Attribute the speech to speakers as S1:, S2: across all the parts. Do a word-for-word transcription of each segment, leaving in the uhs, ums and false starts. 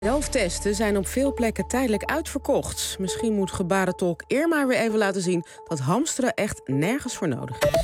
S1: Zelftesten zijn op veel plekken tijdelijk uitverkocht. Misschien moet gebarentolk Irma weer even laten zien dat hamsteren echt nergens voor nodig is.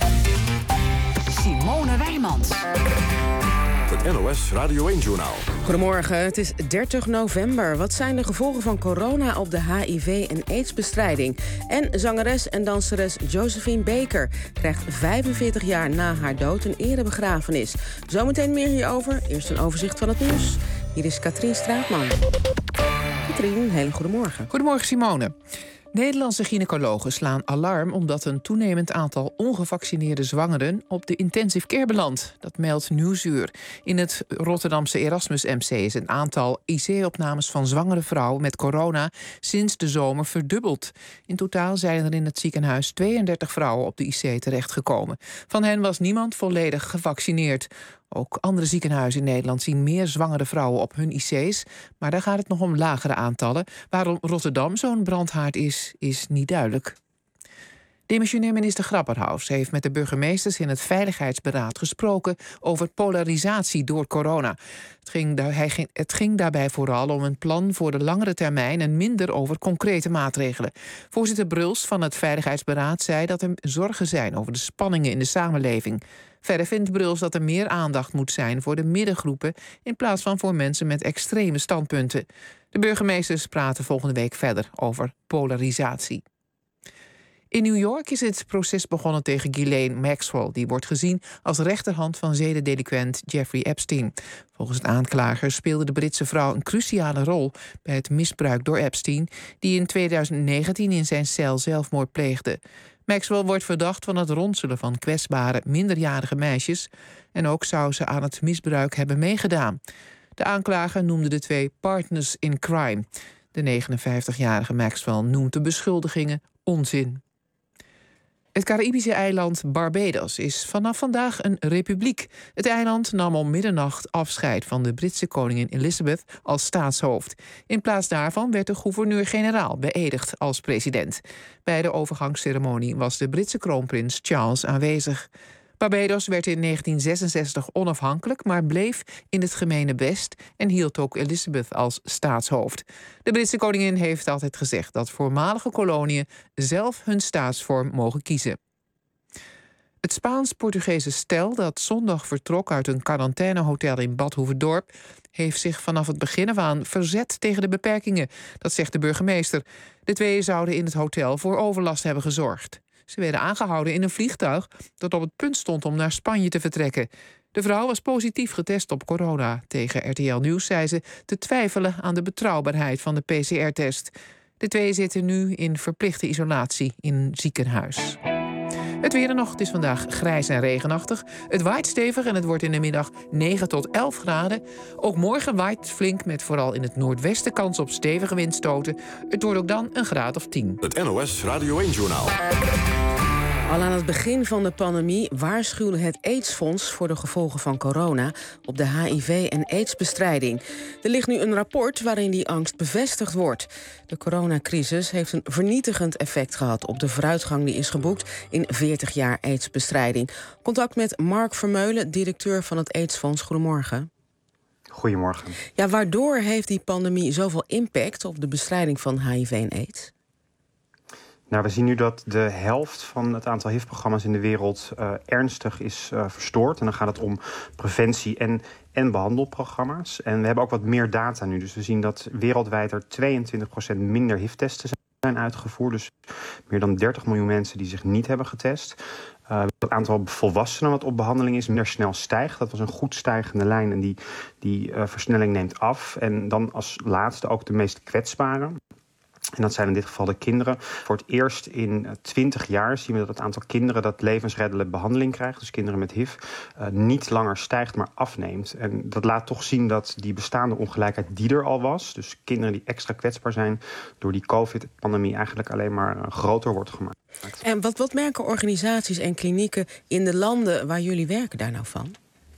S2: Simone Wijmans.
S3: Het N O S Radio één-journaal.
S1: Goedemorgen, het is dertig november. Wat zijn de gevolgen van corona op de H I V- en aidsbestrijding? En zangeres en danseres Josephine Baker krijgt vijfenveertig jaar na haar dood een erebegrafenis. Zometeen meer hierover. Eerst een overzicht van het nieuws. Hier is Katrien Straatman. Katrien, hele goedemorgen.
S4: Goedemorgen, Simone. Nederlandse gynaecologen slaan alarm omdat een toenemend aantal ongevaccineerde zwangeren op de intensive care belandt. Dat meldt Nieuwsuur. In het Rotterdamse Erasmus M C is een aantal I C-opnames van zwangere vrouwen met corona sinds de zomer verdubbeld. In totaal zijn er in het ziekenhuis tweeëndertig vrouwen op de I C terechtgekomen. Van hen was niemand volledig gevaccineerd. Ook andere ziekenhuizen in Nederland zien meer zwangere vrouwen op hun I C's, maar daar gaat het nog om lagere aantallen. Waarom Rotterdam zo'n brandhaard is, is niet duidelijk. Demissionair minister Grapperhaus heeft met de burgemeesters in het Veiligheidsberaad gesproken over polarisatie door corona. Het ging, hij ging, het ging daarbij vooral om een plan voor de langere termijn en minder over concrete maatregelen. Voorzitter Bruls van het Veiligheidsberaad zei dat er zorgen zijn over de spanningen in de samenleving. Verder vindt Bruls dat er meer aandacht moet zijn voor de middengroepen in plaats van voor mensen met extreme standpunten. De burgemeesters praten volgende week verder over polarisatie. In New York is het proces begonnen tegen Ghislaine Maxwell. Die wordt gezien als rechterhand van zedendelinquent Jeffrey Epstein. Volgens de aanklager speelde de Britse vrouw een cruciale rol bij het misbruik door Epstein, die in tweeduizend negentien in zijn cel zelfmoord pleegde. Maxwell wordt verdacht van het ronselen van kwetsbare, minderjarige meisjes. En ook zou ze aan het misbruik hebben meegedaan. De aanklager noemde de twee partners in crime. De negenenvijftigjarige Maxwell noemt de beschuldigingen onzin. Het Caribische eiland Barbados is vanaf vandaag een republiek. Het eiland nam om middernacht afscheid van de Britse koningin Elizabeth als staatshoofd. In plaats daarvan werd de gouverneur-generaal beëdigd als president. Bij de overgangsceremonie was de Britse kroonprins Charles aanwezig. Barbados werd in negentien zesenzestig onafhankelijk, maar bleef in het gemeenebest en hield ook Elizabeth als staatshoofd. De Britse koningin heeft altijd gezegd dat voormalige koloniën zelf hun staatsvorm mogen kiezen. Het Spaans-Portugese stel dat zondag vertrok uit een quarantainehotel in Bad Hoeverdorp heeft zich vanaf het begin af aan verzet tegen de beperkingen. Dat zegt de burgemeester. De twee zouden in het hotel voor overlast hebben gezorgd. Ze werden aangehouden in een vliegtuig dat op het punt stond om naar Spanje te vertrekken. De vrouw was positief getest op corona. Tegen R T L Nieuws zei ze te twijfelen aan de betrouwbaarheid van de P C R-test. De twee zitten nu in verplichte isolatie in een ziekenhuis. Het weer en nog, het is vandaag grijs en regenachtig. Het waait stevig en het wordt in de middag negen tot elf graden. Ook morgen waait flink met vooral in het noordwesten kans op stevige windstoten. Het wordt ook dan een graad of tien.
S3: Het N O S Radio één-journaal.
S1: Al aan het begin van de pandemie waarschuwde het AIDS-fonds voor de gevolgen van corona op de H I V- en aidsbestrijding. Er ligt nu een rapport waarin die angst bevestigd wordt. De coronacrisis heeft een vernietigend effect gehad op de vooruitgang die is geboekt in veertig jaar aidsbestrijding. Contact met Mark Vermeulen, directeur van het AIDS-fonds. Goedemorgen.
S5: Goedemorgen.
S1: Ja, waardoor heeft die pandemie zoveel impact op de bestrijding van H I V en AIDS?
S5: Nou, we zien nu dat de helft van het aantal H I V-programma's in de wereld uh, ernstig is uh, verstoord. En dan gaat het om preventie- en, en behandelprogramma's. En we hebben ook wat meer data nu. Dus we zien dat wereldwijd er tweeëntwintig procent minder H I V-testen zijn uitgevoerd. Dus meer dan dertig miljoen mensen die zich niet hebben getest. Uh, het aantal volwassenen wat op behandeling is minder snel stijgt. Dat was een goed stijgende lijn en die, die uh, versnelling neemt af. En dan als laatste ook de meest kwetsbaren. En dat zijn in dit geval de kinderen. Voor het eerst in twintig jaar zien we dat het aantal kinderen dat levensreddende behandeling krijgt, dus kinderen met H I V, uh, niet langer stijgt, maar afneemt. En dat laat toch zien dat die bestaande ongelijkheid die er al was, dus kinderen die extra kwetsbaar zijn, door die COVID-pandemie eigenlijk alleen maar uh, groter wordt gemaakt.
S1: En wat, wat merken organisaties en klinieken in de landen waar jullie werken daar nou van?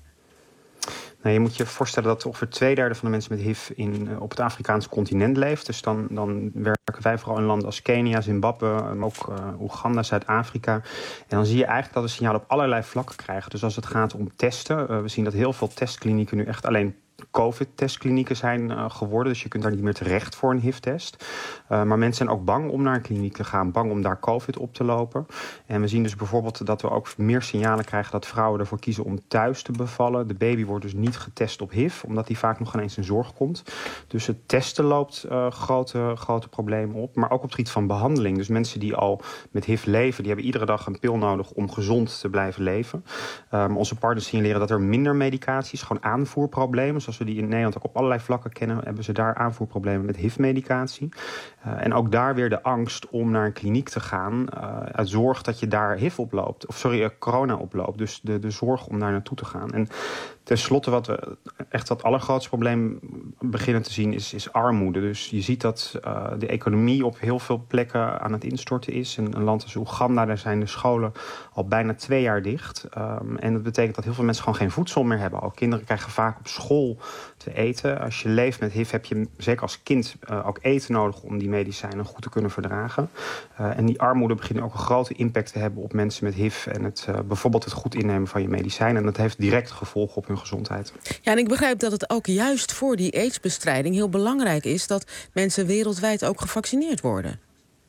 S5: Nou, je moet je voorstellen dat ongeveer twee derde van de mensen met H I V in, op het Afrikaanse continent leeft. Dus dan, dan werken wij vooral in landen als Kenia, Zimbabwe, ook uh, Oeganda, Zuid-Afrika. En dan zie je eigenlijk dat we signalen op allerlei vlakken krijgen. Dus als het gaat om testen, uh, we zien dat heel veel testklinieken nu echt alleen COVID-testklinieken zijn uh, geworden. Dus je kunt daar niet meer terecht voor een H I V-test. Uh, maar mensen zijn ook bang om naar een kliniek te gaan. Bang om daar COVID op te lopen. En we zien dus bijvoorbeeld dat we ook meer signalen krijgen dat vrouwen ervoor kiezen om thuis te bevallen. De baby wordt dus niet getest op H I V, omdat die vaak nog geen eens in zorg komt. Dus het testen loopt uh, grote, grote problemen op. Maar ook op het gebied van behandeling. Dus mensen die al met H I V leven, die hebben iedere dag een pil nodig om gezond te blijven leven. Um, onze partners signaleren dat er minder medicatie is, gewoon aanvoerproblemen. Zoals we die in Nederland ook op allerlei vlakken kennen, hebben ze daar aanvoerproblemen met H I V-medicatie. Uh, en ook daar weer de angst om naar een kliniek te gaan, uh, uit zorg dat je daar H I V oploopt. Of sorry, uh, corona oploopt. Dus de, de zorg om daar naartoe te gaan. En ten slotte, wat we echt het allergrootste probleem beginnen te zien, is, is armoede. Dus je ziet dat uh, de economie op heel veel plekken aan het instorten is. In een land als Oeganda, daar zijn de scholen al bijna twee jaar dicht. Um, en dat betekent dat heel veel mensen gewoon geen voedsel meer hebben. Ook kinderen krijgen vaak op school te eten. Als je leeft met H I V heb je zeker als kind uh, ook eten nodig om die medicijnen goed te kunnen verdragen. Uh, en die armoede begint ook een grote impact te hebben op mensen met H I V en het, uh, bijvoorbeeld het goed innemen van je medicijnen. En dat heeft direct gevolgen op hun gezondheid.
S1: Ja, en ik begrijp dat het ook juist voor die aidsbestrijding heel belangrijk is dat mensen wereldwijd ook gevaccineerd worden.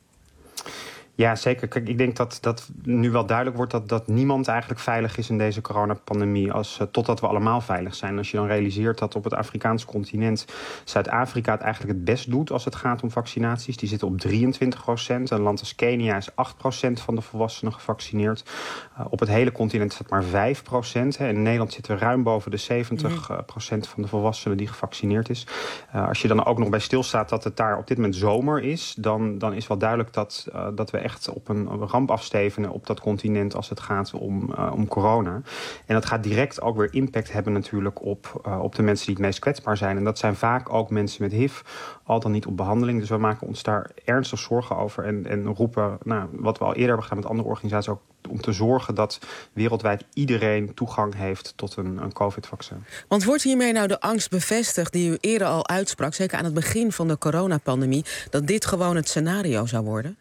S5: Ja, zeker. Kijk, ik denk dat, dat nu wel duidelijk wordt dat, dat niemand eigenlijk veilig is in deze coronapandemie, als, uh, totdat we allemaal veilig zijn. Als je dan realiseert dat op het Afrikaanse continent Zuid-Afrika het eigenlijk het best doet als het gaat om vaccinaties. Die zitten op drieëntwintig procent. Een land als Kenia is acht procent van de volwassenen gevaccineerd. Uh, op het hele continent is dat maar vijf procent. Hè. In Nederland zitten we ruim boven de zeventig procent van de volwassenen die gevaccineerd is. Uh, als je dan ook nog bij stilstaat dat het daar op dit moment zomer is, dan, dan is wel duidelijk dat, uh, dat we echt op een ramp afstevenen op dat continent als het gaat om, uh, om corona. En dat gaat direct ook weer impact hebben natuurlijk op, uh, op de mensen die het meest kwetsbaar zijn. En dat zijn vaak ook mensen met H I V, al dan niet op behandeling. Dus we maken ons daar ernstig zorgen over en, en roepen, nou, wat we al eerder hebben gedaan met andere organisaties, ook om te zorgen dat wereldwijd iedereen toegang heeft tot een, een COVID-vaccin.
S1: Want wordt hiermee nou de angst bevestigd die u eerder al uitsprak, zeker aan het begin van de coronapandemie, dat dit gewoon het scenario zou worden?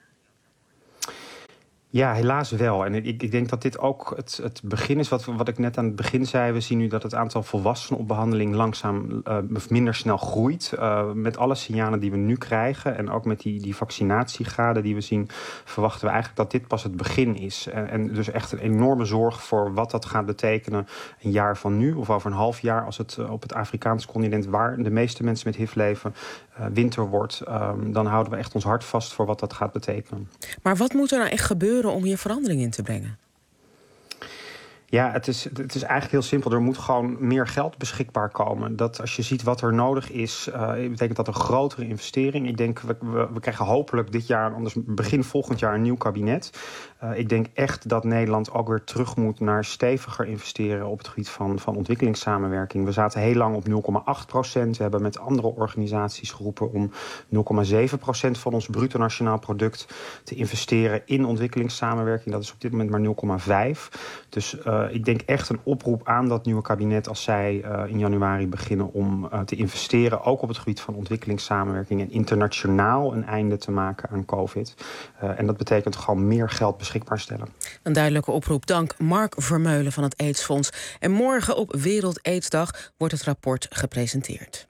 S5: Ja, helaas wel. En ik, ik denk dat dit ook het, het begin is wat, wat ik net aan het begin zei. We zien nu dat het aantal volwassenen op behandeling langzaam uh, minder snel groeit. Uh, met alle signalen die we nu krijgen en ook met die, die vaccinatiegraden die we zien, verwachten we eigenlijk dat dit pas het begin is. En, en dus echt een enorme zorg voor wat dat gaat betekenen een jaar van nu of over een half jaar, als het uh, op het Afrikaanse continent, waar de meeste mensen met H I V leven, uh, winter wordt. Um, dan houden we echt ons hart vast voor wat dat gaat betekenen.
S1: Maar wat moet er nou echt gebeuren om hier verandering in te brengen?
S5: Ja, het is, het is eigenlijk heel simpel. Er moet gewoon meer geld beschikbaar komen. Dat als je ziet wat er nodig is, uh, betekent dat een grotere investering. Ik denk, we, we, we krijgen hopelijk dit jaar, anders begin volgend jaar, een nieuw kabinet. Uh, ik denk echt dat Nederland ook weer terug moet naar steviger investeren op het gebied van, van ontwikkelingssamenwerking. We zaten heel lang op nul komma acht procent. We hebben met andere organisaties geroepen om nul komma zeven procent van ons bruto nationaal product te investeren in ontwikkelingssamenwerking. Dat is op dit moment maar nul komma vijf. Dus uh, ik denk echt een oproep aan dat nieuwe kabinet als zij uh, in januari beginnen om uh, te investeren, ook op het gebied van ontwikkelingssamenwerking en internationaal een einde te maken aan COVID. Uh, en dat betekent gewoon meer geld beschikbaar stellen. Een
S1: duidelijke oproep. Dank Mark Vermeulen van het AIDS-fonds. En morgen op Wereld AIDS-dag wordt het rapport gepresenteerd.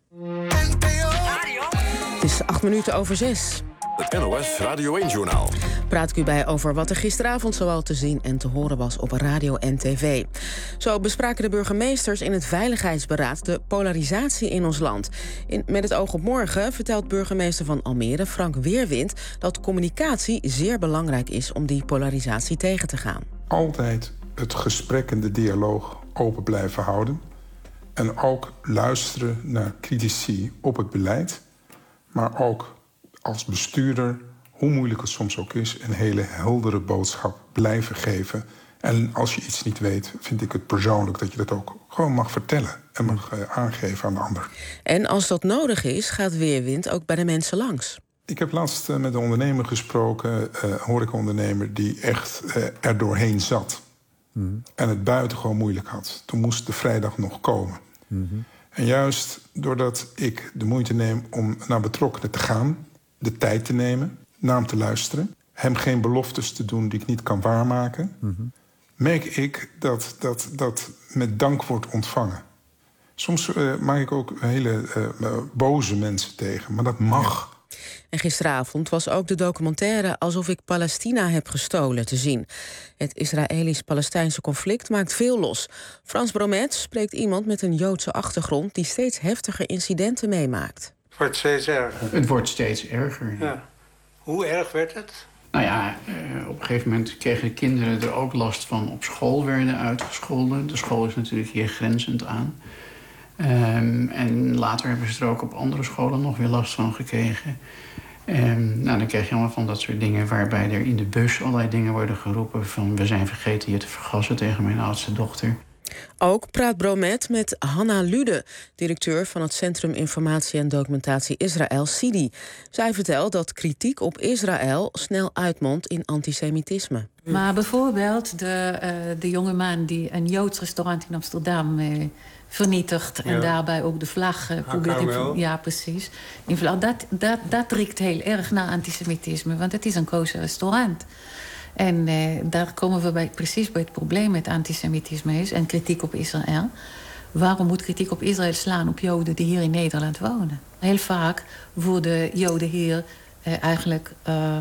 S1: Het is acht minuten over zes.
S3: Het N O S Radio één-journaal.
S1: Praat ik u bij over wat er gisteravond zoal te zien en te horen was op radio en tv. Zo bespraken de burgemeesters in het Veiligheidsberaad de polarisatie in ons land. In Met het oog op morgen vertelt burgemeester van Almere, Frank Weerwind, dat communicatie zeer belangrijk is om die polarisatie tegen te gaan.
S6: Altijd het gesprek en de dialoog open blijven houden. En ook luisteren naar critici op het beleid, maar ook als bestuurder, hoe moeilijk het soms ook is, een hele heldere boodschap blijven geven. En als je iets niet weet, vind ik het persoonlijk dat je dat ook gewoon mag vertellen en mag uh, aangeven aan de ander.
S1: En als dat nodig is, gaat Weerwind ook bij de mensen langs.
S6: Ik heb laatst uh, met een ondernemer gesproken, uh, horecaondernemer, die echt uh, er doorheen zat. Mm-hmm. En het buitengewoon moeilijk had. Toen moest de vrijdag nog komen. Mm-hmm. En juist doordat ik de moeite neem om naar betrokkenen te gaan, de tijd te nemen, naar hem te luisteren, hem geen beloftes te doen die ik niet kan waarmaken, mm-hmm. merk ik dat dat, dat met dank wordt ontvangen. Soms uh, maak ik ook hele uh, boze mensen tegen, maar dat mag.
S1: En gisteravond was ook de documentaire Alsof ik Palestina heb gestolen te zien. Het Israëlisch-Palestijnse conflict maakt veel los. Frans Bromet spreekt iemand met een Joodse achtergrond die steeds heftiger incidenten meemaakt.
S7: Het wordt steeds erger.
S8: Het wordt steeds erger. Ja.
S7: Ja. Hoe erg werd het?
S8: Nou ja, uh, op een gegeven moment kregen de kinderen er ook last van. Op school werden uitgescholden. De school is natuurlijk hier grenzend aan. Um, en later hebben ze er ook op andere scholen nog weer last van gekregen. Um, nou, dan krijg je allemaal van dat soort dingen waarbij er in de bus allerlei dingen worden geroepen van we zijn vergeten je te vergassen tegen mijn oudste dochter.
S1: Ook praat Bromet met Hanna Lude, directeur van het Centrum Informatie en Documentatie Israël, CIDI. Zij vertelt dat kritiek op Israël snel uitmondt in antisemitisme.
S9: Maar bijvoorbeeld de, uh, de jonge man die een Joods restaurant in Amsterdam uh, vernietigt en ja. daarbij ook de vlag uh, probeert in, ja, precies. In vlag, dat, dat, dat riekt heel erg naar antisemitisme, want het is een kosher restaurant. En uh, daar komen we bij, precies bij het probleem met antisemitisme is en kritiek op Israël. Waarom moet kritiek op Israël slaan op Joden die hier in Nederland wonen? Heel vaak worden Joden hier uh, eigenlijk uh,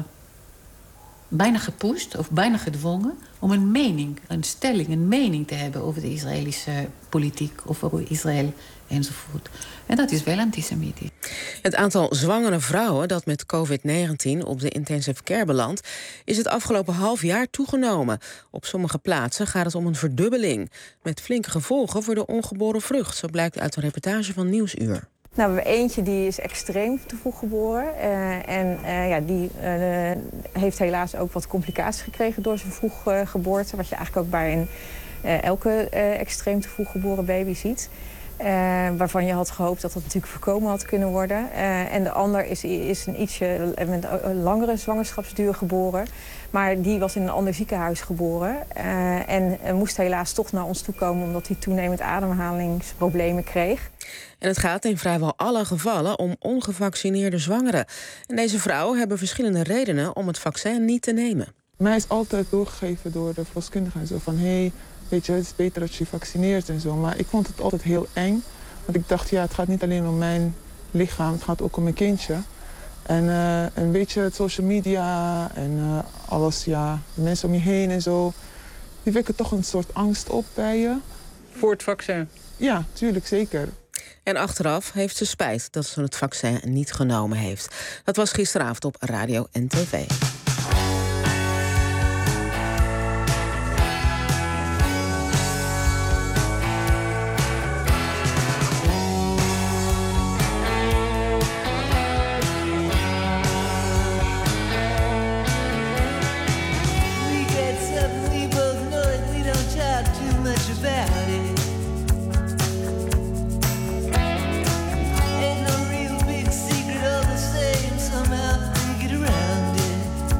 S9: bijna gepusht of bijna gedwongen om een mening, een stelling, een mening te hebben over de Israëlische politiek of over Israël enzovoort. En dat is wel antisemitisch.
S1: Het aantal zwangere vrouwen dat met covid negentien op de intensive care belandt is het afgelopen half jaar toegenomen. Op sommige plaatsen gaat het om een verdubbeling, met flinke gevolgen voor de ongeboren vrucht. Zo blijkt uit een reportage van Nieuwsuur.
S10: Nou, we hebben eentje die is extreem te vroeg geboren. Uh, en uh, ja, die uh, heeft helaas ook wat complicaties gekregen door zijn vroeg uh, geboorte. Wat je eigenlijk ook bij een, uh, elke uh, extreem te vroeg geboren baby ziet. Uh, waarvan je had gehoopt dat dat natuurlijk voorkomen had kunnen worden. Uh, en de ander is, is een ietsje met een langere zwangerschapsduur geboren. Maar die was in een ander ziekenhuis geboren. Uh, en uh, moest helaas toch naar ons toe komen omdat hij toenemend ademhalingsproblemen kreeg.
S1: En het gaat in vrijwel alle gevallen om ongevaccineerde zwangeren. En deze vrouwen hebben verschillende redenen om het vaccin niet te nemen.
S11: Mij is altijd doorgegeven door de verloskundige zo van hé, hey, weet je, het is beter dat je vaccineert en zo. Maar ik vond het altijd heel eng. Want ik dacht, ja, het gaat niet alleen om mijn lichaam, het gaat ook om mijn kindje. En, uh, en weet je, het social media en uh, alles, ja, de mensen om je heen en zo, die wekken toch een soort angst op bij je.
S12: Voor het vaccin?
S11: Ja, tuurlijk, zeker.
S1: En achteraf heeft ze spijt dat ze het vaccin niet genomen heeft. Dat was gisteravond op radio en tv.
S13: Ain't no real big secret, all the same. Somehow we get around it.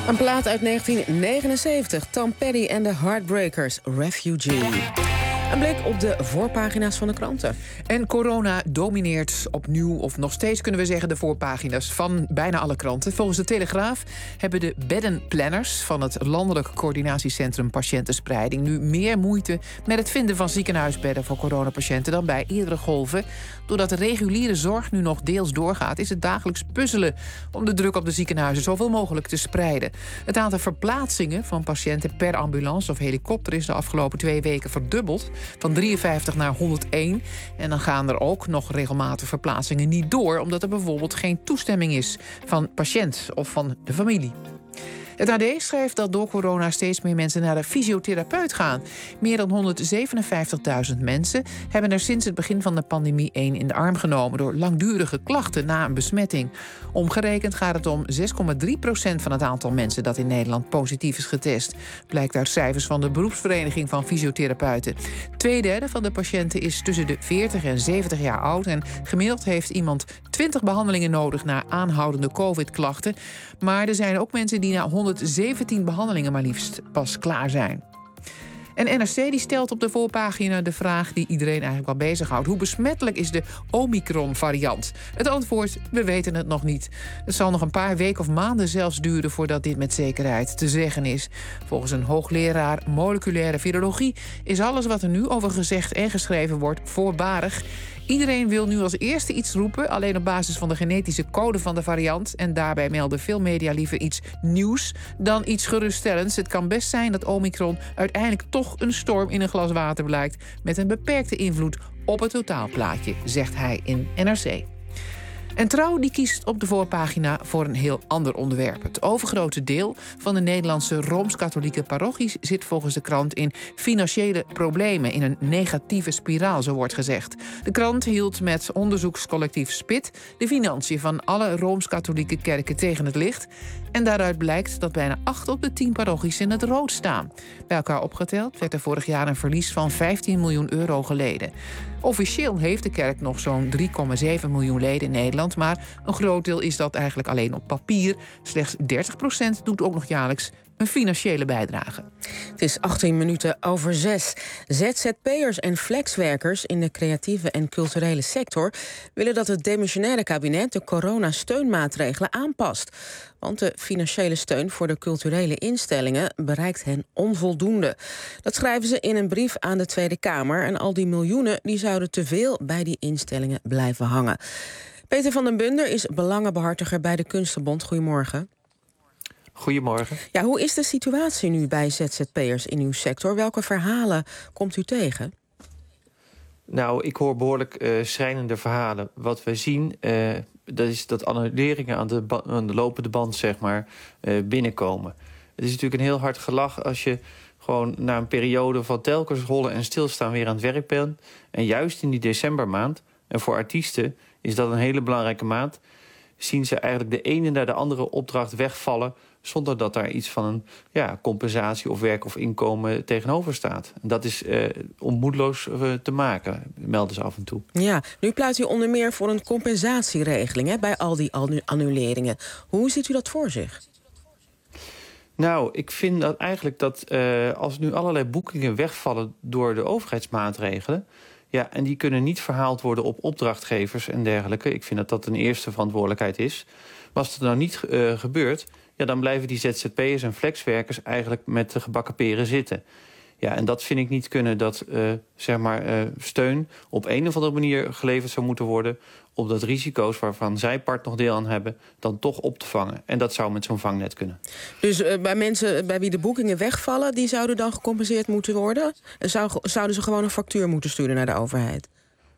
S1: Een plaat uit negentien negenenzeventig. Tom Petty en de Heartbreakers, Refugee. Een blik op de voorpagina's van de kranten.
S4: En corona domineert opnieuw, of nog steeds kunnen we zeggen, de voorpagina's van bijna alle kranten. Volgens de Telegraaf hebben de beddenplanners van het Landelijk Coördinatiecentrum Patiëntenspreiding nu meer moeite met het vinden van ziekenhuisbedden voor coronapatiënten dan bij eerdere golven. Doordat de reguliere zorg nu nog deels doorgaat, is het dagelijks puzzelen om de druk op de ziekenhuizen zoveel mogelijk te spreiden. Het aantal verplaatsingen van patiënten per ambulance of helikopter is de afgelopen twee weken verdubbeld. Van drieënvijftig naar honderdéén. En dan gaan er ook nog regelmatig verplaatsingen niet door, omdat er bijvoorbeeld geen toestemming is van patiënt of van de familie. Het A D schrijft dat door corona steeds meer mensen naar de fysiotherapeut gaan. Meer dan honderdzevenenvijftigduizend mensen hebben er sinds het begin van de pandemie één in de arm genomen door langdurige klachten na een besmetting. Omgerekend gaat het om zes komma drie procent van het aantal mensen dat in Nederland positief is getest. Blijkt uit cijfers van de beroepsvereniging van fysiotherapeuten. Tweederde van de patiënten is tussen de veertig en zeventig jaar oud en gemiddeld heeft iemand twintig behandelingen nodig na aanhoudende covid-klachten. Maar er zijn ook mensen die na honderdzeventien behandelingen maar liefst pas klaar zijn. En N R C die stelt op de voorpagina de vraag die iedereen eigenlijk wel bezighoudt. Hoe besmettelijk is de Omicron-variant? Het antwoord, we weten het nog niet. Het zal nog een paar weken of maanden zelfs duren voordat dit met zekerheid te zeggen is. Volgens een hoogleraar moleculaire virologie is alles wat er nu over gezegd en geschreven wordt voorbarig. Iedereen wil nu als eerste iets roepen, alleen op basis van de genetische code van de variant. En daarbij melden veel media liever iets nieuws dan iets geruststellends. Het kan best zijn dat Omicron uiteindelijk toch een storm in een glas water blijkt, met een beperkte invloed op het totaalplaatje, zegt hij in N R C. En Trouw die kiest op de voorpagina voor een heel ander onderwerp. Het overgrote deel van de Nederlandse Rooms-Katholieke parochies zit volgens de krant in financiële problemen, in een negatieve spiraal, zo wordt gezegd. De krant hield met onderzoekscollectief Spit de financiën van alle Rooms-Katholieke kerken tegen het licht. En daaruit blijkt dat bijna acht op de tien parochies in het rood staan. Bij elkaar opgeteld werd er vorig jaar een verlies van vijftien miljoen euro geleden. Officieel heeft de kerk nog zo'n drie komma zeven miljoen leden in Nederland, maar een groot deel is dat eigenlijk alleen op papier. Slechts dertig procent doet ook nog jaarlijks een financiële bijdrage.
S1: Het is achttien minuten over zes. Z Z P'ers en flexwerkers in de creatieve en culturele sector willen dat het demissionaire kabinet de coronasteunmaatregelen aanpast. Want de financiële steun voor de culturele instellingen bereikt hen onvoldoende. Dat schrijven ze in een brief aan de Tweede Kamer. En al die miljoenen die zouden te veel bij die instellingen blijven hangen. Peter van den Bunder is belangenbehartiger bij de Kunstenbond. Goedemorgen.
S12: Goedemorgen.
S1: Ja, hoe is de situatie nu bij Z Z P'ers in uw sector? Welke verhalen komt u tegen?
S12: Nou, ik hoor behoorlijk uh, schrijnende verhalen. Wat we zien, uh, dat is dat annuleringen aan de, ba- aan de lopende band, zeg maar, uh, binnenkomen. Het is natuurlijk een heel hard gelach als je gewoon na een periode van telkens rollen en stilstaan weer aan het werk bent. En juist in die decembermaand, en voor artiesten is dat een hele belangrijke maand, zien ze eigenlijk de ene naar de andere opdracht wegvallen zonder dat daar iets van een ja, compensatie of werk of inkomen tegenover staat. En dat is uh, om moedeloos uh, te maken, melden ze af en toe.
S1: Ja, nu pleit u onder meer voor een compensatieregeling hè, bij al die annuleringen. Hoe ziet u dat voor zich?
S12: Nou, ik vind dat eigenlijk dat uh, als nu allerlei boekingen wegvallen door de overheidsmaatregelen, ja, en die kunnen niet verhaald worden op opdrachtgevers en dergelijke. Ik vind dat dat een eerste verantwoordelijkheid is. Maar als dat nou niet uh, gebeurt, ja, dan blijven die Z Z P'ers en flexwerkers eigenlijk met de gebakken peren zitten. Ja, en dat vind ik niet kunnen dat uh, zeg maar, uh, steun op een of andere manier geleverd zou moeten worden, om dat risico's waarvan zij part nog deel aan hebben, dan toch op te vangen. En dat zou met zo'n vangnet kunnen.
S1: Dus uh, bij mensen bij wie de boekingen wegvallen, die zouden dan gecompenseerd moeten worden? En zou, zouden ze gewoon een factuur moeten sturen naar de overheid?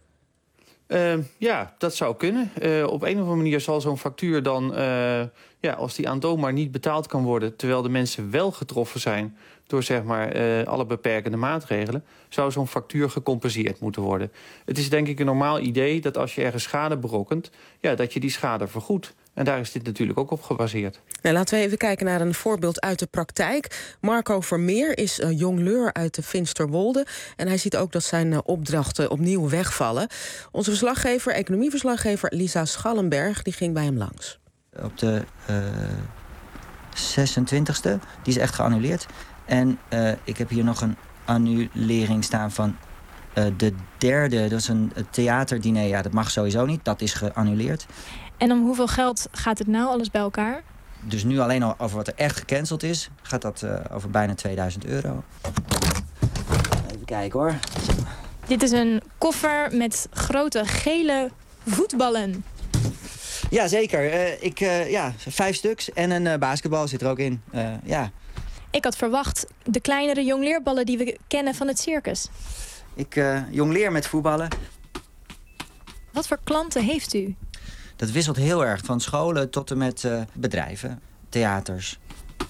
S12: Uh, ja, dat zou kunnen. Uh, op een of andere manier zal zo'n factuur dan, uh, ja, als die aantoonbaar niet betaald kan worden, terwijl de mensen wel getroffen zijn door zeg maar uh, alle beperkende maatregelen, zou zo'n factuur gecompenseerd moeten worden. Het is denk ik een normaal idee dat als je ergens schade berokkent, ja, dat je die schade vergoedt. En daar is dit natuurlijk ook op gebaseerd.
S1: Nou, laten we even kijken naar een voorbeeld uit de praktijk. Marco Vermeer is uh, jongleur uit de Finsterwolde. En hij ziet ook dat zijn uh, opdrachten opnieuw wegvallen. Onze verslaggever, economieverslaggever Lisa Schallenberg, die ging bij hem langs.
S13: Op de uh, zesentwintigste. Die is echt geannuleerd. En uh, ik heb hier nog een annulering staan van uh, de derde. Dat is een theaterdiner. Ja, dat mag sowieso niet. Dat is geannuleerd.
S14: En om hoeveel geld gaat het nou, alles bij elkaar?
S13: Dus nu alleen al over wat er echt gecanceld is, gaat dat uh, over bijna tweeduizend euro. Even kijken hoor.
S14: Dit is een koffer met grote gele voetballen.
S13: Ja, zeker. Uh, ik, uh, ja, vijf stuks en een uh, basketbal zit er ook in. Uh, ja.
S14: Ik had verwacht de kleinere jongleerballen die we kennen van het circus.
S13: Ik uh, jongleer met voetballen.
S14: Wat voor klanten heeft u?
S13: Dat wisselt heel erg, van scholen tot en met uh, bedrijven, theaters.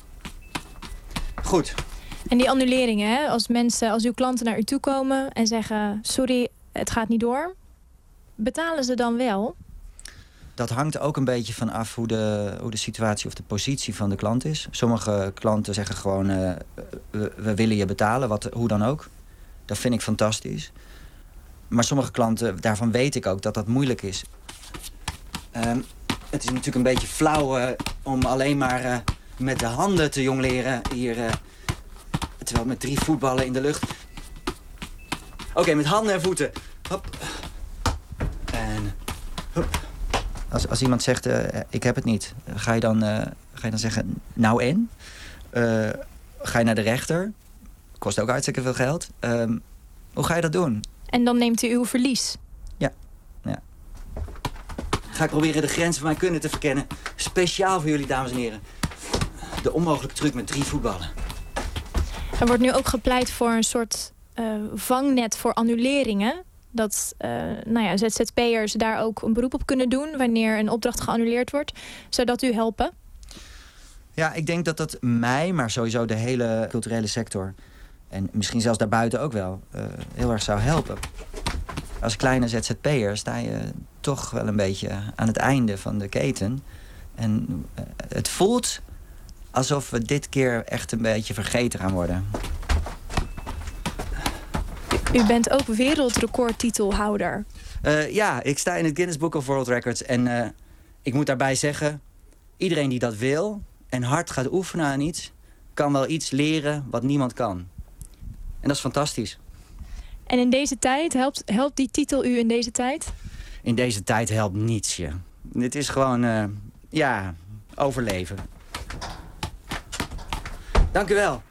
S13: Goed.
S14: En die annuleringen, hè? Als mensen, als uw klanten naar u toe komen en zeggen... sorry, het gaat niet door, betalen ze dan wel?
S13: Dat hangt ook een beetje van af hoe de, hoe de situatie of de positie van de klant is. Sommige klanten zeggen gewoon, uh, we, we willen je betalen, wat, hoe dan ook. Dat vind ik fantastisch. Maar sommige klanten, daarvan weet ik ook dat dat moeilijk is. Um, het is natuurlijk een beetje flauw uh, om alleen maar uh, met de handen te jongleren hier. Uh, terwijl met drie voetballen in de lucht. Oké, okay, met handen en voeten. Hop. En hop. Als, als iemand zegt, uh, ik heb het niet, ga je dan, uh, ga je dan zeggen, nou en? Uh, ga je naar de rechter? Kost ook hartstikke veel geld. Um, hoe ga je dat doen?
S14: En dan neemt u uw verlies?
S13: Ja, ja. Ga ik proberen de grenzen van mijn kunnen te verkennen. Speciaal voor jullie, dames en heren. De onmogelijke truc met drie voetballen.
S14: Er wordt nu ook gepleit voor een soort uh, vangnet voor annuleringen. Dat uh, nou ja, Z Z P'ers daar ook een beroep op kunnen doen wanneer een opdracht geannuleerd wordt. Zou dat u helpen?
S13: Ja, ik denk dat dat mij, maar sowieso de hele culturele sector... en misschien zelfs daarbuiten ook wel, uh, heel erg zou helpen. Als kleine Z Z P'er sta je toch wel een beetje aan het einde van de keten. En uh, het voelt alsof we dit keer echt een beetje vergeten gaan worden.
S14: U bent ook wereldrecordtitelhouder.
S13: Uh, ja, ik sta in het Guinness Book of World Records. En uh, ik moet daarbij zeggen, iedereen die dat wil en hard gaat oefenen aan iets, kan wel iets leren wat niemand kan. En dat is fantastisch.
S14: En in deze tijd, helpt, helpt die titel u in deze tijd?
S13: In deze tijd helpt niets je. Dit is gewoon, uh, ja, overleven. Dank u wel.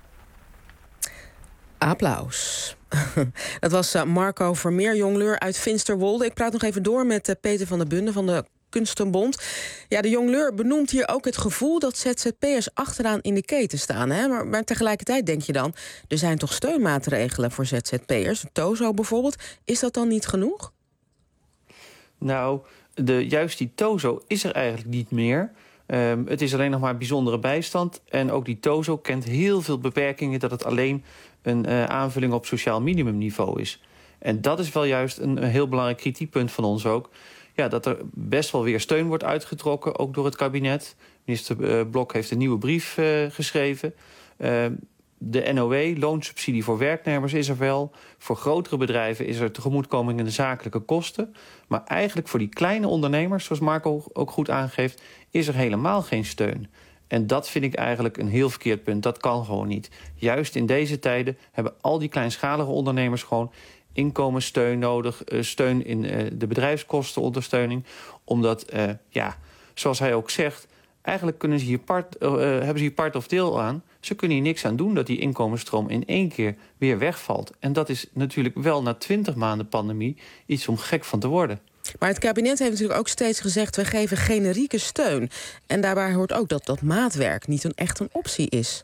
S1: Applaus. Dat was Marco Vermeer, jongleur uit Finsterwolde. Ik praat nog even door met Peter van der Bunde van de Kunstenbond. Ja, de jongleur benoemt hier ook het gevoel dat Z Z P'ers achteraan in de keten staan. Hè? Maar, maar tegelijkertijd denk je dan, er zijn toch steunmaatregelen voor Z Z P'ers? Tozo bijvoorbeeld. Is dat dan niet genoeg?
S12: Nou, de, juist die Tozo is er eigenlijk niet meer. Um, het is alleen nog maar bijzondere bijstand. En ook die Tozo kent heel veel beperkingen dat het alleen een uh, aanvulling op sociaal minimumniveau is. En dat is wel juist een, een heel belangrijk kritiekpunt van ons ook. Ja, dat er best wel weer steun wordt uitgetrokken, ook door het kabinet. Minister uh, Blok heeft een nieuwe brief uh, geschreven. Uh, de N O W, loonsubsidie voor werknemers, is er wel. Voor grotere bedrijven is er tegemoetkoming in de zakelijke kosten. Maar eigenlijk voor die kleine ondernemers, zoals Marco ook goed aangeeft, is er helemaal geen steun. En dat vind ik eigenlijk een heel verkeerd punt. Dat kan gewoon niet. Juist in deze tijden hebben al die kleinschalige ondernemers gewoon inkomenssteun nodig, steun in de bedrijfskostenondersteuning. Omdat, uh, ja, zoals hij ook zegt, eigenlijk kunnen ze hier part, uh, hebben ze hier part of deel aan. Ze kunnen hier niks aan doen dat die inkomensstroom in één keer weer wegvalt. En dat is natuurlijk wel na twintig maanden pandemie iets om gek van te worden.
S1: Maar het kabinet heeft natuurlijk ook steeds gezegd, we geven generieke steun. En daarbij hoort ook dat dat maatwerk niet een, echt een optie is.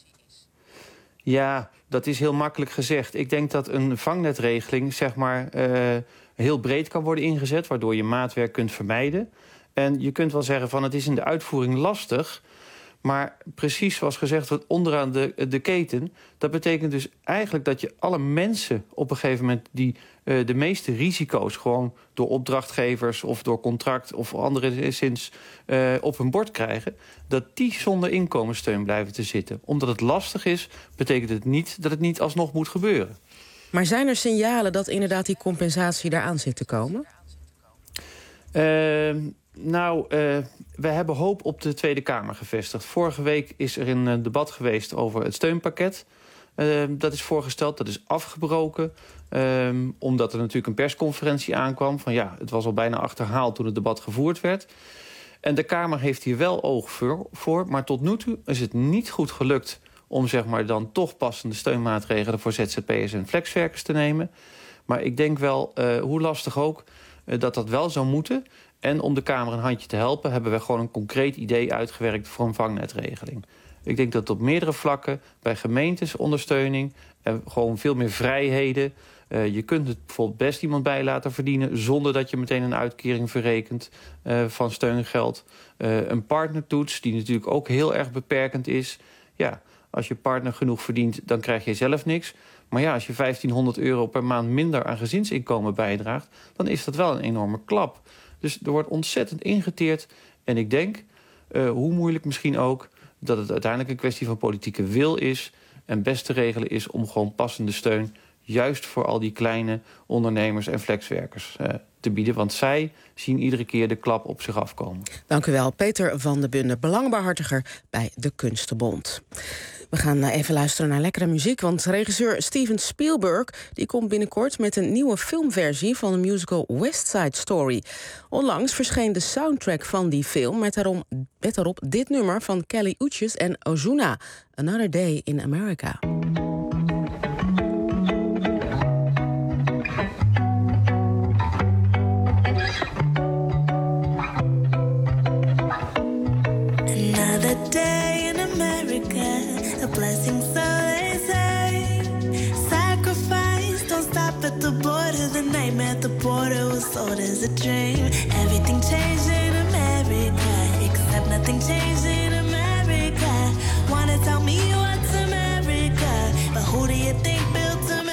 S12: Ja, dat is heel makkelijk gezegd. Ik denk dat een vangnetregeling zeg maar uh, heel breed kan worden ingezet, waardoor je maatwerk kunt vermijden. En je kunt wel zeggen van het is in de uitvoering lastig. Maar precies zoals gezegd wordt, onderaan de, de keten, dat betekent dus eigenlijk dat je alle mensen op een gegeven moment die uh, de meeste risico's gewoon door opdrachtgevers of door contract of andere zins uh, op hun bord krijgen, dat die zonder inkomenssteun blijven te zitten. Omdat het lastig is, betekent het niet dat het niet alsnog moet gebeuren.
S1: Maar zijn er signalen dat inderdaad die compensatie daaraan zit te komen?
S12: Uh, Nou, uh, we hebben hoop op de Tweede Kamer gevestigd. Vorige week is er een debat geweest over het steunpakket. Uh, dat is voorgesteld, dat is afgebroken. Um, omdat er natuurlijk een persconferentie aankwam. Van ja, het was al bijna achterhaald toen het debat gevoerd werd. En de Kamer heeft hier wel oog voor, voor. Maar tot nu toe is het niet goed gelukt om zeg maar dan toch passende steunmaatregelen voor Z Z P'ers en flexwerkers te nemen. Maar ik denk wel, uh, hoe lastig ook, uh, dat dat wel zou moeten. En om de Kamer een handje te helpen, hebben we gewoon een concreet idee uitgewerkt voor een vangnetregeling. Ik denk dat op meerdere vlakken, bij gemeentes ondersteuning, en gewoon veel meer vrijheden. Uh, je kunt het bijvoorbeeld best iemand bij laten verdienen zonder dat je meteen een uitkering verrekent uh, van steungeld. Uh, een partnertoets, die natuurlijk ook heel erg beperkend is. Ja, als je partner genoeg verdient, dan krijg je zelf niks. Maar ja, als je vijftienhonderd euro per maand minder aan gezinsinkomen bijdraagt, dan is dat wel een enorme klap. Dus er wordt ontzettend ingeteerd. En ik denk, uh, hoe moeilijk misschien ook, dat het uiteindelijk een kwestie van politieke wil is en best te regelen is om gewoon passende steun juist voor al die kleine ondernemers en flexwerkers uh, te bieden. Want zij zien iedere keer de klap op zich afkomen.
S1: Dank u wel, Peter van de Bunde, belangbehartiger bij de Kunstenbond. We gaan even luisteren naar lekkere muziek, want regisseur Steven Spielberg die komt binnenkort met een nieuwe filmversie van de musical West Side Story. Onlangs verscheen de soundtrack van die film met, daarom, met daarop dit nummer van Kelly Uchis en Ozuna, Another Day in America.
S15: Another day in America, a blessing so they say. Sacrifice, don't stop at the border. The nightmare at the border was sold as a dream. Everything changed in America, except nothing changed in America. Wanna tell me what's America, but who do you think built America?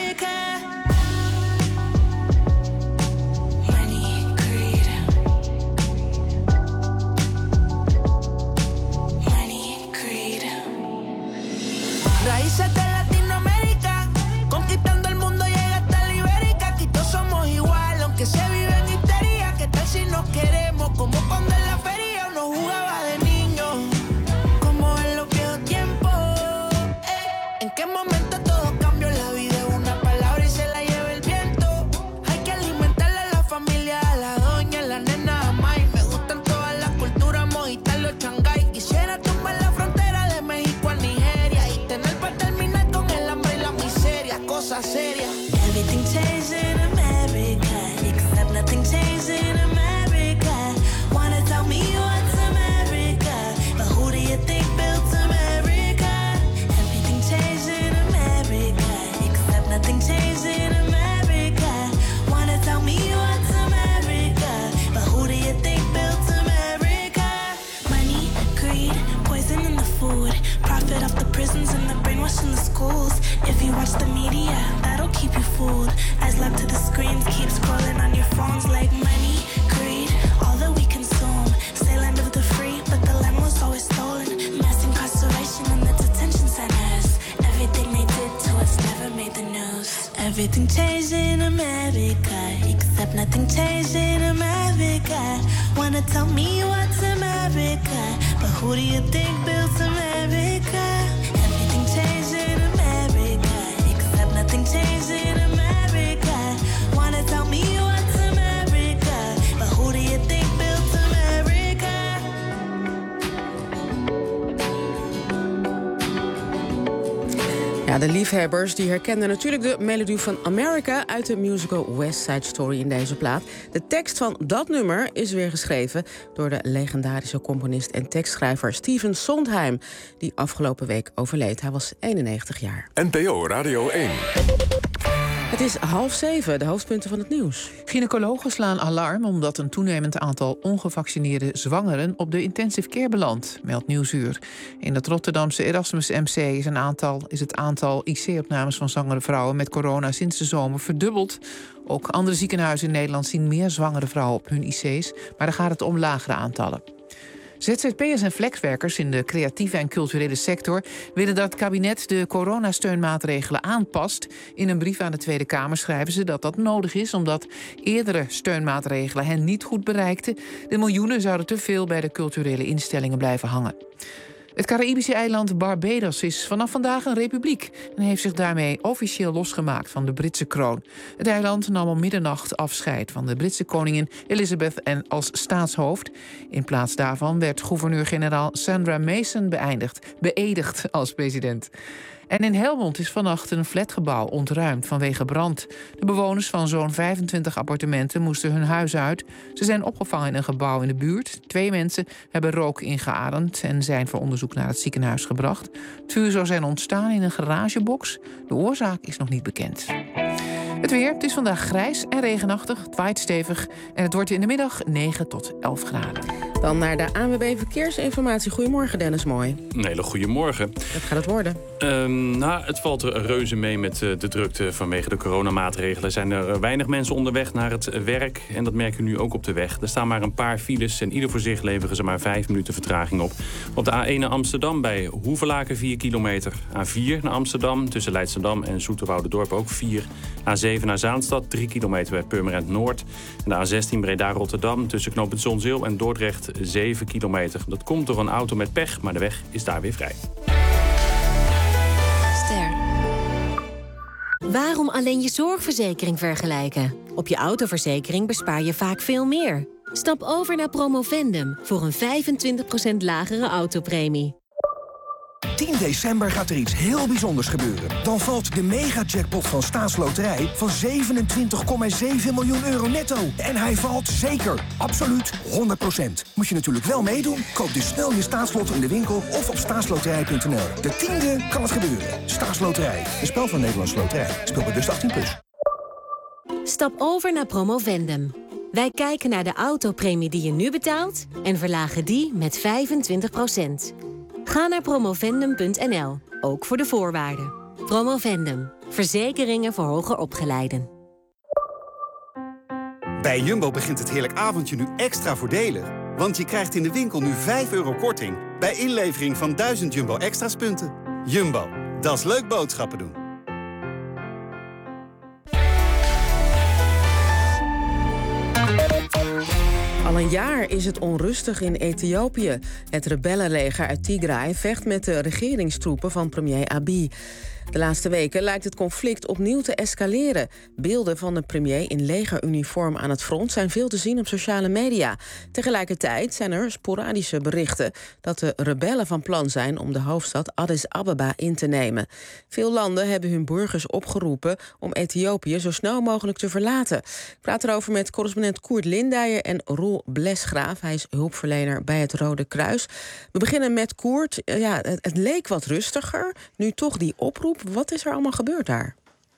S16: Raíces de Latinoamérica, conquistando el mundo llega hasta Libérica. Aquí todos somos igual, aunque se vive en histeria. ¿Qué tal si nos queremos como cuando en la feria uno jugaba de niño, como en los viejos tiempos? Eh, ¿en qué momento todo cambió en la vida? Una palabra y se la lleva el viento. Hay que alimentarle a la familia, a la doña, a la nena, a May. Me gustan todas las culturas, mojitalo, Shanghái. Quisiera tumbar la frontera de México a Nigeria y tener para terminar con el hambre y la miseria, cosa seria.
S15: Everything changed in America, except nothing changed in America. Wanna tell me what's America, but who do you think built America? Everything changed in America, except nothing changed in America. Wanna tell me what's America, but who do you think built America? Money, greed, poison in the food, profit off the prisons and the brainwash in the schools. If you watch the media, that'll keep you fooled. Eyes locked to the screens, keep scrolling on your phones like money, greed, all that we consume. Say land of the free, but the land was always stolen. Mass incarceration in the detention centers. Everything they did to us never made the news. Everything changed in America, except nothing changed in America. Wanna tell me what's America, but who do you think built America? Everything changed in America, except nothing changed in America. Wanna tell me what's America, but who do you think built America?
S1: Ja, de liefhebbers die herkenden natuurlijk de melodie van America uit de musical West Side Story in deze plaat. De tekst van dat nummer is weer geschreven door de legendarische componist en tekstschrijver Stephen Sondheim, die afgelopen week overleed. Hij was eenennegentig jaar.
S3: N P O Radio één.
S1: Het is half zeven, de hoofdpunten van het nieuws.
S4: Gynaecologen slaan alarm omdat een toenemend aantal ongevaccineerde zwangeren op de intensive care belandt, meldt Nieuwsuur. In het Rotterdamse Erasmus M C is, een aantal, is het aantal I C-opnames van zwangere vrouwen met corona sinds de zomer verdubbeld. Ook andere ziekenhuizen in Nederland zien meer zwangere vrouwen op hun I C's, maar dan gaat het om lagere aantallen. Z Z P'ers en flexwerkers in de creatieve en culturele sector willen dat het kabinet de coronasteunmaatregelen aanpast. In een brief aan de Tweede Kamer schrijven ze dat dat nodig is omdat eerdere steunmaatregelen hen niet goed bereikten. De miljoenen zouden te veel bij de culturele instellingen blijven hangen. Het Caraïbische eiland Barbados is vanaf vandaag een republiek en heeft zich daarmee officieel losgemaakt van de Britse kroon. Het eiland nam om middernacht afscheid van de Britse koningin Elizabeth en als staatshoofd. In plaats daarvan werd gouverneur-generaal Sandra Mason beëindigd, beëdigd als president. En in Helmond is vannacht een flatgebouw ontruimd vanwege brand. De bewoners van zo'n vijfentwintig appartementen moesten hun huis uit. Ze zijn opgevangen in een gebouw in de buurt. Twee mensen hebben rook ingeademd en zijn voor onderzoek naar het ziekenhuis gebracht. Het vuur zou zijn ontstaan in een garagebox. De oorzaak is nog niet bekend. Het weer, het is vandaag grijs en regenachtig, het waait stevig en het wordt in de middag negen tot elf graden.
S1: Dan naar de A N W B Verkeersinformatie. Goedemorgen, Dennis Mooi.
S17: Een hele goede morgen.
S1: Wat gaat het worden?
S17: Um, nou, het valt er reuze mee met uh, de drukte vanwege de coronamaatregelen. Zijn er weinig mensen onderweg naar het werk en dat merken we nu ook op de weg. Er staan maar een paar files en ieder voor zich leveren ze maar vijf minuten vertraging op. Op de A één naar Amsterdam bij Hoevelaken vier kilometer. A vier naar Amsterdam tussen Leidschendam en Zoeterwouderdorp ook vier. A zeven naar Zaanstad drie kilometer bij Purmerend Noord. En de A zestien Breda-Rotterdam tussen knooppunt Zonzeel en Dordrecht zeven kilometer. Dat komt door een auto met pech, maar de weg is daar weer vrij.
S18: Ster. Waarom alleen je zorgverzekering vergelijken? Op je autoverzekering bespaar je vaak veel meer. Stap over naar Promovendum voor een vijfentwintig procent lagere autopremie.
S19: tien december gaat er iets heel bijzonders gebeuren. Dan valt de mega-jackpot van Staatsloterij van zevenentwintig komma zeven miljoen euro netto. En hij valt zeker, absoluut, honderd procent. Moet je natuurlijk wel meedoen. Koop dus snel je staatslot in de winkel of op staatsloterij punt n l. De tiende kan het gebeuren. Staatsloterij, een spel van Nederlandse Loterij. Speel bewust achttien plus.
S18: Stap over naar Promovendum. Wij kijken naar de autopremie die je nu betaalt en verlagen die met vijfentwintig procent. Ga naar promovendum punt n l, ook voor de voorwaarden. Promovendum, verzekeringen voor hoger opgeleiden.
S20: Bij Jumbo begint het heerlijk avondje nu extra voordelig. Want je krijgt in de winkel nu vijf euro korting bij inlevering van duizend Jumbo Extra's punten. Jumbo, dat is leuk boodschappen doen.
S1: Al een jaar is het onrustig in Ethiopië. Het rebellenleger uit Tigray vecht met de regeringstroepen van premier Abiy. De laatste weken lijkt het conflict opnieuw te escaleren. Beelden van de premier in legeruniform aan het front zijn veel te zien op sociale media. Tegelijkertijd zijn er sporadische berichten dat de rebellen van plan zijn om de hoofdstad Addis Ababa in te nemen. Veel landen hebben hun burgers opgeroepen om Ethiopië zo snel mogelijk te verlaten. Ik praat erover met correspondent Koert Lindijer en Roel Blesgraaf. Hij is hulpverlener bij het Rode Kruis. We beginnen met Koert. Ja, het, het leek wat rustiger. Nu toch die oproep. Wat is er allemaal gebeurd daar?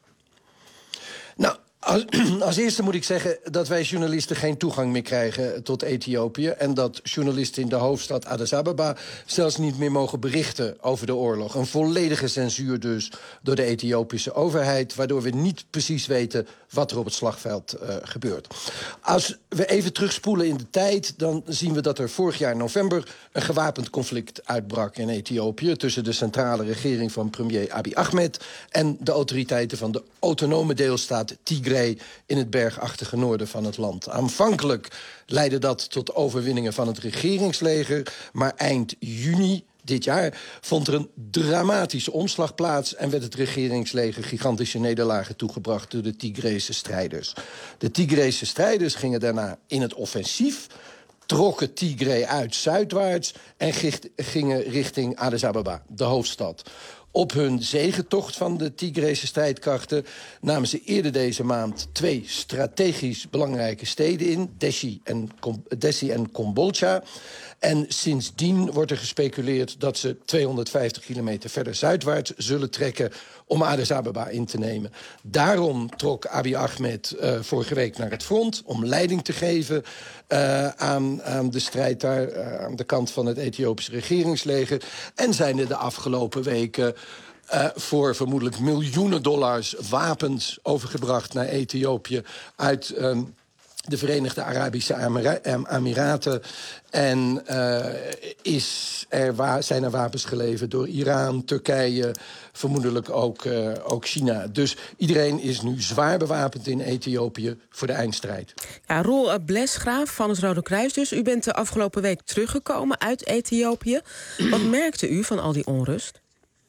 S21: Nou, als, als eerste moet ik zeggen dat wij journalisten geen toegang meer krijgen tot Ethiopië. En dat journalisten in de hoofdstad Addis Ababa zelfs niet meer mogen berichten over de oorlog. Een volledige censuur dus door de Ethiopische overheid, waardoor we niet precies weten wat er op het slagveld uh, gebeurt. Als we even terugspoelen in de tijd, dan zien we dat er vorig jaar in november een gewapend conflict uitbrak in Ethiopië tussen de centrale regering van premier Abiy Ahmed en de autoriteiten van de autonome deelstaat Tigray in het bergachtige noorden van het land. Aanvankelijk leidde dat tot overwinningen van het regeringsleger, maar eind juni dit jaar vond er een dramatische omslag plaats en werd het regeringsleger gigantische nederlagen toegebracht door de Tigrayse strijders. De Tigrayse strijders gingen daarna in het offensief, trokken Tigray uit zuidwaarts en gingen richting Addis Ababa, de hoofdstad. Op hun zegentocht van de Tigrayse strijdkrachten namen ze eerder deze maand twee strategisch belangrijke steden in, Dessie en, Dessie en Kombolcha. En sindsdien wordt er gespeculeerd dat ze tweehonderdvijftig kilometer verder zuidwaarts zullen trekken om Addis Ababa in te nemen. Daarom trok Abiy Ahmed uh, vorige week naar het front om leiding te geven uh, aan, aan de strijd daar uh, aan de kant van het Ethiopische regeringsleger. En zijn er de afgelopen weken Uh, voor vermoedelijk miljoenen dollars wapens overgebracht naar Ethiopië uit, um, de Verenigde Arabische Emiraten. En uh, is er wa- zijn er wapens geleverd door Iran, Turkije, vermoedelijk ook, uh, ook China. Dus iedereen is nu zwaar bewapend in Ethiopië voor de eindstrijd.
S1: Ja, Roel Blesgraaf van het Rode Kruis dus. U bent de afgelopen week teruggekomen uit Ethiopië. Wat merkte u van al die onrust?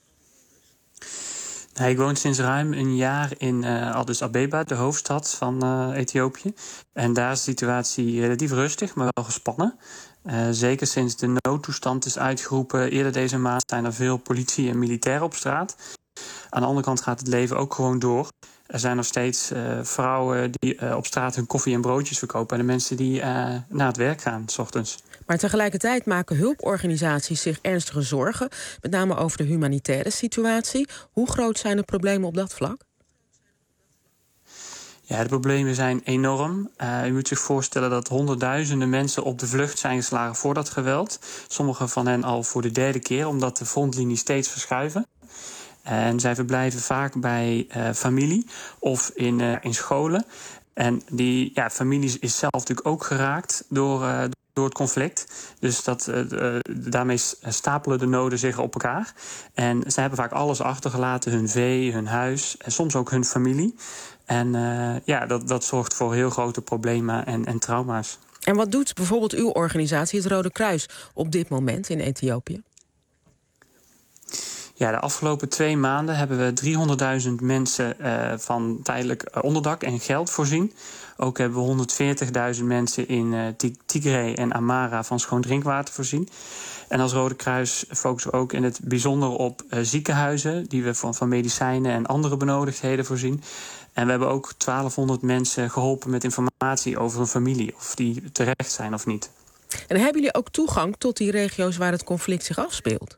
S2: Nou, ik woon sinds ruim een jaar in uh, Addis Abeba, de hoofdstad van uh, Ethiopië. En daar is de situatie relatief rustig, maar wel gespannen. Uh, zeker sinds de noodtoestand is uitgeroepen eerder deze maand zijn er veel politie en militairen op straat. Aan de andere kant gaat het leven ook gewoon door. Er zijn nog steeds uh, vrouwen die uh, op straat hun koffie en broodjes verkopen en de mensen die uh, naar het werk gaan, 's ochtends.
S1: Maar tegelijkertijd maken hulporganisaties zich ernstige zorgen, met name over de humanitaire situatie. Hoe groot zijn de problemen op dat vlak?
S2: Ja, de problemen zijn enorm. Uh, u moet zich voorstellen dat honderdduizenden mensen op de vlucht zijn geslagen voor dat geweld. Sommigen van hen al voor de derde keer, omdat de frontlinies steeds verschuiven. En zij verblijven vaak bij uh, familie of in, uh, in scholen. En die ja, familie is zelf natuurlijk ook geraakt door, uh, door het conflict. Dus dat, uh, daarmee stapelen de noden zich op elkaar. En zij hebben vaak alles achtergelaten, hun vee, hun huis en soms ook hun familie. En uh, ja, dat, dat zorgt voor heel grote problemen en, en trauma's.
S1: En wat doet bijvoorbeeld uw organisatie, het Rode Kruis, op dit moment in Ethiopië?
S2: Ja, de afgelopen twee maanden hebben we driehonderdduizend mensen uh, van tijdelijk onderdak en geld voorzien. Ook hebben we honderdveertigduizend mensen in uh, Tigray en Amara van schoon drinkwater voorzien. En als Rode Kruis focussen we ook in het bijzonder op uh, ziekenhuizen, die we van, van medicijnen en andere benodigdheden voorzien. En we hebben ook twaalfhonderd mensen geholpen met informatie over hun familie, of die terecht zijn of niet.
S1: En hebben jullie ook toegang tot die regio's waar het conflict zich afspeelt?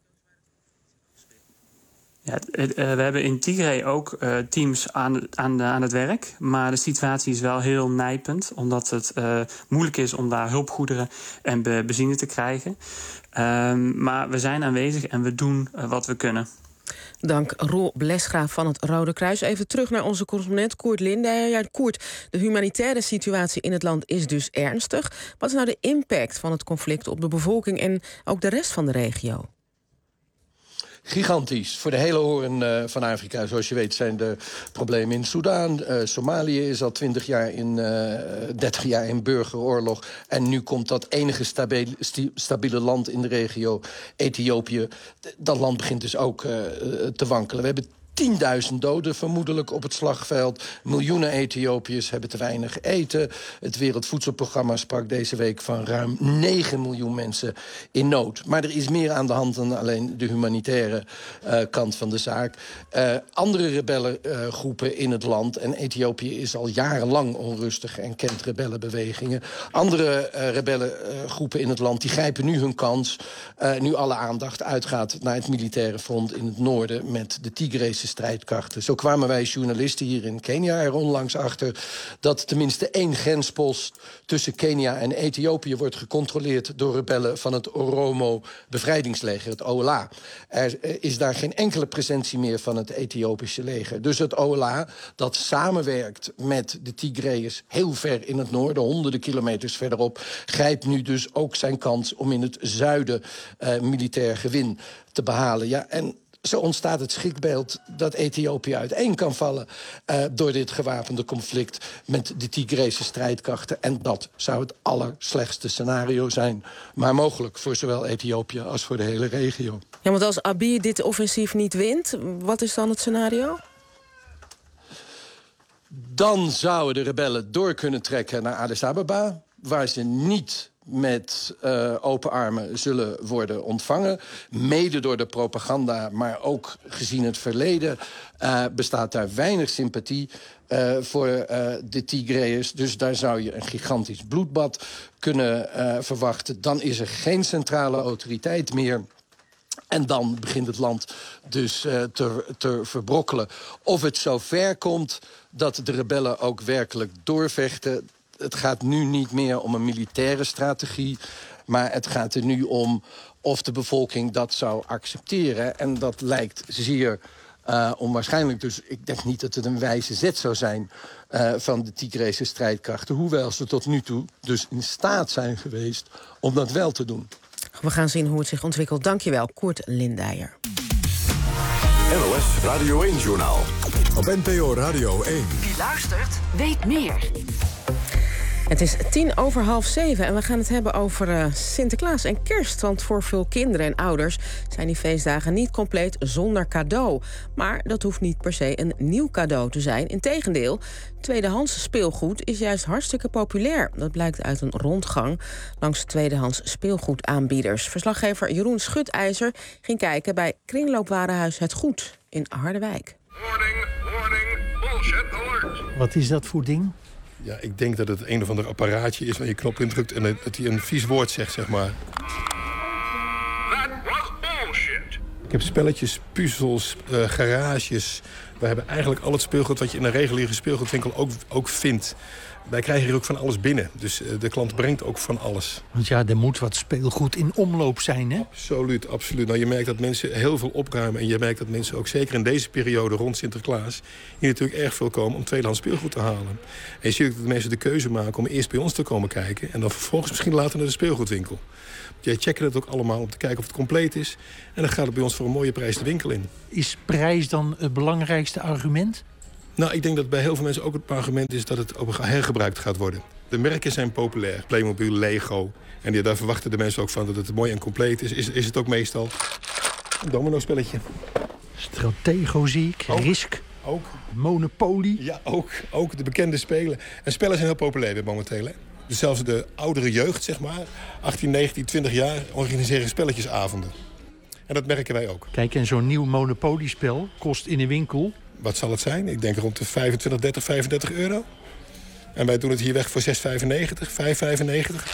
S2: Ja, we hebben in Tigray ook uh, teams aan, aan, aan het werk. Maar de situatie is wel heel nijpend. Omdat het uh, moeilijk is om daar hulpgoederen en be- benzine te krijgen. Um, maar we zijn aanwezig en we doen uh, wat we kunnen.
S1: Dank Roel Blesgraaf van het Rode Kruis. Even terug naar onze correspondent Koert Linde. Ja, Koert, de humanitaire situatie in het land is dus ernstig. Wat is nou de impact van het conflict op de bevolking en ook de rest van de regio?
S21: Gigantisch. Voor de hele hoorn uh, van Afrika. Zoals je weet zijn de problemen in Soudaan. Uh, Somalië is al twintig jaar in, uh, dertig jaar in burgeroorlog. En nu komt dat enige stabiele, stabiele land in de regio, Ethiopië. Dat land begint dus ook uh, te wankelen. We hebben tienduizend doden vermoedelijk op het slagveld. Miljoenen Ethiopiërs hebben te weinig eten. Het Wereldvoedselprogramma sprak deze week van ruim negen miljoen mensen in nood. Maar er is meer aan de hand dan alleen de humanitaire uh, kant van de zaak. Uh, andere rebellengroepen uh, in het land, en Ethiopië is al jarenlang onrustig en kent rebellenbewegingen. Andere uh, rebellengroepen uh, in het land die grijpen nu hun kans. Uh, nu alle aandacht uitgaat naar het militaire front in het noorden met de Tigrese strijdkrachten. Zo kwamen wij journalisten hier in Kenia er onlangs achter dat tenminste één grenspost tussen Kenia en Ethiopië wordt gecontroleerd door rebellen van het Oromo-bevrijdingsleger, het O L A. Er is daar geen enkele presentie meer van het Ethiopische leger. Dus het O L A, dat samenwerkt met de Tigreërs heel ver in het noorden, honderden kilometers verderop, grijpt nu dus ook zijn kans om in het zuiden uh, militair gewin te behalen. Ja, en zo ontstaat het schrikbeeld dat Ethiopië uiteen kan vallen uh, door dit gewapende conflict met de Tigrese strijdkrachten. En dat zou het allerslechtste scenario zijn. Maar mogelijk voor zowel Ethiopië als voor de hele regio.
S1: Ja, want als Abiy dit offensief niet wint, wat is dan het scenario?
S21: Dan zouden de rebellen door kunnen trekken naar Addis Ababa, waar ze niet met uh, open armen zullen worden ontvangen. Mede door de propaganda, maar ook gezien het verleden Uh, bestaat daar weinig sympathie uh, voor uh, de Tigreërs. Dus daar zou je een gigantisch bloedbad kunnen uh, verwachten. Dan is er geen centrale autoriteit meer. En dan begint het land dus uh, te, te verbrokkelen. Of het zo ver komt dat de rebellen ook werkelijk doorvechten. Het gaat nu niet meer om een militaire strategie, maar het gaat er nu om of de bevolking dat zou accepteren. En dat lijkt zeer Uh, om waarschijnlijk dus, ik denk niet dat het een wijze zet zou zijn uh, van de Tigrese strijdkrachten. Hoewel ze tot nu toe dus in staat zijn geweest om dat wel te doen.
S1: We gaan zien hoe het zich ontwikkelt. Dankjewel, Koert Lindijer.
S3: N O S Radio één-journaal. Op N P O Radio één.
S5: Wie luistert, weet meer.
S1: Het is tien over half zeven en we gaan het hebben over uh, Sinterklaas en Kerst. Want voor veel kinderen en ouders zijn die feestdagen niet compleet zonder cadeau. Maar dat hoeft niet per se een nieuw cadeau te zijn. Integendeel, tweedehands speelgoed is juist hartstikke populair. Dat blijkt uit een rondgang langs tweedehands speelgoedaanbieders. Verslaggever Jeroen Schutijzer ging kijken bij kringloopwarenhuis Het Goed in Harderwijk.
S22: Warning, warning, bullshit alert.
S23: Wat is dat voor ding?
S22: Ja, ik denk dat het een of ander apparaatje is waar je knop indrukt en dat hij een vies woord zegt, zeg maar. That was bullshit. Ik heb spelletjes, puzzels, uh, garages. We hebben eigenlijk al het speelgoed wat je in een reguliere speelgoedwinkel ook, ook vindt. Wij krijgen hier ook van alles binnen. Dus uh, de klant brengt ook van alles.
S23: Want ja, er moet wat speelgoed in omloop zijn, hè?
S22: Absoluut, absoluut. Nou, je merkt dat mensen heel veel opruimen. En je merkt dat mensen ook zeker in deze periode rond Sinterklaas hier natuurlijk erg veel komen om tweedehands speelgoed te halen. En je ziet ook dat mensen de keuze maken om eerst bij ons te komen kijken en dan vervolgens misschien later naar de speelgoedwinkel. Jij checken het ook allemaal om te kijken of het compleet is. En dan gaat het bij ons voor een mooie prijs de winkel in.
S23: Is prijs dan het belangrijkste argument?
S22: Nou, ik denk dat bij heel veel mensen ook het argument is dat het ook hergebruikt gaat worden. De merken zijn populair. Playmobil, Lego. En die, daar verwachten de mensen ook van dat het mooi en compleet is. Is, is het ook meestal een domino-spelletje.
S23: Stratego zie ik. Ook, Risk.
S22: Ook.
S23: Monopoly.
S22: Ja, ook. Ook de bekende spelen. En spellen zijn heel populair weer momenteel, hè? Dus zelfs de oudere jeugd, zeg maar, achttien, negentien, twintig jaar, organiseren spelletjesavonden. En dat merken wij ook.
S23: Kijk, en zo'n nieuw Monopoly-spel kost in de winkel...
S22: Wat zal het zijn? Ik denk rond de vijfentwintig, dertig, vijfendertig euro. En wij doen het hier weg voor zes vijfennegentig, vijf vijfennegentig.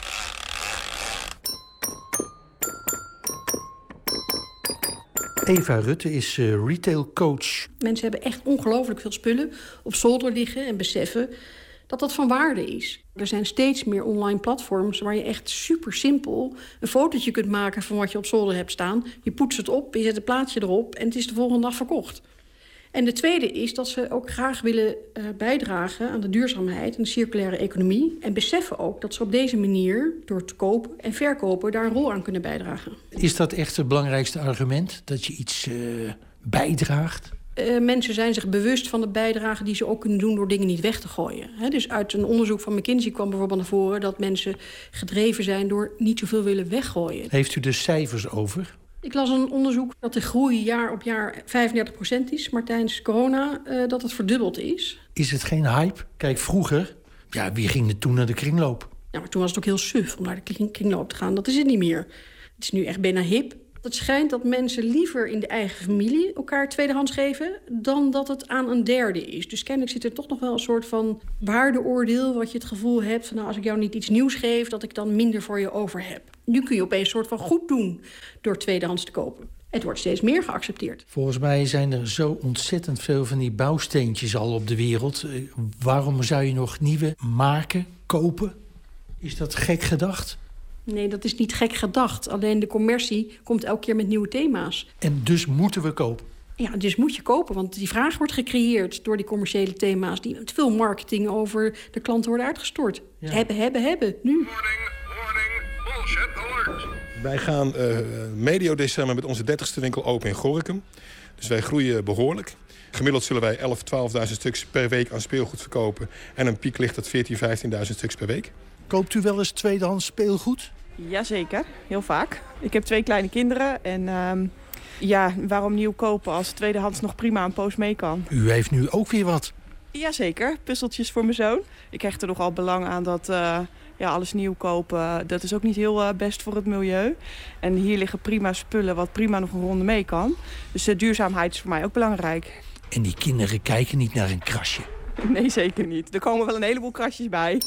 S23: Eva Rutte is uh, retailcoach.
S24: Mensen hebben echt ongelooflijk veel spullen op zolder liggen en beseffen dat dat van waarde is. Er zijn steeds meer online platforms waar je echt super simpel een fotootje kunt maken van wat je op zolder hebt staan. Je poetst het op, je zet een plaatje erop en het is de volgende dag verkocht. En de tweede is dat ze ook graag willen uh, bijdragen aan de duurzaamheid en de circulaire economie. En beseffen ook dat ze op deze manier, door te kopen en verkopen, daar een rol aan kunnen bijdragen.
S23: Is dat echt het belangrijkste argument? Dat je iets uh, bijdraagt?
S24: Uh, mensen zijn zich bewust van de bijdrage die ze ook kunnen doen door dingen niet weg te gooien. He, dus uit een onderzoek van McKinsey kwam bijvoorbeeld naar voren dat mensen gedreven zijn door niet zoveel willen weggooien.
S23: Heeft u de cijfers over?
S24: Ik las een onderzoek dat de groei jaar op jaar vijfendertig procent is, maar tijdens corona uh, dat het verdubbeld is.
S23: Is het geen hype? Kijk, vroeger, ja, wie ging er toen naar de kringloop?
S24: Ja, maar toen was het ook heel suf om naar de kring- kringloop te gaan. Dat is het niet meer. Het is nu echt bijna hip. Het schijnt dat mensen liever in de eigen familie elkaar tweedehands geven dan dat het aan een derde is. Dus kennelijk zit er toch nog wel een soort van waardeoordeel wat je het gevoel hebt van nou, als ik jou niet iets nieuws geef, dat ik dan minder voor je over heb. Nu kun je opeens een soort van goed doen door tweedehands te kopen. Het wordt steeds meer geaccepteerd.
S23: Volgens mij zijn er zo ontzettend veel van die bouwsteentjes al op de wereld. Waarom zou je nog nieuwe maken, kopen? Is dat gek gedacht?
S24: Nee, dat is niet gek gedacht. Alleen de commercie komt elke keer met nieuwe thema's.
S23: En dus moeten we kopen?
S24: Ja, dus moet je kopen, want die vraag wordt gecreëerd door die commerciële thema's die met veel marketing over de klanten worden uitgestort. Ja. Hebben, hebben, hebben, nu.
S22: Warning, warning, bullshit alert. Wij gaan uh, medio december met onze dertigste winkel open in Gorinchem. Dus wij groeien behoorlijk. Gemiddeld zullen wij elf, twaalfduizend stuks per week aan speelgoed verkopen. En een piek ligt dat veertien, vijftienduizend stuks per week.
S23: Koopt u wel eens tweedehands speelgoed?
S25: Jazeker, heel vaak. Ik heb twee kleine kinderen en uh, ja, waarom nieuw kopen als tweedehands nog prima een poos mee kan?
S23: U heeft nu ook weer wat.
S25: Jazeker, puzzeltjes voor mijn zoon. Ik hecht er nogal belang aan dat uh, ja, alles nieuw kopen, dat is ook niet heel uh, best voor het milieu. En hier liggen prima spullen wat prima nog een ronde mee kan. Dus uh, duurzaamheid is voor mij ook belangrijk.
S23: En die kinderen kijken niet naar een krasje?
S25: Nee, zeker niet. Er komen wel een heleboel krasjes bij.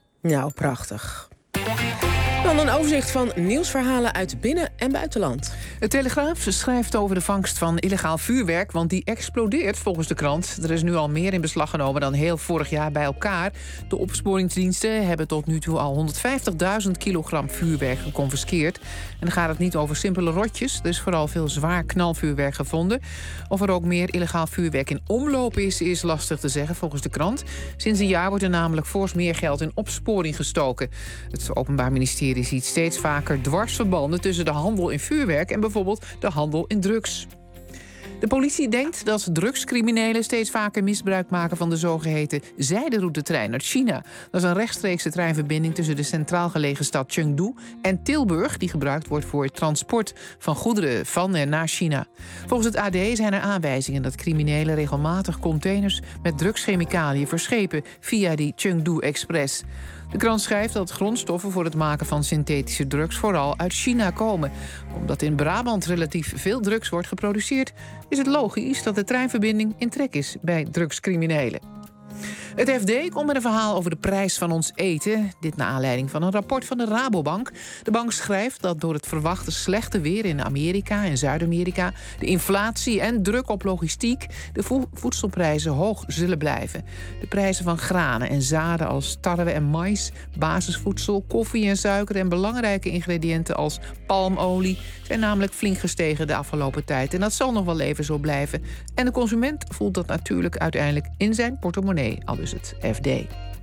S1: Nou, prachtig. Dan een overzicht van nieuwsverhalen uit binnen- en buitenland.
S4: De Telegraaf schrijft over de vangst van illegaal vuurwerk, want die explodeert volgens de krant. Er is nu al meer in beslag genomen dan heel vorig jaar bij elkaar. De opsporingsdiensten hebben tot nu toe al honderdvijftigduizend kilogram vuurwerk geconfiskeerd. En dan gaat het niet over simpele rotjes. Er is vooral veel zwaar knalvuurwerk gevonden. Of er ook meer illegaal vuurwerk in omloop is, is lastig te zeggen volgens de krant. Sinds een jaar wordt er namelijk fors meer geld in opsporing gestoken. Het Openbaar Ministerie ziet steeds vaker dwarsverbanden tussen de handel in vuurwerk en bijvoorbeeld de handel in drugs. De politie denkt dat drugscriminelen steeds vaker misbruik maken van de zogeheten zijderoutetrein uit China. Dat is een rechtstreekse treinverbinding tussen de centraal gelegen stad Chengdu en Tilburg, die gebruikt wordt voor het transport van goederen van en naar China. Volgens het A D zijn er aanwijzingen dat criminelen regelmatig containers met drugschemicaliën verschepen via die Chengdu Express. De krant schrijft dat grondstoffen voor het maken van synthetische drugs vooral uit China komen. Omdat in Brabant relatief veel drugs wordt geproduceerd, is het logisch dat de treinverbinding in trek is bij drugscriminelen. Het F D komt met een verhaal over de prijs van ons eten. Dit naar aanleiding van een rapport van de Rabobank. De bank schrijft dat door het verwachte slechte weer in Amerika en Zuid-Amerika, de inflatie en druk op logistiek, de vo- voedselprijzen hoog zullen blijven. De prijzen van granen en zaden als tarwe en mais, basisvoedsel, koffie en suiker en belangrijke ingrediënten als palmolie zijn namelijk flink gestegen de afgelopen tijd. En dat zal nog wel even zo blijven. En de consument voelt dat natuurlijk uiteindelijk in zijn portemonnee, al dus het F D.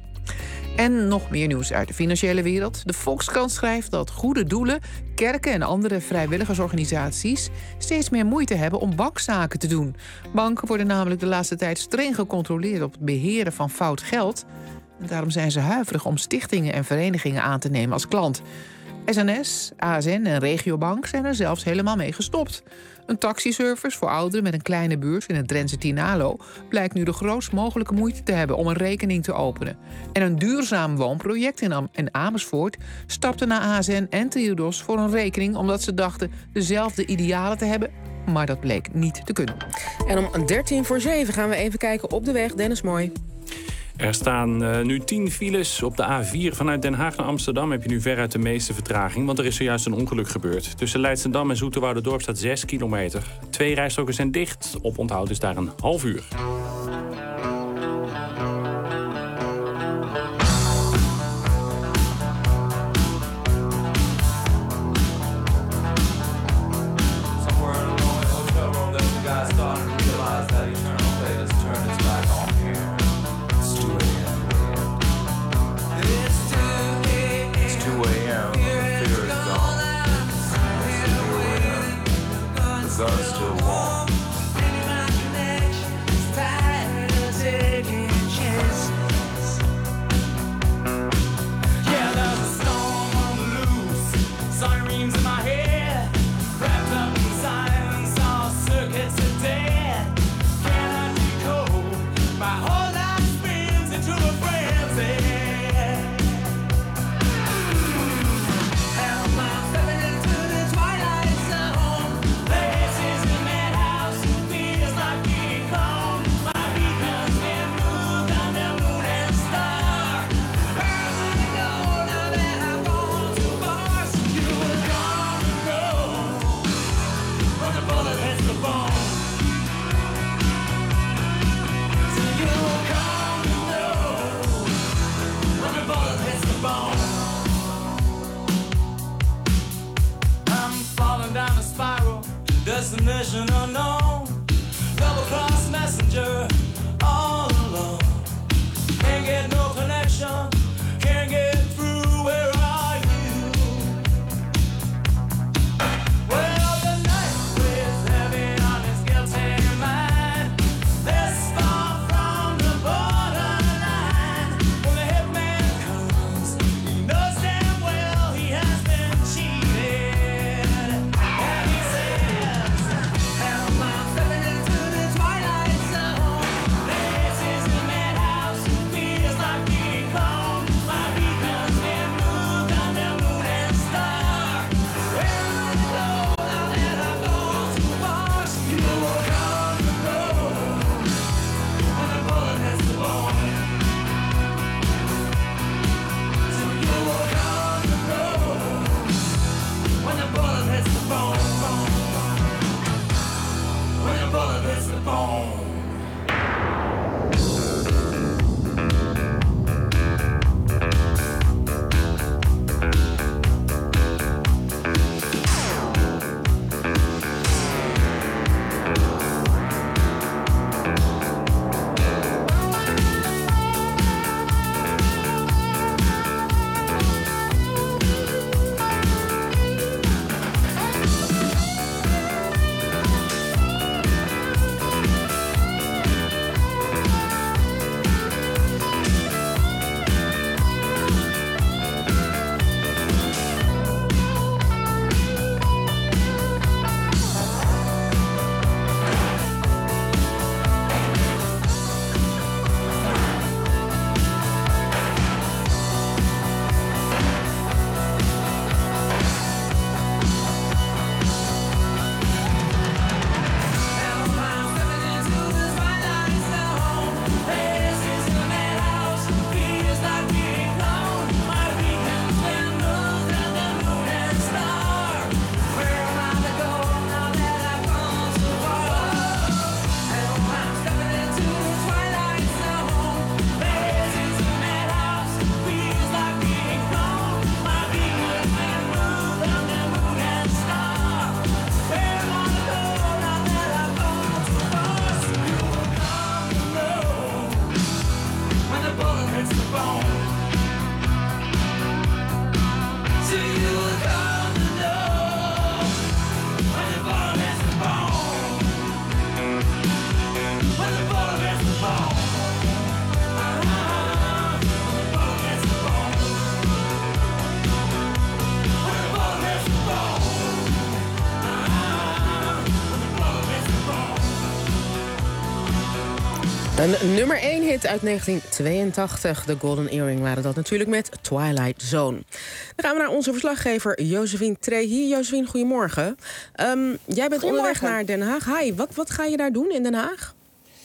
S4: En nog meer nieuws uit de financiële wereld. De Volkskrant schrijft dat goede doelen, kerken en andere vrijwilligersorganisaties steeds meer moeite hebben om bankzaken te doen. Banken worden namelijk de laatste tijd streng gecontroleerd op het beheren van fout geld. En daarom zijn ze huiverig om stichtingen en verenigingen aan te nemen als klant. S N S, A S N en Regiobank zijn er zelfs helemaal mee gestopt. Een taxiservice voor ouderen met een kleine beurs in het Drentse Tinalo blijkt nu de grootst mogelijke moeite te hebben om een rekening te openen. En een duurzaam woonproject in, Am- in Amersfoort stapte naar A S N en Triodos voor een rekening omdat ze dachten dezelfde idealen te hebben, maar dat bleek niet te kunnen.
S1: En om dertien voor zeven gaan we even kijken op de weg. Dennis Mooi.
S17: Er staan uh, nu tien files. Op de A vier vanuit Den Haag naar Amsterdam heb je nu veruit de meeste vertraging, want er is zojuist een ongeluk gebeurd. Tussen Leidschendam en Zoeterwouderdorp staat zes kilometer. Twee rijstroken zijn dicht. Op onthoud is daar een half uur.
S6: Destination unknown, double cross messenger, all alone. Can't get no connection, can't get through. Where are you? Well, the night weighs heavy on his guilty mind. This far from the borderline. When the hitman comes, he knows damn well he has been cheated. And he says, bone.
S1: Een nummer één hit uit negentien tweeëntachtig. De Golden Earring waren dat natuurlijk met Twilight Zone. Dan gaan we naar onze verslaggever Josephine Trehi. Josephine, goedemorgen. Um, jij bent onderweg naar Den Haag. Hi, wat, wat ga je daar doen in Den Haag?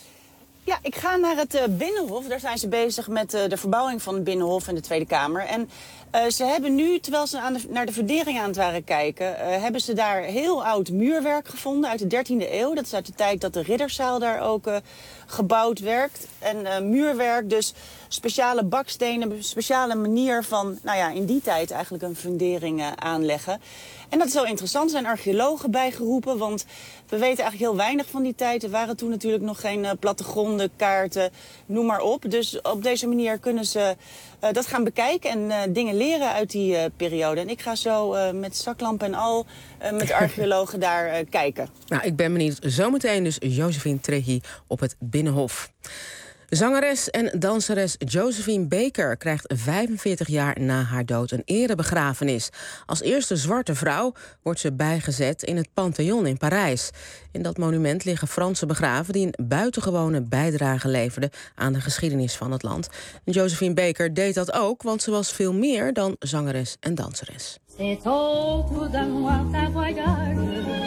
S7: Ja, ik ga naar het uh, Binnenhof. Daar zijn ze bezig met uh, de verbouwing van het Binnenhof en de Tweede Kamer. En uh, ze hebben nu, terwijl ze aan de, naar de fundering aan het waren kijken... Uh, hebben ze daar heel oud muurwerk gevonden uit de dertiende eeuw. Dat is uit de tijd dat de ridderzaal daar ook uh, gebouwd werd. En uh, muurwerk, dus speciale bakstenen, een speciale manier van... nou ja, in die tijd eigenlijk een fundering uh, aanleggen. En dat is zo interessant. Er zijn archeologen bijgeroepen, want we weten eigenlijk heel weinig van die tijd. Er waren toen natuurlijk nog geen uh, plattegronden, kaarten, noem maar op. Dus op deze manier kunnen ze uh, dat gaan bekijken en uh, dingen leren uit die uh, periode. En ik ga zo uh, met zaklamp en al uh, met de archeologen daar uh, kijken.
S1: Nou, ik ben benieuwd. Zometeen dus Josephine Trehi op het Binnenhof. Zangeres en danseres Josephine Baker krijgt vijfenveertig jaar na haar dood een erebegrafenis. Als eerste zwarte vrouw wordt ze bijgezet in het Pantheon in Parijs. In dat monument liggen Fransen begraven die een buitengewone bijdrage leverden aan de geschiedenis van het land. En Josephine Baker deed dat ook, want ze was veel meer dan zangeres en danseres.
S6: C'est au tout d'un noir voyage,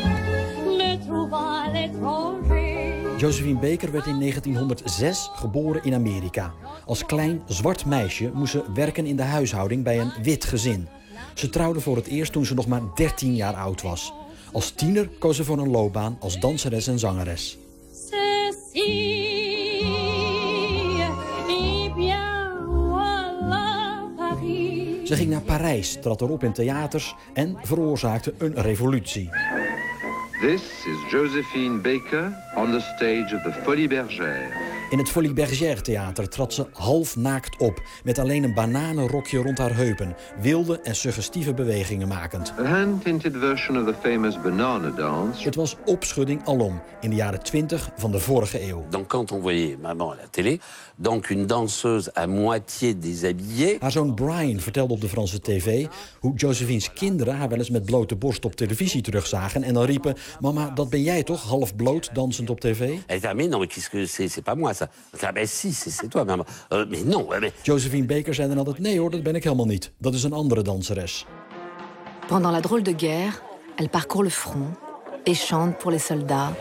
S6: me trouvant à l'étranger.
S8: Josephine Baker werd in negentienhonderdzes geboren in Amerika. Als klein zwart meisje moest ze werken in de huishouding bij een wit gezin. Ze trouwde voor het eerst toen ze nog maar dertien jaar oud was. Als tiener koos ze voor een loopbaan als danseres en zangeres. Ze ging naar Parijs, trad erop in theaters en veroorzaakte een revolutie.
S9: This is Josephine Baker on the stage of the Folies Bergère.
S8: In het Folies Bergère theater trad ze half naakt op, met alleen een bananenrokje rond haar heupen, wilde en suggestieve bewegingen makend.
S9: A hand-painted version of the famous banana dance.
S8: Het was opschudding alom in de jaren twintig van de vorige eeuw.
S10: Donc quand on voyait maman à la télé, donc une danseuse à moitié déshabillée.
S8: Haar zoon Brian vertelde op de Franse tv hoe Josephine's kinderen haar wel eens met blote borst op televisie terugzagen en dan riepen: "Mama, dat ben jij toch, half bloot dansend op tv?"
S10: Elle était ah mais non, qu'est-ce que c'est, c'est pas moi ça. Ah ben si, c'est toi maman. Uh, mais non, mais
S8: Josephine Baker zei dan altijd: "Nee hoor, dat ben ik helemaal niet. Dat is een andere danseres."
S11: Pendant la drôle de guerre, elle parcourt le front et chante pour les soldats.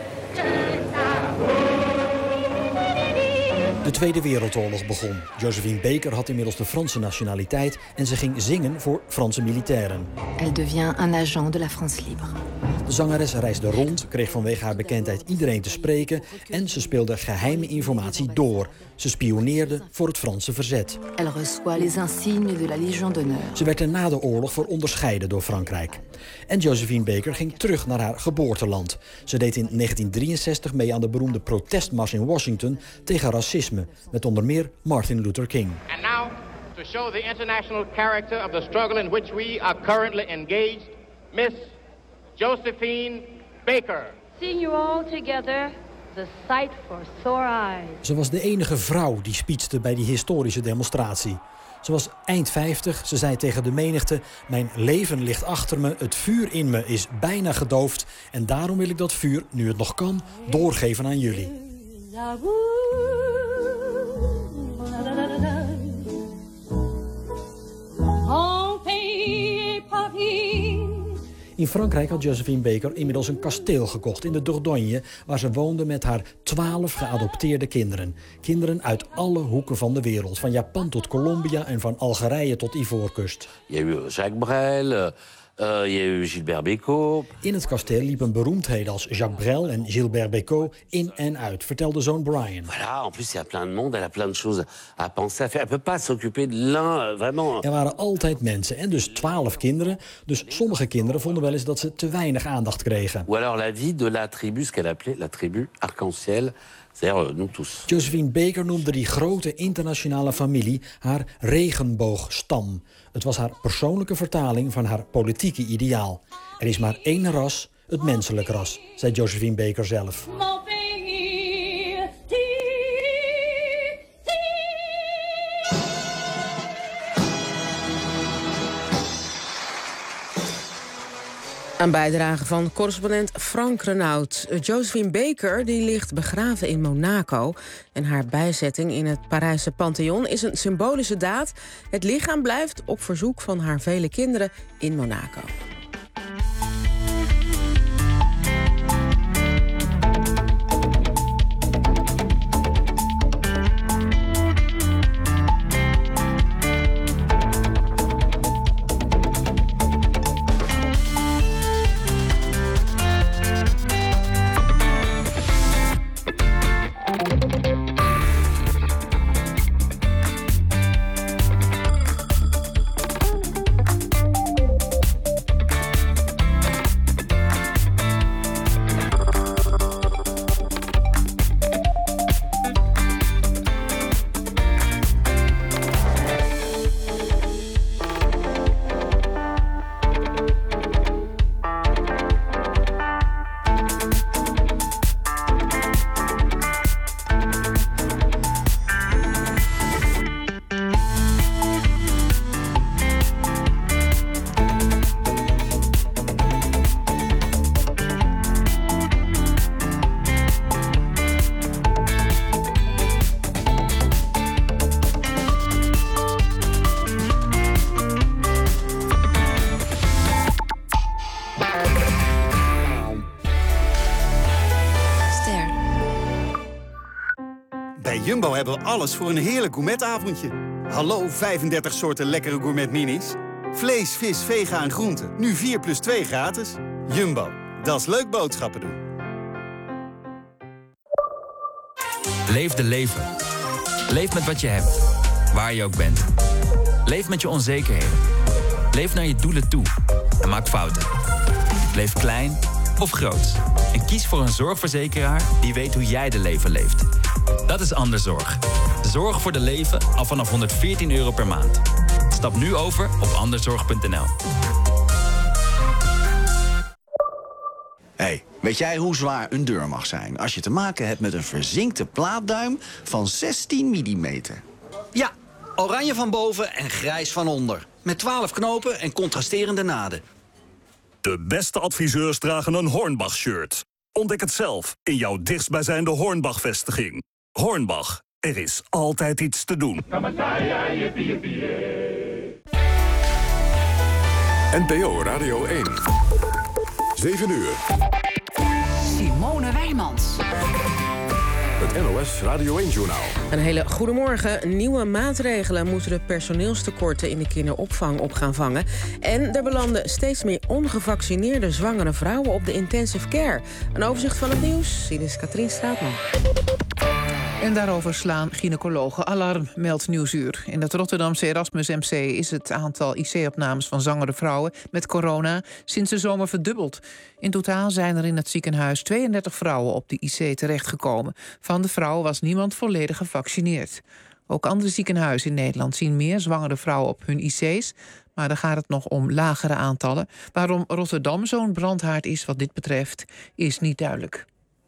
S8: De Tweede Wereldoorlog begon. Josephine Baker had inmiddels de Franse nationaliteit en ze ging zingen voor Franse militairen.
S11: Elle devient un agent de la France libre.
S8: De zangeres reisde rond, kreeg vanwege haar bekendheid iedereen te spreken en ze speelde geheime informatie door. Ze spioneerde voor het Franse verzet.
S11: Elle reçoit les insignes de la Légion d'honneur.
S8: Ze werd er na de oorlog voor onderscheiden door Frankrijk. En Josephine Baker ging terug naar haar geboorteland. Ze deed in negentien drieënzestig mee aan de beroemde protestmars in Washington tegen racisme, met onder meer Martin Luther King.
S12: And now, to show the international character of the struggle in which we are currently engaged, Miss Josephine Baker.
S13: Seeing you all together is a sight for sore eyes.
S8: Ze was de enige vrouw die speechte bij die historische demonstratie. Ze was eind vijftig, ze zei tegen de menigte: mijn leven ligt achter me, het vuur in me is bijna gedoofd en daarom wil ik dat vuur, nu het nog kan, doorgeven aan jullie. In Frankrijk had Josephine Baker inmiddels een kasteel gekocht in de Dordogne, waar ze woonde met haar twaalf geadopteerde kinderen. Kinderen uit alle hoeken van de wereld, van Japan tot Colombia en van Algerije tot Ivoorkust.
S10: Il y a eu Jacques Brel, uh, il y a eu Gilbert Bécaud.
S8: In het kasteel liepen beroemdheden als Jacques Brel en Gilbert Bécaud in en uit, vertelde zoon Brian.
S10: Voilà, en plus il y a plein de monde, elle a plein de choses à penser à faire. Elle peut pas s'occuper de l'un, vraiment.
S8: Er waren altijd mensen en dus twaalf kinderen. Dus sommige kinderen vonden wel eens dat ze te weinig aandacht kregen.
S10: Ou alors la vie de la tribu, ce qu'elle appelait la tribu arc-en-ciel. C'est-à-dire nous tous.
S8: Josephine Baker noemde die grote internationale familie haar regenboogstam. Het was haar persoonlijke vertaling van haar politieke ideaal. Er is maar één ras, het menselijk ras, zei Josephine Baker zelf.
S1: Een bijdrage van correspondent Frank Renaud. Josephine Baker die ligt begraven in Monaco. En haar bijzetting in het Parijse Pantheon is een symbolische daad. Het lichaam blijft op verzoek van haar vele kinderen in Monaco.
S20: Jumbo hebben we alles voor een heerlijk gourmetavondje. Hallo, vijfendertig soorten lekkere gourmet-minis. Vlees, vis, vega en groenten. Nu vier plus twee gratis. Jumbo, dat is leuk boodschappen doen.
S14: Leef de leven. Leef met wat je hebt. Waar je ook bent. Leef met je onzekerheden. Leef naar je doelen toe. En maak fouten. Leef klein of groot. En kies voor een zorgverzekeraar die weet hoe jij de leven leeft. Dat is Anderzorg. Zorg voor de leven al vanaf honderdveertien euro per maand. Stap nu over op anderzorg punt n l.
S15: Hey, weet jij hoe zwaar een deur mag zijn als je te maken hebt met een verzinkte plaatduim van zestien millimeter? Ja, oranje van boven en grijs van onder. Met twaalf knopen en contrasterende naden.
S16: De beste adviseurs dragen een Hornbach-shirt. Ontdek het zelf in jouw dichtstbijzijnde Hornbach-vestiging. Hornbach, er is altijd iets te doen.
S3: N P O Radio één. zeven uur.
S5: Simone Wijmans.
S3: Het N O S Radio één-journaal.
S1: Een hele goede morgen. Nieuwe maatregelen moeten de personeelstekorten in de kinderopvang op gaan vangen. En er belanden steeds meer ongevaccineerde zwangere vrouwen op de intensive care. Een overzicht van het nieuws. Hier is Katrien Straatman.
S4: En daarover slaan gynaecologen alarm, meldt Nieuwsuur. In het Rotterdamse Erasmus M C is het aantal I C-opnames van zwangere vrouwen met corona sinds de zomer verdubbeld. In totaal zijn er in het ziekenhuis tweeëndertig vrouwen op de I C terechtgekomen. Van de vrouwen was niemand volledig gevaccineerd. Ook andere ziekenhuizen in Nederland zien meer zwangere vrouwen op hun I C's, maar dan gaat het nog om lagere aantallen. Waarom Rotterdam zo'n brandhaard is wat dit betreft, is niet duidelijk.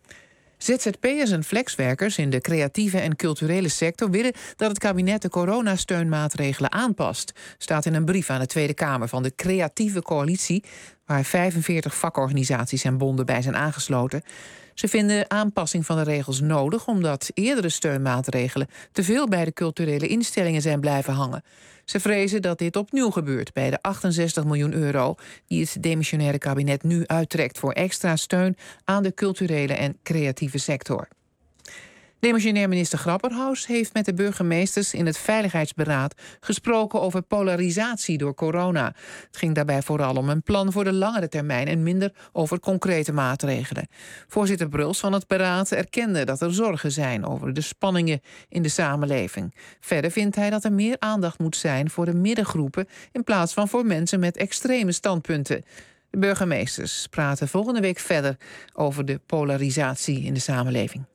S4: Z Z P'ers en flexwerkers in de creatieve en culturele sector willen dat het kabinet de coronasteunmaatregelen aanpast. Staat in een brief aan de Tweede Kamer van de Creatieve Coalitie, waar vijfenveertig vakorganisaties en bonden bij zijn aangesloten. Ze vinden aanpassing van de regels nodig omdat eerdere steunmaatregelen te veel bij de culturele instellingen zijn blijven hangen. Ze vrezen dat dit opnieuw gebeurt bij de achtenzestig miljoen euro... die het demissionaire kabinet nu uittrekt voor extra steun aan de culturele en creatieve sector. Demissionair minister Grapperhaus heeft met de burgemeesters in het Veiligheidsberaad gesproken over polarisatie door corona. Het ging daarbij vooral om een plan voor de langere termijn en minder over concrete maatregelen. Voorzitter Bruls van het beraad erkende dat er zorgen zijn over de spanningen in de samenleving. Verder vindt hij dat er meer aandacht moet zijn voor de middengroepen in plaats van voor mensen met extreme standpunten. De burgemeesters praten volgende week verder over de polarisatie in de samenleving.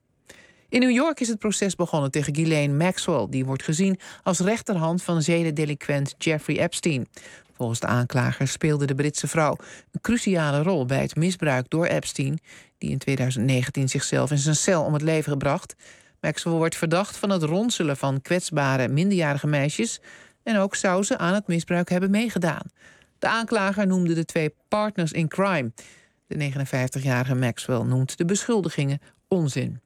S4: In New York is het proces begonnen tegen Ghislaine Maxwell, die wordt gezien als rechterhand van zedendelinquent Jeffrey Epstein. Volgens de aanklager speelde de Britse vrouw een cruciale rol bij het misbruik door Epstein, die in tweeduizend negentien zichzelf in zijn cel om het leven gebracht. Maxwell wordt verdacht van het ronselen van kwetsbare minderjarige meisjes en ook zou ze aan het misbruik hebben meegedaan. De aanklager noemde de twee partners in crime. De negenenvijftigjarige Maxwell noemt de beschuldigingen onzin.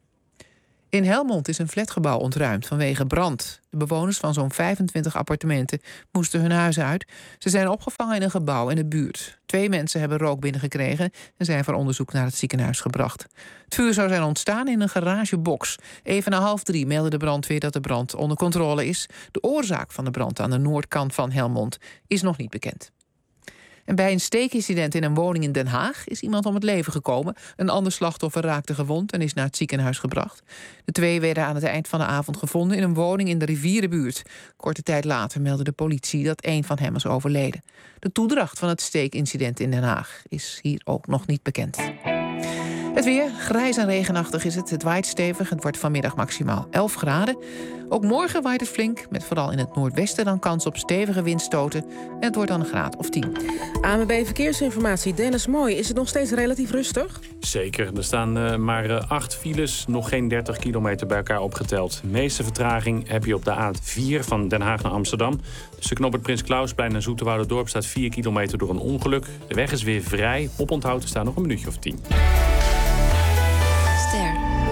S4: In Helmond is een flatgebouw ontruimd vanwege brand. De bewoners van zo'n vijfentwintig appartementen moesten hun huis uit. Ze zijn opgevangen in een gebouw in de buurt. Twee mensen hebben rook binnengekregen en zijn voor onderzoek naar het ziekenhuis gebracht. Het vuur zou zijn ontstaan in een garagebox. Even na half drie meldde de brandweer dat de brand onder controle is. De oorzaak van de brand aan de noordkant van Helmond is nog niet bekend. En bij een steekincident in een woning in Den Haag is iemand om het leven gekomen. Een ander slachtoffer raakte gewond en is naar het ziekenhuis gebracht. De twee werden aan het eind van de avond gevonden in een woning in de Rivierenbuurt. Korte tijd later meldde de politie dat één van hen was overleden. De toedracht van het steekincident in Den Haag is hier ook nog niet bekend. Het weer, grijs en regenachtig is het. Het waait stevig. Het wordt vanmiddag maximaal elf graden. Ook morgen waait het flink, met vooral in het noordwesten dan kans op stevige windstoten. En het wordt dan een graad of tien.
S1: A M B Verkeersinformatie, Dennis Mooi. Is het nog steeds relatief rustig?
S17: Zeker. Er staan uh, maar uh, acht files, nog geen dertig kilometer bij elkaar opgeteld. De meeste vertraging heb je op de A vier van Den Haag naar Amsterdam. Tussen knooppunt Prins Klausplein en Zoeterwouderdorp staat vier kilometer door een ongeluk. De weg is weer vrij. Oponthoud er staat nog een minuutje of tien.
S2: Ster.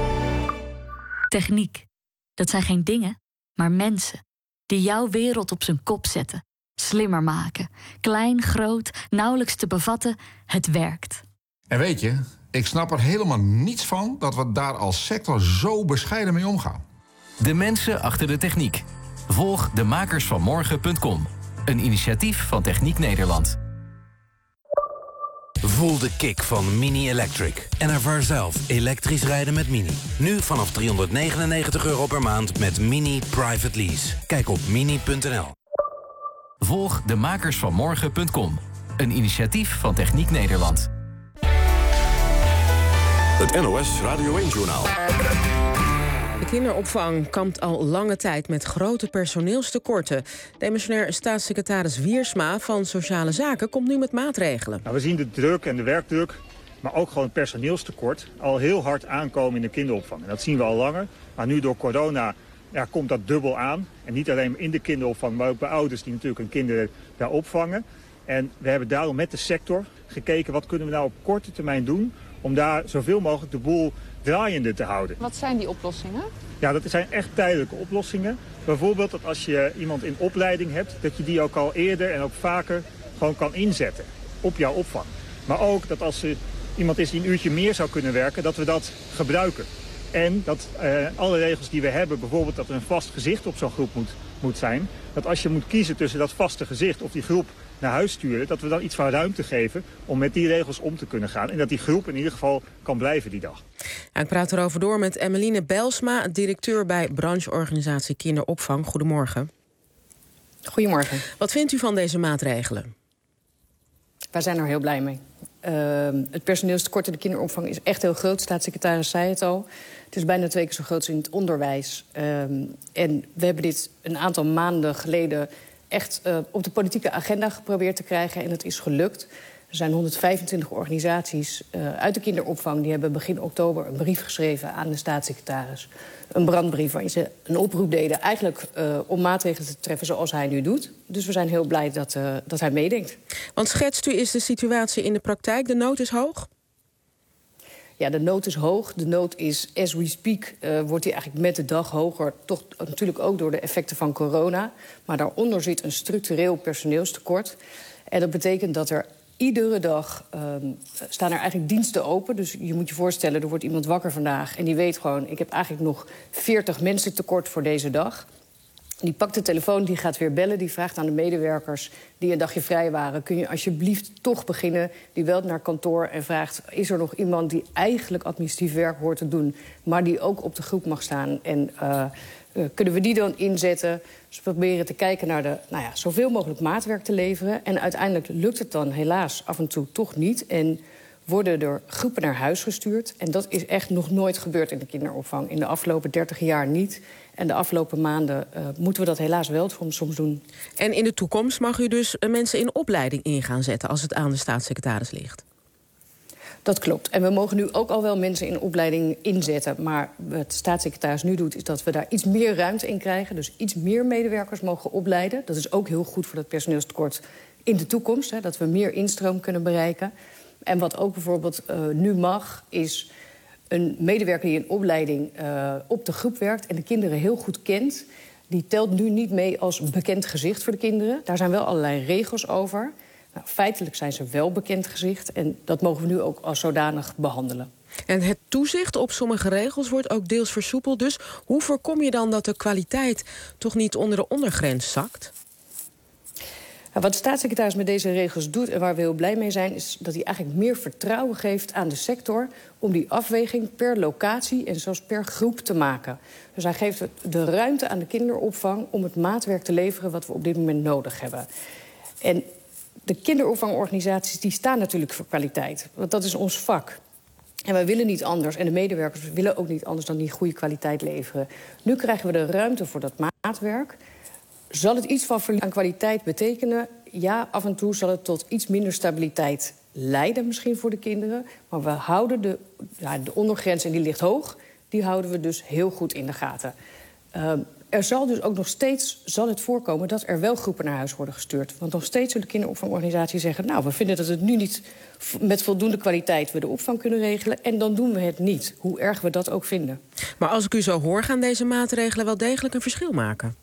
S2: Techniek. Dat zijn geen dingen, maar mensen. Die jouw wereld op zijn kop zetten. Slimmer maken. Klein, groot, nauwelijks te bevatten. Het werkt.
S18: En weet je, ik snap er helemaal niets van dat we daar als sector zo bescheiden mee omgaan.
S19: De mensen achter de techniek. Volg de makers van morgen punt com. Een initiatief van Techniek Nederland.
S21: Voel de kick van Mini Electric. En ervaar zelf elektrisch rijden met Mini. Nu vanaf driehonderdnegenennegentig euro per maand met Mini Private Lease. Kijk op mini punt n l.
S19: Volg de makers van morgen punt com. Een initiatief van Techniek Nederland.
S3: Het N O S Radio één-journaal.
S1: De kinderopvang kampt al lange tijd met grote personeelstekorten. Demissionair staatssecretaris Wiersma van Sociale Zaken komt nu met maatregelen.
S24: Nou, we zien de druk en de werkdruk, maar ook gewoon het personeelstekort al heel hard aankomen in de kinderopvang. En dat zien we al langer. Maar nu door corona ja, komt dat dubbel aan. En niet alleen in de kinderopvang, maar ook bij ouders die natuurlijk hun kinderen daar opvangen. En we hebben daarom met de sector gekeken wat kunnen we nou op korte termijn doen om daar zoveel mogelijk de boel draaiende te houden.
S26: Wat zijn die oplossingen?
S24: Ja, dat zijn echt tijdelijke oplossingen. Bijvoorbeeld dat als je iemand in opleiding hebt, dat je die ook al eerder en ook vaker gewoon kan inzetten op jouw opvang. Maar ook dat als er iemand is die een uurtje meer zou kunnen werken, dat we dat gebruiken. En dat uh, alle regels die we hebben, bijvoorbeeld dat er een vast gezicht op zo'n groep moet, moet zijn. Dat als je moet kiezen tussen dat vaste gezicht of die groep naar huis sturen, dat we dan iets van ruimte geven om met die regels om te kunnen gaan. En dat die groep in ieder geval kan blijven die dag.
S1: Ja, ik praat erover door met Emmeline Bijlsma, directeur bij brancheorganisatie Kinderopvang. Goedemorgen.
S6: Goedemorgen.
S1: Wat vindt u van deze maatregelen?
S6: Wij zijn er heel blij mee. Uh, het personeelstekort in de kinderopvang is echt heel groot. Staatssecretaris zei het al. Het is bijna twee keer zo groot als in het onderwijs. Uh, en we hebben dit een aantal maanden geleden echt uh, op de politieke agenda geprobeerd te krijgen. En het is gelukt. Er zijn honderdvijfentwintig organisaties uh, uit de kinderopvang. Die hebben begin oktober een brief geschreven aan de staatssecretaris. Een brandbrief waarin ze een oproep deden eigenlijk uh, om maatregelen te treffen zoals hij nu doet. Dus we zijn heel blij dat, uh, dat hij meedenkt.
S1: Want schetst u is de situatie in de praktijk? De nood is hoog?
S6: Ja, de nood is hoog. De nood is, as we speak, uh, wordt die eigenlijk met de dag hoger. Toch natuurlijk ook door de effecten van corona. Maar daaronder zit een structureel personeelstekort. En dat betekent dat er iedere dag um, staan er eigenlijk diensten open. Dus je moet je voorstellen, er wordt iemand wakker vandaag en die weet gewoon, ik heb eigenlijk nog veertig mensen tekort voor deze dag. Die pakt de telefoon, die gaat weer bellen, die vraagt aan de medewerkers die een dagje vrij waren, kun je alsjeblieft toch beginnen? Die belt naar kantoor en vraagt, is er nog iemand die eigenlijk administratief werk hoort te doen, maar die ook op de groep mag staan? En uh, uh, kunnen we die dan inzetten? Dus we proberen te kijken naar de, nou ja, zoveel mogelijk maatwerk te leveren. En uiteindelijk lukt het dan helaas af en toe toch niet. En worden er groepen naar huis gestuurd. En dat is echt nog nooit gebeurd in de kinderopvang. In de afgelopen dertig jaar niet. En de afgelopen maanden uh, moeten we dat helaas wel soms doen.
S1: En in de toekomst mag u dus mensen in opleiding in gaan zetten als het aan de staatssecretaris ligt?
S6: Dat klopt. En we mogen nu ook al wel mensen in opleiding inzetten. Maar wat de staatssecretaris nu doet, is dat we daar iets meer ruimte in krijgen. Dus iets meer medewerkers mogen opleiden. Dat is ook heel goed voor dat personeelstekort in de toekomst. Hè, dat we meer instroom kunnen bereiken. En wat ook bijvoorbeeld uh, nu mag, is een medewerker die in opleiding uh, op de groep werkt en de kinderen heel goed kent, die telt nu niet mee als bekend gezicht voor de kinderen. Daar zijn wel allerlei regels over. Nou, feitelijk zijn ze wel bekend gezicht en dat mogen we nu ook als zodanig behandelen.
S1: En het toezicht op sommige regels wordt ook deels versoepeld. Dus hoe voorkom je dan dat de kwaliteit toch niet onder de ondergrens zakt?
S6: Nou, wat de staatssecretaris met deze regels doet en waar we heel blij mee zijn, is dat hij eigenlijk meer vertrouwen geeft aan de sector om die afweging per locatie en zelfs per groep te maken. Dus hij geeft de ruimte aan de kinderopvang om het maatwerk te leveren wat we op dit moment nodig hebben. En de kinderopvangorganisaties die staan natuurlijk voor kwaliteit, want dat is ons vak. En wij willen niet anders, en de medewerkers willen ook niet anders dan die goede kwaliteit leveren. Nu krijgen we de ruimte voor dat maatwerk. Zal het iets van verlies aan kwaliteit betekenen? Ja, af en toe zal het tot iets minder stabiliteit leiden misschien voor de kinderen. Maar we houden de, ja, de ondergrens, en die ligt hoog, die houden we dus heel goed in de gaten. Uh, er zal dus ook nog steeds zal het voorkomen dat er wel groepen naar huis worden gestuurd. Want nog steeds zullen kinderopvangorganisaties zeggen, nou, we vinden dat het nu niet met voldoende kwaliteit we de opvang kunnen regelen. En dan doen we het niet, hoe erg we dat ook vinden.
S1: Maar als ik u zo hoor, gaan deze maatregelen wel degelijk een verschil maken?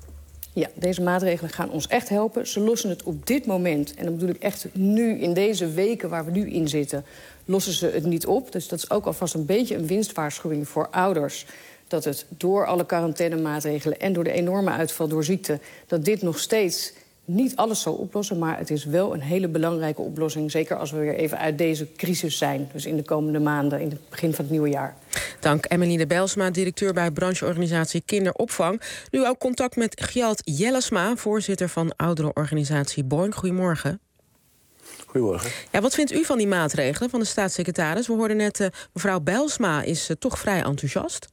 S6: Ja, deze maatregelen gaan ons echt helpen. Ze lossen het op dit moment, en dan bedoel ik echt nu in deze weken waar we nu in zitten, lossen ze het niet op. Dus dat is ook alvast een beetje een winstwaarschuwing voor ouders. Dat het door alle quarantainemaatregelen en door de enorme uitval door ziekte, dat dit nog steeds niet alles zal oplossen. Maar het is wel een hele belangrijke oplossing. Zeker als we weer even uit deze crisis zijn. Dus in de komende maanden, in het begin van het nieuwe jaar.
S1: Dank Emmeline Bijlsma, directeur bij brancheorganisatie Kinderopvang. Nu ook contact met Gjalt Jellesma, voorzitter van ouderenorganisatie Boing. Goedemorgen.
S7: Goedemorgen.
S1: Ja, wat vindt u van die maatregelen van de staatssecretaris? We hoorden net, uh, mevrouw Bijlsma is uh, toch vrij enthousiast.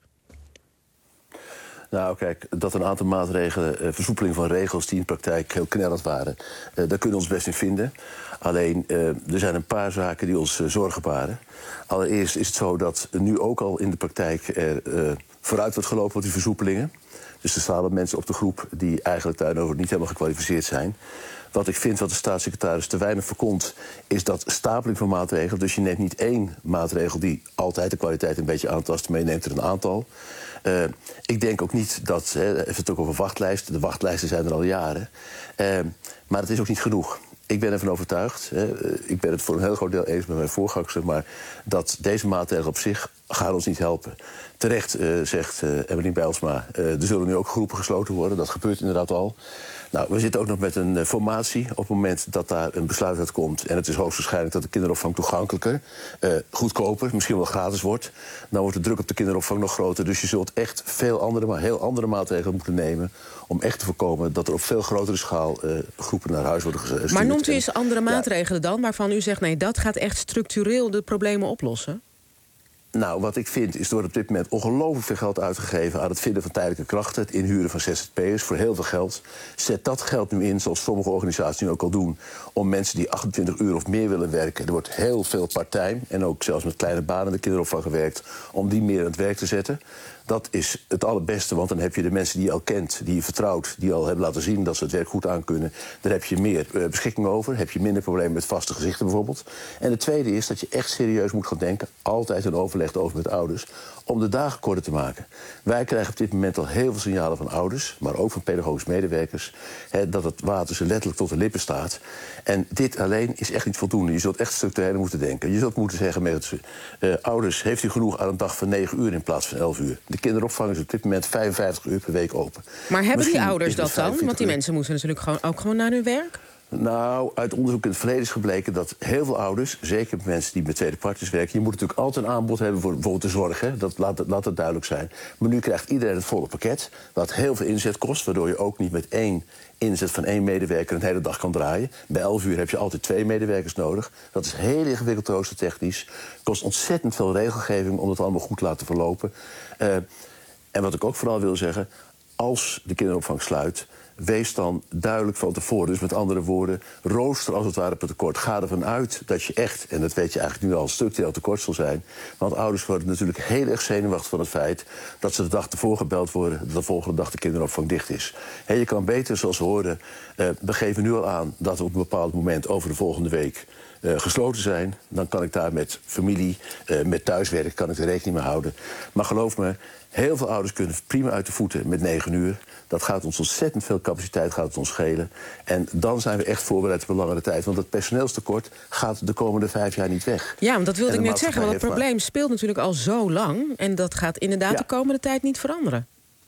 S7: Nou, kijk, dat een aantal maatregelen, uh, versoepeling van regels die in de praktijk heel knellend waren, uh, daar kunnen we ons best in vinden. Alleen, uh, er zijn een paar zaken die ons uh, zorgen baren. Allereerst is het zo dat nu ook al in de praktijk er uh, vooruit wordt gelopen met die versoepelingen. Dus er staan mensen op de groep die eigenlijk daarover niet helemaal gekwalificeerd zijn. Wat ik vind wat de staatssecretaris te weinig voorkomt, is dat stapeling van maatregelen. Dus je neemt niet één maatregel die altijd de kwaliteit een beetje aantast, maar je neemt er een aantal. Uh, ik denk ook niet dat, he, heeft het ook over wachtlijsten. De wachtlijsten zijn er al jaren. Uh, maar het is ook niet genoeg. Ik ben ervan overtuigd, he, ik ben het voor een heel groot deel eens met mijn voorganger, maar dat deze maatregelen op zich gaan ons niet helpen. Terecht uh, zegt uh, Emmeline Bijlsma, uh, er zullen nu ook groepen gesloten worden. Dat gebeurt inderdaad al. Nou, we zitten ook nog met een uh, formatie. Op het moment dat daar een besluit uit komt, en het is hoogstwaarschijnlijk dat de kinderopvang toegankelijker, uh, goedkoper, misschien wel gratis wordt, dan wordt de druk op de kinderopvang nog groter. Dus je zult echt veel andere, maar heel andere maatregelen moeten nemen om echt te voorkomen dat er op veel grotere schaal uh, groepen naar huis worden gestuurd.
S1: Maar noemt u eens andere maatregelen dan, waarvan u zegt, nee, dat gaat echt structureel de problemen oplossen?
S7: Nou, wat ik vind is door op dit moment ongelooflijk veel geld uitgegeven aan het vinden van tijdelijke krachten, het inhuren van Z Z P'ers voor heel veel geld. Zet dat geld nu in, zoals sommige organisaties nu ook al doen, om mensen die achtentwintig uur of meer willen werken. Er wordt heel veel part-time en ook zelfs met kleine banen in de kinderopvang gewerkt, om die meer aan het werk te zetten. Dat is het allerbeste, want dan heb je de mensen die je al kent, die je vertrouwt, die al hebben laten zien dat ze het werk goed aankunnen. Daar heb je meer uh, beschikking over, heb je minder problemen met vaste gezichten bijvoorbeeld. En het tweede is dat je echt serieus moet gaan denken, altijd een overleg over met ouders, om de dagen korter te maken. Wij krijgen op dit moment al heel veel signalen van ouders, maar ook van pedagogisch medewerkers, hè, dat het water ze letterlijk tot de lippen staat. En dit alleen is echt niet voldoende. Je zult echt structureel moeten denken. Je zult moeten zeggen met ze, uh, ouders, heeft u genoeg aan een dag van negen uur in plaats van elf uur? De kinderopvang is op dit moment vijfenvijftig uur per week open.
S1: Maar hebben
S7: Misschien
S1: die ouders dat dan? Want die
S7: uur.
S1: mensen moeten natuurlijk gewoon, ook gewoon naar hun werk.
S7: Nou, uit onderzoek in het verleden is gebleken dat heel veel ouders, zeker mensen die met tweede partners werken, je moet natuurlijk altijd een aanbod hebben voor bijvoorbeeld de zorg. Hè? Dat laat, laat het duidelijk zijn. Maar nu krijgt iedereen het volle pakket, wat heel veel inzet kost, waardoor je ook niet met één inzet van één medewerker een hele dag kan draaien. Bij elf uur heb je altijd twee medewerkers nodig. Dat is heel ingewikkeld roostertechnisch. Kost ontzettend veel regelgeving om het allemaal goed te laten verlopen. Uh, en wat ik ook vooral wil zeggen, als de kinderopvang sluit, wees dan duidelijk van tevoren. Dus met andere woorden, rooster als het ware op het tekort. Ga ervan uit dat je echt, en dat weet je eigenlijk nu al, structureel tekort zal zijn. Want ouders worden natuurlijk heel erg zenuwachtig van het feit dat ze de dag ervoor gebeld worden, dat de volgende dag de kinderopvang dicht is. He, je kan beter, zoals we hoorden, uh, we geven nu al aan dat we op een bepaald moment over de volgende week Uh, gesloten zijn. Dan kan ik daar met familie, uh, met thuiswerk, kan ik er rekening mee houden. Maar geloof me, heel veel ouders kunnen prima uit de voeten met negen uur. Dat gaat ons ontzettend veel capaciteit gaat het ons schelen. En dan zijn we echt voorbereid op een langere tijd. Want het personeelstekort gaat de komende vijf jaar niet weg.
S1: Ja, want dat wilde ik net zeggen. Want het probleem maar... speelt natuurlijk al zo lang. En dat gaat inderdaad ja. de komende tijd niet veranderen.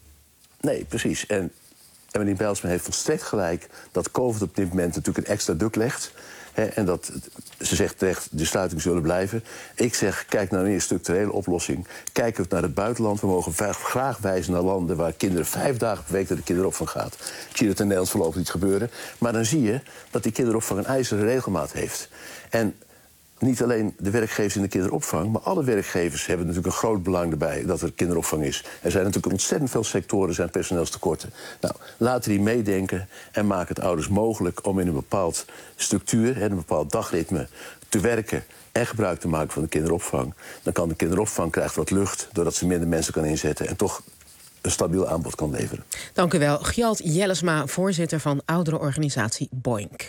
S7: Nee, precies. En Emmeline Bijlsma heeft volstrekt gelijk dat COVID op dit moment natuurlijk een extra druk legt. He, en dat, ze zegt terecht, de sluiting zullen blijven. Ik zeg, kijk naar een structurele oplossing. Kijk ook naar het buitenland. We mogen graag wijzen naar landen waar kinderen vijf dagen per week naar de kinderopvang gaat. Ik zie dat in Nederland voorlopig niet gebeuren. Maar dan zie je dat die kinderopvang een ijzeren regelmaat heeft. En niet alleen de werkgevers in de kinderopvang, maar alle werkgevers hebben natuurlijk een groot belang erbij dat er kinderopvang is. Er zijn natuurlijk ontzettend veel sectoren, zijn personeelstekorten. Nou, laten die meedenken en maak het ouders mogelijk om in een bepaald structuur, een bepaald dagritme te werken en gebruik te maken van de kinderopvang. Dan kan de kinderopvang krijgen wat lucht doordat ze minder mensen kan inzetten en toch een stabiel aanbod kan leveren.
S1: Dank u wel. Gjalt Jellesma, voorzitter van ouderenorganisatie Boink.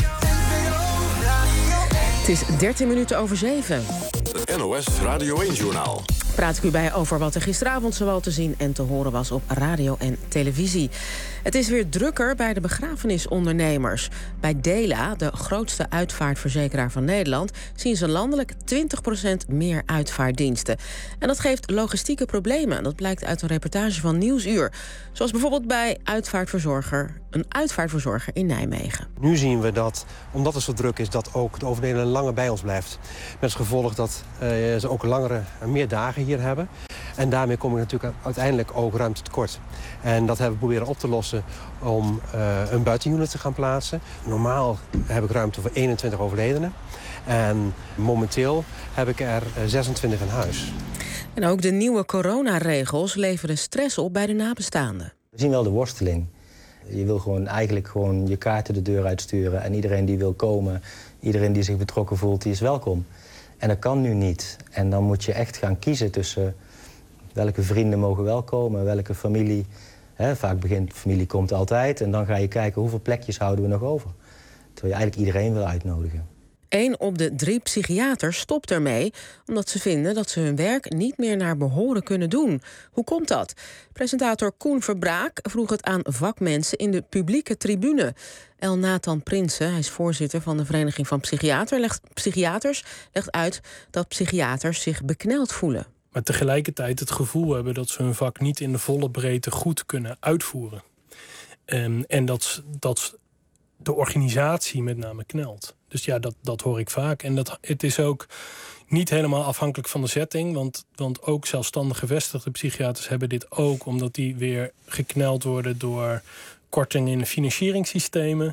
S1: Het is dertien minuten over zeven.
S3: Het N O S Radio één-journaal.
S1: Praat ik u bij over wat er gisteravond zowel te zien en te horen was op radio en televisie. Het is weer drukker bij de begrafenisondernemers. Bij Dela, de grootste uitvaartverzekeraar van Nederland, zien ze landelijk twintig procent meer uitvaartdiensten. En dat geeft logistieke problemen. Dat blijkt uit een reportage van Nieuwsuur. Zoals bijvoorbeeld bij uitvaartverzorger, een uitvaartverzorger in Nijmegen.
S9: Nu zien we dat, omdat het zo druk is, dat ook de overledene langer bij ons blijft. Met als gevolg dat uh, ze ook langere, meer dagen hier hebben. En daarmee kom ik natuurlijk uiteindelijk ook ruimte tekort. En dat hebben we proberen op te lossen om uh, een buitenunit te gaan plaatsen. Normaal heb ik ruimte voor eenentwintig overledenen. En momenteel heb ik er zesentwintig in huis.
S1: En ook de nieuwe coronaregels leveren stress op bij de nabestaanden.
S11: We zien wel de worsteling. Je wil gewoon eigenlijk gewoon je kaarten de deur uitsturen. En iedereen die wil komen, iedereen die zich betrokken voelt, die is welkom. En dat kan nu niet. En dan moet je echt gaan kiezen tussen welke vrienden mogen wel komen, welke familie. Hè, vaak begint familie komt altijd. En dan ga je kijken hoeveel plekjes houden we nog over. Terwijl je eigenlijk iedereen wil uitnodigen.
S1: Eén op de drie psychiaters stopt ermee omdat ze vinden dat ze hun werk niet meer naar behoren kunnen doen. Hoe komt dat? Presentator Koen Verbraak vroeg het aan vakmensen in de publieke tribune. El Nathan Prinsen, hij is voorzitter van de Vereniging van Psychiater, legt, Psychiaters, legt uit dat psychiaters zich bekneld voelen.
S12: maar tegelijkertijd het gevoel hebben dat ze hun vak niet in de volle breedte goed kunnen uitvoeren. Um, en dat, dat de organisatie met name knelt. Dus ja, dat, dat hoor ik vaak. En dat, het is ook niet helemaal afhankelijk van de setting. Want, want ook zelfstandig gevestigde psychiaters hebben dit ook, omdat die weer gekneld worden door kortingen in de financieringssystemen.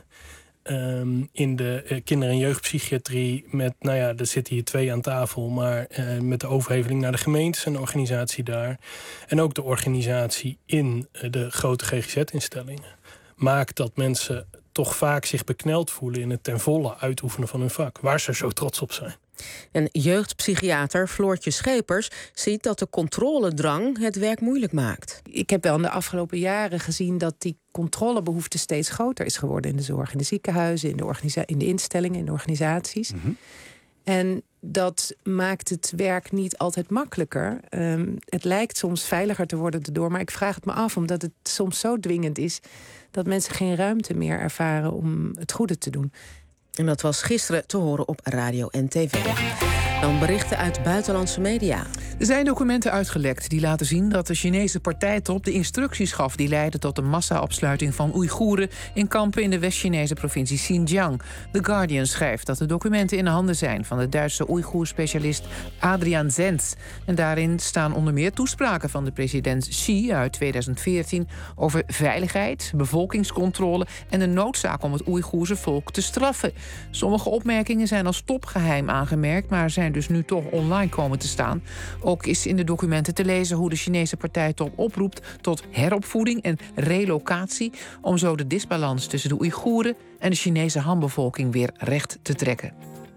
S12: Um, in de uh, kinder- en jeugdpsychiatrie met, nou ja, er zitten hier twee aan tafel, maar uh, met de overheveling naar de gemeentes en de organisatie daar. En ook de organisatie in uh, de grote G G Z-instellingen maakt dat mensen toch vaak zich bekneld voelen in het ten volle uitoefenen van hun vak, waar ze zo trots op zijn.
S1: En jeugdpsychiater Floortje Schepers ziet dat de controledrang het werk moeilijk maakt.
S13: Ik heb wel in de afgelopen jaren gezien dat die controlebehoefte steeds groter is geworden in de zorg, in de ziekenhuizen, in de, organisa- in de instellingen, in de organisaties. Mm-hmm. En dat maakt het werk niet altijd makkelijker. Um, het lijkt soms veiliger te worden erdoor, maar ik vraag het me af omdat het soms zo dwingend is dat mensen geen ruimte meer ervaren om het goede te doen.
S1: En dat was gisteren te horen op radio en tv. Dan berichten uit buitenlandse media.
S4: Er zijn documenten uitgelekt die laten zien dat de Chinese partijtop de instructies gaf die leidden tot de massa-opsluiting van Oeigoeren in kampen in de West-Chinese provincie Xinjiang. The Guardian schrijft dat de documenten in de handen zijn van de Duitse Oeigoer-specialist Adrian Zenz. En daarin staan onder meer toespraken van de president Xi uit tweeduizend veertien over veiligheid, bevolkingscontrole en de noodzaak om het Oeigoerse volk te straffen. Sommige opmerkingen zijn als topgeheim aangemerkt, maar zijn dus nu toch online komen te staan. Ook is in de documenten te lezen hoe de Chinese partijtop oproept tot heropvoeding en relocatie, om zo de disbalans tussen de Oeigoeren en de Chinese Han-bevolking weer recht te trekken.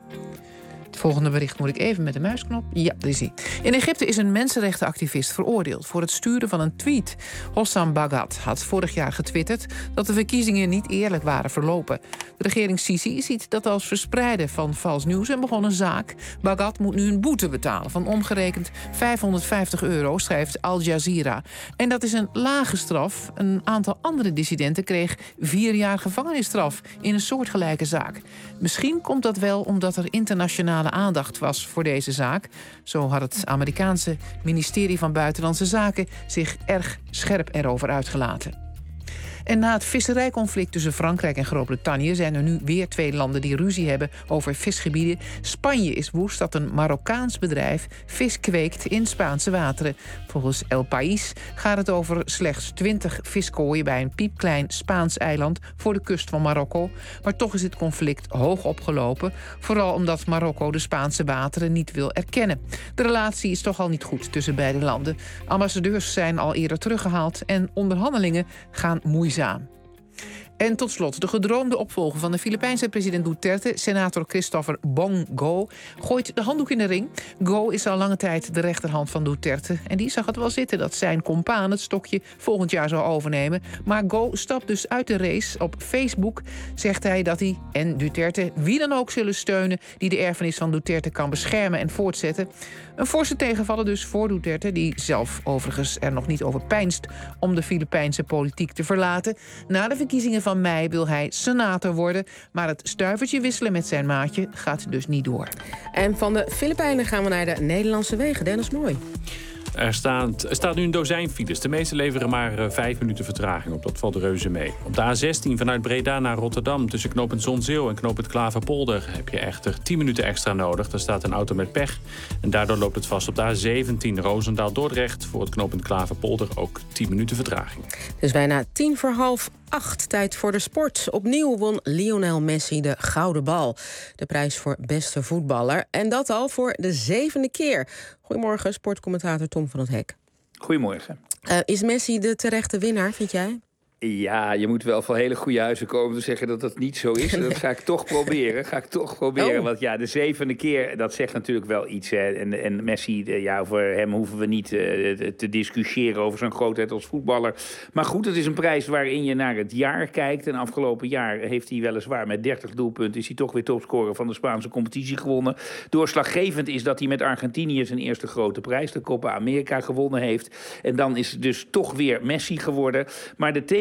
S4: Het volgende bericht moet ik even met de muisknop. Ja, daar is hij. In Egypte is een mensenrechtenactivist veroordeeld voor het sturen van een tweet. Hossam Baghat had vorig jaar getwitterd dat de verkiezingen niet eerlijk waren verlopen. De regering Sisi ziet dat als verspreiden van vals nieuws en begon een zaak. Baghat moet nu een boete betalen van omgerekend vijfhonderdvijftig euro, schrijft Al Jazeera. En dat is een lage straf. Een aantal andere dissidenten kreeg vier jaar gevangenisstraf in een soortgelijke zaak. Misschien komt dat wel omdat er internationale aandacht was voor deze zaak. Zo had het Amerikaanse ministerie van Buitenlandse Zaken zich erg scherp erover uitgelaten. En na het visserijconflict tussen Frankrijk en Groot-Brittannië zijn er nu weer twee landen die ruzie hebben over visgebieden. Spanje is woest dat een Marokkaans bedrijf vis kweekt in Spaanse wateren. Volgens El País gaat het over slechts twintig viskooien bij een piepklein Spaans eiland voor de kust van Marokko. Maar toch is het conflict hoog opgelopen, vooral omdat Marokko de Spaanse wateren niet wil erkennen. De relatie is toch al niet goed tussen beide landen. Ambassadeurs zijn al eerder teruggehaald en onderhandelingen gaan moeizaam. En tot slot, de gedroomde opvolger van de Filipijnse president Duterte, senator Christopher Bong Go, gooit de handdoek in de ring. Go is al lange tijd de rechterhand van Duterte en die zag het wel zitten dat zijn compaan het stokje volgend jaar zou overnemen. Maar Go stapt dus uit de race. Op Facebook zegt hij dat hij en Duterte wie dan ook zullen steunen die de erfenis van Duterte kan beschermen en voortzetten. Een forse tegenvaller dus voor Duterte, die zelf overigens er nog niet over peinst om de Filipijnse politiek te verlaten. Na de verkiezingen van mei wil hij senator worden, maar het stuivertje wisselen met zijn maatje gaat dus niet door.
S1: En van de Filipijnen gaan we naar de Nederlandse wegen. Dennis Mooi.
S17: Er staat, er staat nu een dozijn files. De meeste leveren maar uh, vijf minuten vertraging op. Dat valt reuze mee. Op de A zestien vanuit Breda naar Rotterdam, tussen knooppunt Zonzeel en knooppunt Klaverpolder, heb je echter tien minuten extra nodig. Daar staat een auto met pech. En daardoor loopt het vast op de A zeventien Roosendaal-Dordrecht. Voor het knooppunt Klaverpolder ook tien minuten vertraging.
S1: Dus bijna tien voor half acht. Tijd voor de sport. Opnieuw won Lionel Messi de Gouden Bal. De prijs voor beste voetballer. En dat al voor de zevende keer. Goedemorgen, sportcommentator Tom van het Hek.
S22: Goedemorgen.
S1: Uh, is Messi de terechte winnaar, vind jij?
S22: Ja, je moet wel van hele goede huizen komen om te zeggen dat dat niet zo is. Dat ga ik toch proberen. Ga ik toch proberen. Oh. Want ja, de zevende keer, dat zegt natuurlijk wel iets. Hè. En, en Messi, ja, over hem hoeven we niet uh, te discussiëren over zijn grootheid als voetballer. Maar goed, het is een prijs waarin je naar het jaar kijkt. En afgelopen jaar heeft hij weliswaar met dertig doelpunten, is hij toch weer topscorer van de Spaanse competitie gewonnen. Doorslaggevend is dat hij met Argentinië zijn eerste grote prijs, de Copa America, gewonnen heeft. En dan is het dus toch weer Messi geworden. Maar de tegen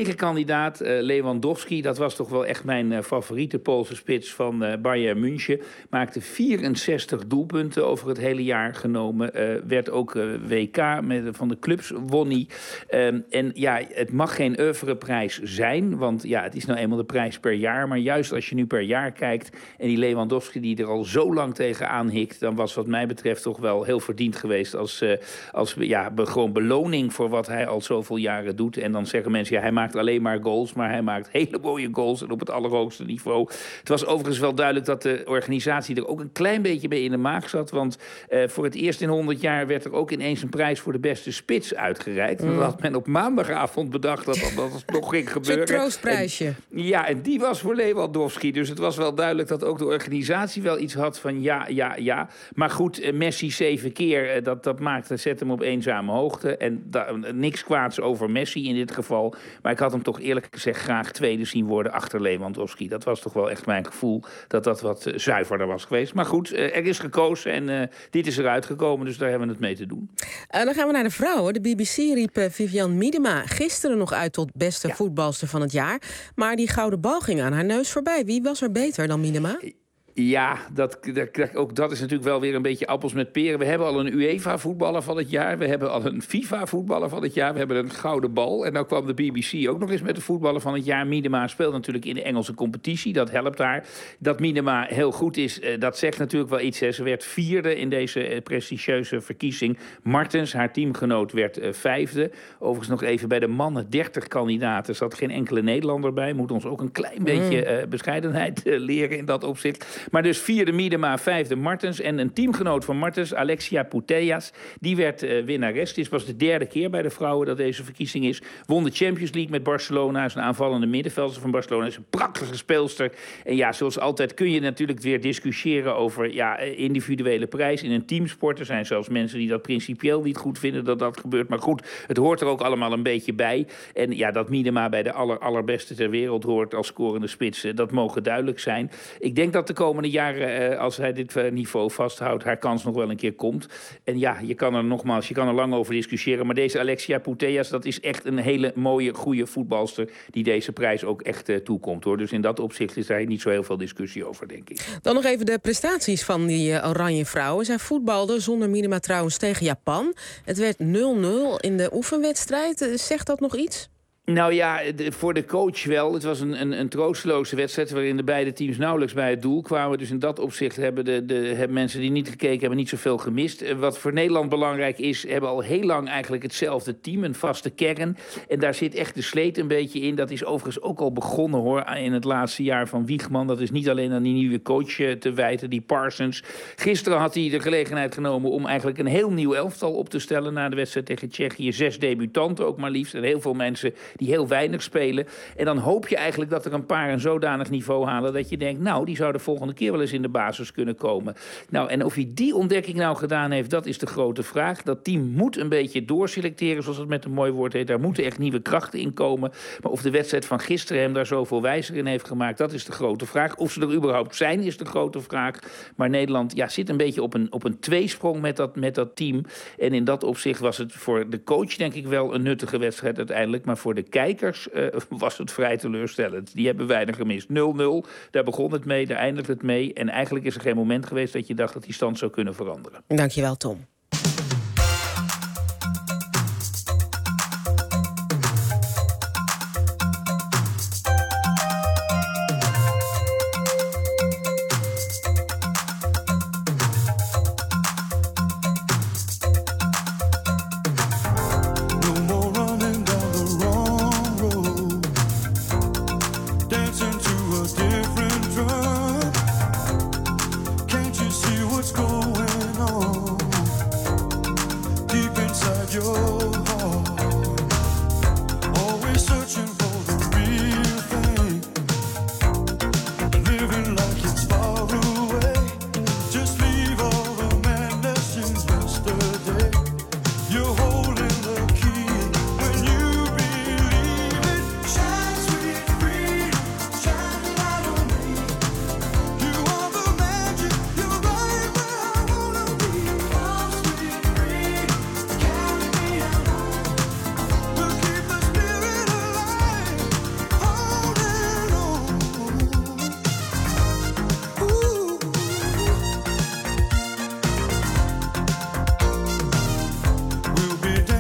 S22: tegenkandidaat, uh, Lewandowski, dat was toch wel echt mijn uh, favoriete Poolse spits van uh, Bayern München. Maakte vierenzestig doelpunten over het hele jaar genomen. Uh, werd ook uh, W K met, van de clubs won hij. Um, en ja, het mag geen oeuvreprijs zijn, want ja, het is nou eenmaal de prijs per jaar. Maar juist als je nu per jaar kijkt en die Lewandowski die er al zo lang tegenaan hikt, dan was wat mij betreft toch wel heel verdiend geweest als, uh, als ja, be- gewoon beloning voor wat hij al zoveel jaren doet. En dan zeggen mensen, ja, hij maakt alleen maar goals, maar hij maakt hele mooie goals en op het allerhoogste niveau. Het was overigens wel duidelijk dat de organisatie er ook een klein beetje mee in de maag zat, want uh, voor het eerst in honderd jaar werd er ook ineens een prijs voor de beste spits uitgereikt. Mm. Dat had men op maandagavond bedacht dat dat, dat nog ging gebeuren.
S1: Zo'n troostprijsje.
S22: En, ja, en die was voor Lewandowski. Dus het was wel duidelijk dat ook de organisatie wel iets had van ja, ja, ja. Maar goed, Messi zeven keer, dat, dat maakte, zet hem op eenzame hoogte. En da, niks kwaads over Messi in dit geval. Maar ik had hem toch eerlijk gezegd graag tweede zien worden achter Lewandowski. Dat was toch wel echt mijn gevoel dat dat wat uh, zuiverder was geweest. Maar goed, uh, er is gekozen en uh, dit is eruit gekomen. Dus daar hebben we het mee te doen.
S1: Uh, dan gaan we naar de vrouwen. De B B C riep uh, Vivianne Miedema gisteren nog uit tot beste ja. voetbalster van het jaar. Maar die gouden bal ging aan haar neus voorbij. Wie was er beter dan Miedema?
S22: Ja, dat, dat, ook dat is natuurlijk wel weer een beetje appels met peren. We hebben al een UEFA-voetballer van het jaar. We hebben al een FIFA-voetballer van het jaar. We hebben een gouden bal. En nou kwam de B B C ook nog eens met de voetballer van het jaar. Miedema speelt natuurlijk in de Engelse competitie. Dat helpt haar. Dat Miedema heel goed is, dat zegt natuurlijk wel iets. Ze werd vierde in deze prestigieuze verkiezing. Martens, haar teamgenoot, werd vijfde. Overigens nog even bij de mannen. dertig kandidaten. Er zat geen enkele Nederlander bij. Moet ons ook een klein beetje uh, bescheidenheid uh, leren in dat opzicht. Maar dus vierde Miedema, vijfde Martens. En een teamgenoot van Martens, Alexia Putellas, die werd uh, winnares. Dit was de derde keer bij de vrouwen dat deze verkiezing is. Won de Champions League met Barcelona. Is een aanvallende middenvelder van Barcelona. Is een prachtige speelster. En ja, zoals altijd kun je natuurlijk weer discussiëren over ja, individuele prijs. In een teamsport er zijn zelfs mensen die dat principieel niet goed vinden dat dat gebeurt. Maar goed, het hoort er ook allemaal een beetje bij. En ja, dat Miedema bij de aller, allerbeste ter wereld hoort als scorende spits, dat mogen duidelijk zijn. Ik denk dat de komende jaren, als hij dit niveau vasthoudt, haar kans nog wel een keer komt. En ja, je kan er nogmaals, je kan er lang over discussiëren. Maar deze Alexia Putellas, dat is echt een hele mooie, goede voetbalster die deze prijs ook echt uh, toekomt, hoor. Dus in dat opzicht is daar niet zo heel veel discussie over, denk ik.
S1: Dan nog even de prestaties van die uh, oranje vrouwen. Zij voetbalden zonder Miedema trouwens tegen Japan. Het werd nul nul in de oefenwedstrijd. Uh, zegt dat nog iets?
S22: Nou ja, de, voor de coach wel. Het was een, een, een troosteloze wedstrijd waarin de beide teams nauwelijks bij het doel kwamen. Dus in dat opzicht hebben de, de hebben mensen die niet gekeken hebben niet zoveel gemist. Wat voor Nederland belangrijk is, hebben al heel lang eigenlijk hetzelfde team, een vaste kern. En daar zit echt de sleet een beetje in. Dat is overigens ook al begonnen, hoor, in het laatste jaar van Wiegman. Dat is niet alleen aan die nieuwe coach te wijten, die Parsons. Gisteren had hij de gelegenheid genomen om eigenlijk een heel nieuw elftal op te stellen na de wedstrijd tegen Tsjechië. Zes debutanten ook maar liefst. En heel veel mensen die heel weinig spelen. En dan hoop je eigenlijk dat er een paar een zodanig niveau halen dat je denkt, nou, die zou de volgende keer wel eens in de basis kunnen komen. Nou, en of hij die ontdekking nou gedaan heeft, dat is de grote vraag. Dat team moet een beetje doorselecteren, zoals het met een mooi woord heet. Daar moeten echt nieuwe krachten in komen. Maar of de wedstrijd van gisteren hem daar zoveel wijzer in heeft gemaakt, dat is de grote vraag. Of ze er überhaupt zijn, is de grote vraag. Maar Nederland ja, zit een beetje op een, op een tweesprong met dat, met dat team. En in dat opzicht was het voor de coach denk ik wel een nuttige wedstrijd uiteindelijk. Maar voor de kijkers uh, was het vrij teleurstellend. Die hebben weinig gemist. nul nul, daar begon het mee, daar eindigt het mee. En eigenlijk is er geen moment geweest dat je dacht dat die stand zou kunnen veranderen.
S1: Dankjewel, Tom.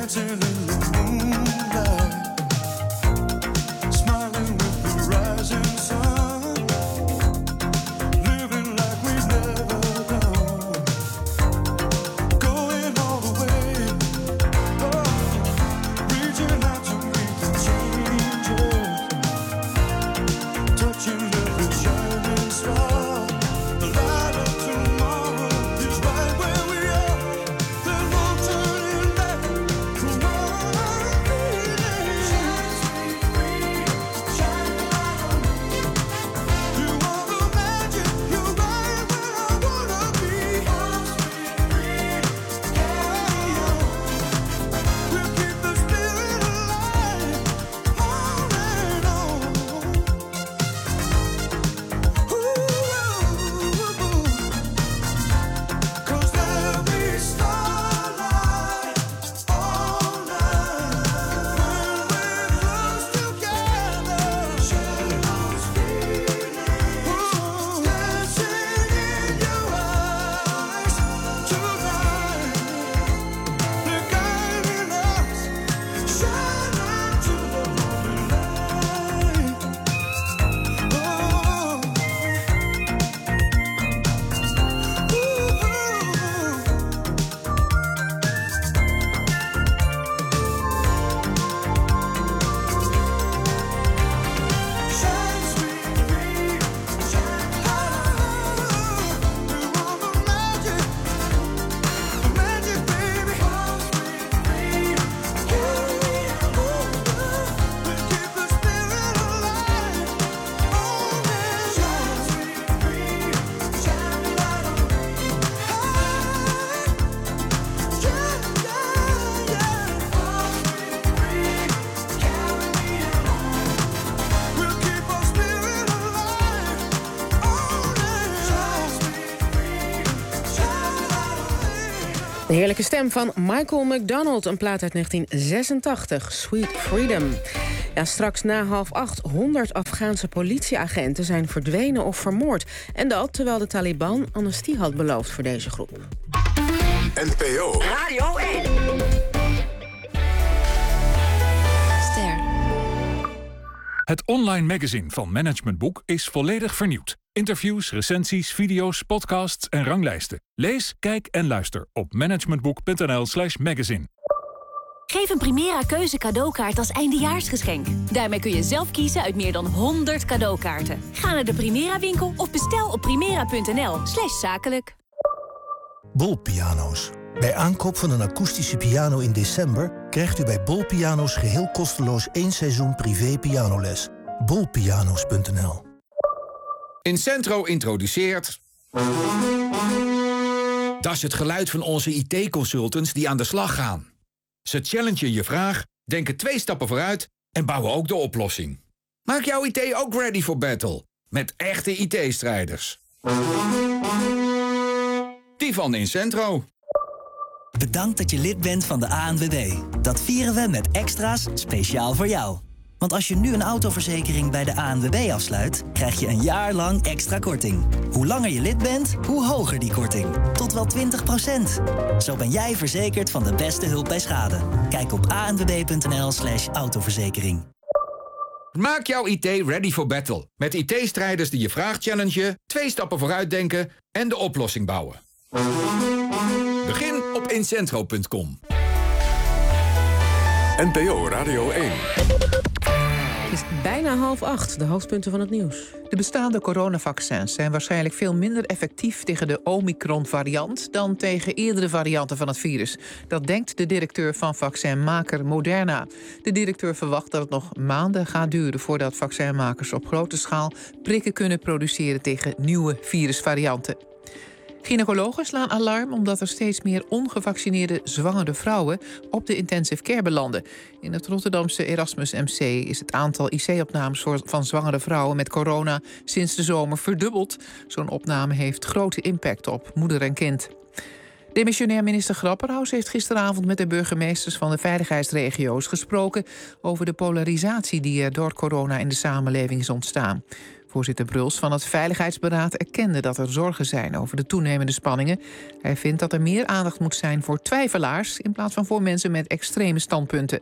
S1: De heerlijke stem van Michael McDonald, een plaat uit negentien zesentachtig, Sweet Freedom. Ja, straks na half acht, honderd Afghaanse politieagenten zijn verdwenen of vermoord. En dat terwijl de Taliban amnestie had beloofd voor deze groep.
S3: N P O
S5: Radio één.
S8: Ster. Het online magazine van Management Boek is volledig vernieuwd. Interviews, recensies, video's, podcasts en ranglijsten. Lees, kijk en luister op managementboek.nl slash magazine.
S10: Geef een Primera Keuze cadeaukaart als eindejaarsgeschenk. Daarmee kun je zelf kiezen uit meer dan honderd cadeaukaarten. Ga naar de Primera winkel of bestel op primera.nl slash zakelijk.
S20: Bol Piano's. Bij aankoop van een akoestische piano in december krijgt u bij Bol Piano's geheel kosteloos één seizoen privé pianoles. bol piano's punt n l.
S23: Incentro introduceert... Dat is het geluid van onze I T-consultants die aan de slag gaan. Ze challengen je vraag, denken twee stappen vooruit en bouwen ook de oplossing. Maak jouw I T ook ready for battle. Met echte I T-strijders. Die van Incentro.
S25: Bedankt dat je lid bent van de A N W B. Dat vieren we met extra's speciaal voor jou. Want als je nu een autoverzekering bij de A N W B afsluit, krijg je een jaar lang extra korting. Hoe langer je lid bent, hoe hoger die korting. Tot wel twintig procent. Zo ben jij verzekerd van de beste hulp bij schade. Kijk op a n w b punt n l slash autoverzekering.
S23: Maak jouw I T ready for battle. Met I T-strijders die je vraag challengen, twee stappen vooruit denken en de oplossing bouwen. Begin op incentro punt com.
S3: N P O Radio één.
S1: Het is bijna half acht, de hoofdpunten van het nieuws.
S4: De bestaande coronavaccins zijn waarschijnlijk veel minder effectief tegen de Omicron-variant dan tegen eerdere varianten van het virus. Dat denkt de directeur van vaccinmaker Moderna. De directeur verwacht dat het nog maanden gaat duren voordat vaccinmakers op grote schaal prikken kunnen produceren tegen nieuwe virusvarianten. Gynaecologen slaan alarm omdat er steeds meer ongevaccineerde zwangere vrouwen op de intensive care belanden. In het Rotterdamse Erasmus M C is het aantal I C-opnames van zwangere vrouwen met corona sinds de zomer verdubbeld. Zo'n opname heeft grote impact op moeder en kind. Demissionair minister Grapperhaus heeft gisteravond met de burgemeesters van de veiligheidsregio's gesproken over de polarisatie die er door corona in de samenleving is ontstaan. Voorzitter Bruls van het Veiligheidsberaad erkende dat er zorgen zijn over de toenemende spanningen. Hij vindt dat er meer aandacht moet zijn voor twijfelaars in plaats van voor mensen met extreme standpunten.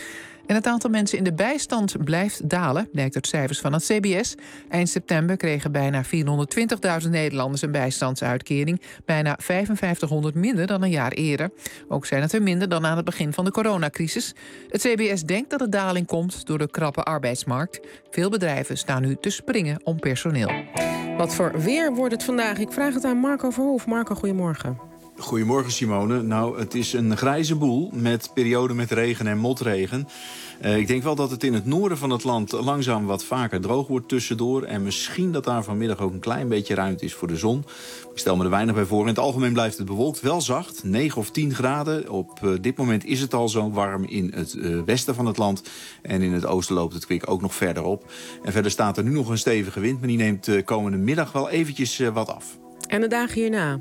S4: En het aantal mensen in de bijstand blijft dalen, blijkt uit cijfers van het C B S. Eind september kregen bijna vierhonderdtwintigduizend Nederlanders een bijstandsuitkering. Bijna vijfenvijftighonderd minder dan een jaar eerder. Ook zijn het er minder dan aan het begin van de coronacrisis. Het C B S denkt dat de daling komt door de krappe arbeidsmarkt. Veel bedrijven staan nu te springen om personeel.
S1: Wat voor weer wordt het vandaag? Ik vraag het aan Marco Verhoef. Marco, goedemorgen.
S2: Goedemorgen, Simone. Nou, het is een grijze boel met perioden met regen en motregen. Uh, ik denk wel dat het in het noorden van het land langzaam wat vaker droog wordt tussendoor. En misschien dat daar vanmiddag ook een klein beetje ruimte is voor de zon. Ik stel me er weinig bij voor. In het algemeen blijft het bewolkt, wel zacht. negen of tien graden. Op uh, dit moment is het al zo warm in het uh, westen van het land. En in het oosten loopt het kwik ook nog verder op. En verder staat er nu nog een stevige wind. Maar die neemt uh, komende middag wel eventjes uh, wat af.
S1: En de dagen hierna?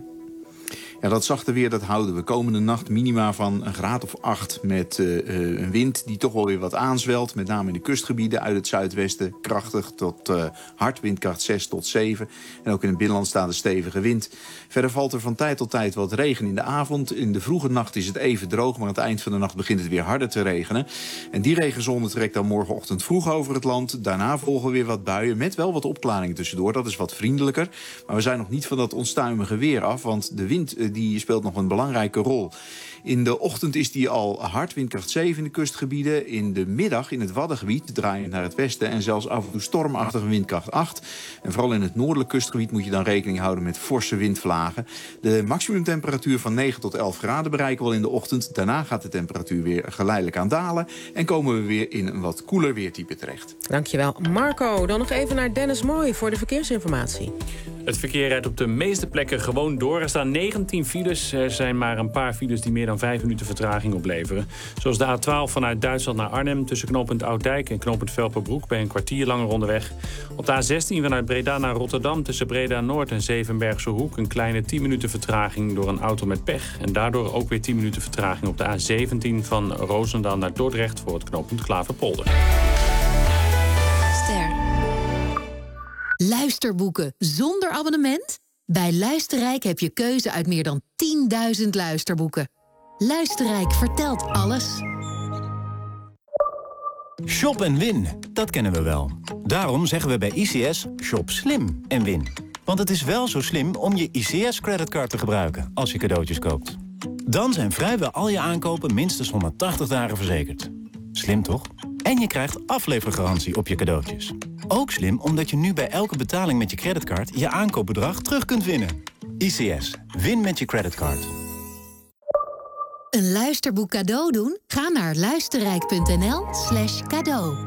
S2: Ja, dat zachte weer dat houden we. Komende nacht minima van een graad of acht met uh, een wind die toch wel weer wat aanzwelt. Met name in de kustgebieden uit het zuidwesten. Krachtig tot uh, hard, windkracht zes tot zeven. En ook in het binnenland staat een stevige wind. Verder valt er van tijd tot tijd wat regen in de avond. In de vroege nacht is het even droog, maar aan het eind van de nacht begint het weer harder te regenen. En die regenzone trekt dan morgenochtend vroeg over het land. Daarna volgen weer wat buien met wel wat opklaringen tussendoor. Dat is wat vriendelijker. Maar we zijn nog niet van dat onstuimige weer af, want de wind uh, die speelt nog een belangrijke rol. In de ochtend is die al hard, windkracht zeven in de kustgebieden. In de middag in het Waddengebied draaiend naar het westen en zelfs af en toe stormachtige windkracht acht. En vooral in het noordelijk kustgebied moet je dan rekening houden met forse windvlagen. De maximumtemperatuur van negen tot elf graden bereiken we al in de ochtend. Daarna gaat de temperatuur weer geleidelijk aan dalen en komen we weer in een wat koeler weertype terecht.
S1: Dankjewel, Marco. Dan nog even naar Dennis Mooi voor de verkeersinformatie.
S17: Het verkeer rijdt op de meeste plekken gewoon door. Er staan negentien files. Er zijn maar een paar files die meer dan vijf minuten vertraging opleveren. Zoals de A twaalf vanuit Duitsland naar Arnhem tussen knooppunt Oud-Dijk en knooppunt Velperbroek bij een kwartier langer onderweg. Op de A zestien vanuit Breda naar Rotterdam tussen Breda Noord en Zevenbergse Hoek een kleine tien minuten vertraging door een auto met pech. En daardoor ook weer tien minuten vertraging op de A zeventien van Roosendaal naar Dordrecht voor het knooppunt Klaverpolder.
S14: Ster. Luisterboeken zonder abonnement? Bij Luisterrijk heb je keuze uit meer dan tienduizend luisterboeken. Luisterrijk vertelt alles.
S15: Shop en win, dat kennen we wel. Daarom zeggen we bij I C S, shop slim en win. Want het is wel zo slim om je I C S-creditcard te gebruiken als je cadeautjes koopt. Dan zijn vrijwel al je aankopen minstens honderdtachtig dagen verzekerd. Slim toch? En je krijgt aflevergarantie op je cadeautjes. Ook slim omdat je nu bij elke betaling met je creditcard je aankoopbedrag terug kunt winnen. I C S, win met je creditcard.
S14: Een luisterboek cadeau doen? Ga naar luisterrijk.nl slash cadeau.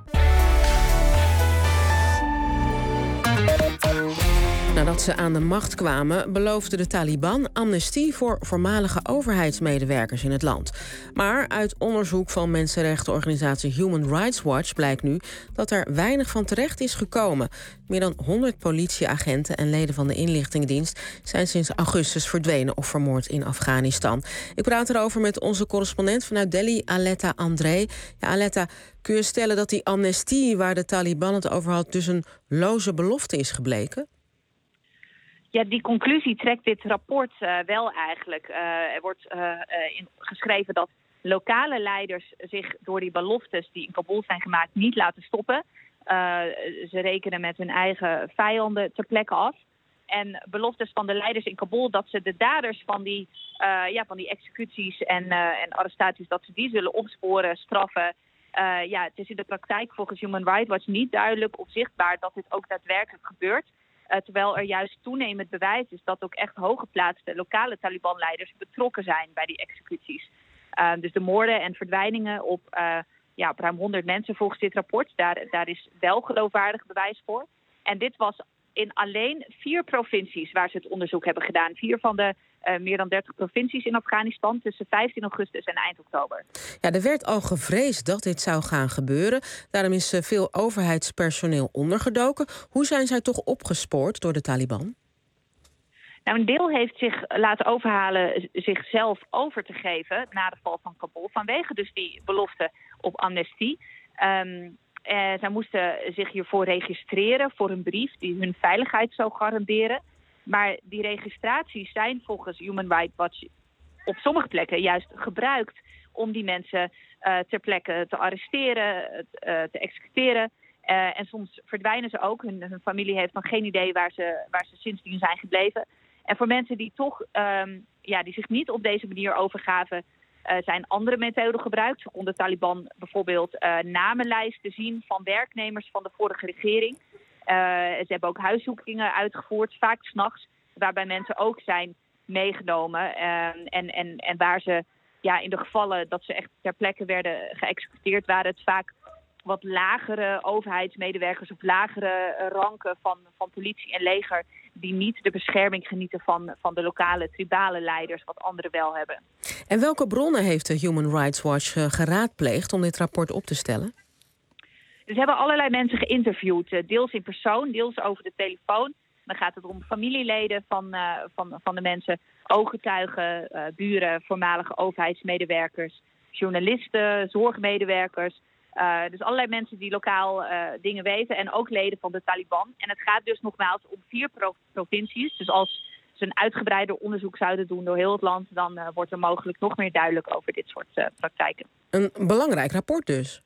S1: Nadat ze aan de macht kwamen, beloofde de Taliban amnestie voor voormalige overheidsmedewerkers in het land. Maar uit onderzoek van mensenrechtenorganisatie Human Rights Watch blijkt nu dat er weinig van terecht is gekomen. Meer dan honderd politieagenten en leden van de inlichtingendienst zijn sinds augustus verdwenen of vermoord in Afghanistan. Ik praat erover met onze correspondent vanuit Delhi, Aletta André. Ja, Aletta, kun je stellen dat die amnestie waar de Taliban het over had dus een loze belofte is gebleken?
S16: Ja, die conclusie trekt dit rapport uh, wel eigenlijk. Uh, er wordt uh, uh, in geschreven dat lokale leiders zich door die beloftes die in Kabul zijn gemaakt niet laten stoppen. Uh, ze rekenen met hun eigen vijanden ter plekke af. En beloftes van de leiders in Kabul dat ze de daders van die, uh, ja, van die executies en, uh, en arrestaties, dat ze die zullen opsporen, straffen. Uh, ja, het is in de praktijk volgens Human Rights Watch niet duidelijk of zichtbaar dat dit ook daadwerkelijk gebeurt. Uh, terwijl er juist toenemend bewijs is dat ook echt hooggeplaatste lokale Taliban-leiders betrokken zijn bij die executies. Uh, dus de moorden en verdwijningen op, uh, ja, op ruim honderd mensen volgens dit rapport, daar, daar is wel geloofwaardig bewijs voor. En dit was in alleen vier provincies waar ze het onderzoek hebben gedaan. Vier van de uh, meer dan dertig provincies in Afghanistan tussen vijftien augustus en eind oktober.
S1: Ja, er werd al gevreesd dat dit zou gaan gebeuren. Daarom is uh, veel overheidspersoneel ondergedoken. Hoe zijn zij toch opgespoord door de Taliban?
S16: Nou, een deel heeft zich laten overhalen zichzelf over te geven na de val van Kabul, vanwege dus die belofte op amnestie. Um, Uh, zij moesten zich hiervoor registreren voor een brief die hun veiligheid zou garanderen. Maar die registraties zijn volgens Human Rights Watch op sommige plekken juist gebruikt om die mensen uh, ter plekke te arresteren, uh, te executeren. Uh, en soms verdwijnen ze ook. Hun, hun familie heeft dan geen idee waar ze, waar ze sindsdien zijn gebleven. En voor mensen die toch um, ja, die zich niet op deze manier overgaven, uh, zijn andere methoden gebruikt. Zo kon de Taliban bijvoorbeeld uh, namenlijsten zien van werknemers van de vorige regering. Uh, ze hebben ook huiszoekingen uitgevoerd, vaak 's nachts, waarbij mensen ook zijn meegenomen. Uh, en, en, en waar ze ja, in de gevallen dat ze echt ter plekke werden geëxecuteerd, waren het vaak wat lagere overheidsmedewerkers of lagere ranken van, van politie en leger die niet de bescherming genieten van, van de lokale tribale leiders, wat anderen wel hebben.
S1: En welke bronnen heeft de Human Rights Watch geraadpleegd om dit rapport op te stellen?
S16: Dus ze hebben allerlei mensen geïnterviewd, deels in persoon, deels over de telefoon. Dan gaat het om familieleden van, uh, van, van de mensen, ooggetuigen, uh, buren, voormalige overheidsmedewerkers, journalisten, zorgmedewerkers. Uh, dus allerlei mensen die lokaal uh, dingen weten en ook leden van de Taliban. En het gaat dus nogmaals om vier pro- provincies. Dus als ze een uitgebreider onderzoek zouden doen door heel het land, dan uh, wordt er mogelijk nog meer duidelijk over dit soort uh, praktijken.
S1: Een belangrijk rapport dus.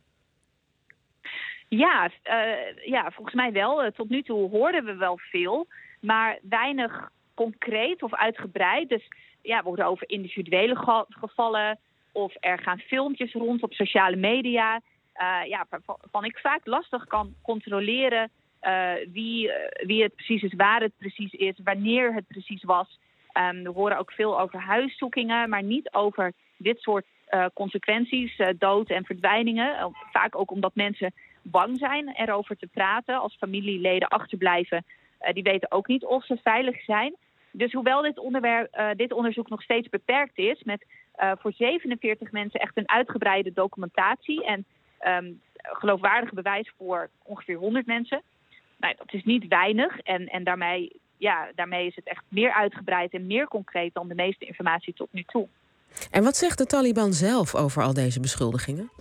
S16: Ja, uh, ja, volgens mij wel. Uh, tot nu toe hoorden we wel veel, maar weinig concreet of uitgebreid. Dus ja, we horen over individuele ge- gevallen of er gaan filmpjes rond op sociale media. Uh, ja, waarvan ik vaak lastig kan controleren uh, wie, uh, wie het precies is, waar het precies is, wanneer het precies was. Um, we horen ook veel over huiszoekingen, maar niet over dit soort uh, consequenties, uh, dood en verdwijningen. Uh, vaak ook omdat mensen bang zijn erover te praten. Als familieleden achterblijven, uh, die weten ook niet of ze veilig zijn. Dus hoewel dit, onderwerp, uh, dit onderzoek nog steeds beperkt is, met uh, voor zevenenveertig mensen echt een uitgebreide documentatie en Um, geloofwaardig bewijs voor ongeveer honderd mensen. Nou, dat is niet weinig. En, en daarmee, ja, daarmee is het echt meer uitgebreid en meer concreet dan de meeste informatie tot nu toe.
S1: En wat zegt de Taliban zelf over al deze beschuldigingen?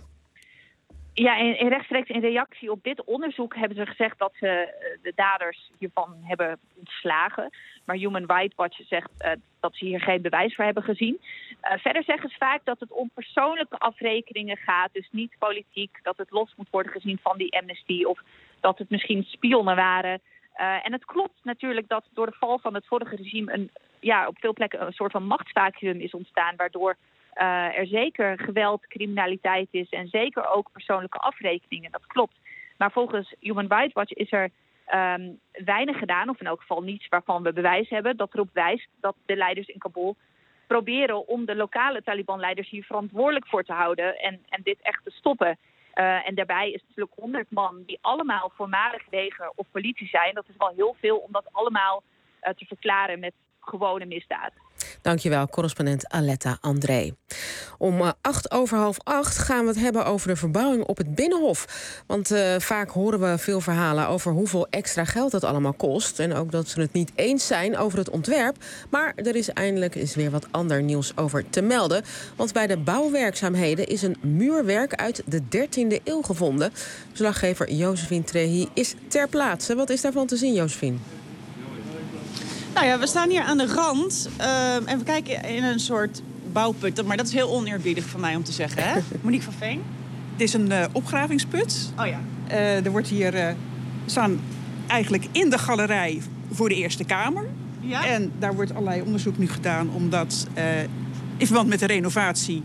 S16: Ja, in, in rechtstreeks in reactie op dit onderzoek hebben ze gezegd dat ze de daders hiervan hebben ontslagen. Maar Human Rights Watch zegt uh, dat ze hier geen bewijs voor hebben gezien. Uh, verder zeggen ze vaak dat het om persoonlijke afrekeningen gaat, dus niet politiek. Dat het los moet worden gezien van die amnesty of dat het misschien spionnen waren. Uh, en het klopt natuurlijk dat door de val van het vorige regime een, ja, op veel plekken een soort van machtsvacuüm is ontstaan, waardoor Uh, er zeker geweld, criminaliteit is en zeker ook persoonlijke afrekeningen. Dat klopt. Maar volgens Human Rights Watch is er um, weinig gedaan, of in elk geval niets waarvan we bewijs hebben, dat erop wijst dat de leiders in Kabul proberen om de lokale Taliban-leiders hier verantwoordelijk voor te houden en, en dit echt te stoppen. Uh, en daarbij is natuurlijk honderd man die allemaal voormalig leger of politie zijn. Dat is wel heel veel om dat allemaal uh, te verklaren met gewone misdaad.
S1: Dankjewel, correspondent Aletta André. Om uh, acht over half acht gaan we het hebben over de verbouwing op het Binnenhof. Want uh, vaak horen we veel verhalen over hoeveel extra geld het allemaal kost. En ook dat ze het niet eens zijn over het ontwerp. Maar er is eindelijk eens weer wat ander nieuws over te melden. Want bij de bouwwerkzaamheden is een muurwerk uit de dertiende eeuw gevonden. Verslaggever Josephine Trehi is ter plaatse. Wat is daarvan te zien, Josephine?
S6: Nou ja, we staan hier aan de rand uh, en we kijken in een soort bouwput. Maar dat is heel oneerbiedig van mij om te zeggen, hè? Monique van Veen?
S18: Het is een uh, opgravingsput.
S6: Oh ja.
S18: Uh, er wordt hier uh, staan eigenlijk in de galerij voor de Eerste Kamer.
S6: Ja?
S18: En daar wordt allerlei onderzoek nu gedaan, omdat uh, in verband met de renovatie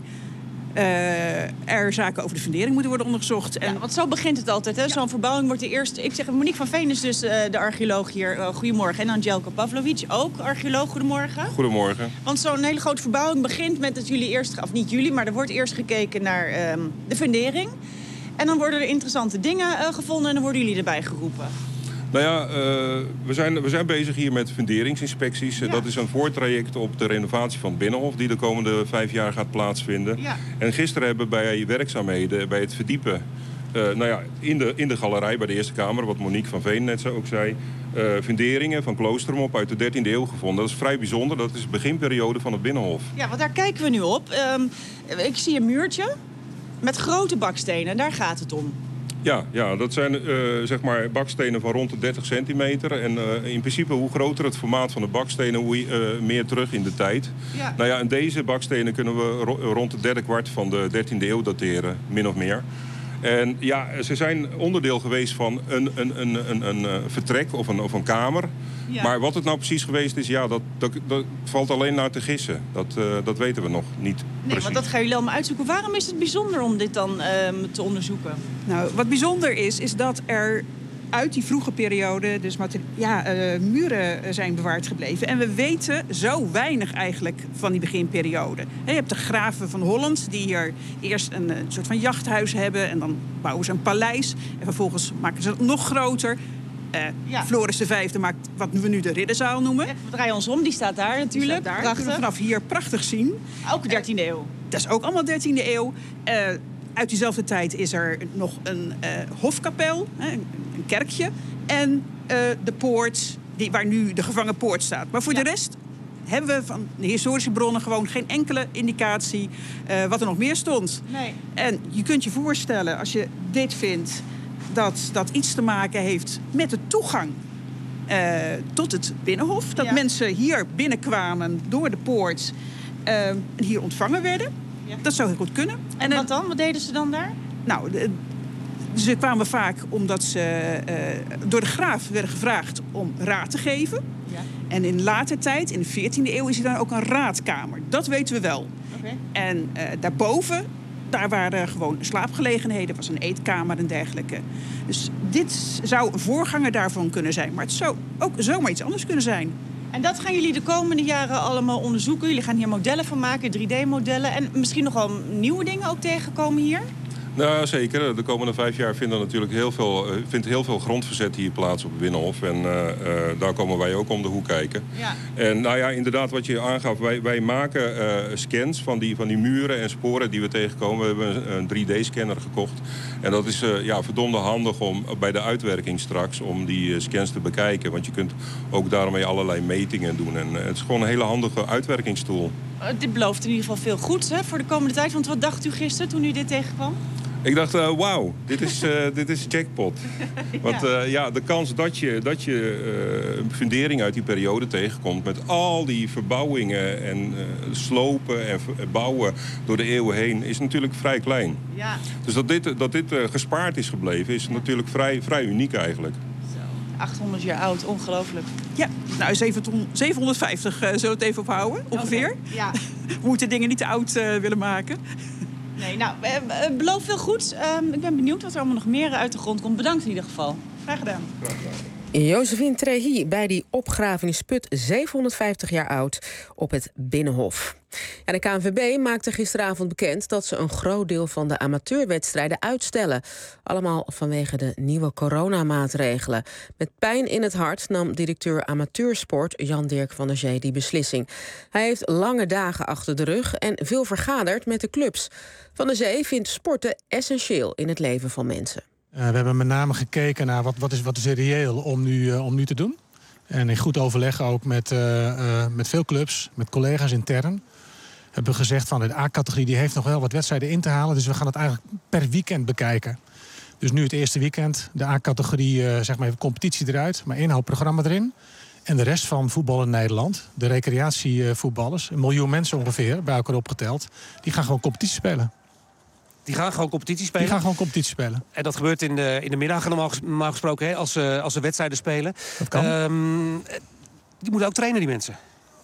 S18: Uh, er zaken over de fundering moeten worden onderzocht.
S6: En... Ja, want zo begint het altijd, hè? Ja. Zo'n verbouwing wordt de eerste... Ik zeg, Monique van Veen is dus uh, de archeoloog hier. Uh, goedemorgen. En Angelka Pavlovic, ook archeoloog. Goedemorgen.
S19: Goedemorgen.
S6: Want zo'n hele grote verbouwing begint met dat jullie eerst... Of niet jullie, maar er wordt eerst gekeken naar um, de fundering. En dan worden er interessante dingen uh, gevonden en dan worden jullie erbij geroepen.
S19: Nou ja, uh, we, zijn, we zijn bezig hier met funderingsinspecties. Ja. Dat is een voortraject op de renovatie van het Binnenhof die de komende vijf jaar gaat plaatsvinden. Ja. En gisteren hebben we bij werkzaamheden, bij het verdiepen, uh, nou ja, in de, in de galerij bij de Eerste Kamer, wat Monique van Veen net ook zei, uh, funderingen van kloostermop uit de dertiende eeuw gevonden. Dat is vrij bijzonder. Dat is de beginperiode van het Binnenhof.
S6: Ja, want daar kijken we nu op. Um, ik zie een muurtje met grote bakstenen. Daar gaat het om.
S19: Ja, ja, dat zijn uh, zeg maar bakstenen van rond de dertig centimeter. En uh, in principe hoe groter het formaat van de bakstenen, hoe uh, meer terug in de tijd. Ja. Nou ja, en deze bakstenen kunnen we ro- rond de derde kwart van de dertiende eeuw dateren, min of meer. En ja, ze zijn onderdeel geweest van een, een, een, een, een, een vertrek of een, of een kamer. Ja. Maar wat het nou precies geweest is, ja, dat, dat, dat valt alleen naar te gissen. Dat, uh, dat weten we nog niet
S6: Nee,
S19: precies.
S6: want dat gaan jullie allemaal uitzoeken. Waarom is het bijzonder om dit dan um, te onderzoeken?
S18: Nou, wat bijzonder is, is dat er uit die vroege periode dus materi- ja, uh, muren zijn bewaard gebleven. En we weten zo weinig eigenlijk van die beginperiode. He, je hebt de graven van Holland die hier eerst een, een soort van jachthuis hebben. En dan bouwen ze een paleis. En vervolgens maken ze het nog groter. Uh, ja. Floris de Vijfde maakt wat we nu de Ridderzaal noemen.
S6: Ja, we draaien ons om, die staat daar natuurlijk.
S18: Daar
S6: prachtig.
S18: kunnen we vanaf hier prachtig zien.
S6: Ook dertiende eeuw.
S18: Dat is ook allemaal dertiende eeuw. Uh, uit diezelfde tijd is er nog een uh, hofkapel, hè, een, een kerkje. En uh, de poort, die, waar nu de gevangenpoort staat. Maar voor ja. de rest hebben we van de historische bronnen gewoon geen enkele indicatie uh, wat er nog meer stond.
S6: Nee.
S18: En je kunt je voorstellen, als je dit vindt, dat dat iets te maken heeft met de toegang uh, tot het Binnenhof. Dat ja. mensen hier binnenkwamen door de poort uh, en hier ontvangen werden. Ja. Dat zou heel goed kunnen.
S6: En, en wat dan? Wat deden ze dan daar?
S18: Nou, de, ze kwamen vaak omdat ze uh, door de graaf werden gevraagd om raad te geven. Ja. En in later tijd, in de veertiende eeuw, is er dan ook een raadkamer. Dat weten we wel. Okay. En uh, daarboven, daar waren gewoon slaapgelegenheden. Er was een eetkamer en dergelijke. Dus dit zou een voorganger daarvan kunnen zijn. Maar het zou ook zomaar iets anders kunnen zijn.
S6: En dat gaan jullie de komende jaren allemaal onderzoeken. Jullie gaan hier modellen van maken, drie D-modellen. En misschien nog wel nieuwe dingen ook tegenkomen hier?
S19: Nou, zeker. De komende vijf jaar vindt er natuurlijk heel veel, vindt heel veel grondverzet hier plaats op het Binnenhof. En uh, uh, daar komen wij ook om de hoek kijken. Ja. En nou ja, inderdaad, wat je aangaf, wij, wij maken uh, scans van die, van die muren en sporen die we tegenkomen. We hebben een, een drie D-scanner gekocht. En dat is uh, ja, verdomde handig om bij de uitwerking straks om die uh, scans te bekijken. Want je kunt ook daarmee allerlei metingen doen. En uh, het is gewoon een hele handige uitwerkingstool.
S6: Uh, dit belooft in ieder geval veel goeds, hè, voor de komende tijd. Want wat dacht u gisteren toen u dit tegenkwam?
S19: Ik dacht, uh, wauw, dit is, uh, dit is jackpot. ja. Want uh, ja, de kans dat je, dat je uh, een fundering uit die periode tegenkomt met al die verbouwingen en uh, slopen en bouwen door de eeuwen heen is natuurlijk vrij klein. Ja. Dus dat dit, dat dit uh, gespaard is gebleven is ja. natuurlijk vrij, vrij uniek eigenlijk.
S6: Zo, achthonderd jaar oud, ongelooflijk.
S18: Ja, nou zevenhonderdvijftig uh, zullen we het even ophouden, ongeveer. Okay. Ja. We moeten dingen niet te oud uh, willen maken.
S6: Nee, nou, uh, beloof veel goeds. Uh, ik ben benieuwd wat er allemaal nog meer uit de grond komt. Bedankt in ieder geval. Graag gedaan. Graag gedaan.
S1: Josephine Trehi bij die opgravingsput, zevenhonderdvijftig jaar oud, op het Binnenhof. En de K N V B maakte gisteravond bekend dat ze een groot deel van de amateurwedstrijden uitstellen. Allemaal vanwege de nieuwe coronamaatregelen. Met pijn in het hart nam directeur amateursport Jan-Dirk van der Zee die beslissing. Hij heeft lange dagen achter de rug en veel vergaderd met de clubs. Van der Zee vindt sporten essentieel in het leven van mensen.
S7: Uh, we hebben met name gekeken naar wat, wat, is, wat is er reëel om nu, uh, om nu te doen. En in goed overleg ook met, uh, uh, met veel clubs, met collega's intern. Hebben we gezegd van de A-categorie die heeft nog wel wat wedstrijden in te halen. Dus we gaan het eigenlijk per weekend bekijken. Dus nu het eerste weekend, de A-categorie, uh, zeg maar even competitie eruit. Maar één hoop programma erin. En de rest van voetbal in Nederland, de recreatievoetballers, een miljoen mensen ongeveer, bij elkaar opgeteld, die gaan gewoon competitie spelen.
S9: Die gaan gewoon competitie spelen?
S7: Die gaan gewoon competitie spelen.
S9: En dat gebeurt in de, in de middagen normaal, normaal gesproken, hè, als, ze, als ze wedstrijden spelen.
S7: Dat kan.
S9: Um, die moeten ook trainen, die mensen.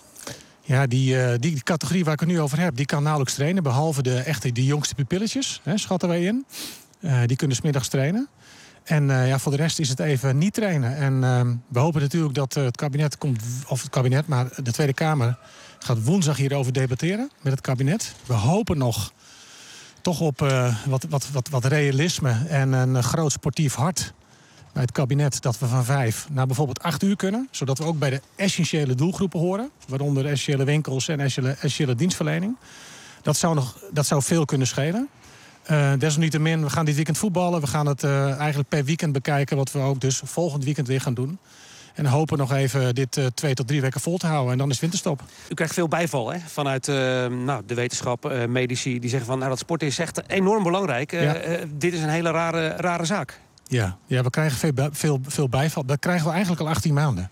S7: Ja, die, uh, die, die categorie waar ik het nu over heb, die kan nauwelijks trainen. Behalve de, echte, die jongste pupilletjes, hè, schatten wij in. Uh, die kunnen 's middags trainen. En uh, ja, voor de rest is het even niet trainen. En uh, we hopen natuurlijk dat uh, het kabinet komt, of het kabinet, maar de Tweede Kamer gaat woensdag hierover debatteren met het kabinet. We hopen nog toch op uh, wat, wat, wat, wat realisme en een groot sportief hart bij het kabinet, dat we van vijf naar bijvoorbeeld acht uur kunnen. Zodat we ook bij de essentiële doelgroepen horen. Waaronder essentiële winkels en essentiële, essentiële dienstverlening. Dat zou, nog, dat zou veel kunnen schelen. Uh, desalniettemin, we gaan dit weekend voetballen. We gaan het uh, eigenlijk per weekend bekijken, wat we ook dus volgend weekend weer gaan doen. En hopen nog even dit uh, twee tot drie weken vol te houden. En dan is winterstop.
S9: U krijgt veel bijval hè? Vanuit uh, nou, de wetenschap, uh, medici die zeggen van nou, dat sport is echt enorm belangrijk. Uh, ja. uh, dit is een hele rare, rare zaak.
S7: Ja, ja, we krijgen veel, veel, veel bijval. Dat krijgen we eigenlijk al achttien maanden.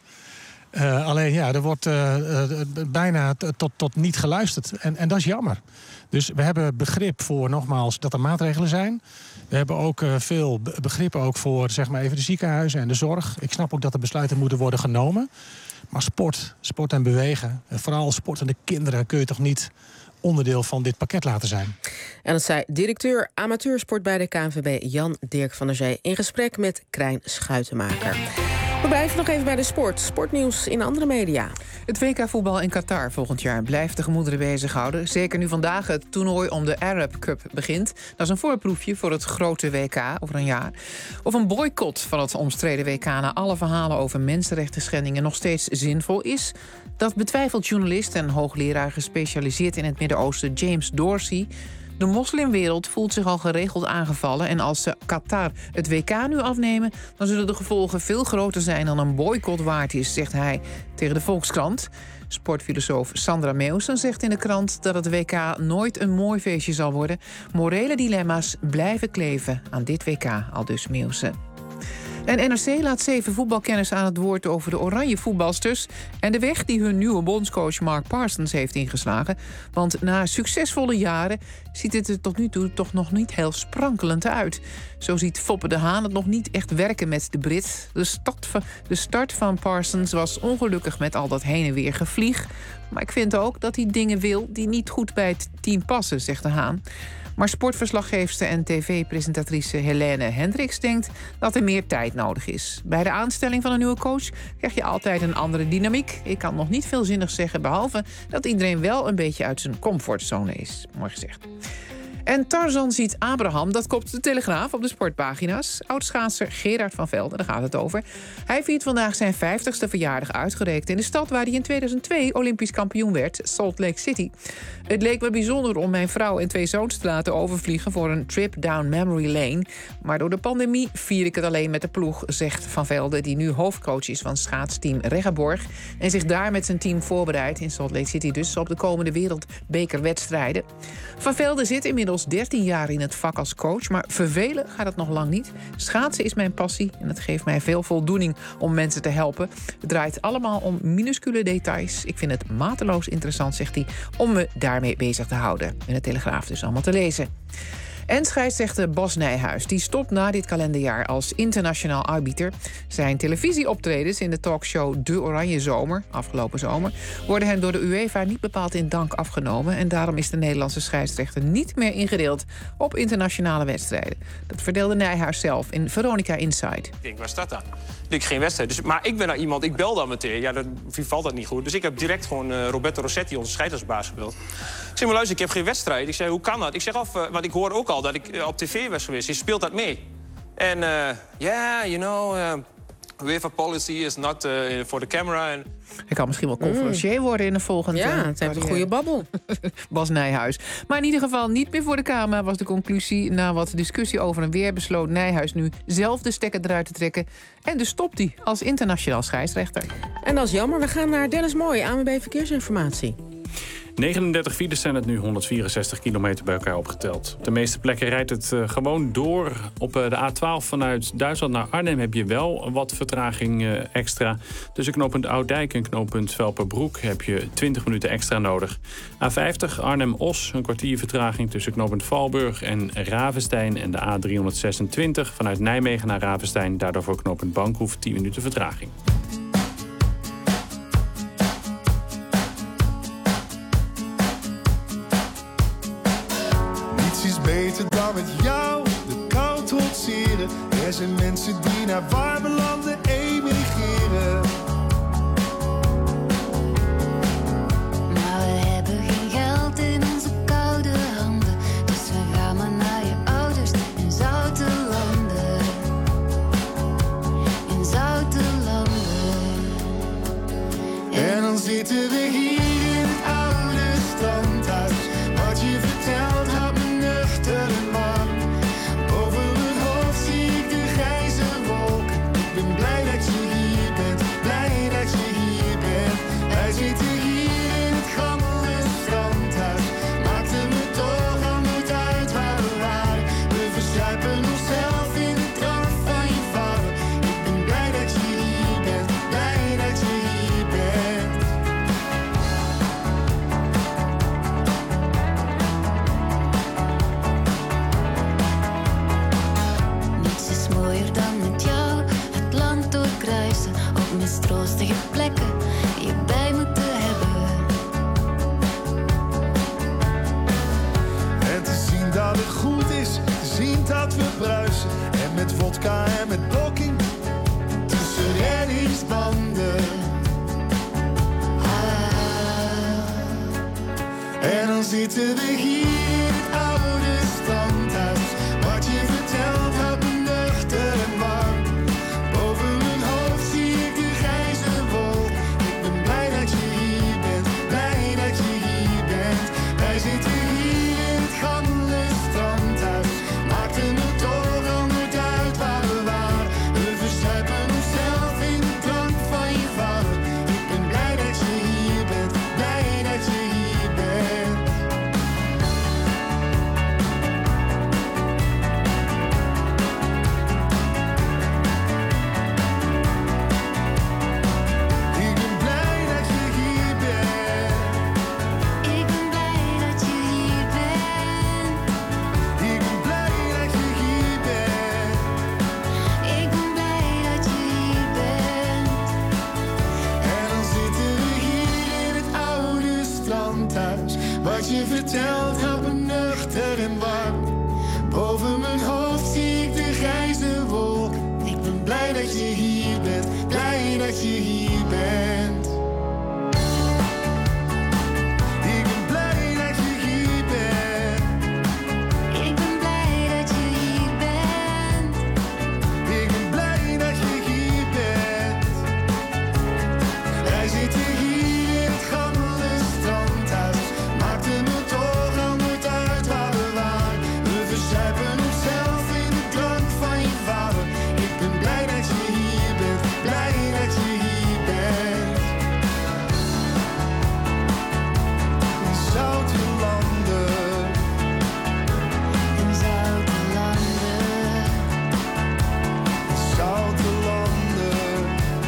S7: Uh, alleen ja, er wordt uh, uh, bijna t- tot, tot niet geluisterd. En, en dat is jammer. Dus we hebben begrip voor, nogmaals, dat er maatregelen zijn. We hebben ook uh, veel begrip ook voor, zeg maar even, de ziekenhuizen en de zorg. Ik snap ook dat er besluiten moeten worden genomen. Maar sport, sport en bewegen, vooral sportende kinderen, kun je toch niet onderdeel van dit pakket laten zijn.
S1: En dat zei directeur amateursport bij de K N V B Jan Dirk van der Zee in gesprek met Krijn Schuitenmaker. We blijven nog even bij de sport. Sportnieuws in andere media.
S4: Het W K-voetbal in Qatar volgend jaar blijft de gemoederen bezighouden. Zeker nu vandaag het toernooi om de Arab Cup begint. Dat is een voorproefje voor het grote W K over een jaar. Of een boycott van het omstreden W K na alle verhalen over mensenrechten schendingen nog steeds zinvol is, dat betwijfelt journalist en hoogleraar gespecialiseerd in het Midden-Oosten James Dorsey. De moslimwereld voelt zich al geregeld aangevallen en als ze Qatar het W K nu afnemen, dan zullen de gevolgen veel groter zijn dan een boycott waard is, zegt hij tegen de Volkskrant. Sportfilosoof Sandra Meeuwsen zegt in de krant dat het W K nooit een mooi feestje zal worden. Morele dilemma's blijven kleven aan dit W K, aldus Meeuwsen. En N R C laat zeven voetbalkenners aan het woord over de oranje voetbalsters en de weg die hun nieuwe bondscoach Mark Parsons heeft ingeslagen. Want na succesvolle jaren ziet het er tot nu toe toch nog niet heel sprankelend uit. Zo ziet Foppe de Haan het nog niet echt werken met de Brit. De start van, de start van Parsons was ongelukkig met al dat heen en weer gevlieg. Maar ik vind ook dat hij dingen wil die niet goed bij het team passen, zegt de Haan. Maar sportverslaggeefster en tv-presentatrice Helene Hendricks denkt dat er meer tijd nodig is. Bij de aanstelling van een nieuwe coach krijg je altijd een andere dynamiek. Ik kan nog niet veel zinnigs zeggen, behalve dat iedereen wel een beetje uit zijn comfortzone is. Mooi gezegd. En Tarzan ziet Abraham, dat kopt de Telegraaf op de sportpagina's. Oudschaatser Gerard van Velde, daar gaat het over. Hij viert vandaag zijn vijftigste verjaardag uitgereikt in de stad waar hij in tweeduizend twee Olympisch kampioen werd, Salt Lake City. Het leek me bijzonder om mijn vrouw en twee zoons te laten overvliegen voor een trip down memory lane. Maar door de pandemie vier ik het alleen met de ploeg, zegt Van Velde, die nu hoofdcoach is van schaatsteam Reggeborg en zich daar met zijn team voorbereidt in Salt Lake City dus op de komende wereldbekerwedstrijden. Van Velde zit inmiddels dertien jaar in het vak als coach, maar vervelen gaat het nog lang niet. Schaatsen is mijn passie en het geeft mij veel voldoening om mensen te helpen. Het draait allemaal om minuscule details. Ik vind het mateloos interessant, zegt hij, om me daarmee bezig te houden. In de Telegraaf dus allemaal te lezen. En scheidsrechter Bas Nijhuis die stopt na dit kalenderjaar als internationaal arbiter. Zijn televisieoptredens in de talkshow De Oranje Zomer, afgelopen zomer, worden hem door de UEFA niet bepaald in dank afgenomen. En daarom is de Nederlandse scheidsrechter niet meer ingedeeld op internationale wedstrijden. Dat verdeelde Nijhuis zelf in Veronica Inside.
S11: Ik denk, waar staat dat? Ik geen wedstrijd. Dus, maar ik ben nou iemand, ik bel dan meteen. Ja, dan valt dat niet goed. Dus ik heb direct gewoon uh, Roberto Rossetti, onze scheidsrechtsbaas, gebeld. Ik zeg, maar luister, ik heb geen wedstrijd. Ik zei, hoe kan dat? Ik zeg af, uh, want ik hoor ook al dat ik uh, op tv was geweest. Je speelt dat mee. En ja, uh, yeah, you know, uh, UEFA policy is not uh, for the camera. And...
S4: Hij kan misschien wel conferencier mm. worden in de volgende...
S1: Ja, het heeft een goede babbel.
S4: Bas Nijhuis. Maar in ieder geval niet meer voor de camera was de conclusie. Na wat discussie over en weer besloot Nijhuis nu zelf de stekker eruit te trekken. En dus stopt hij als internationaal scheidsrechter.
S1: En dat is jammer. We gaan naar Dennis Mooi, A N W B Verkeersinformatie.
S17: negenendertig files zijn het nu, honderdvierenzestig kilometer bij elkaar opgeteld. Op de meeste plekken rijdt het uh, gewoon door. Op uh, de A twaalf vanuit Duitsland naar Arnhem heb je wel wat vertraging uh, extra. Tussen knooppunt Oud-Dijk en knooppunt Velperbroek heb je twintig minuten extra nodig. A vijftig Arnhem-Os, een kwartier vertraging tussen knooppunt Valburg en Ravenstein. En de A driehonderdzesentwintig vanuit Nijmegen naar Ravenstein. Daardoor voor knooppunt Bankhoef tien minuten vertraging.
S12: Beter dan met jou de kou trotseren. Er zijn mensen die naar warme landen emigreren.
S13: Maar we hebben geen geld in onze koude handen. Dus we gaan maar naar je ouders in zoute landen. In zoute landen.
S12: En dan zitten we hier in het oude standhuis. Wat je vertelt had me nuchter man. Over het hoofd zie ik de grijze wolken. Ik ben blij.
S13: lastige plekken je bij moeten hebben.
S12: En te zien dat het goed is, te zien dat we bruisen. En met vodka en met blokking tussen reddingsbanden. En dan zitten we hier in het oude standhuis. Wat je vertelt houdt me nuchter en warm. Boven mijn hoofd zie ik de grijze wolk. Ik ben blij dat je hier bent, blij dat je hier bent. Wij zitten hier in het gammele standhuis. Maakten het toch al nooit uit waar we waren. We verzuipen onszelf in de drank van je vader. Ik ben blij dat je hier bent, blij dat je hier bent. Ik ben blij dat je hier bent.
S13: Ik ben blij dat je hier bent.
S12: Ik ben blij dat je hier bent.
S13: Ik ben blij dat je hier bent.
S12: En dan zitten we hier in het oude strandhuis. Wat je vertelt houdt me nuchter en warm. Boven mijn hoofd zie ik de grijze wolk. Ik ben blij dat je hier bent, blij dat je hier bent. Ik ben blij dat je hier bent.
S13: Ik ben blij dat je hier bent.
S12: Ik ben blij dat je hier bent. Wij zitten hier in het gammele strandhuis. Maakten het toch al nooit uit waar we waren. We verzuipen onszelf in de drank van je vader. Ik ben blij dat je hier bent, blij dat je hier bent. In zoute landen.
S13: In zoute landen.
S12: Zoute landen.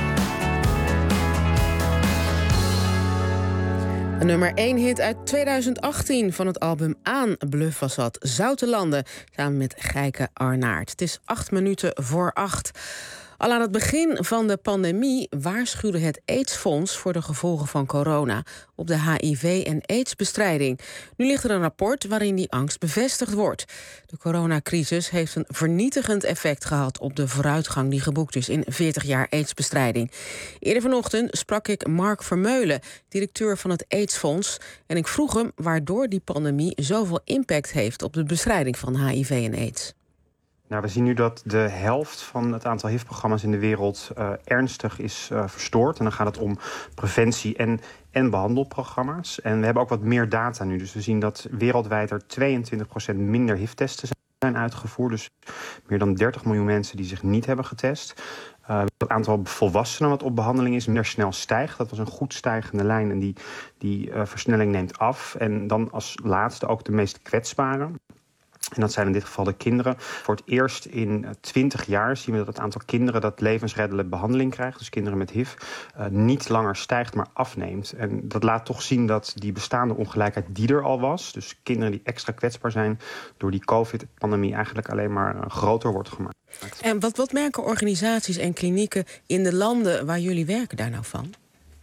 S1: Een nummer één hit uit tweeduizend achttien van het album Aan Bluff was dat. Zoute Landen, samen met Gijke Arnaert. Het is acht minuten voor acht. Al aan het begin van de pandemie waarschuwde het AIDS-fonds voor de gevolgen van corona op de H I V- en AIDS-bestrijding. Nu ligt er een rapport waarin die angst bevestigd wordt. De coronacrisis heeft een vernietigend effect gehad op de vooruitgang die geboekt is in veertig jaar AIDS-bestrijding. Eerder vanochtend sprak ik Mark Vermeulen, directeur van het AIDS-fonds, en ik vroeg hem waardoor die pandemie zoveel impact heeft op de bestrijding van H I V en AIDS.
S5: Nou, we zien nu dat de helft van het aantal H I V-programma's in de wereld uh, ernstig is uh, verstoord. En dan gaat het om preventie- en, en behandelprogramma's. En we hebben ook wat meer data nu. Dus we zien dat wereldwijd er tweeëntwintig procent minder H I V-testen zijn uitgevoerd. Dus meer dan dertig miljoen mensen die zich niet hebben getest. Uh, het aantal volwassenen wat op behandeling is minder snel stijgt. Dat was een goed stijgende lijn en die, die uh, versnelling neemt af. En dan als laatste ook de meest kwetsbaren. En dat zijn in dit geval de kinderen. Voor het eerst in twintig jaar zien we dat het aantal kinderen dat levensreddende behandeling krijgt, dus kinderen met H I V, uh, niet langer stijgt, maar afneemt. En dat laat toch zien dat die bestaande ongelijkheid die er al was, dus kinderen die extra kwetsbaar zijn, door die COVID-pandemie eigenlijk alleen maar uh, groter wordt gemaakt.
S1: En wat, wat merken organisaties en klinieken in de landen waar jullie werken daar nou van?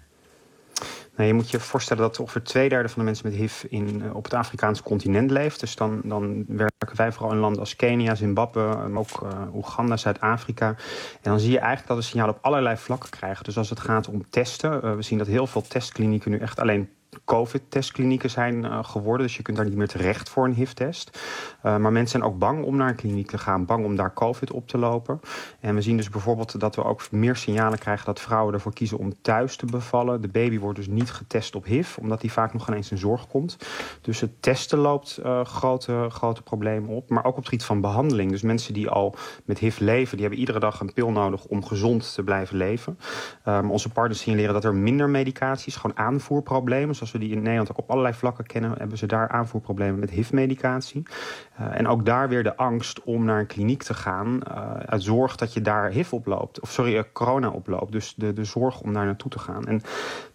S5: Nou, je moet je voorstellen dat ongeveer twee derde van de mensen met H I V in, uh, op het Afrikaanse continent leeft. Dus dan, dan werken wij vooral in landen als Kenia, Zimbabwe, um, ook uh, Oeganda, Zuid-Afrika. En dan zie je eigenlijk dat we signalen op allerlei vlakken krijgen. Dus als het gaat om testen, uh, we zien dat heel veel testklinieken nu echt alleen COVID-testklinieken zijn uh, geworden. Dus je kunt daar niet meer terecht voor een H I V-test. Uh, maar mensen zijn ook bang om naar een kliniek te gaan. Bang om daar COVID op te lopen. En we zien dus bijvoorbeeld dat we ook meer signalen krijgen dat vrouwen ervoor kiezen om thuis te bevallen. De baby wordt dus niet getest op H I V, omdat die vaak nog ineens in zorg komt. Dus het testen loopt uh, grote, grote problemen op. Maar ook op het gebied van behandeling. Dus mensen die al met H I V leven, die hebben iedere dag een pil nodig om gezond te blijven leven. Um, onze partners signaleren dat er minder medicatie is, gewoon aanvoerproblemen. Zoals we die in Nederland ook op allerlei vlakken kennen, hebben ze daar aanvoerproblemen met H I V-medicatie. Uh, en ook daar weer de angst om naar een kliniek te gaan, uh, uit zorg dat je daar H I V oploopt, of sorry, uh, corona oploopt. Dus de, de zorg om daar naartoe te gaan. En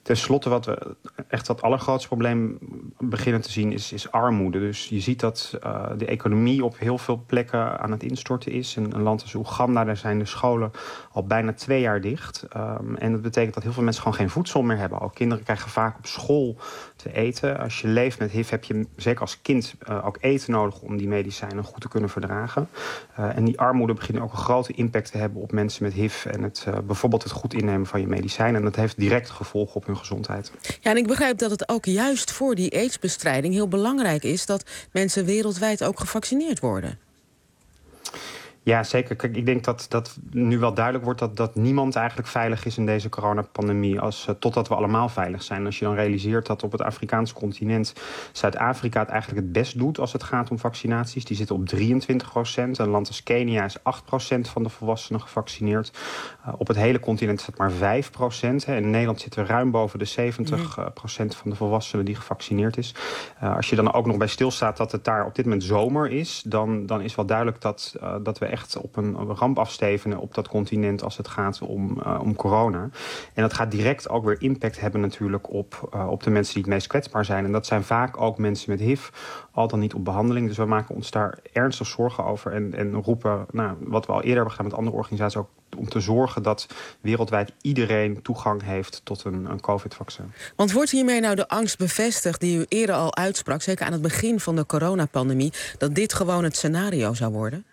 S5: Ten slotte, wat we echt het allergrootste probleem beginnen te zien, is, is armoede. Dus je ziet dat uh, de economie op heel veel plekken aan het instorten is. In een land als Oeganda, daar zijn de scholen al bijna twee jaar dicht. Um, en dat betekent dat heel veel mensen gewoon geen voedsel meer hebben. Ook kinderen krijgen vaak op school te eten. Als je leeft met H I V heb je zeker als kind uh, ook eten nodig om die medicijnen goed te kunnen verdragen. Uh, en die armoede begint ook een grote impact te hebben op mensen met H I V en het, uh, bijvoorbeeld het goed innemen van je medicijnen. En dat heeft direct gevolgen op hun gezondheid.
S1: Ja, en ik begrijp dat het ook juist voor die aidsbestrijding heel belangrijk is dat mensen wereldwijd ook gevaccineerd worden.
S5: Ja, zeker. Kijk, ik denk dat, dat nu wel duidelijk wordt dat, dat niemand eigenlijk veilig is in deze coronapandemie, als, uh, totdat we allemaal veilig zijn. Als je dan realiseert dat op het Afrikaanse continent Zuid-Afrika het eigenlijk het best doet als het gaat om vaccinaties. Die zitten op drieëntwintig procent. Een land als Kenia is acht procent van de volwassenen gevaccineerd. Uh, op het hele continent is het maar vijf procent. Hè. In Nederland zitten we ruim boven de zeventig procent van de volwassenen die gevaccineerd is. Uh, als je dan ook nog bij stilstaat dat het daar op dit moment zomer is, dan, dan is wel duidelijk dat, uh, dat we echt op een ramp afstevenen op dat continent als het gaat om, uh, om corona. En dat gaat direct ook weer impact hebben natuurlijk op, uh, op de mensen die het meest kwetsbaar zijn. En dat zijn vaak ook mensen met H I V, al dan niet op behandeling. Dus we maken ons daar ernstig zorgen over en, en roepen, nou, wat we al eerder hebben gedaan met andere organisaties, ook om te zorgen dat wereldwijd iedereen toegang heeft tot een, een COVID-vaccin.
S1: Want wordt hiermee nou de angst bevestigd die u eerder al uitsprak, zeker aan het begin van de coronapandemie, dat dit gewoon het scenario zou worden?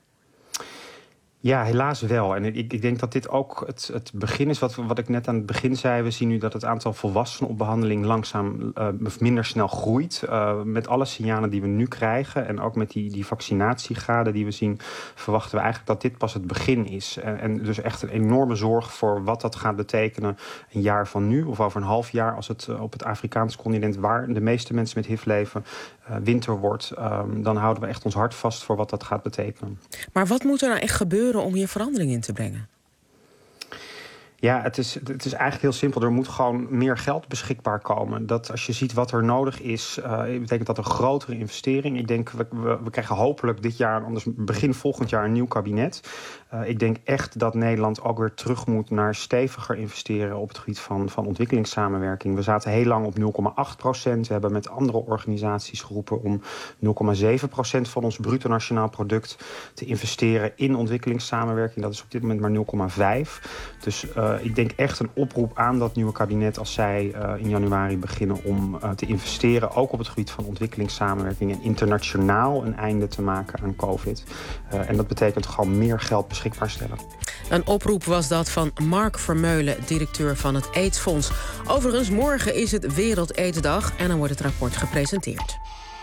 S5: Ja, helaas wel. En ik, ik denk dat dit ook het, het begin is wat, wat ik net aan het begin zei. We zien nu dat het aantal volwassenen op behandeling langzaam uh, minder snel groeit. Uh, met alle signalen die we nu krijgen en ook met die, die vaccinatiegraden die we zien, verwachten we eigenlijk dat dit pas het begin is. En, en dus echt een enorme zorg voor wat dat gaat betekenen een jaar van nu of over een half jaar als het uh, op het Afrikaanse continent, waar de meeste mensen met H I V leven, uh, winter wordt. Um, dan houden we echt ons hart vast voor wat dat gaat betekenen.
S1: Maar wat moet er nou echt gebeuren om hier verandering in te brengen?
S5: Ja, het is, het is eigenlijk heel simpel. Er moet gewoon meer geld beschikbaar komen. Dat als je ziet wat er nodig is, uh, betekent dat een grotere investering. Ik denk, we, we, we krijgen hopelijk dit jaar, anders begin volgend jaar, een nieuw kabinet. Uh, ik denk echt dat Nederland ook weer terug moet naar steviger investeren op het gebied van, van ontwikkelingssamenwerking. We zaten heel lang op nul komma acht procent. We hebben met andere organisaties geroepen om nul komma zeven procent van ons bruto nationaal product te investeren in ontwikkelingssamenwerking. Dat is op dit moment maar nul komma vijf. Dus uh, ik denk echt een oproep aan dat nieuwe kabinet als zij uh, in januari beginnen om uh, te investeren, ook op het gebied van ontwikkelingssamenwerking en internationaal een einde te maken aan COVID. Uh, en dat betekent gewoon meer geld beschikbaar stellen.
S1: Een oproep was dat van Mark Vermeulen, directeur van het AIDS-fonds. Overigens, morgen is het Wereld AIDS-dag en dan wordt het rapport gepresenteerd.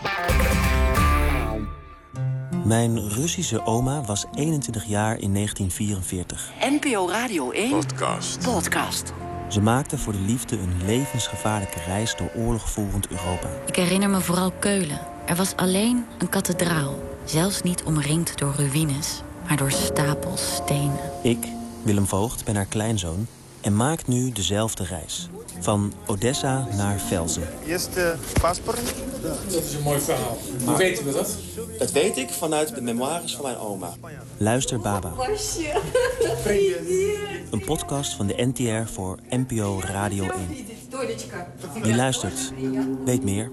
S8: Mijn Russische oma was eenentwintig jaar in negentien vierenveertig.
S10: N P O Radio één
S3: Podcast.
S10: Podcast.
S8: Ze maakte voor de liefde een levensgevaarlijke reis door oorlogvoerend Europa.
S21: Ik herinner me vooral Keulen. Er was alleen een kathedraal. Zelfs niet omringd door ruïnes, maar door stapels stenen.
S8: Ik, Willem Voogd, ben haar kleinzoon en maak nu dezelfde reis. Van Odessa naar Velzen.
S22: Eerst uh, paspoort?
S24: Dat is een mooi verhaal. Hoe weten we dat?
S8: Dat weet ik vanuit de memoires van mijn oma. Luister Baba. Een podcast van de N T R voor N P O Radio één. Wie luistert, weet meer.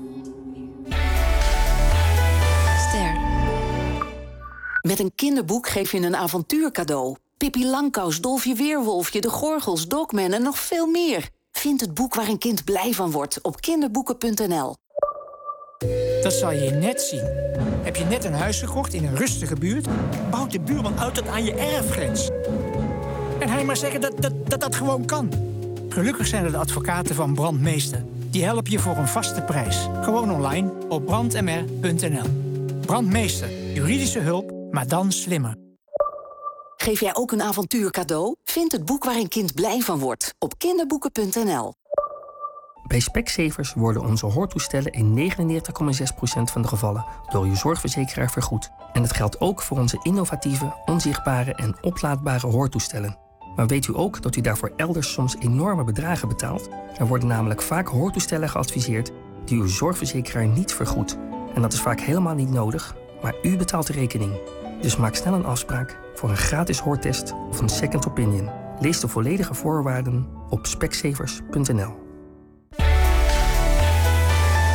S10: Ster. Met een kinderboek geef je een avontuur cadeau. Pippi Langkous, Dolfje Weerwolfje, De Gorgels, Dogman en nog veel meer. Vind het boek waar een kind blij van wordt op kinderboeken punt n l.
S26: Dat zal je net zien. Heb je net een huis gekocht in een rustige buurt? Bouwt de buurman uit tot aan je erfgrens. En hij maar zeggen dat dat, dat dat gewoon kan. Gelukkig zijn er de advocaten van Brandmeester. Die helpen je voor een vaste prijs. Gewoon online op brand m r punt n l. Brandmeester. Juridische hulp, maar dan slimmer.
S10: Geef jij ook een avontuur cadeau? Vind het boek waar een kind blij van wordt op kinderboeken punt n l.
S27: Bij Specsavers worden onze hoortoestellen in negenennegentig komma zes procent van de gevallen door uw zorgverzekeraar vergoed. En dat geldt ook voor onze innovatieve, onzichtbare en oplaadbare hoortoestellen. Maar weet u ook dat u daarvoor elders soms enorme bedragen betaalt? Er worden namelijk vaak hoortoestellen geadviseerd die uw zorgverzekeraar niet vergoedt. En dat is vaak helemaal niet nodig, maar u betaalt de rekening. Dus maak snel een afspraak voor een gratis hoortest of een second opinion. Lees de volledige voorwaarden op specsavers punt n l.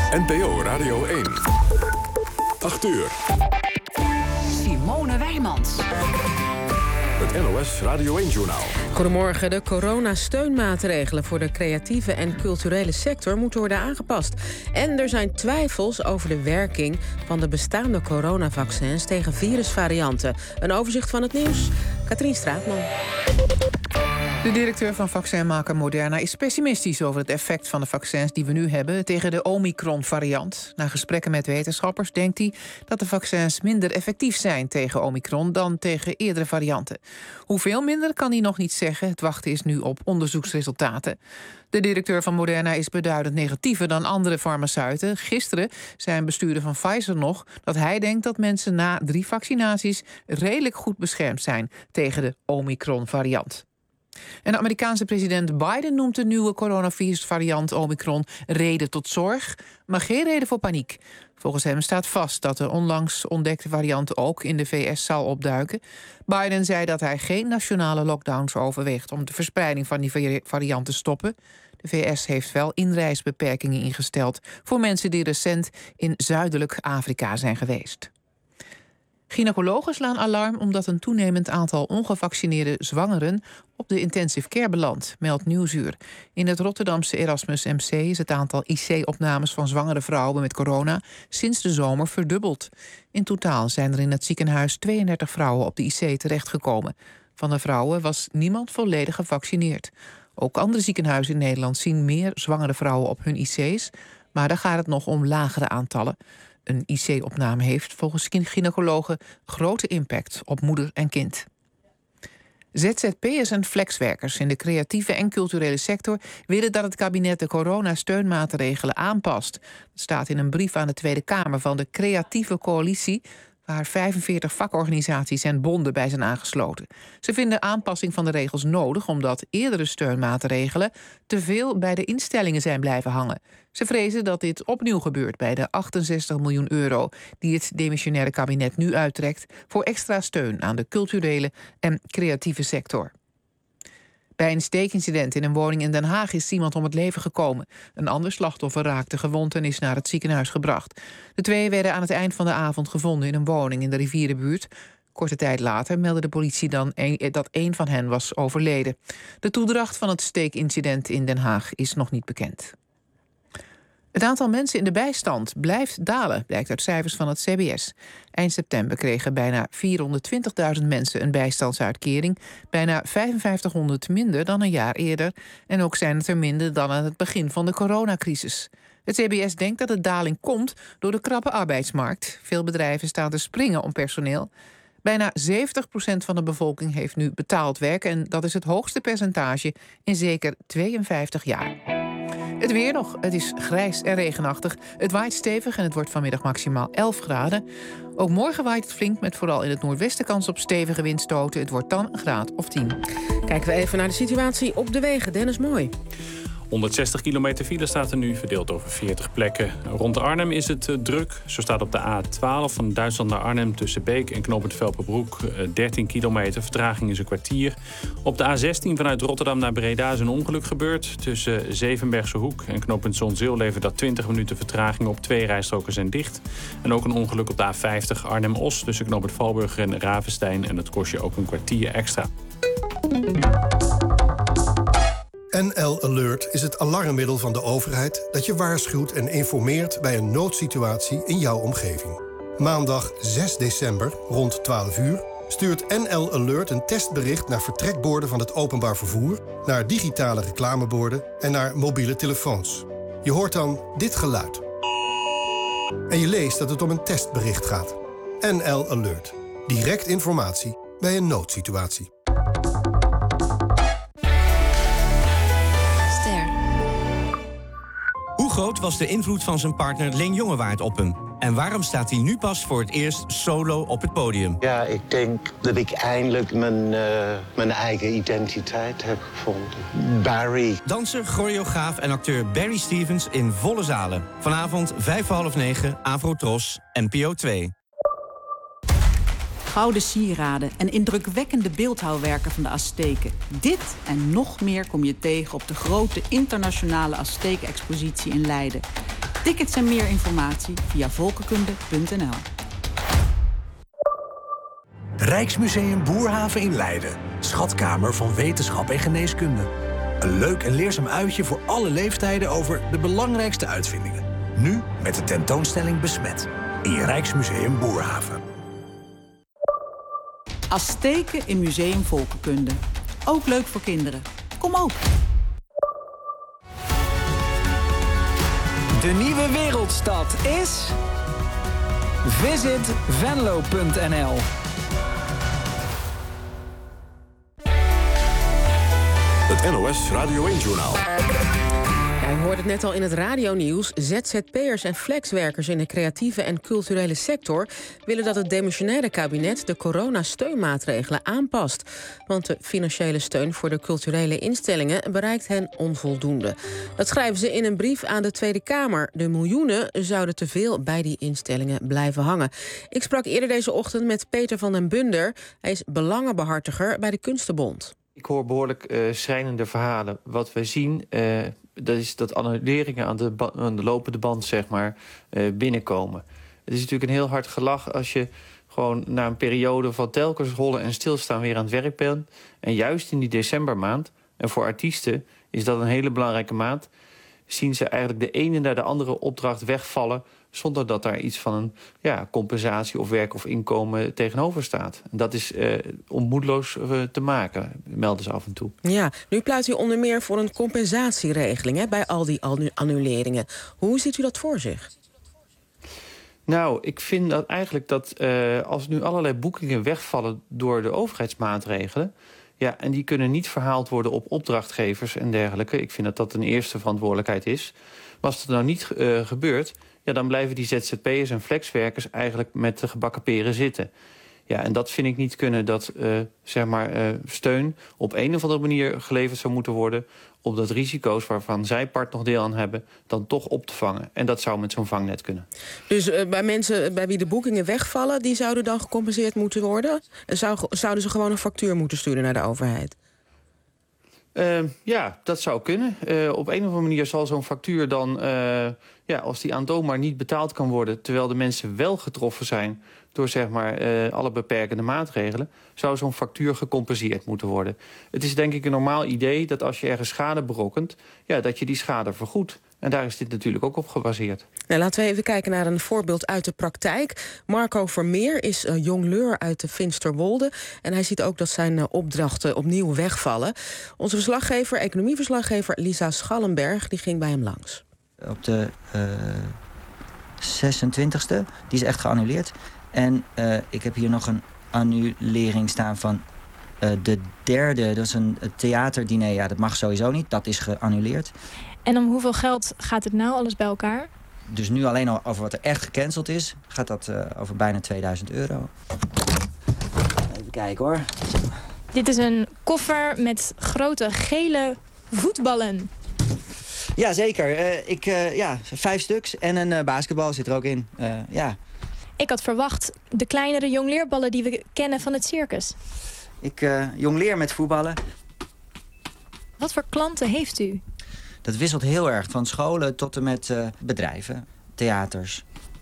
S3: N P O Radio één. acht uur.
S10: Simone Wijmans.
S3: Het N O S Radio één-journaal.
S1: Goedemorgen. De coronasteunmaatregelen voor de creatieve en culturele sector moeten worden aangepast. En er zijn twijfels over de werking van de bestaande coronavaccins tegen virusvarianten. Een overzicht van het nieuws. Katrien Straatman.
S4: De directeur van vaccinmaker Moderna is pessimistisch over het effect van de vaccins die we nu hebben tegen de Omicron-variant. Na gesprekken met wetenschappers denkt hij dat de vaccins minder effectief zijn tegen Omicron dan tegen eerdere varianten. Hoeveel minder kan hij nog niet zeggen. Het wachten is nu op onderzoeksresultaten. De directeur van Moderna is beduidend negatiever dan andere farmaceuten. Gisteren zei een bestuurder van Pfizer nog dat hij denkt dat mensen na drie vaccinaties redelijk goed beschermd zijn tegen de Omicron-variant. En de Amerikaanse president Biden noemt de nieuwe coronavirusvariant Omicron reden tot zorg, maar geen reden voor paniek. Volgens hem staat vast dat de onlangs ontdekte variant ook in de V S zal opduiken. Biden zei dat hij geen nationale lockdowns overweegt om de verspreiding van die variant te stoppen. De V S heeft wel inreisbeperkingen ingesteld voor mensen die recent in zuidelijk Afrika zijn geweest. Gynaecologen slaan alarm omdat een toenemend aantal ongevaccineerde zwangeren op de intensive care belandt, meldt Nieuwsuur. In het Rotterdamse Erasmus M C is het aantal I C-opnames van zwangere vrouwen met corona sinds de zomer verdubbeld. In totaal zijn er in het ziekenhuis tweeëndertig vrouwen op de I C terechtgekomen. Van de vrouwen was niemand volledig gevaccineerd. Ook andere ziekenhuizen in Nederland zien meer zwangere vrouwen op hun I C's, maar daar gaat het nog om lagere aantallen. Een I C-opname heeft volgens gynaecologen grote impact op moeder en kind. Z Z P'ers en flexwerkers in de creatieve en culturele sector willen dat het kabinet de coronasteunmaatregelen aanpast. Dat staat in een brief aan de Tweede Kamer van de Creatieve Coalitie, waar vijfenveertig vakorganisaties en bonden bij zijn aangesloten. Ze vinden aanpassing van de regels nodig omdat eerdere steunmaatregelen te veel bij de instellingen zijn blijven hangen. Ze vrezen dat dit opnieuw gebeurt bij de achtenzestig miljoen euro die het demissionaire kabinet nu uittrekt voor extra steun aan de culturele en creatieve sector. Bij een steekincident in een woning in Den Haag is iemand om het leven gekomen. Een ander slachtoffer raakte gewond en is naar het ziekenhuis gebracht. De twee werden aan het eind van de avond gevonden in een woning in de rivierenbuurt. Korte tijd later meldde de politie dan een, dat één van hen was overleden. De toedracht van het steekincident in Den Haag is nog niet bekend. Het aantal mensen in de bijstand blijft dalen, blijkt uit cijfers van het C B S. Eind september kregen bijna vierhonderdtwintigduizend mensen een bijstandsuitkering, bijna vijfenvijftighonderd minder dan een jaar eerder. En ook zijn het er minder dan aan het begin van de coronacrisis. Het C B S denkt dat de daling komt door de krappe arbeidsmarkt. Veel bedrijven staan te springen om personeel. Bijna zeventig procent van de bevolking heeft nu betaald werk en dat is het hoogste percentage in zeker tweeënvijftig jaar. Het weer nog. Het is grijs en regenachtig. Het waait stevig en het wordt vanmiddag maximaal elf graden. Ook morgen waait het flink met vooral in het noordwesten kans op stevige windstoten. Het wordt dan een graad of tien.
S1: Kijken we even naar de situatie op de wegen. Dennis Mooi.
S17: honderdzestig kilometer file staat er nu, verdeeld over veertig plekken. Rond Arnhem is het uh, druk. Zo staat op de A twaalf van Duitsland naar Arnhem tussen Beek en knooppunt Velperbroek uh, dertien kilometer. Vertraging is een kwartier. Op de A zestien vanuit Rotterdam naar Breda is een ongeluk gebeurd. Tussen Zevenbergse Hoek en knooppunt Zonzeel levert dat twintig minuten vertraging op. Twee rijstroken zijn dicht. En ook een ongeluk op de A vijftig Arnhem-Os tussen knooppunt Valburger en Ravenstein. En dat kost je ook een kwartier extra.
S2: N L Alert is het alarmmiddel van de overheid dat je waarschuwt en informeert bij een noodsituatie in jouw omgeving. Maandag zes december rond twaalf uur stuurt N L Alert een testbericht naar vertrekborden van het openbaar vervoer, naar digitale reclameborden en naar mobiele telefoons. Je hoort dan dit geluid. En je leest dat het om een testbericht gaat. N L Alert. Direct informatie bij een noodsituatie.
S14: Hoe groot was de invloed van zijn partner Leen Jongewaard op hem? En waarom staat hij nu pas voor het eerst solo op het podium?
S15: Ja, ik denk dat ik eindelijk mijn, uh, mijn eigen identiteit heb gevonden. Barry.
S14: Danser, choreograaf en acteur Barry Stevens in volle zalen. Vanavond vijf voor half negen, Afro-Tros, N P O twee.
S16: Gouden sieraden en indrukwekkende beeldhouwwerken van de Azteken. Dit en nog meer kom je tegen op de grote internationale Azteken-expositie in Leiden. Tickets en meer informatie via volkenkunde punt n l.
S6: Rijksmuseum Boerhaven in Leiden. Schatkamer van wetenschap en geneeskunde. Een leuk en leerzaam uitje voor alle leeftijden over de belangrijkste uitvindingen. Nu met de tentoonstelling Besmet. In je Rijksmuseum Boerhaven.
S16: Azteken in Museum Volkenkunde. Ook leuk voor kinderen. Kom ook.
S9: De nieuwe wereldstad is visit venlo punt n l.
S3: Het N O S Radio één-journaal.
S1: Ja, u hoorde het net al in het radionieuws. Z Z P'ers en flexwerkers in de creatieve en culturele sector willen dat het demissionaire kabinet de coronasteunmaatregelen aanpast. Want de financiële steun voor de culturele instellingen bereikt hen onvoldoende. Dat schrijven ze in een brief aan de Tweede Kamer. De miljoenen zouden te veel bij die instellingen blijven hangen. Ik sprak eerder deze ochtend met Peter van den Bunder. Hij is belangenbehartiger bij de Kunstenbond.
S18: Ik hoor behoorlijk uh, schrijnende verhalen. Wat we zien, uh, dat is dat annuleringen aan de, ba- aan de lopende band zeg maar, uh, binnenkomen. Het is natuurlijk een heel hard gelach als je gewoon na een periode van telkens rollen en stilstaan weer aan het werk bent. En juist in die decembermaand, en voor artiesten is dat een hele belangrijke maand, zien ze eigenlijk de ene naar de andere opdracht wegvallen zonder dat daar iets van een ja, compensatie of werk of inkomen tegenover staat. En dat is uh, om moedeloos uh, te maken, melden ze af en toe.
S1: Ja, nu pleit u onder meer voor een compensatieregeling hè, bij al die annuleringen. Hoe ziet u dat voor zich?
S18: Nou, ik vind dat eigenlijk dat uh, als nu allerlei boekingen wegvallen door de overheidsmaatregelen, ja, en die kunnen niet verhaald worden op opdrachtgevers en dergelijke. Ik vind dat dat een eerste verantwoordelijkheid is. Maar als dat nou niet uh, gebeurt, ja, dan blijven die Z Z P'ers en flexwerkers eigenlijk met de gebakken peren zitten. Ja, en dat vind ik niet kunnen dat uh, zeg maar, uh, steun op een of andere manier geleverd zou moeten worden om dat risico's waarvan zij part nog deel aan hebben, dan toch op te vangen. En dat zou met zo'n vangnet kunnen.
S1: Dus uh, bij mensen bij wie de boekingen wegvallen, die zouden dan gecompenseerd moeten worden? Zou, zouden ze gewoon een factuur moeten sturen naar de overheid?
S18: Uh, ja, dat zou kunnen. Uh, op een of andere manier zal zo'n factuur dan, uh, ja, als die aantoonbaar niet betaald kan worden, terwijl de mensen wel getroffen zijn door zeg maar, uh, alle beperkende maatregelen, zou zo'n factuur gecompenseerd moeten worden. Het is denk ik een normaal idee dat als je ergens schade berokkent, ja, dat je die schade vergoedt. En daar is dit natuurlijk ook op gebaseerd.
S1: Nou, laten we even kijken naar een voorbeeld uit de praktijk. Marco Vermeer is uh, jongleur uit de Finsterwolde. En hij ziet ook dat zijn uh, opdrachten opnieuw wegvallen. Onze verslaggever, economieverslaggever Lisa Schallenberg, die ging bij hem langs.
S19: Op de uh, zesentwintigste, die is echt geannuleerd. En uh, ik heb hier nog een annulering staan van uh, de derde. Dat is een theaterdiner. Ja, dat mag sowieso niet. Dat is geannuleerd.
S20: En om hoeveel geld gaat het nou, alles bij elkaar?
S19: Dus nu alleen al over wat er echt gecanceld is, gaat dat uh, over bijna tweeduizend euro. Even kijken hoor.
S20: Dit is een koffer met grote gele voetballen.
S19: Ja, zeker. Uh, ik, uh, ja, vijf stuks en een uh, basketbal zit er ook in. Uh, ja.
S20: Ik had verwacht de kleinere jongleerballen die we kennen van het circus.
S19: Ik uh, jongleer met voetballen.
S20: Wat voor klanten heeft u?
S19: Dat wisselt heel erg, van scholen tot en met uh, bedrijven, theaters.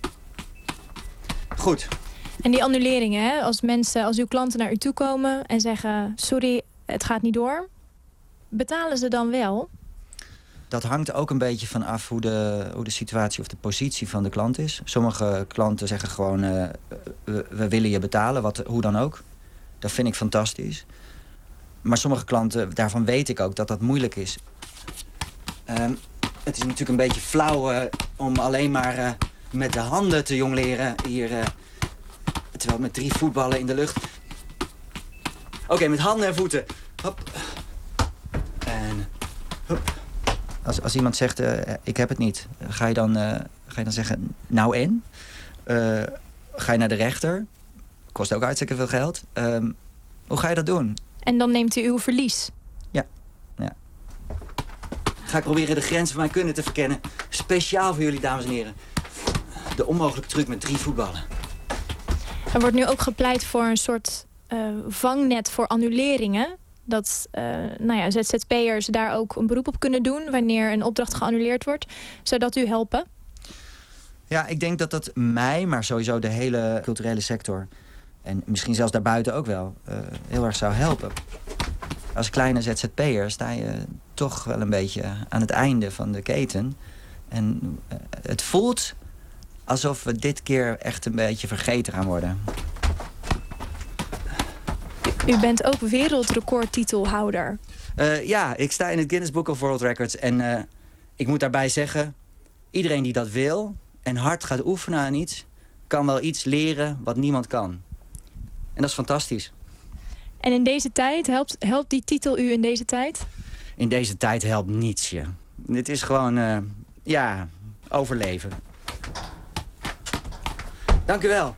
S19: Goed.
S20: En die annuleringen, hè? Als mensen, als uw klanten naar u toe komen en zeggen, sorry, het gaat niet door, betalen ze dan wel?
S19: Dat hangt ook een beetje van af hoe de, hoe de situatie of de positie van de klant is. Sommige klanten zeggen gewoon, uh, we, we willen je betalen, wat, hoe dan ook. Dat vind ik fantastisch. Maar sommige klanten, daarvan weet ik ook dat dat moeilijk is. Um, het is natuurlijk een beetje flauw uh, om alleen maar uh, met de handen te jongleren hier. Uh, terwijl met drie voetballen in de lucht. Oké, okay, met handen en voeten. Hop. En hop. Als, als iemand zegt, uh, ik heb het niet, ga je dan, uh, ga je dan zeggen, nou en? Uh, ga je naar de rechter? Kost ook hartstikke veel geld. Um, hoe ga je dat doen?
S20: En dan neemt u uw verlies?
S19: Ja, ja. Ga ik proberen de grens van mijn kunnen te verkennen. Speciaal voor jullie, dames en heren. De onmogelijke truc met drie voetballen.
S20: Er wordt nu ook gepleit voor een soort uh, vangnet voor annuleringen. Dat uh, nou ja, Z Z P'ers daar ook een beroep op kunnen doen wanneer een opdracht geannuleerd wordt. Zou dat u helpen?
S19: Ja, ik denk dat dat mij, maar sowieso de hele culturele sector... en misschien zelfs daarbuiten ook wel, uh, heel erg zou helpen. Als kleine Z Z P'er sta je toch wel een beetje aan het einde van de keten. En uh, het voelt alsof we dit keer echt een beetje vergeten gaan worden.
S20: U bent ook wereldrecordtitelhouder.
S19: Uh, ja, ik sta in het Guinness Book of World Records. En uh, ik moet daarbij zeggen, iedereen die dat wil en hard gaat oefenen aan iets, kan wel iets leren wat niemand kan. En dat is fantastisch.
S20: En in deze tijd, helpt, helpt die titel u in deze tijd?
S19: In deze tijd helpt niets je. Dit is gewoon, uh, ja, overleven. Dank u wel.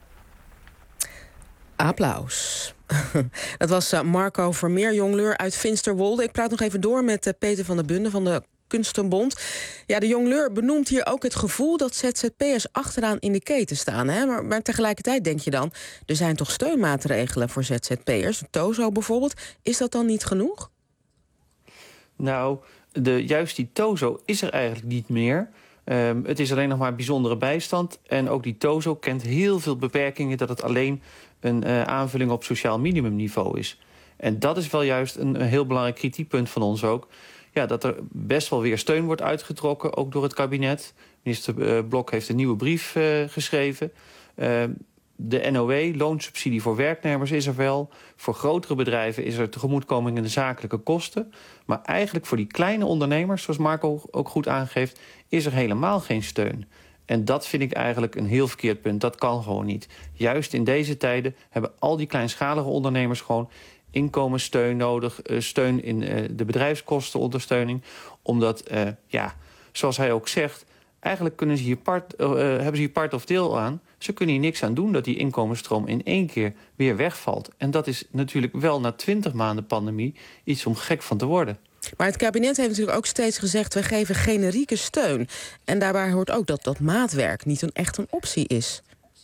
S1: Applaus. Dat was uh, Marco Vermeer, jongleur uit Finsterwolde. Ik praat nog even door met uh, Peter van der Bunde van de Kunstenbond. Ja, de jongleur benoemt hier ook het gevoel dat Z Z P'ers achteraan in de keten staan. Hè? Maar, maar tegelijkertijd denk je dan, er zijn toch steunmaatregelen voor Z Z P'ers? Tozo bijvoorbeeld. Is dat dan niet genoeg?
S18: Nou, de, juist die Tozo is er eigenlijk niet meer. Um, het is alleen nog maar bijzondere bijstand. En ook die Tozo kent heel veel beperkingen dat het alleen een uh, aanvulling op sociaal minimumniveau is. En dat is wel juist een, een heel belangrijk kritiekpunt van ons ook. Ja, dat er best wel weer steun wordt uitgetrokken, ook door het kabinet. Minister Blok heeft een nieuwe brief uh, geschreven. Uh, de N O W, loonsubsidie voor werknemers, is er wel. Voor grotere bedrijven is er tegemoetkoming in de zakelijke kosten. Maar eigenlijk voor die kleine ondernemers, zoals Marco ook goed aangeeft, is er helemaal geen steun. En dat vind ik eigenlijk een heel verkeerd punt. Dat kan gewoon niet. Juist in deze tijden hebben al die kleinschalige ondernemers gewoon inkomenssteun nodig, steun in uh, de bedrijfskostenondersteuning. Omdat, uh, ja, zoals hij ook zegt, eigenlijk kunnen ze hier part, uh, hebben ze hier part of deel aan. Ze kunnen hier niks aan doen dat die inkomensstroom in één keer weer wegvalt. En dat is natuurlijk wel na twintig maanden pandemie iets om gek van te worden.
S1: Maar het kabinet heeft natuurlijk ook steeds gezegd, we geven generieke steun. En daarbij hoort ook dat dat maatwerk niet een, echt een optie is.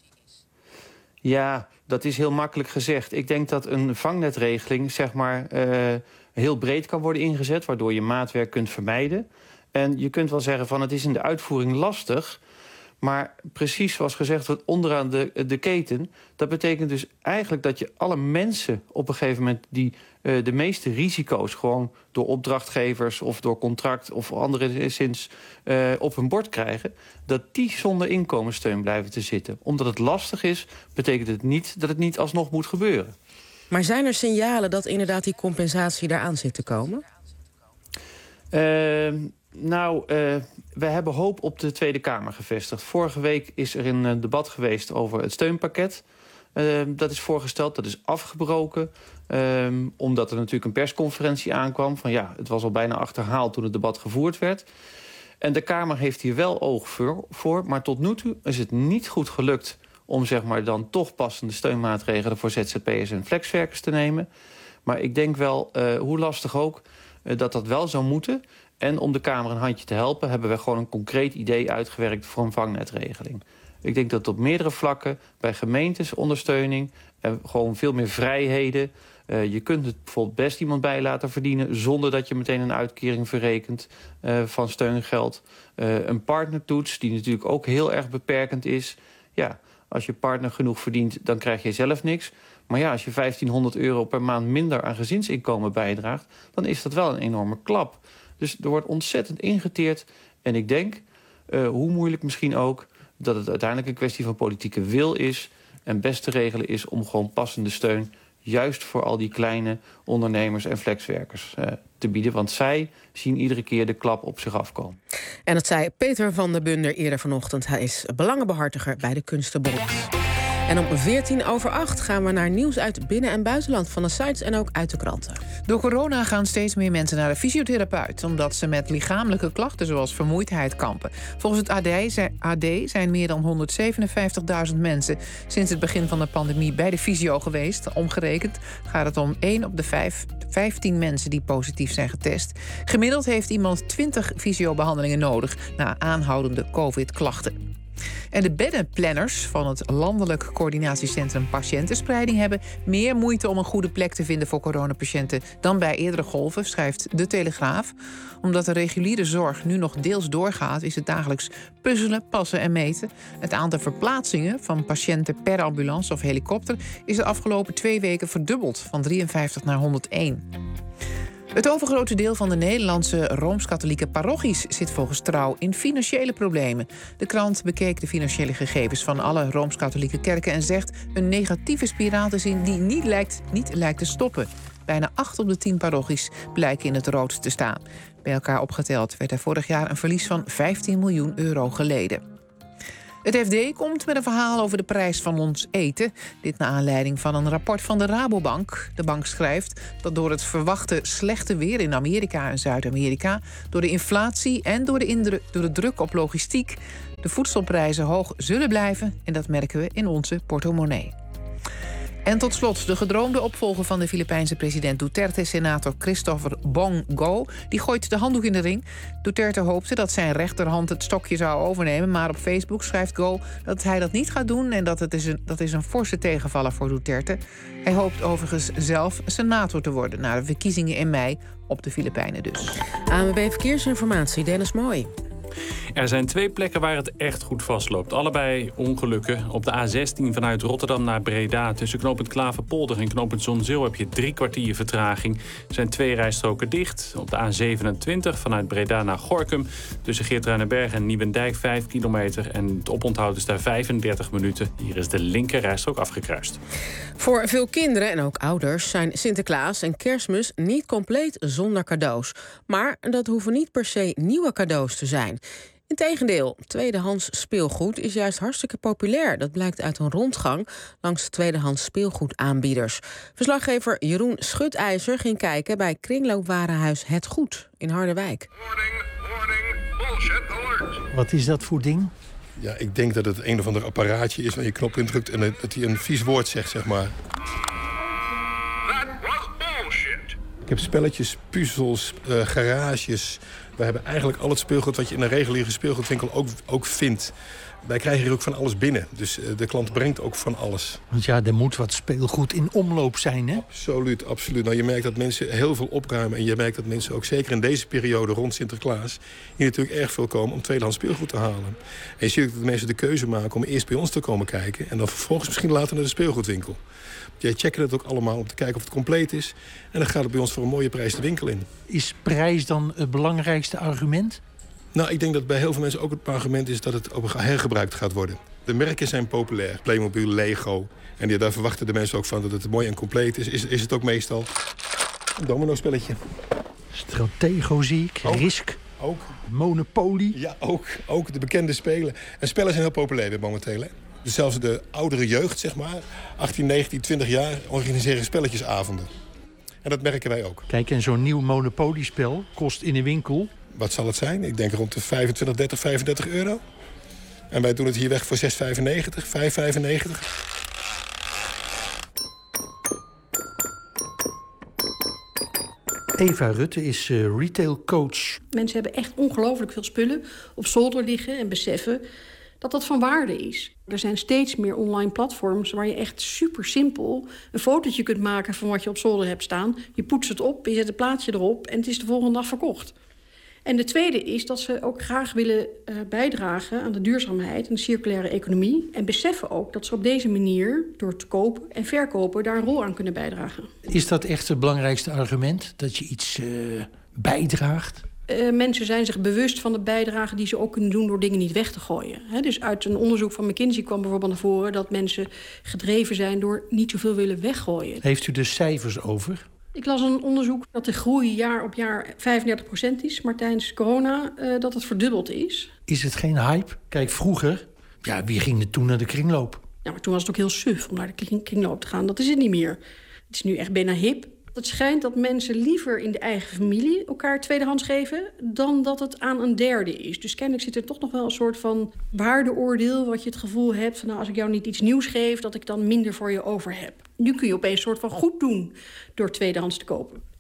S18: Ja, dat is heel makkelijk gezegd. Ik denk dat een vangnetregeling zeg maar uh, heel breed kan worden ingezet, waardoor je maatwerk kunt vermijden. En je kunt wel zeggen van het is in de uitvoering lastig. Maar precies zoals gezegd wordt onderaan de, de keten, dat betekent dus eigenlijk dat je alle mensen op een gegeven moment die uh, de meeste risico's gewoon door opdrachtgevers of door contract of andere zins uh, op hun bord krijgen, dat die zonder inkomenssteun blijven te zitten. Omdat het lastig is, betekent het niet dat het niet alsnog moet gebeuren.
S1: Maar zijn er signalen dat inderdaad die compensatie daaraan zit te komen?
S18: Uh, Nou, uh, we hebben hoop op de Tweede Kamer gevestigd. Vorige week is er een uh, debat geweest over het steunpakket. Uh, dat is voorgesteld, dat is afgebroken. Uh, omdat er natuurlijk een persconferentie aankwam. Van ja, het was al bijna achterhaald toen het debat gevoerd werd. En de Kamer heeft hier wel oog voor, voor. Maar tot nu toe is het niet goed gelukt om zeg maar dan toch passende steunmaatregelen voor Z Z P'ers en flexwerkers te nemen. Maar ik denk wel, uh, hoe lastig ook, uh, dat dat wel zou moeten. En om de Kamer een handje te helpen, hebben we gewoon een concreet idee uitgewerkt voor een vangnetregeling. Ik denk dat op meerdere vlakken, bij gemeentes ondersteuning, en gewoon veel meer vrijheden. Uh, je kunt het bijvoorbeeld best iemand bij laten verdienen zonder dat je meteen een uitkering verrekent uh, van steungeld. Uh, een partnertoets, die natuurlijk ook heel erg beperkend is. Ja, als je partner genoeg verdient, dan krijg je zelf niks. Maar ja, als je vijftienhonderd euro per maand minder aan gezinsinkomen bijdraagt, dan is dat wel een enorme klap. Dus er wordt ontzettend ingeteerd. En ik denk, uh, hoe moeilijk misschien ook, dat het uiteindelijk een kwestie van politieke wil is en best te regelen is om gewoon passende steun juist voor al die kleine ondernemers en flexwerkers uh, te bieden. Want zij zien iedere keer de klap op zich afkomen.
S1: En dat zei Peter van der Bunder eerder vanochtend. Hij is belangenbehartiger bij de Kunstenbond. En om veertien over acht gaan we naar nieuws uit binnen- en buitenland van de sites en ook uit de kranten.
S4: Door corona gaan steeds meer mensen naar de fysiotherapeut, omdat ze met lichamelijke klachten zoals vermoeidheid kampen. Volgens het A D zijn meer dan honderdzevenenvijftigduizend mensen sinds het begin van de pandemie bij de fysio geweest. Omgerekend gaat het om één op de vijf, vijftien mensen die positief zijn getest. Gemiddeld heeft iemand twintig fysiobehandelingen nodig na aanhoudende covid-klachten. En de beddenplanners van het Landelijk Coördinatiecentrum Patiëntenspreiding hebben meer moeite om een goede plek te vinden voor coronapatiënten dan bij eerdere golven, schrijft De Telegraaf. Omdat de reguliere zorg nu nog deels doorgaat, is het dagelijks puzzelen, passen en meten. Het aantal verplaatsingen van patiënten per ambulance of helikopter is de afgelopen twee weken verdubbeld, van drieënvijftig naar honderdéén. Het overgrote deel van de Nederlandse Rooms-Katholieke parochies zit volgens Trouw in financiële problemen. De krant bekeek de financiële gegevens van alle Rooms-Katholieke kerken en zegt een negatieve spiraal te zien die niet lijkt, niet lijkt te stoppen. Bijna acht op de tien parochies blijken in het rood te staan. Bij elkaar opgeteld werd er vorig jaar een verlies van vijftien miljoen euro geleden. Het F D komt met een verhaal over de prijs van ons eten. Dit naar aanleiding van een rapport van de Rabobank. De bank schrijft dat door het verwachte slechte weer in Amerika en Zuid-Amerika, door de inflatie en door de, indru- door de druk op logistiek, de voedselprijzen hoog zullen blijven. En dat merken we in onze portemonnee. En tot slot, de gedroomde opvolger van de Filipijnse president Duterte, senator Christopher Bong Go, die gooit de handdoek in de ring. Duterte hoopte dat zijn rechterhand het stokje zou overnemen, maar op Facebook schrijft Go dat hij dat niet gaat doen en dat het is een, dat is een forse tegenvaller voor Duterte. Hij hoopt overigens zelf senator te worden na de verkiezingen in mei op de Filipijnen dus.
S1: A N W B Verkeersinformatie, Dennis Mooi.
S17: Er zijn twee plekken waar het echt goed vastloopt. Allebei ongelukken. Op de A zestien vanuit Rotterdam naar Breda. Tussen knooppunt Klaverpolder en knooppunt Zonzeel heb je drie kwartier vertraging. Er zijn twee rijstroken dicht. Op de A zevenentwintig vanuit Breda naar Gorinchem. Tussen Geertruidenberg en Nieuwendijk vijf kilometer. En het oponthoud is daar vijfendertig minuten. Hier is de linker rijstrook afgekruist.
S1: Voor veel kinderen en ook ouders zijn Sinterklaas en Kerstmis niet compleet zonder cadeaus. Maar dat hoeven niet per se nieuwe cadeaus te zijn. Integendeel, tweedehands speelgoed is juist hartstikke populair. Dat blijkt uit een rondgang langs tweedehands speelgoedaanbieders. Verslaggever Jeroen Schutijzer ging kijken bij kringloopwarenhuis Het Goed in Harderwijk.
S5: Wat is dat voor ding?
S2: Ja, ik denk dat het een of ander apparaatje is waar je knop indrukt en dat hij een vies woord zegt, zeg maar. Ik heb spelletjes, puzzels, uh, garages. We hebben eigenlijk al het speelgoed wat je in een reguliere speelgoedwinkel ook, ook vindt. Wij krijgen hier ook van alles binnen. Dus uh, de klant brengt ook van alles.
S5: Want ja, er moet wat speelgoed in omloop zijn, hè?
S2: Absoluut, absoluut. Nou, je merkt dat mensen heel veel opruimen. En je merkt dat mensen ook zeker in deze periode rond Sinterklaas hier natuurlijk erg veel komen om tweedehands speelgoed te halen. En je ziet ook dat mensen de keuze maken om eerst bij ons te komen kijken en dan vervolgens misschien later naar de speelgoedwinkel. Jij checken het ook allemaal om te kijken of het compleet is. En dan gaat het bij ons voor een mooie prijs de winkel in.
S5: Is prijs dan het belangrijkste argument?
S2: Nou, ik denk dat bij heel veel mensen ook het argument is dat het ook hergebruikt gaat worden. De merken zijn populair. Playmobil, Lego. En die, daar verwachten de mensen ook van dat het mooi en compleet is. Is, is het ook meestal een domino-spelletje.
S5: Stratego zie ik. Ook, Risk.
S2: Ook.
S5: Monopoly.
S2: Ja, ook. Ook de bekende spelen. En spellen zijn heel populair momenteel, hè? Dus zelfs de oudere jeugd, zeg maar, achttien, negentien, twintig jaar, organiseren spelletjesavonden. En dat merken wij ook.
S5: Kijk, en zo'n nieuw Monopoly-spel kost in de winkel...
S2: Wat zal het zijn? Ik denk rond de vijfentwintig, dertig, vijfendertig euro. En wij doen het hier weg voor zes vijfennegentig, vijf vijfennegentig.
S5: Eva Rutte is uh, retailcoach.
S7: Mensen hebben echt ongelooflijk veel spullen op zolder liggen en beseffen dat dat van waarde is. Er zijn steeds meer online platforms waar je echt super simpel een fotootje kunt maken van wat je op zolder hebt staan. Je poetst het op, je zet het plaatje erop en het is de volgende dag verkocht. En de tweede is dat ze ook graag willen uh, bijdragen aan de duurzaamheid en de circulaire economie. En beseffen ook dat ze op deze manier, door te kopen en verkopen, daar een rol aan kunnen bijdragen.
S5: Is dat echt het belangrijkste argument? Dat je iets uh, bijdraagt?
S7: Uh, mensen zijn zich bewust van de bijdrage die ze ook kunnen doen door dingen niet weg te gooien. He, dus uit een onderzoek van McKinsey kwam bijvoorbeeld naar voren dat mensen gedreven zijn door niet zoveel willen weggooien.
S5: Heeft u er cijfers over?
S7: Ik las een onderzoek dat de groei jaar op jaar vijfendertig procent is, maar tijdens corona uh, dat het verdubbeld is.
S5: Is het geen hype? Kijk, vroeger, ja, wie ging er toen naar de kringloop?
S7: Ja, maar toen was het ook heel suf om naar de kringloop te gaan. Dat is het niet meer. Het is nu echt bijna hip. Het schijnt dat mensen liever in de eigen familie elkaar tweedehands geven dan dat het aan een derde is. Dus kennelijk zit er toch nog wel een soort van waardeoordeel wat je het gevoel hebt van nou, als ik jou niet iets nieuws geef, dat ik dan minder voor je over heb. Nu kun je opeens een soort van goed doen door tweedehands te kopen.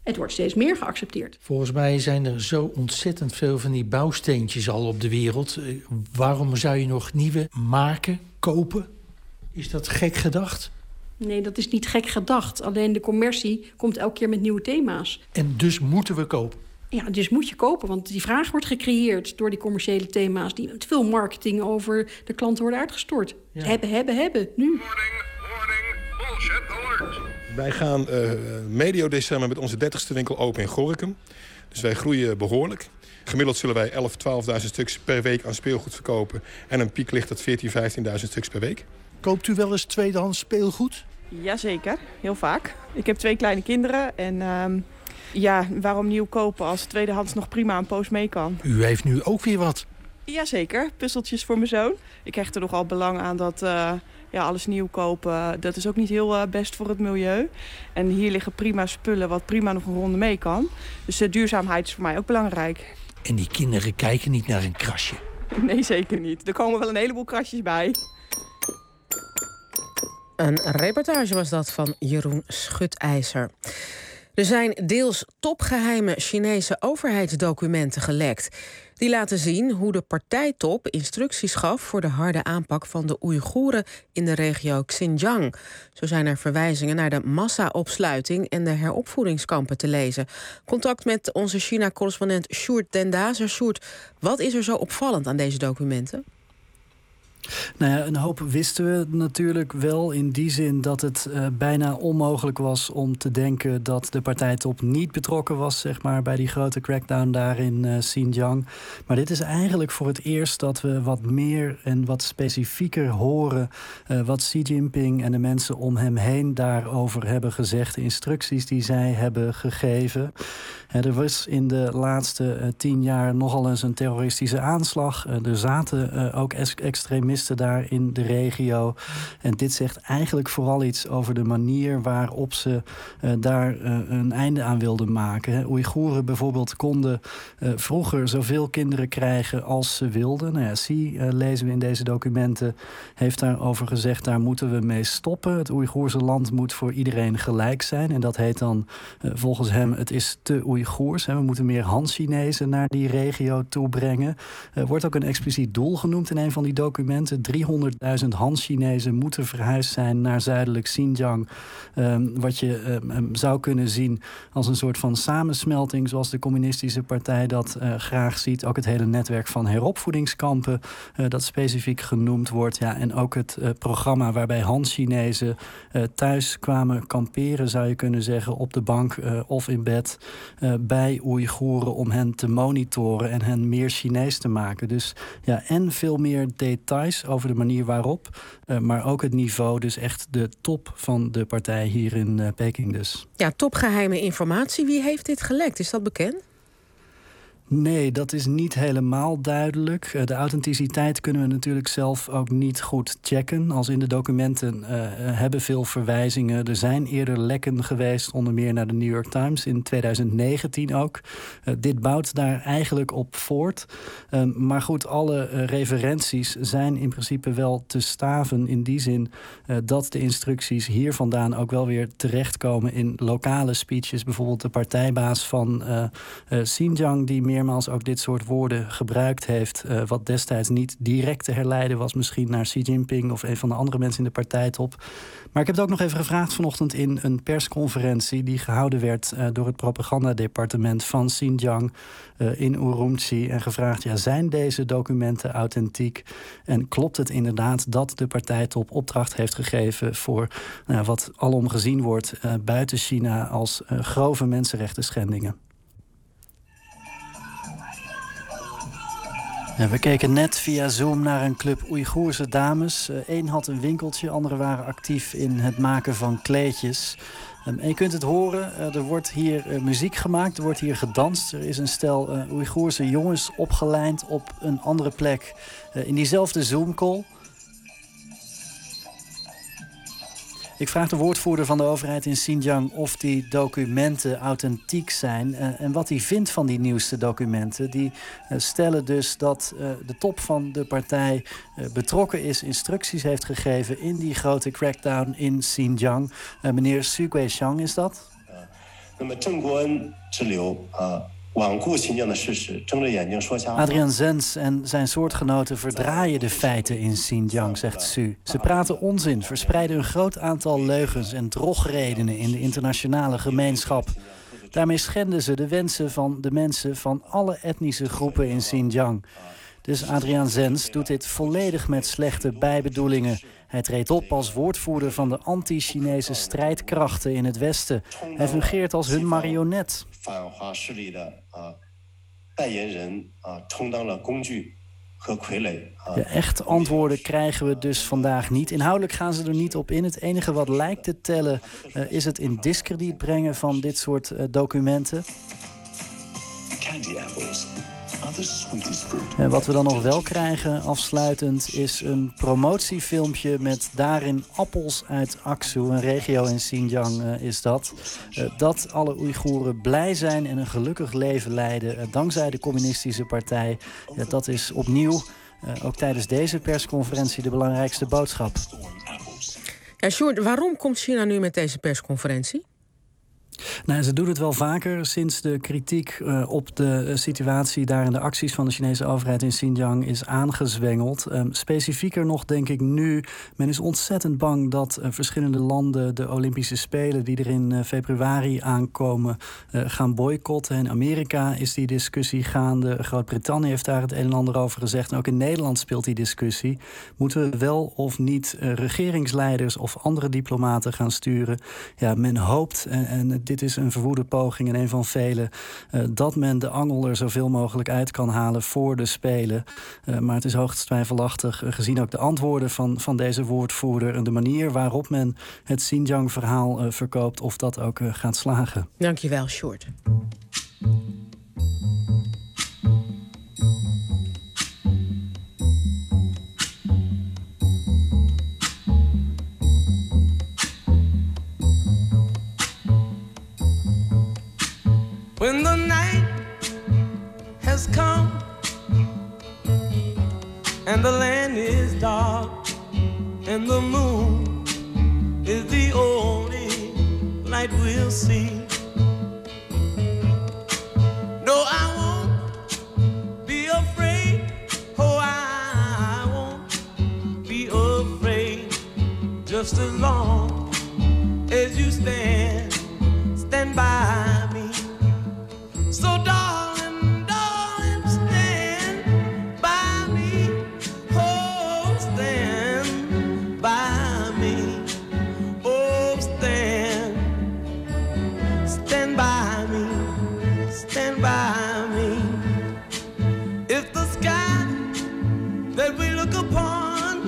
S7: Het wordt steeds meer geaccepteerd.
S5: Volgens mij zijn er zo ontzettend veel van die bouwsteentjes al op de wereld. Waarom zou je nog nieuwe maken, kopen? Is dat gek gedacht?
S7: Nee, dat is niet gek gedacht. Alleen de commercie komt elke keer met nieuwe thema's.
S5: En dus moeten we kopen?
S7: Ja, dus moet je kopen, want die vraag wordt gecreëerd door die commerciële thema's. Die met veel marketing over de klanten worden uitgestort. Ja. Hebben, hebben, hebben, nu.
S11: Warning, warning, bullshit alert.
S12: Wij gaan uh, medio december met onze dertigste winkel open in Gorinchem. Dus wij groeien behoorlijk. Gemiddeld zullen wij elf, twaalfduizend stuks per week aan speelgoed verkopen. En een piek ligt op veertien, vijftienduizend stuks per week.
S13: Koopt u wel eens tweedehands speelgoed?
S21: Jazeker, heel vaak. Ik heb twee kleine kinderen en uh, ja, waarom nieuw kopen als tweedehands nog prima een poos mee kan?
S5: U heeft nu ook weer wat.
S21: Jazeker, puzzeltjes voor mijn zoon. Ik hecht er nogal belang aan dat uh, ja, alles nieuw kopen, dat is ook niet heel uh, best voor het milieu. En hier liggen prima spullen wat prima nog een ronde mee kan. Dus uh, duurzaamheid is voor mij ook belangrijk.
S5: En die kinderen kijken niet naar een krasje?
S21: Nee, zeker niet. Er komen wel een heleboel krasjes bij.
S1: Een reportage was dat van Jeroen Schutijzer. Er zijn deels topgeheime Chinese overheidsdocumenten gelekt. Die laten zien hoe de partijtop instructies gaf voor de harde aanpak van de Oeigoeren in de regio Xinjiang. Zo zijn er verwijzingen naar de massa-opsluiting en de heropvoedingskampen te lezen. Contact met onze China-correspondent Sjoerd den Dazer. Sjoerd, wat is er zo opvallend aan deze documenten?
S22: Nou ja, een hoop wisten we natuurlijk wel in die zin dat het uh, bijna onmogelijk was om te denken dat de partijtop niet betrokken was, zeg maar, bij die grote crackdown daar in uh, Xinjiang. Maar dit is eigenlijk voor het eerst dat we wat meer en wat specifieker horen uh, wat Xi Jinping en de mensen om hem heen daarover hebben gezegd, de instructies die zij hebben gegeven. Uh, er was in de laatste uh, tien jaar nogal eens een terroristische aanslag. Uh, er zaten uh, ook es- extremisten daar in de regio. En dit zegt eigenlijk vooral iets over de manier waarop ze uh, daar uh, een einde aan wilden maken. Oeigoeren bijvoorbeeld konden uh, vroeger zoveel kinderen krijgen als ze wilden. Nou ja, Xi, uh, lezen we in deze documenten, heeft daarover gezegd, daar moeten we mee stoppen. Het Oeigoerse land moet voor iedereen gelijk zijn. En dat heet dan uh, volgens hem, het is te Oeigoers. Hè. We moeten meer Han-Chinezen naar die regio toe brengen. Er uh, wordt ook een expliciet doel genoemd in een van die documenten. driehonderdduizend Han-Chinezen moeten verhuisd zijn naar zuidelijk Xinjiang. Um, wat je um, zou kunnen zien als een soort van samensmelting, zoals de communistische partij dat uh, graag ziet. Ook het hele netwerk van heropvoedingskampen uh, dat specifiek genoemd wordt. Ja, en ook het uh, programma waarbij Han-Chinezen uh, thuis kwamen kamperen, zou je kunnen zeggen, op de bank uh, of in bed uh, bij Oeigoeren om hen te monitoren en hen meer Chinees te maken. Dus ja, en veel meer details over de manier waarop, uh, maar ook het niveau, dus echt de top van de partij hier in uh, Peking dus.
S1: Ja, topgeheime informatie. Wie heeft dit gelekt? Is dat bekend?
S22: Nee, dat is niet helemaal duidelijk. De authenticiteit kunnen we natuurlijk zelf ook niet goed checken. Als in de documenten uh, hebben veel verwijzingen. Er zijn eerder lekken geweest, onder meer naar de New York Times in tweeduizend negentien ook. Uh, dit bouwt daar eigenlijk op voort. Uh, maar goed, alle uh, referenties zijn in principe wel te staven in die zin uh, dat de instructies hier vandaan ook wel weer terechtkomen in lokale speeches. Bijvoorbeeld de partijbaas van uh, uh, Xinjiang, die meer meermaals ook dit soort woorden gebruikt heeft, uh, wat destijds niet direct te herleiden was misschien naar Xi Jinping of een van de andere mensen in de partijtop. Maar ik heb het ook nog even gevraagd vanochtend in een persconferentie die gehouden werd uh, door het propagandadepartement van Xinjiang uh, in Urumqi en gevraagd, ja, zijn deze documenten authentiek? En klopt het inderdaad dat de partijtop opdracht heeft gegeven voor uh, wat alom gezien wordt uh, buiten China als uh, grove mensenrechten schendingen? Ja, we keken net via Zoom naar een club Oeigoerse dames. Eén uh, had een winkeltje, anderen waren actief in het maken van kleedjes. Um, en je kunt het horen, uh, er wordt hier uh, muziek gemaakt, er wordt hier gedanst. Er is een stel uh, Oeigoerse jongens opgelijnd op een andere plek uh, in diezelfde Zoom-call. Ik vraag de woordvoerder van de overheid in Xinjiang of die documenten authentiek zijn uh, en wat hij vindt van die nieuwste documenten. Die uh, stellen dus dat uh, de top van de partij uh, betrokken is, instructies heeft gegeven in die grote crackdown in Xinjiang. Uh, meneer Xu Guishang is dat? Adriaan Zens en zijn soortgenoten verdraaien de feiten in Xinjiang, zegt Su. Ze praten onzin, verspreiden een groot aantal leugens en drogredenen in de internationale gemeenschap. Daarmee schenden ze de wensen van de mensen van alle etnische groepen in Xinjiang. Dus Adriaan Zens doet dit volledig met slechte bijbedoelingen. Hij treedt op als woordvoerder van de anti-Chinese strijdkrachten in het Westen. Hij fungeert als hun marionet. Ja, echt antwoorden krijgen we dus vandaag niet. Inhoudelijk gaan ze er niet op in. Het enige wat lijkt te tellen uh, is het in diskrediet brengen van dit soort uh, documenten. Candy apples. En wat we dan nog wel krijgen, afsluitend, is een promotiefilmpje met daarin appels uit Aksu, een regio in Xinjiang uh, is dat. Uh, dat alle Oeigoeren blij zijn en een gelukkig leven leiden uh, dankzij de communistische partij. Uh, dat is opnieuw, uh, ook tijdens deze persconferentie, de belangrijkste boodschap.
S1: Ja, Sjoerd, waarom komt China nu met deze persconferentie?
S22: Nou, ze doen het wel vaker sinds de kritiek uh, op de uh, situatie daar en de acties van de Chinese overheid in Xinjiang is aangezwengeld. Um, specifieker nog denk ik nu, men is ontzettend bang dat uh, verschillende landen de Olympische Spelen die er in uh, februari aankomen uh, gaan boycotten. In Amerika is die discussie gaande. Groot-Brittannië heeft daar het een en ander over gezegd. En ook in Nederland speelt die discussie. Moeten we wel of niet uh, regeringsleiders of andere diplomaten gaan sturen? Ja, men hoopt en, en dit is een verwoede poging en een van vele, uh, dat men de angel er zoveel mogelijk uit kan halen voor de Spelen. Uh, maar het is hoogst twijfelachtig, uh, gezien ook de antwoorden van, van deze woordvoerder en de manier waarop men het Xinjiang-verhaal uh, verkoopt, of dat ook uh, gaat slagen.
S1: Dankjewel, Sjoerd.
S8: When the night has come and the land is dark and the moon is the only light we'll see. No, I won't be afraid. Oh, I won't be afraid. Just as long as you stand, stand by me. So darling, darling, stand by me. Oh, stand by me. Oh, stand, stand by me, stand by me. If the sky that we look upon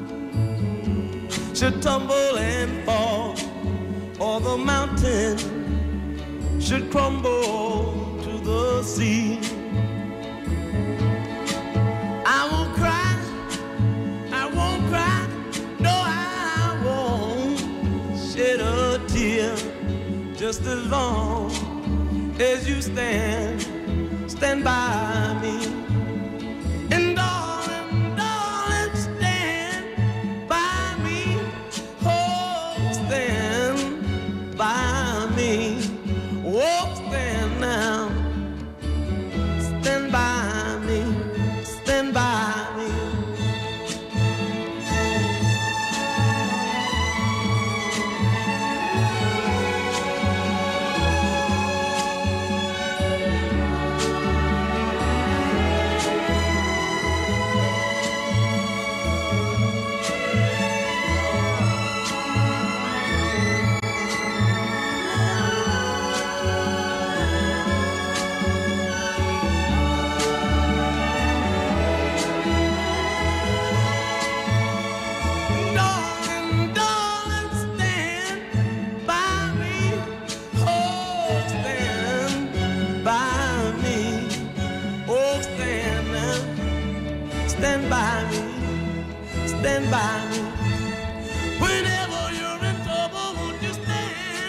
S8: should tumble and fall, or the mountain should crumble the sea, I won't cry, I won't cry, no, I won't shed a tear. Just as long as you stand, stand by me. And darling, darling, stand by me. Oh, stand by me. Oh, stand now. Stand by me, stand by me. Stand by me, stand by me. Whenever you're in trouble, won't you stand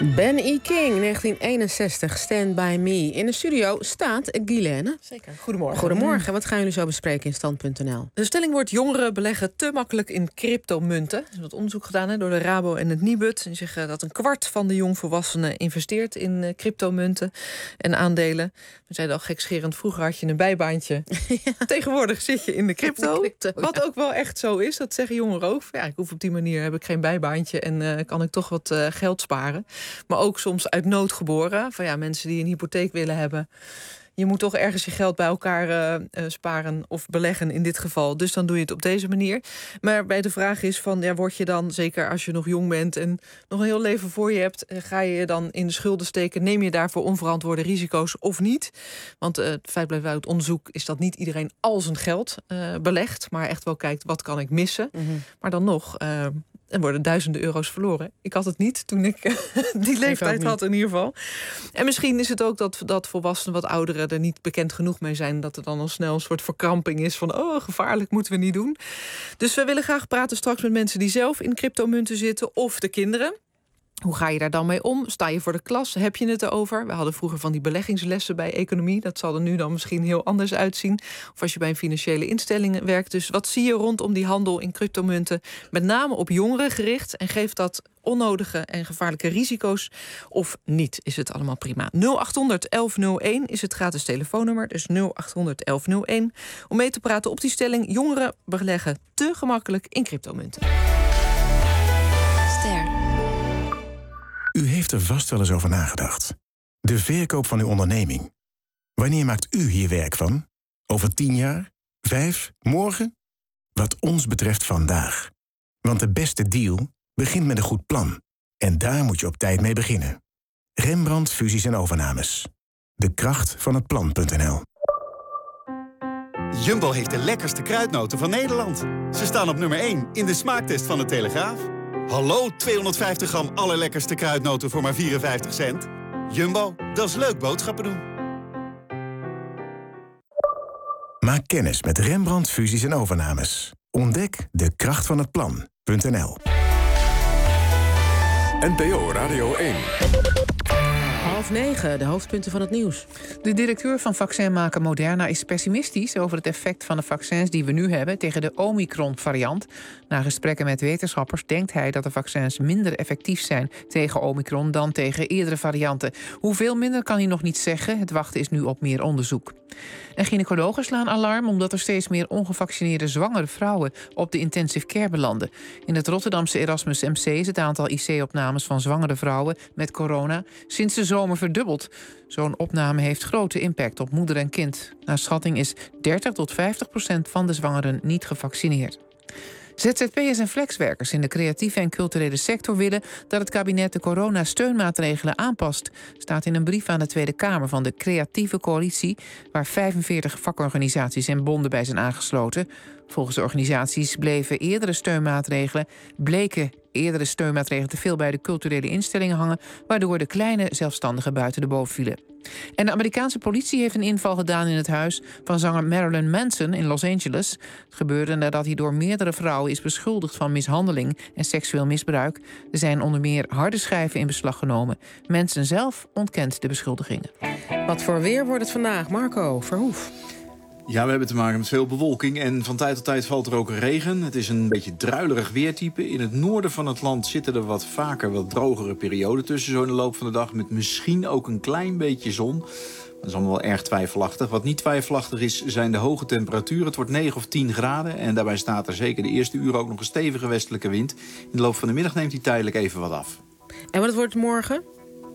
S1: Ben E. King, negentien eenenzestig, Stand By Me. In de studio staat Guilaine.
S10: Zeker. Goedemorgen.
S1: Goedemorgen. Wat gaan jullie zo bespreken in stand punt n l?
S10: De stelling wordt: jongeren beleggen te makkelijk in cryptomunten. Er is wat onderzoek gedaan hè, door de Rabo en het Nibud. Die zeggen dat een kwart van de jongvolwassenen investeert in uh, cryptomunten en aandelen. We zeiden al gekscherend, vroeger had je een bijbaantje. Ja. Tegenwoordig zit je in de crypto. De crypto wat ja. ook wel echt zo is, dat zeggen jongeren ook. Ja, ik hoef op die manier, heb ik geen bijbaantje en uh, kan ik toch wat uh, geld sparen. Maar ook soms uit nood geboren. Van ja, mensen die een hypotheek willen hebben. Je moet toch ergens je geld bij elkaar uh, uh, sparen of beleggen in dit geval. Dus dan doe je het op deze manier. Maar bij de vraag is van, ja, word je dan, zeker als je nog jong bent en nog een heel leven voor je hebt, ga je je dan in de schulden steken? Neem je daarvoor onverantwoorde risico's of niet? Want uh, het feit blijft uit onderzoek is dat niet iedereen al zijn geld uh, belegt, maar echt wel kijkt, wat kan ik missen? Mm-hmm. Maar dan nog, uh, er worden duizenden euro's verloren. Ik had het niet toen ik uh, die leeftijd had in ieder geval. En misschien is het ook dat, dat volwassenen wat ouderen er niet bekend genoeg mee zijn, dat er dan al snel een soort verkramping is van, oh, gevaarlijk, moeten we niet doen. Dus we willen graag praten straks met mensen die zelf in cryptomunten zitten of de kinderen. Hoe ga je daar dan mee om? Sta je voor de klas? Heb je het erover? We hadden vroeger van die beleggingslessen bij economie. Dat zal er nu dan misschien heel anders uitzien. Of als je bij een financiële instelling werkt. Dus wat zie je rondom die handel in cryptomunten? Met name op jongeren gericht. En geeft dat onnodige en gevaarlijke risico's of niet? Is het allemaal prima? nul acht honderd elf nul één is het gratis telefoonnummer. Dus nul acht honderd elf nul één. Om mee te praten op die stelling: jongeren beleggen te gemakkelijk in cryptomunten.
S15: Ster. U heeft er vast wel eens over nagedacht. De verkoop van uw onderneming. Wanneer maakt u hier werk van? Over tien jaar? Vijf? Morgen? Wat ons betreft vandaag. Want de beste deal begint met een goed plan. En daar moet je op tijd mee beginnen. Rembrandt Fusies en Overnames. De kracht van het plan punt n l.
S23: Jumbo heeft de lekkerste kruidnoten van Nederland. Ze staan op nummer één in de smaaktest van de Telegraaf. Hallo, tweehonderdvijftig gram allerlekkerste kruidnoten voor maar vierenvijftig cent. Jumbo, dat is leuk boodschappen doen.
S15: Maak kennis met Rembrandt Fusies en Overnames. Ontdek de kracht van het plan punt n l.
S3: N P O Radio één.
S1: Half negen, de hoofdpunten van het nieuws.
S4: De directeur van vaccinmaker Moderna is pessimistisch over het effect van de vaccins die we nu hebben tegen de Omicron-variant. Na gesprekken met wetenschappers denkt hij dat de vaccins minder effectief zijn tegen Omicron dan tegen eerdere varianten. Hoeveel minder kan hij nog niet zeggen. Het wachten is nu op meer onderzoek. En gynaecologen slaan alarm omdat er steeds meer ongevaccineerde zwangere vrouwen op de intensive care belanden. In het Rotterdamse Erasmus M C is het aantal I C-opnames van zwangere vrouwen met corona sinds de zomer verdubbeld. Zo'n opname heeft grote impact op moeder en kind. Naar schatting is dertig tot vijftig procent van de zwangeren niet gevaccineerd. Z Z P'ers en flexwerkers in de creatieve en culturele sector willen dat het kabinet de coronasteunmaatregelen aanpast. Staat in een brief aan de Tweede Kamer van de Creatieve Coalitie, waar vijfenveertig vakorganisaties en bonden bij zijn aangesloten. Volgens de organisaties bleven eerdere steunmaatregelen, bleken eerdere steunmaatregelen te veel bij de culturele instellingen hangen, waardoor de kleine zelfstandigen buiten de boot vielen. En de Amerikaanse politie heeft een inval gedaan in het huis van zanger Marilyn Manson in Los Angeles. Het gebeurde nadat hij door meerdere vrouwen is beschuldigd van mishandeling en seksueel misbruik. Er zijn onder meer harde schijven in beslag genomen. Manson zelf ontkent de beschuldigingen.
S1: Wat voor weer wordt het vandaag, Marco Verhoef?
S24: Ja, we hebben te maken met veel bewolking en van tijd tot tijd valt er ook regen. Het is een beetje druilerig weertype. In het noorden van het land zitten er wat vaker wat drogere perioden tussen, zo in de loop van de dag, met misschien ook een klein beetje zon. Dat is allemaal wel erg twijfelachtig. Wat niet twijfelachtig is, zijn de hoge temperaturen. Het wordt negen of tien graden en daarbij staat er zeker de eerste uren ook nog een stevige westelijke wind. In de loop van de middag neemt die tijdelijk even wat af.
S1: En wat wordt het morgen?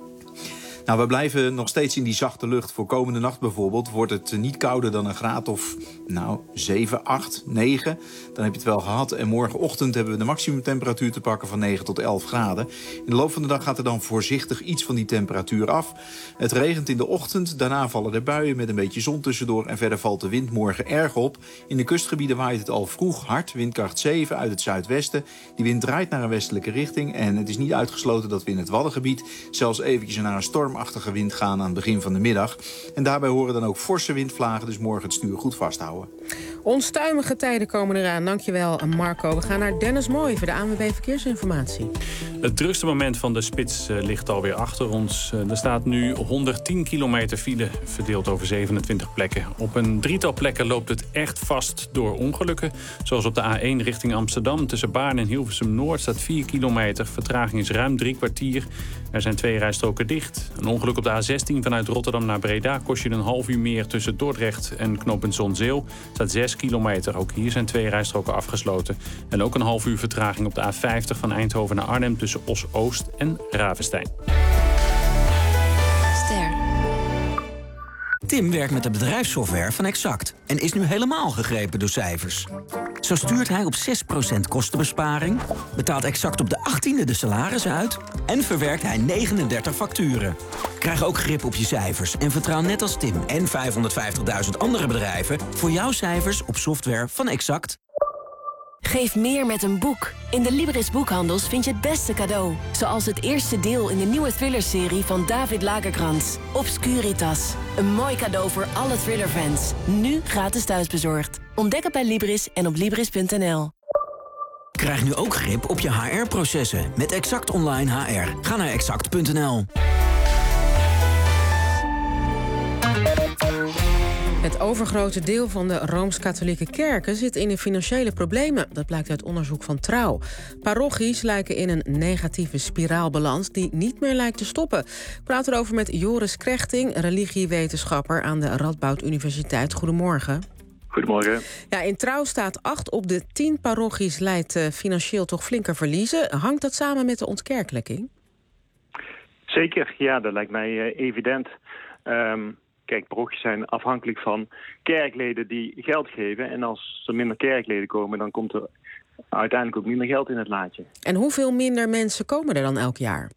S24: Nou, we blijven nog steeds in die zachte lucht. Voor komende nacht bijvoorbeeld wordt het niet kouder dan een graad of nou, zeven, acht, negen. Dan heb je het wel gehad. En morgenochtend hebben we de maximumtemperatuur te pakken van negen tot elf graden. In de loop van de dag gaat er dan voorzichtig iets van die temperatuur af. Het regent in de ochtend, daarna vallen er buien met een beetje zon tussendoor. En verder valt de wind morgen erg op. In de kustgebieden waait het al vroeg hard, windkracht zeven uit het zuidwesten. Die wind draait naar een westelijke richting. En het is niet uitgesloten dat we in het Waddengebied zelfs eventjes naar een storm stormachtige wind gaan aan het begin van de middag. En daarbij horen dan ook forse windvlagen, dus morgen het stuur goed vasthouden.
S1: Onstuimige tijden komen eraan. Dankjewel, Marco. We gaan naar Dennis Mooij voor de A N W B Verkeersinformatie.
S17: Het drukste moment van de spits uh, ligt alweer achter ons. Uh, er staat nu honderdtien kilometer file, verdeeld over zevenentwintig plekken. Op een drietal plekken loopt het echt vast door ongelukken. Zoals op de A één richting Amsterdam. Tussen Baarn en Hilversum-Noord staat vier kilometer. Vertraging is ruim drie kwartier. Er zijn twee rijstroken dicht. Een ongeluk op de A zestien vanuit Rotterdam naar Breda kost je een half uur meer tussen Dordrecht en knooppunt Zonzeel. Staat zes kilometer. Ook hier zijn twee rijstroken afgesloten. En ook een half uur vertraging op de A vijftig van Eindhoven naar Arnhem tussen Os-Oost en Ravenstein.
S6: Ster. Tim werkt met de bedrijfssoftware van Exact en is nu helemaal gegrepen door cijfers. Zo stuurt hij op zes procent kostenbesparing, betaalt Exact op de achttiende de salarissen uit en verwerkt hij negenendertig facturen. Krijg ook grip op je cijfers en vertrouw net als Tim en vijfhonderdvijftigduizend andere bedrijven voor jouw cijfers op software van Exact.
S9: Geef meer met een boek. In de Libris boekhandels vind je het beste cadeau. Zoals het eerste deel in de nieuwe thrillerserie van David Lagerkrantz, Obscuritas. Een mooi cadeau voor alle thrillerfans. Nu gratis thuisbezorgd. Ontdek het bij Libris en op libris punt n l.
S6: Krijg nu ook grip op je H R-processen met Exact Online H R. Ga naar exact punt n l.
S1: Het overgrote deel van de Rooms-Katholieke kerken zit in de financiële problemen. Dat blijkt uit onderzoek van Trouw. Parochies lijken in een negatieve spiraalbalans die niet meer lijkt te stoppen. Ik praat erover met Joris Krechting, religiewetenschapper aan de Radboud Universiteit. Goedemorgen.
S14: Goedemorgen.
S1: Ja, in Trouw staat acht op de tien parochies leidt uh, financieel toch flinke verliezen. Hangt dat samen met de ontkerkelijking?
S14: Zeker, ja, dat lijkt mij uh, evident. Um... Kijk, parochies zijn afhankelijk van kerkleden die geld geven. En als er minder kerkleden komen, dan komt er uiteindelijk ook minder geld in het laadje.
S1: En hoeveel minder mensen komen er dan elk jaar?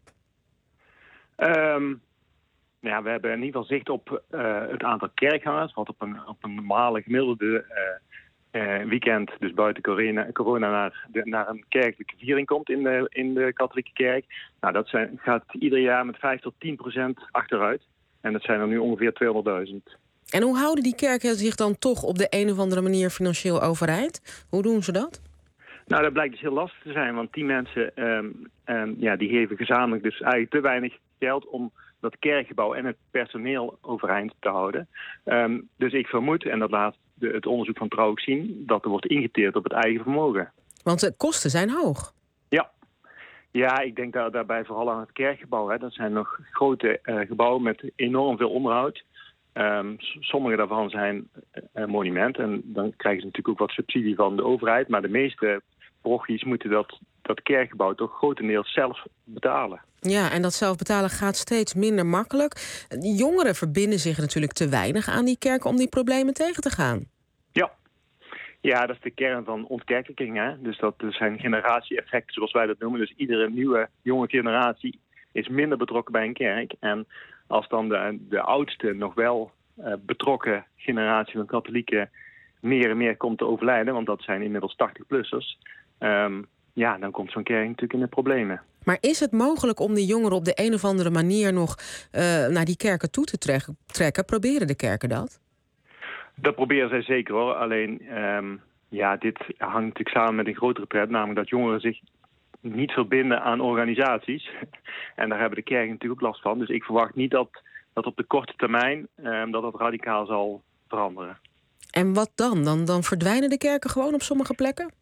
S14: Um, ja, we hebben in ieder geval zicht op uh, het aantal kerkgangers. Wat op een, op een normale gemiddelde uh, uh, weekend, dus buiten corona, corona naar, de, naar een kerkelijke viering komt in de, in de katholieke kerk. Nou, dat zijn, gaat ieder jaar met vijf tot tien procent achteruit. En dat zijn er nu ongeveer tweehonderdduizend.
S1: En hoe houden die kerken zich dan toch op de een of andere manier financieel overeind? Hoe doen ze dat?
S14: Nou, dat blijkt dus heel lastig te zijn. Want die mensen um, um, ja, die geven gezamenlijk dus eigenlijk te weinig geld om dat kerkgebouw en het personeel overeind te houden. Um, dus ik vermoed, en dat laat de, het onderzoek van Trouw ook zien, dat er wordt ingeteerd op het eigen vermogen.
S1: Want de kosten zijn hoog.
S14: Ja. Ja, ik denk daar, daarbij vooral aan het kerkgebouw. Hè. Dat zijn nog grote uh, gebouwen met enorm veel onderhoud. Um, sommige daarvan zijn uh, monumenten. En dan krijgen ze natuurlijk ook wat subsidie van de overheid. Maar de meeste parochies moeten dat, dat kerkgebouw toch grotendeels zelf betalen.
S1: Ja, en dat zelf betalen gaat steeds minder makkelijk. Jongeren verbinden zich natuurlijk te weinig aan die kerken om die problemen tegen te gaan.
S14: Ja. Ja, dat is de kern van ontkerkelijking. Hè? Dus dat zijn generatie-effecten, zoals wij dat noemen. Dus iedere nieuwe, jonge generatie is minder betrokken bij een kerk. En als dan de, de oudste, nog wel uh, betrokken generatie van katholieken meer en meer komt te overlijden, want dat zijn inmiddels tachtig-plussers, um, ja, dan komt zo'n kerk natuurlijk in de problemen.
S1: Maar is het mogelijk om die jongeren op de een of andere manier nog uh, naar die kerken toe te tre- trekken? Proberen de kerken dat?
S14: Dat proberen zij zeker hoor. Alleen, um, ja, dit hangt natuurlijk samen met een grotere trend, namelijk dat jongeren zich niet verbinden aan organisaties. En daar hebben de kerken natuurlijk ook last van. Dus ik verwacht niet dat, dat op de korte termijn um, dat dat radicaal zal veranderen. En
S1: wat dan? dan? Dan verdwijnen de kerken gewoon op sommige plekken?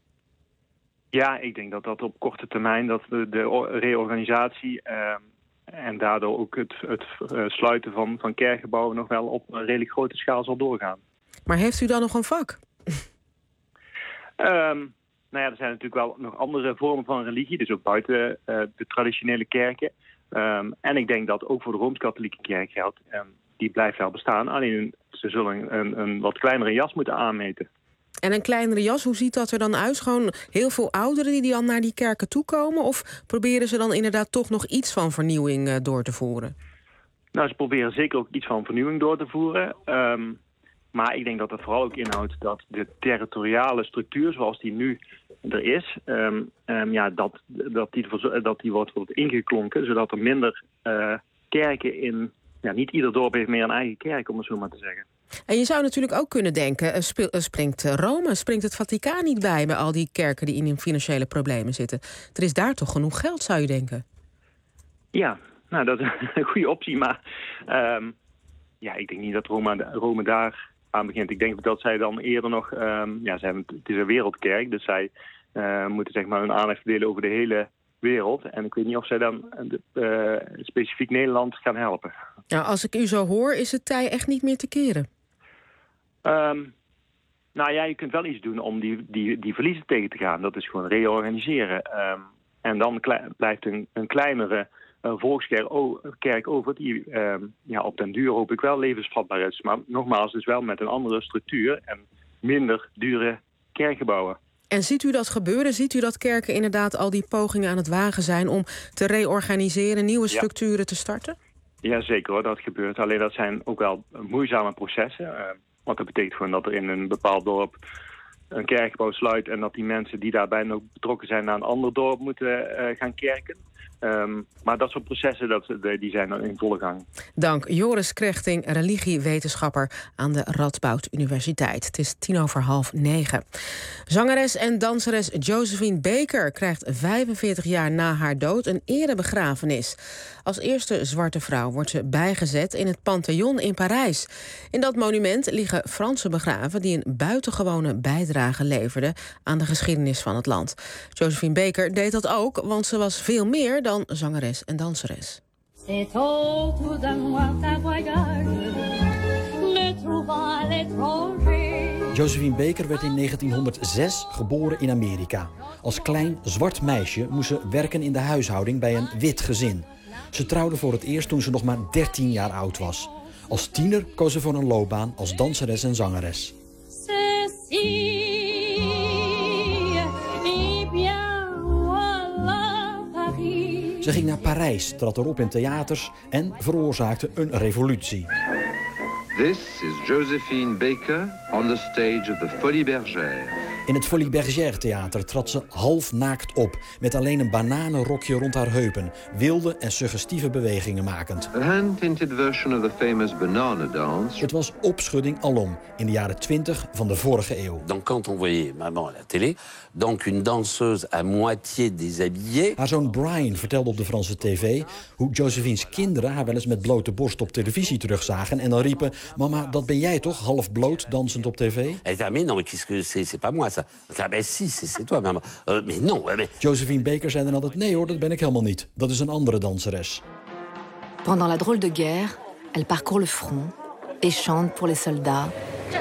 S14: Ja, ik denk dat dat op korte termijn, dat de, de reorganisatie uh, en daardoor ook het, het uh, sluiten van, van kerkgebouwen nog wel op een redelijk grote schaal zal doorgaan.
S1: Maar heeft u dan nog een vak?
S14: Um, nou ja, er zijn natuurlijk wel nog andere vormen van religie, dus ook buiten uh, de traditionele kerken. Um, en ik denk dat ook voor de Rooms-Katholieke kerk geldt, um, die blijft wel bestaan. Alleen ze zullen een, een wat kleinere jas moeten aanmeten.
S1: En een kleinere jas, hoe ziet dat er dan uit? Gewoon heel veel ouderen die dan naar die kerken toekomen? Of proberen ze dan inderdaad toch nog iets van vernieuwing uh, door te voeren?
S14: Nou, ze proberen zeker ook iets van vernieuwing door te voeren. Um, maar ik denk dat dat vooral ook inhoudt dat de territoriale structuur zoals die nu er is, um, um, ja, dat, dat, die, dat die wordt, wordt ingeklonken, zodat er minder uh, kerken in... Ja, niet ieder dorp heeft meer een eigen kerk, om het zo maar te zeggen.
S1: En je zou natuurlijk ook kunnen denken, uh, speel, uh, springt Rome, springt het Vaticaan niet bij... bij al die kerken die in financiële problemen zitten? Er is daar toch genoeg geld, zou je denken?
S14: Ja, nou, dat is een goede optie, maar... Um, ja, ik denk niet dat Rome, Rome daar aan begint. Ik denk dat zij dan eerder nog... Um, ja, zij, het is een wereldkerk, dus zij uh, moeten zeg maar hun aandacht verdelen over de hele wereld. En ik weet niet of zij dan uh, specifiek Nederland gaan helpen.
S1: Nou, als ik u zo hoor, is het tij echt niet meer te keren.
S14: Um, nou ja, je kunt wel iets doen om die, die, die verliezen tegen te gaan. Dat is gewoon reorganiseren. Um, en dan klei, blijft een, een kleinere uh, volkskerk over... die um, ja, op den duur hoop ik wel levensvatbaar is. Maar nogmaals, dus wel met een andere structuur... en minder dure kerkgebouwen.
S1: En ziet u dat gebeuren? Ziet u dat kerken inderdaad al die pogingen aan het wagen zijn... om te reorganiseren, nieuwe structuren ja. te starten?
S14: Ja, zeker hoor, dat gebeurt. Alleen dat zijn ook wel moeizame processen... Uh, Want dat betekent gewoon dat er in een bepaald dorp een kerkgebouw sluit... en dat die mensen die daarbij nog betrokken zijn naar een ander dorp moeten uh, gaan kerken. Um, maar dat soort processen dat, die zijn dan in volle gang.
S1: Dank Joris Krechting, religiewetenschapper aan de Radboud Universiteit. Het is tien over half negen. Zangeres en danseres Josephine Baker krijgt vijfenveertig jaar na haar dood een erebegrafenis. Als eerste zwarte vrouw wordt ze bijgezet in het Pantheon in Parijs. In dat monument liggen Fransen begraven die een buitengewone bijdrage leverden aan de geschiedenis van het land. Josephine Baker deed dat ook, want ze was veel meer dan zangeres en danseres.
S16: Josephine Baker werd in negentienhonderdzes geboren in Amerika. Als klein zwart meisje moest ze werken in de huishouding bij een wit gezin. Ze trouwde voor het eerst toen ze nog maar dertien jaar oud was. Als tiener koos ze voor een loopbaan als danseres en zangeres. Ze ging naar Parijs, trad erop in theaters en veroorzaakte een revolutie.
S18: This is Josephine Baker on the stage of the Folies Bergère.
S16: In het Folies Bergère theater trad ze half naakt op, met alleen een bananenrokje rond haar heupen, wilde en suggestieve bewegingen makend.
S18: A hand-painted version of the famous banana dance.
S16: Het was opschudding alom in de jaren twintig van de vorige eeuw.
S19: Donc quand on voyait maman à la télé, donc une danseuse à moitié déshabillée.
S16: Haar zoon Brian vertelde op de Franse tv hoe Josephine's kinderen haar wel eens met blote borst op televisie terugzagen en dan riepen: "Mama, dat ben jij toch, half bloot dansend op tv?"
S19: Elle dit: "Ah mais non, qu'est-ce que c'est, c'est pas moi ça." Ah ben si, c'est toi maman. Uh, mais non, mais...
S16: Josephine Baker zei dan altijd: "Nee hoor, dat ben ik helemaal niet. Dat is een andere danseres."
S20: Pendant la drôle de guerre, elle parcourt le front et chante pour les soldats.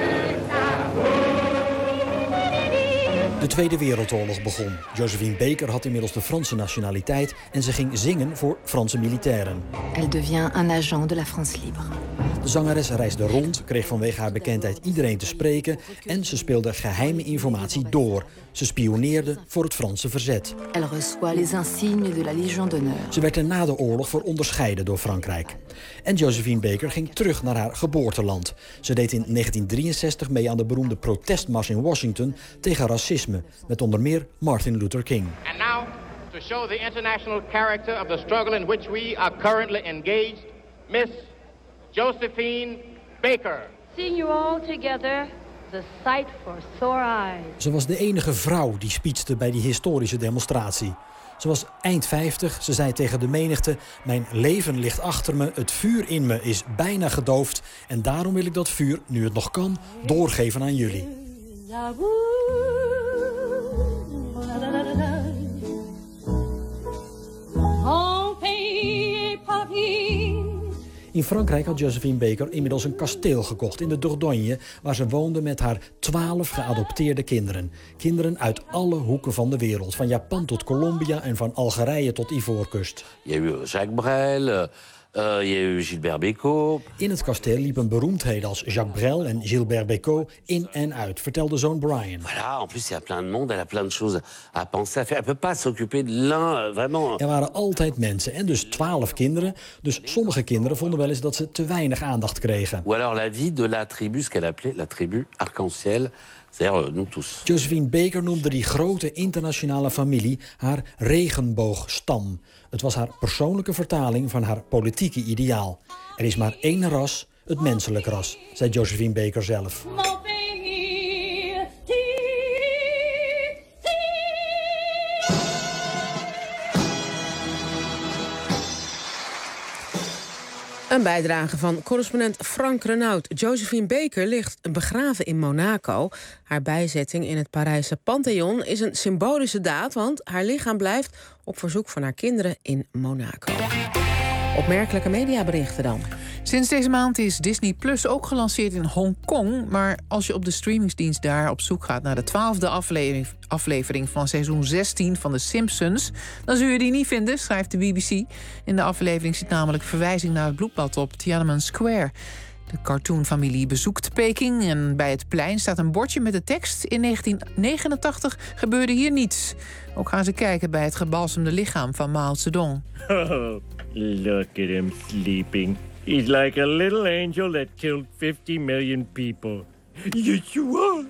S16: De Tweede Wereldoorlog begon. Josephine Baker had inmiddels de Franse nationaliteit en ze ging zingen voor Franse militairen.
S20: Elle devient un agent de la France libre.
S16: De zangeres reisde rond, kreeg vanwege haar bekendheid iedereen te spreken en ze speelde geheime informatie door. Ze spioneerde voor het Franse verzet.
S20: Elle reçoit les insignes de la Légion d'honneur.
S16: Ze werd er na de oorlog voor onderscheiden door Frankrijk. En Josephine Baker ging terug naar haar geboorteland. Ze deed in negentien drieënzestig mee aan de beroemde protestmars in Washington tegen racisme, met onder meer Martin Luther King.
S25: And now, to show the international character of the struggle in which we are currently engaged, Miss Josephine Baker.
S26: Seeing you all together, the sight for sore eyes.
S16: Ze was de enige vrouw die speechte bij die historische demonstratie. Ze was eind vijftig, ze zei tegen de menigte: "Mijn leven ligt achter me, het vuur in me is bijna gedoofd en daarom wil ik dat vuur, nu het nog kan, doorgeven aan jullie." In Frankrijk had Josephine Baker inmiddels een kasteel gekocht in de Dordogne, waar ze woonde met haar twaalf geadopteerde kinderen. Kinderen uit alle hoeken van de wereld, van Japan tot Colombia en van Algerije tot Ivoorkust.
S19: Il y a eu Jacques Brel, Uh, il y a eu Gilbert Bécaud.
S16: In het kasteel liepen beroemdheden als Jacques Brel en Gilbert Bécaud in en uit, vertelde zoon Brian.
S19: Voilà, en plus il y a plein de monde, elle a plein de choses à penser à faire. Elle peut pas s'occuper de l'un, vraiment.
S16: Er waren altijd mensen en dus twaalf kinderen. Dus sommige kinderen vonden wel eens dat ze te weinig aandacht kregen.
S19: Ou alors la vie de la tribu, ce qu'elle appelait la tribu arc-en-ciel. c'est-à-dire nous tous.
S16: Josephine Baker noemde die grote internationale familie haar regenboogstam. Het was haar persoonlijke vertaling van haar politieke ideaal. Er is maar één ras, het menselijk ras, zei Josephine Baker zelf.
S1: Een bijdrage van correspondent Frank Renaud. Josephine Baker ligt begraven in Monaco. Haar bijzetting in het Parijse Pantheon is een symbolische daad, want haar lichaam blijft op verzoek van haar kinderen in Monaco. Opmerkelijke mediaberichten dan.
S4: Sinds deze maand is Disney Plus ook gelanceerd in Hongkong. Maar als je op de streamingsdienst daar op zoek gaat naar de twaalfde aflevering, aflevering van seizoen zestien van The Simpsons, dan zul je die niet vinden, schrijft de B B C. In de aflevering zit namelijk verwijzing naar het bloedbad op Tiananmen Square. De cartoonfamilie bezoekt Peking en bij het plein staat een bordje met de tekst: in negentien negenentachtig gebeurde hier niets. Ook gaan ze kijken bij het gebalsemde lichaam van Mao Zedong.
S2: Oh, look at him sleeping. He's like a little angel that killed fifty million people. Yeshua,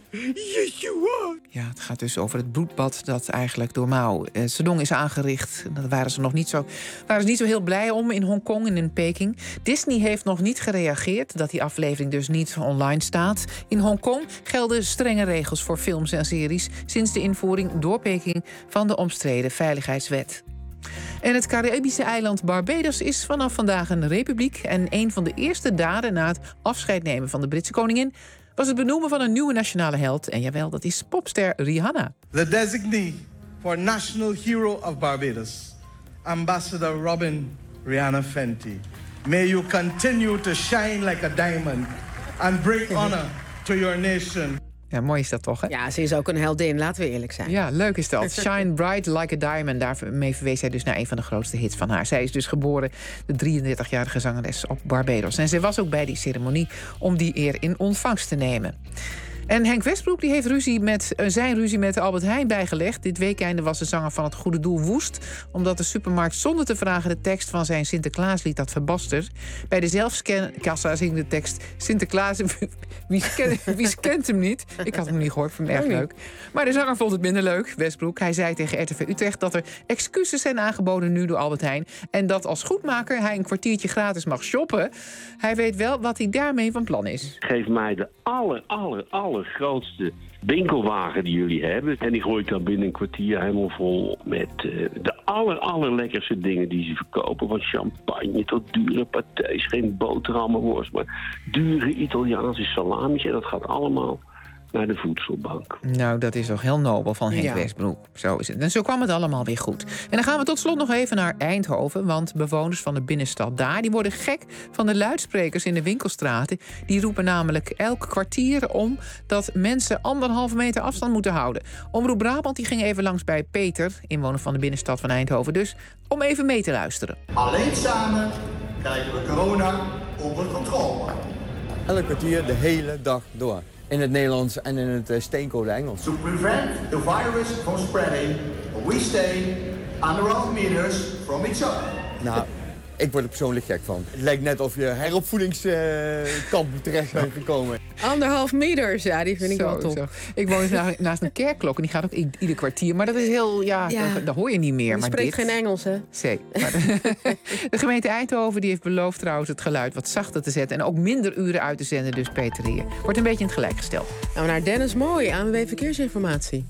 S2: Yeshua.
S4: Ja, het gaat dus over het bloedbad dat eigenlijk door Mao eh, Zedong is aangericht. Daar waren ze nog niet zo, waren ze niet zo heel blij om in Hongkong en in Peking. Disney heeft nog niet gereageerd dat die aflevering dus niet online staat. In Hongkong gelden strenge regels voor films en series sinds de invoering door Peking van de omstreden veiligheidswet. En het Caribische eiland Barbados is vanaf vandaag een republiek. En een van de eerste daden na het afscheid nemen van de Britse koningin was het benoemen van een nieuwe nationale held. En jawel, dat is popster Rihanna.
S5: The designee for National Hero of Barbados, Ambassador Robin Rihanna Fenty. May you continue to shine like a diamond and bring honor to your nation.
S4: Ja, mooi is dat toch, hè?
S1: Ja, ze is ook een heldin, laten we eerlijk zijn.
S4: Ja, leuk is dat. Shine bright like a diamond. Daarmee verwees hij dus naar een van de grootste hits van haar. Zij is dus geboren, de drieëndertigjarige zangeres, op Barbados. En zij was ook bij die ceremonie om die eer in ontvangst te nemen. En Henk Westbroek die heeft ruzie met, uh, zijn ruzie met Albert Heijn bijgelegd. Dit weekende was de zanger van het Goede Doel woest, omdat de supermarkt zonder te vragen de tekst van zijn Sinterklaaslied had verbasterd. Bij de zelfscankassa zing de tekst: Sinterklaas, wie, kent, wie kent hem niet? Ik had hem niet gehoord, vond hem erg leuk. Maar de zanger vond het minder leuk, Westbroek. Hij zei tegen R T V Utrecht dat er excuses zijn aangeboden nu door Albert Heijn en dat als goedmaker hij een kwartiertje gratis mag shoppen. Hij weet wel wat hij daarmee van plan is.
S7: Geef mij de aller, aller, aller grootste winkelwagen die jullie hebben. En die gooi ik dan binnen een kwartier helemaal vol met uh, de aller, allerlekkerste dingen die ze verkopen. Van champagne tot dure patés. Geen boterhammenworst, maar dure Italiaanse salamis. En dat gaat allemaal naar de voedselbank.
S4: Nou, dat is toch heel nobel van Henk
S7: Ja.
S4: Westbroek. Zo is het. En zo kwam het allemaal weer goed. En dan gaan we tot slot nog even naar Eindhoven. Want bewoners van de binnenstad daar die worden gek van de luidsprekers in de winkelstraten. Die roepen namelijk elk kwartier om dat mensen anderhalve meter afstand moeten houden. Omroep Brabant die ging even langs bij Peter, inwoner van de binnenstad van Eindhoven. Dus om even mee te luisteren.
S11: Alleen samen krijgen we corona onder controle.
S12: Elk kwartier de hele dag door. In het Nederlands en in het uh, steenkolen Engels.
S11: To prevent the virus from spreading, we stay anderhalf meters from each other.
S12: Nou, ik word er persoonlijk gek van. Het lijkt net of je heropvoedingskamp uh, terecht bent gekomen.
S1: Anderhalf meters, ja, die vind ik
S4: Zo,
S1: wel top.
S4: zo. Ik woon dus na- naast een kerkklok en die gaat ook i- ieder kwartier. Maar dat is heel, ja,
S1: Ja.
S4: Dat, dat hoor je niet meer.
S1: Je
S4: maar
S1: spreekt
S4: dit...
S1: geen Engels, hè?
S4: Zee. Maar de, de gemeente Eindhoven die heeft beloofd trouwens het geluid wat zachter te zetten. En ook minder uren uit te zenden, dus Peter hier. Wordt een beetje in het gelijk gesteld.
S1: Nou, naar Dennis Mooi, A N W B Verkeersinformatie.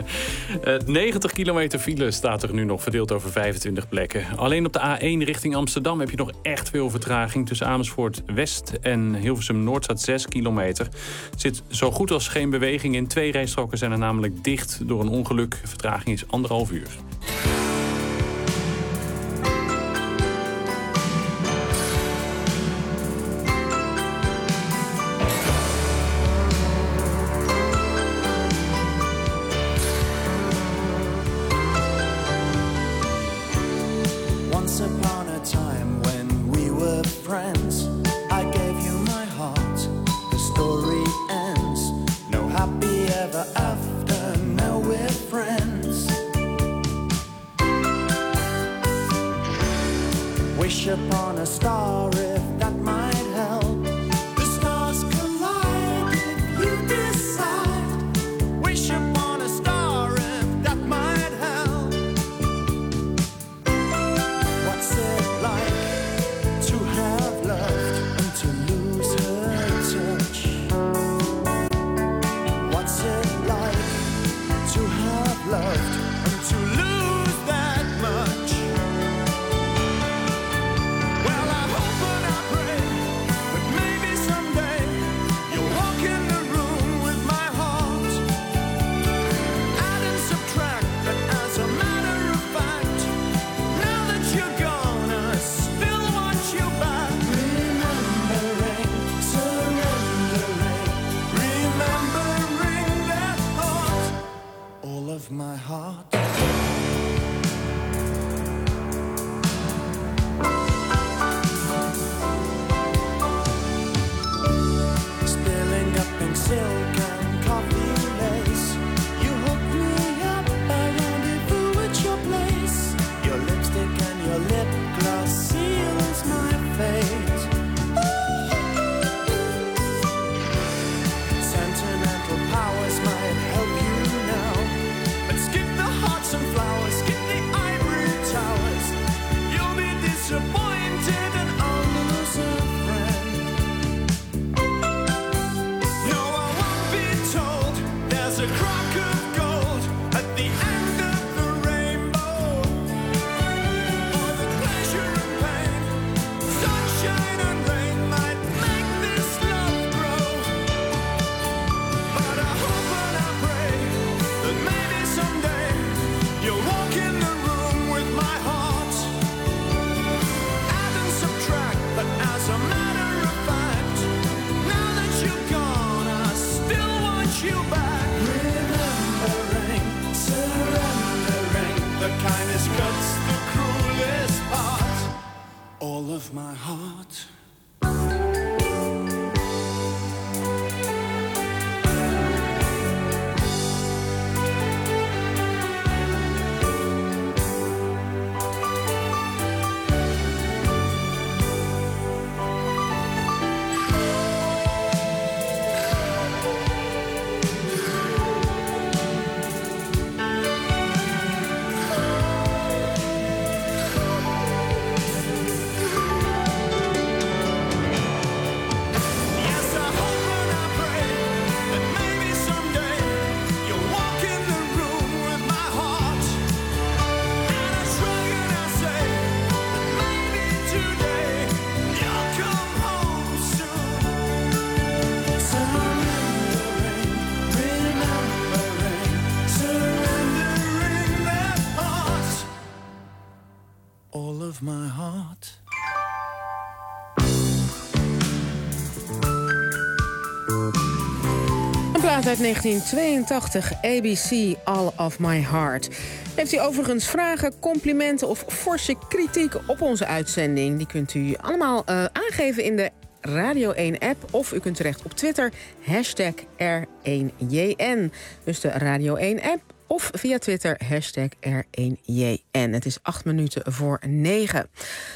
S17: Uh, negentig kilometer file staat er nu nog, verdeeld over vijfentwintig plekken. Alleen op de A één richting Amsterdam heb je nog echt veel vertraging. Tussen Amersfoort West en Hilversum Noord staat zes kilometer. Er zit zo goed als geen beweging in. Twee rijstroken zijn er namelijk dicht door een ongeluk. Vertraging is anderhalf uur.
S13: Once upon a time when we were friends, I gave you my heart, the story ends. No happy ever after, now we're friends. Wish upon a star if that might help. The stars collide if you decide heart. Of my heart.
S1: Een plaat uit negentien tweeëntachtig, A B C, All of My Heart. Heeft u overigens vragen, complimenten of forse kritiek op onze uitzending? Die kunt u allemaal uh, aangeven in de Radio één-app... of u kunt terecht op Twitter, hashtag R één J N. Dus de Radio één-app of via Twitter, hashtag R één J N. Het is acht minuten voor negen.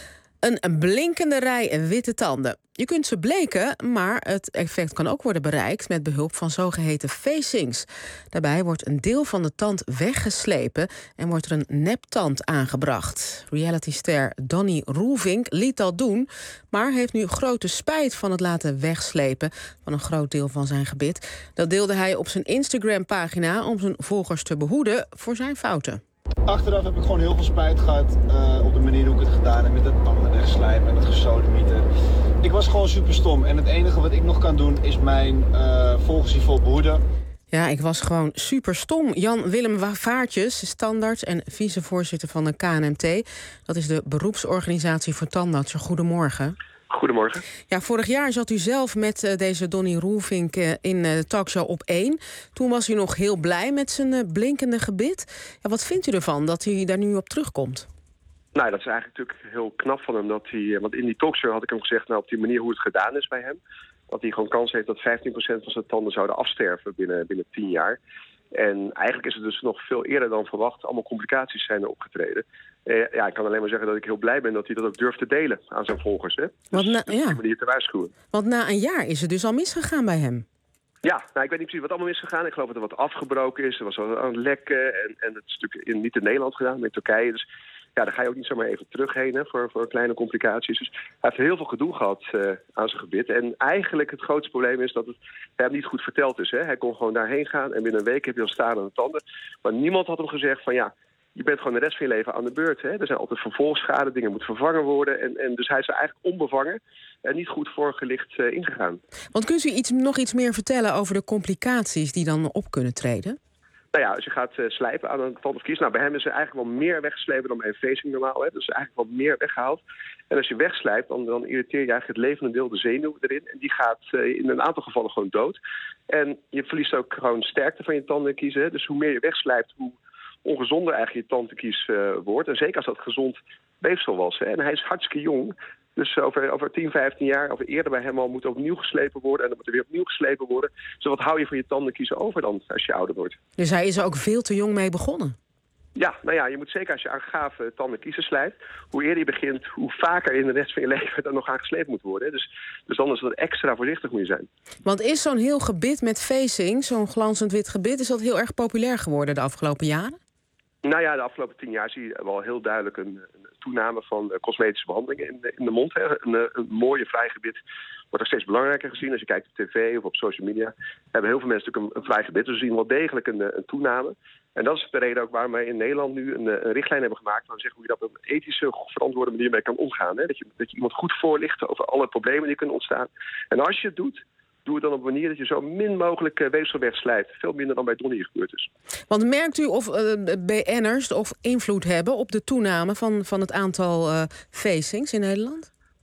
S1: Een blinkende rij witte tanden. Je kunt ze bleken, maar het effect kan ook worden bereikt met behulp van zogeheten facings. Daarbij wordt een deel van de tand weggeslepen en wordt er een neptand aangebracht. Realityster Donnie Roelvink liet dat doen, maar heeft nu grote spijt van het laten wegslepen van een groot deel van zijn gebit. Dat deelde hij op zijn Instagram-pagina om zijn volgers te behoeden voor zijn fouten.
S8: Achteraf heb ik gewoon heel veel spijt gehad uh, op de manier hoe ik het gedaan heb met het tanden wegslijpen en het gesodemieter. Ik was gewoon super stom en het enige wat ik nog kan doen is mijn uh, volgers hiervoor behoeden.
S1: Ja, ik was gewoon super stom. Jan-Willem Vaartjes, standaard en vicevoorzitter van de K N M T. Dat is de beroepsorganisatie voor tandartsen. Goedemorgen.
S10: Goedemorgen.
S1: Ja, vorig jaar zat u zelf met uh, deze Donnie Roelvink uh, in de uh, talkshow Op één. Toen was u nog heel blij met zijn uh, blinkende gebit. Ja, wat vindt u ervan dat hij daar nu op terugkomt?
S10: Nou, dat is eigenlijk natuurlijk heel knap van hem. Dat hij, want in die talkshow had ik hem gezegd, nou, op die manier hoe het gedaan is bij hem, dat hij gewoon kans heeft dat vijftien procent van zijn tanden zouden afsterven binnen, binnen tien jaar. En eigenlijk is het dus nog veel eerder dan verwacht. Allemaal complicaties zijn er opgetreden. Eh, ja, ik kan alleen maar zeggen dat ik heel blij ben dat hij dat ook durft te delen aan zijn volgers. Hè? Dus
S1: Want na,
S10: op
S1: ja.
S10: die manier te waarschuwen.
S1: Want na een jaar is het dus al misgegaan bij hem.
S10: Ja, nou, ik weet niet precies wat allemaal misgegaan. Ik geloof dat er wat afgebroken is. Er was wel een lekken. En, en het is natuurlijk in, niet in Nederland gedaan, maar in Turkije. Dus ja, daar ga je ook niet zomaar even terug heen hè, voor, voor kleine complicaties. Dus hij heeft heel veel gedoe gehad uh, aan zijn gebit. En eigenlijk het grootste probleem is dat het hem niet goed verteld is. Hè. Hij kon gewoon daarheen gaan en binnen een week heb je al staan aan de tanden. Maar niemand had hem gezegd van ja, je bent gewoon de rest van je leven aan de beurt. Hè. Er zijn altijd vervolgschade, dingen moeten vervangen worden. En, en dus hij is er eigenlijk onbevangen en niet goed voorgelicht uh, ingegaan.
S1: Want kunt u iets, nog iets meer vertellen over de complicaties die dan op kunnen treden?
S10: Nou ja, als je gaat uh, slijpen aan een tand of kies, nou bij hem is er eigenlijk wel meer weggeslepen dan bij een facing normaal. Hè. Dus eigenlijk wel meer weggehaald. En als je wegslijpt, dan, dan irriteer je eigenlijk het levende deel, de zenuw erin. En die gaat uh, in een aantal gevallen gewoon dood. En je verliest ook gewoon sterkte van je tandenkies. Hè. Dus hoe meer je wegslijpt, hoe ongezonder eigenlijk je tandenkies uh, wordt. En zeker als dat gezond weefsel was. Hè. En hij is hartstikke jong. Dus over, over tien, vijftien jaar, of eerder bij hem al, moet opnieuw geslepen worden. En dan moet er weer opnieuw geslepen worden. Dus wat hou je van je tandenkiezen over dan, als je ouder wordt?
S1: Dus hij is er ook veel te jong mee begonnen?
S10: Ja, nou ja, je moet zeker als je aan gave tandenkiezen slijpt, hoe eerder je begint, hoe vaker in de rest van je leven er nog aan geslepen moet worden. Dus, dus dan is het extra voorzichtig moet je zijn.
S1: Want is zo'n heel gebit met facing, zo'n glanzend wit gebit, is dat heel erg populair geworden de afgelopen jaren?
S10: Nou ja, de afgelopen tien jaar zie je wel heel duidelijk een, een toename van uh, cosmetische behandelingen in de, in de mond. Hè. Een, een mooie vrijgebit wordt ook steeds belangrijker gezien. Als je kijkt op tv of op social media, hebben heel veel mensen natuurlijk een, een vrijgebit. Dus we zien wel degelijk een, een toename. En dat is de reden ook waarom wij in Nederland nu een, een richtlijn hebben gemaakt, waar we zeggen hoe je dat op een ethische, verantwoorde manier mee kan omgaan. Hè. Dat, je, dat je iemand goed voorlicht over alle problemen die kunnen ontstaan. En als je het doet, doe het dan op een manier dat je zo min mogelijk weefsel wegslijpt. Veel minder dan bij Donnie gebeurd is. Want merkt u of uh, B N'ers of invloed hebben op de toename van, van het aantal uh, facings in Nederland?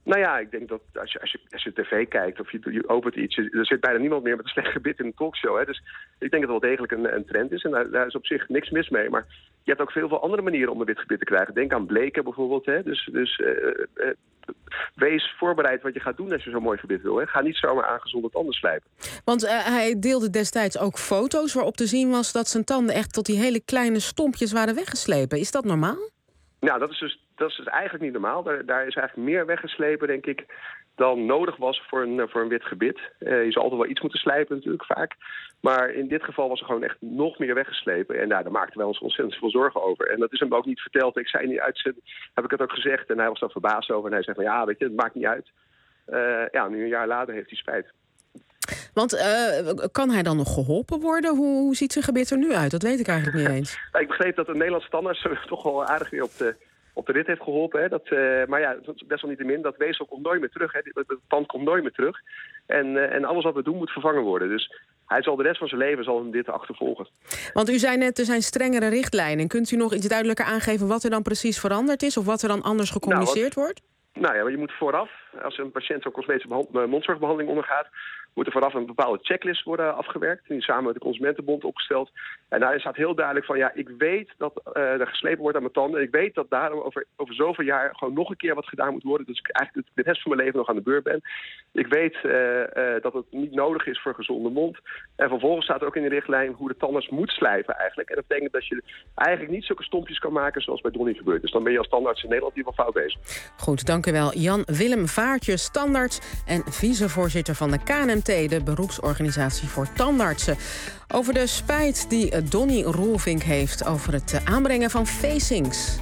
S10: Nou ja, ik denk dat als je, als je, als je tv kijkt of je, je opent iets, er zit bijna niemand meer met een slecht gebit in een talkshow. Hè? Dus ik denk dat het wel degelijk een, een trend is en daar, daar is op zich niks mis mee. Maar je hebt ook veel, veel andere manieren om een wit gebit te krijgen. Denk aan bleken bijvoorbeeld. Hè? Dus, dus uh, uh, wees voorbereid wat je gaat doen als je zo'n mooi gebit wil. Hè? Ga niet zomaar aangezonderd tanden slijpen.
S1: Want uh, hij deelde destijds ook foto's waarop te zien was dat zijn tanden echt tot die hele kleine stompjes waren weggeslepen. Is dat normaal?
S10: Nou, dat is dus, dat is dus eigenlijk niet normaal. Daar, daar is eigenlijk meer weggeslepen, denk ik, dan nodig was voor een, voor een wit gebit. Uh, je zal altijd wel iets moeten slijpen natuurlijk, vaak. Maar in dit geval was er gewoon echt nog meer weggeslepen. En nou, daar maakten wij ons ontzettend veel zorgen over. En dat is hem ook niet verteld. Ik zei in die uitzending, heb ik het ook gezegd. En hij was daar verbaasd over. En hij zei van, ja, weet je, het maakt niet uit. Uh, ja, nu een jaar later heeft hij spijt.
S1: Want uh, kan hij dan nog geholpen worden? Hoe, hoe ziet zijn gebit er nu uit? Dat weet ik eigenlijk niet eens.
S10: Ik begreep dat de Nederlandse tandarts toch wel aardig weer op de, op de rit heeft geholpen. Hè. Dat, uh, maar ja, best wel niet te min. Dat weefsel komt nooit meer terug. Hè. De, de tand komt nooit meer terug. En, uh, en alles wat we doen moet vervangen worden. Dus hij zal de rest van zijn leven zal hem dit achtervolgen. Want u zei net, er zijn strengere richtlijnen. Kunt u nog iets duidelijker aangeven wat er dan precies veranderd is? Of wat er dan anders gecommuniceerd nou, wat, wordt? Nou ja, maar je moet vooraf, als een patiënt zo'n cosmetische mondzorgbehandeling ondergaat, moet er vooraf een bepaalde checklist worden afgewerkt. Die samen met de Consumentenbond opgesteld. En daarin staat heel duidelijk van, ja, ik weet dat uh, er geslepen wordt aan mijn tanden. En ik weet dat daarom over, over zoveel jaar gewoon nog een keer wat gedaan moet worden. Dus ik eigenlijk de rest van mijn leven nog aan de beurt ben. Ik weet uh, uh, dat het niet nodig is voor een gezonde mond. En vervolgens staat er ook in de richtlijn hoe de tandarts moet slijpen eigenlijk. En dat betekent dat je eigenlijk niet zulke stompjes kan maken zoals bij Donnie gebeurt. Dus dan ben je als tandarts in Nederland in ieder geval fout bezig.
S1: Goed, dank u wel. Jan Willem Vaartjes, tandarts en vicevoorzitter van de K N M T, de beroepsorganisatie voor tandartsen. Over de spijt die Donnie Roelvink heeft over het aanbrengen van facings.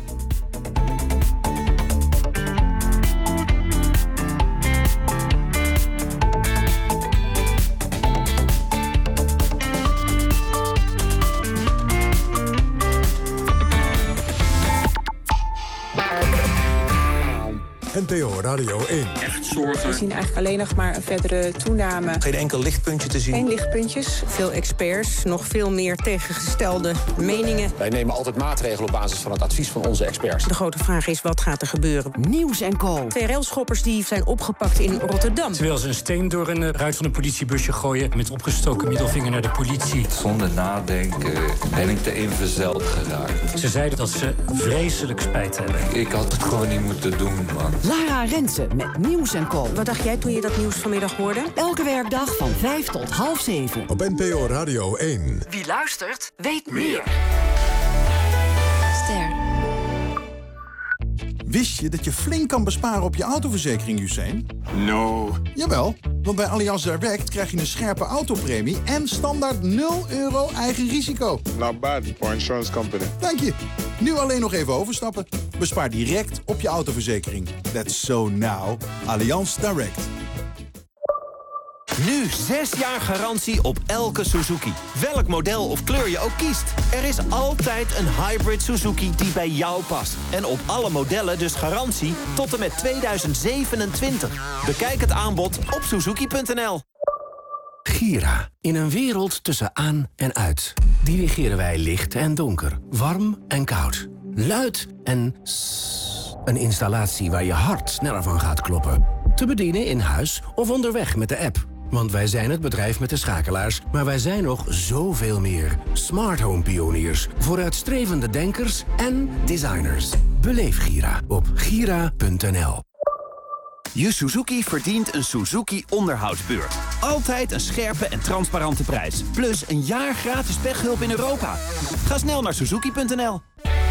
S3: N P O Radio één.
S15: Echt zorgen. We zien eigenlijk alleen nog maar een verdere toename.
S21: Geen enkel lichtpuntje te zien.
S15: Geen lichtpuntjes.
S22: Veel experts, nog veel meer tegengestelde meningen.
S21: Wij nemen altijd maatregelen op basis van het advies van onze experts.
S22: De grote vraag is, wat gaat er gebeuren?
S23: Nieuws en Co.
S22: Twee railschoppers die zijn opgepakt in Rotterdam.
S24: Terwijl ze een steen door een ruit van een politiebusje gooien met opgestoken middelvinger naar de politie.
S27: Zonder nadenken ben ik erin verzeld geraakt.
S24: Ze zeiden dat ze vreselijk spijt hebben.
S27: Ik had het gewoon niet moeten doen, man.
S23: Lara Rensen met Nieuws en Co.
S22: Wat dacht jij toen je dat nieuws vanmiddag hoorde?
S23: Elke werkdag van vijf tot half zeven.
S3: Op N P O Radio één.
S23: Wie luistert, weet meer. Ster.
S28: Wist je dat je flink kan besparen op je autoverzekering, Usain?
S27: No.
S28: Jawel, want bij Allianz Direct krijg je een scherpe autopremie en standaard nul euro eigen risico.
S27: Not bad for insurance company.
S28: Dank je. Nu alleen nog even overstappen. Bespaar direct op je autoverzekering. That's so now. Allianz Direct.
S29: Nu zes jaar garantie op elke Suzuki. Welk model of kleur je ook kiest. Er is altijd een hybrid Suzuki die bij jou past. En op alle modellen dus garantie tot en met tweeduizend zevenentwintig. Bekijk het aanbod op suzuki punt n l.
S30: Gira. In een wereld tussen aan en uit. Dirigeren wij licht en donker. Warm en koud. Luid en sss. Een installatie waar je hart sneller van gaat kloppen. Te bedienen in huis of onderweg met de app. Want wij zijn het bedrijf met de schakelaars, maar wij zijn nog zoveel meer. Smart home pioniers, vooruitstrevende denkers en designers. Beleef Gira op gira punt n l.
S29: Je Suzuki verdient een Suzuki onderhoudsbeurt. Altijd een scherpe en transparante prijs. Plus een jaar gratis pechhulp in Europa. Ga snel naar suzuki punt n l.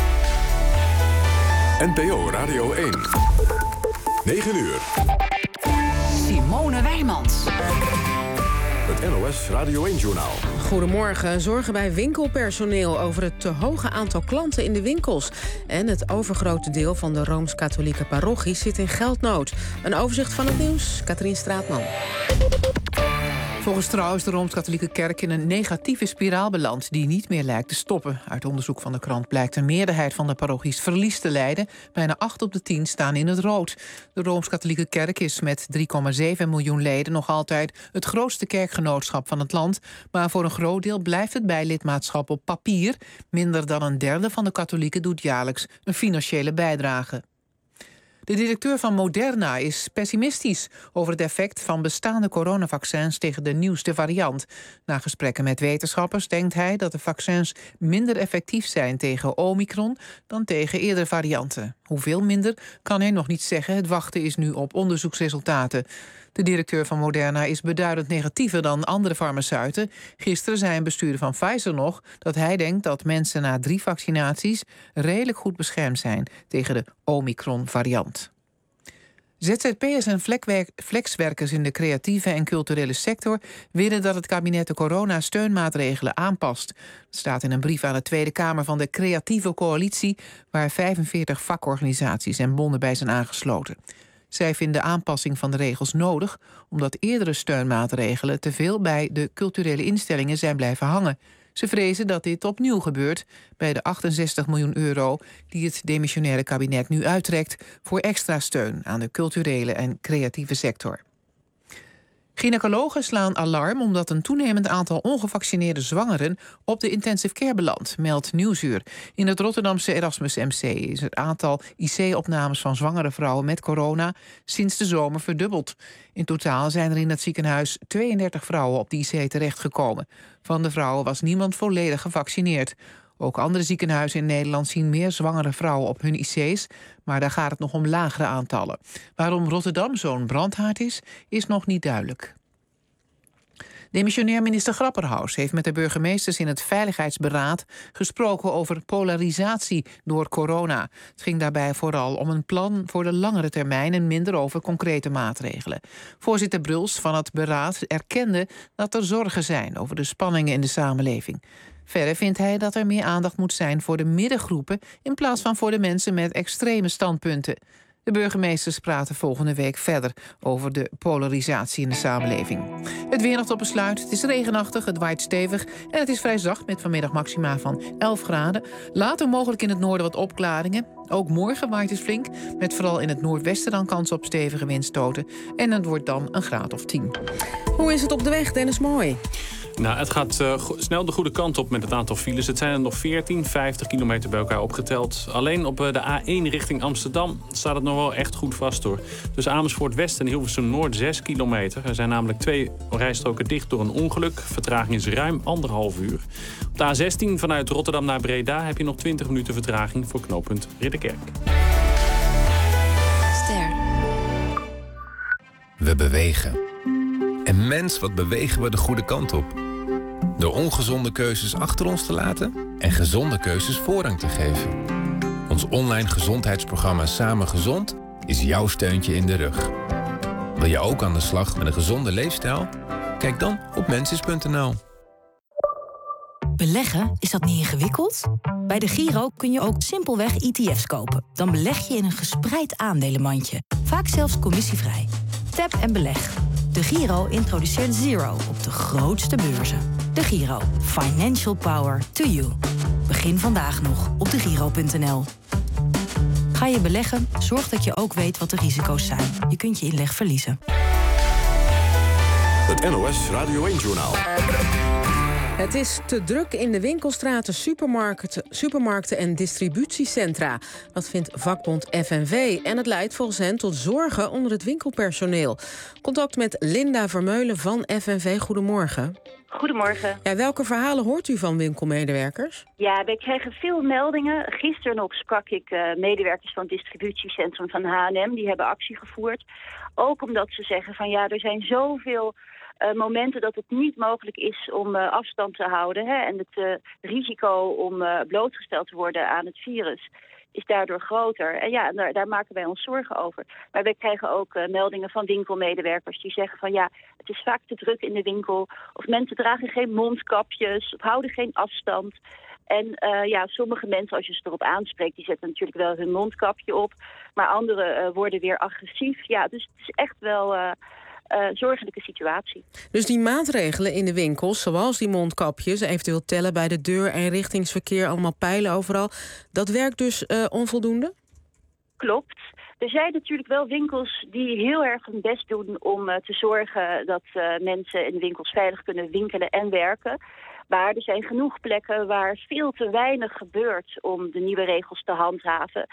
S3: N P O Radio één. negen uur.
S23: Simone Wijmans.
S3: Het N O S Radio één-journaal.
S1: Goedemorgen. Zorgen bij winkelpersoneel over het te hoge aantal klanten in de winkels. En het overgrote deel van de Rooms-Katholieke parochies zit in geldnood. Een overzicht van het nieuws, Katrien Straatman.
S4: Volgens Trouw is de Rooms-Katholieke Kerk in een negatieve spiraal beland die niet meer lijkt te stoppen. Uit onderzoek van de krant blijkt een meerderheid van de parochies verlies te lijden. Bijna acht op de tien staan in het rood. De Rooms-Katholieke Kerk is met drie komma zeven miljoen leden nog altijd het grootste kerkgenootschap van het land. Maar voor een groot deel blijft het bijlidmaatschap op papier. Minder dan een derde van de katholieken doet jaarlijks een financiële bijdrage. De directeur van Moderna is pessimistisch over het effect van bestaande coronavaccins tegen de nieuwste variant. Na gesprekken met wetenschappers denkt hij dat de vaccins minder effectief zijn tegen Omicron dan tegen eerdere varianten. Hoeveel minder kan hij nog niet zeggen. Het wachten is nu op onderzoeksresultaten. De directeur van Moderna is beduidend negatiever dan andere farmaceuten. Gisteren zei een bestuurder van Pfizer nog dat hij denkt dat mensen na drie vaccinaties redelijk goed beschermd zijn tegen de Omicron-variant. Z Z P'ers en flexwerkers in de creatieve en culturele sector willen dat het kabinet de coronasteunmaatregelen aanpast. Dat staat in een brief aan de Tweede Kamer van de Creatieve Coalitie, waar vijfenveertig vakorganisaties en bonden bij zijn aangesloten. Zij vinden aanpassing van de regels nodig, omdat eerdere steunmaatregelen te veel bij de culturele instellingen zijn blijven hangen. Ze vrezen dat dit opnieuw gebeurt bij de achtenzestig miljoen euro die het demissionaire kabinet nu uittrekt voor extra steun aan de culturele en creatieve sector. Gynaecologen slaan alarm omdat een toenemend aantal ongevaccineerde zwangeren op de intensive care belandt, meldt Nieuwsuur. In het Rotterdamse Erasmus M C is het aantal I C-opnames van zwangere vrouwen met corona sinds de zomer verdubbeld. In totaal zijn er in het ziekenhuis tweeëndertig vrouwen op de I C terechtgekomen. Van de vrouwen was niemand volledig gevaccineerd. Ook andere ziekenhuizen in Nederland zien meer zwangere vrouwen op hun I C's, maar daar gaat het nog om lagere aantallen. Waarom Rotterdam zo'n brandhaard is, is nog niet duidelijk. Demissionair minister Grapperhaus heeft met de burgemeesters in het Veiligheidsberaad gesproken over polarisatie door corona. Het ging daarbij vooral om een plan voor de langere termijn en minder over concrete maatregelen. Voorzitter Bruls van het beraad erkende dat er zorgen zijn over de spanningen in de samenleving. Verder vindt hij dat er meer aandacht moet zijn voor de middengroepen in plaats van voor de mensen met extreme standpunten. De burgemeesters praten volgende week verder over de polarisatie in de samenleving. Het weer nog tot besluit. Het is regenachtig, het waait stevig en het is vrij zacht met vanmiddag maxima van elf graden. Later mogelijk in het noorden wat opklaringen. Ook morgen waait het flink, met vooral in het noordwesten dan kans op stevige windstoten. En het wordt dan een graad of tien.
S1: Hoe is het op de weg, Dennis Mooi?
S17: Nou, het gaat uh, go- snel de goede kant op met het aantal files. Het zijn er nog veertien, vijftig kilometer bij elkaar opgeteld. Alleen op uh, de A één richting Amsterdam staat het nog wel echt goed vast, hoor. Tussen Amersfoort West en Hilversum Noord zes kilometer. Er zijn namelijk twee rijstroken dicht door een ongeluk. Vertraging is ruim anderhalf uur. Op de A zestien vanuit Rotterdam naar Breda heb je nog twintig minuten vertraging voor knooppunt Ridderkerk.
S2: Ster. We bewegen. En mens, wat bewegen we de goede kant op? Door ongezonde keuzes achter ons te laten en gezonde keuzes voorrang te geven. Ons online gezondheidsprogramma Samen Gezond is jouw steuntje in de rug. Wil je ook aan de slag met een gezonde leefstijl? Kijk dan op mensis punt n l.
S6: Beleggen, is dat niet ingewikkeld? Bij de Giro kun je ook simpelweg E T F's kopen. Dan beleg je in een gespreid aandelenmandje. Vaak zelfs commissievrij. Tap en beleg. De Giro introduceert Zero op de grootste beurzen. De Giro. Financial power to you. Begin vandaag nog op de giro punt n l. Ga je beleggen? Zorg dat je ook weet wat de risico's zijn. Je kunt je inleg verliezen.
S3: Het N O S Radio één-journaal.
S1: Het is te druk in de winkelstraten, supermarkten, supermarkten en distributiecentra. Dat vindt vakbond F N V. En het leidt volgens hen tot zorgen onder het winkelpersoneel. Contact met Linda Vermeulen van F N V. Goedemorgen.
S9: Goedemorgen.
S1: Ja, welke verhalen hoort u van winkelmedewerkers?
S9: Ja, wij krijgen veel meldingen. Gisteren nog sprak ik uh, medewerkers van het distributiecentrum van H en M. Die hebben actie gevoerd. Ook omdat ze zeggen van ja, er zijn zoveel Uh, momenten dat het niet mogelijk is om uh, afstand te houden. Hè, en het uh, risico om uh, blootgesteld te worden aan het virus is daardoor groter. En ja, daar, daar maken wij ons zorgen over. Maar wij krijgen ook uh, meldingen van winkelmedewerkers die zeggen van ja, het is vaak te druk in de winkel. Of mensen dragen geen mondkapjes of houden geen afstand. En uh, ja, sommige mensen, als je ze erop aanspreekt, die zetten natuurlijk wel hun mondkapje op. Maar anderen uh, worden weer agressief. Ja, dus het is echt wel Uh, Uh, zorgelijke situatie.
S1: Dus die maatregelen in de winkels, zoals die mondkapjes, eventueel tellen bij de deur en richtingsverkeer, allemaal pijlen overal, dat werkt dus uh, onvoldoende?
S9: Klopt. Er zijn natuurlijk wel winkels die heel erg hun best doen om uh, te zorgen dat uh, mensen in de winkels veilig kunnen winkelen en werken. Maar er zijn genoeg plekken waar veel te weinig gebeurt om de nieuwe regels te handhaven.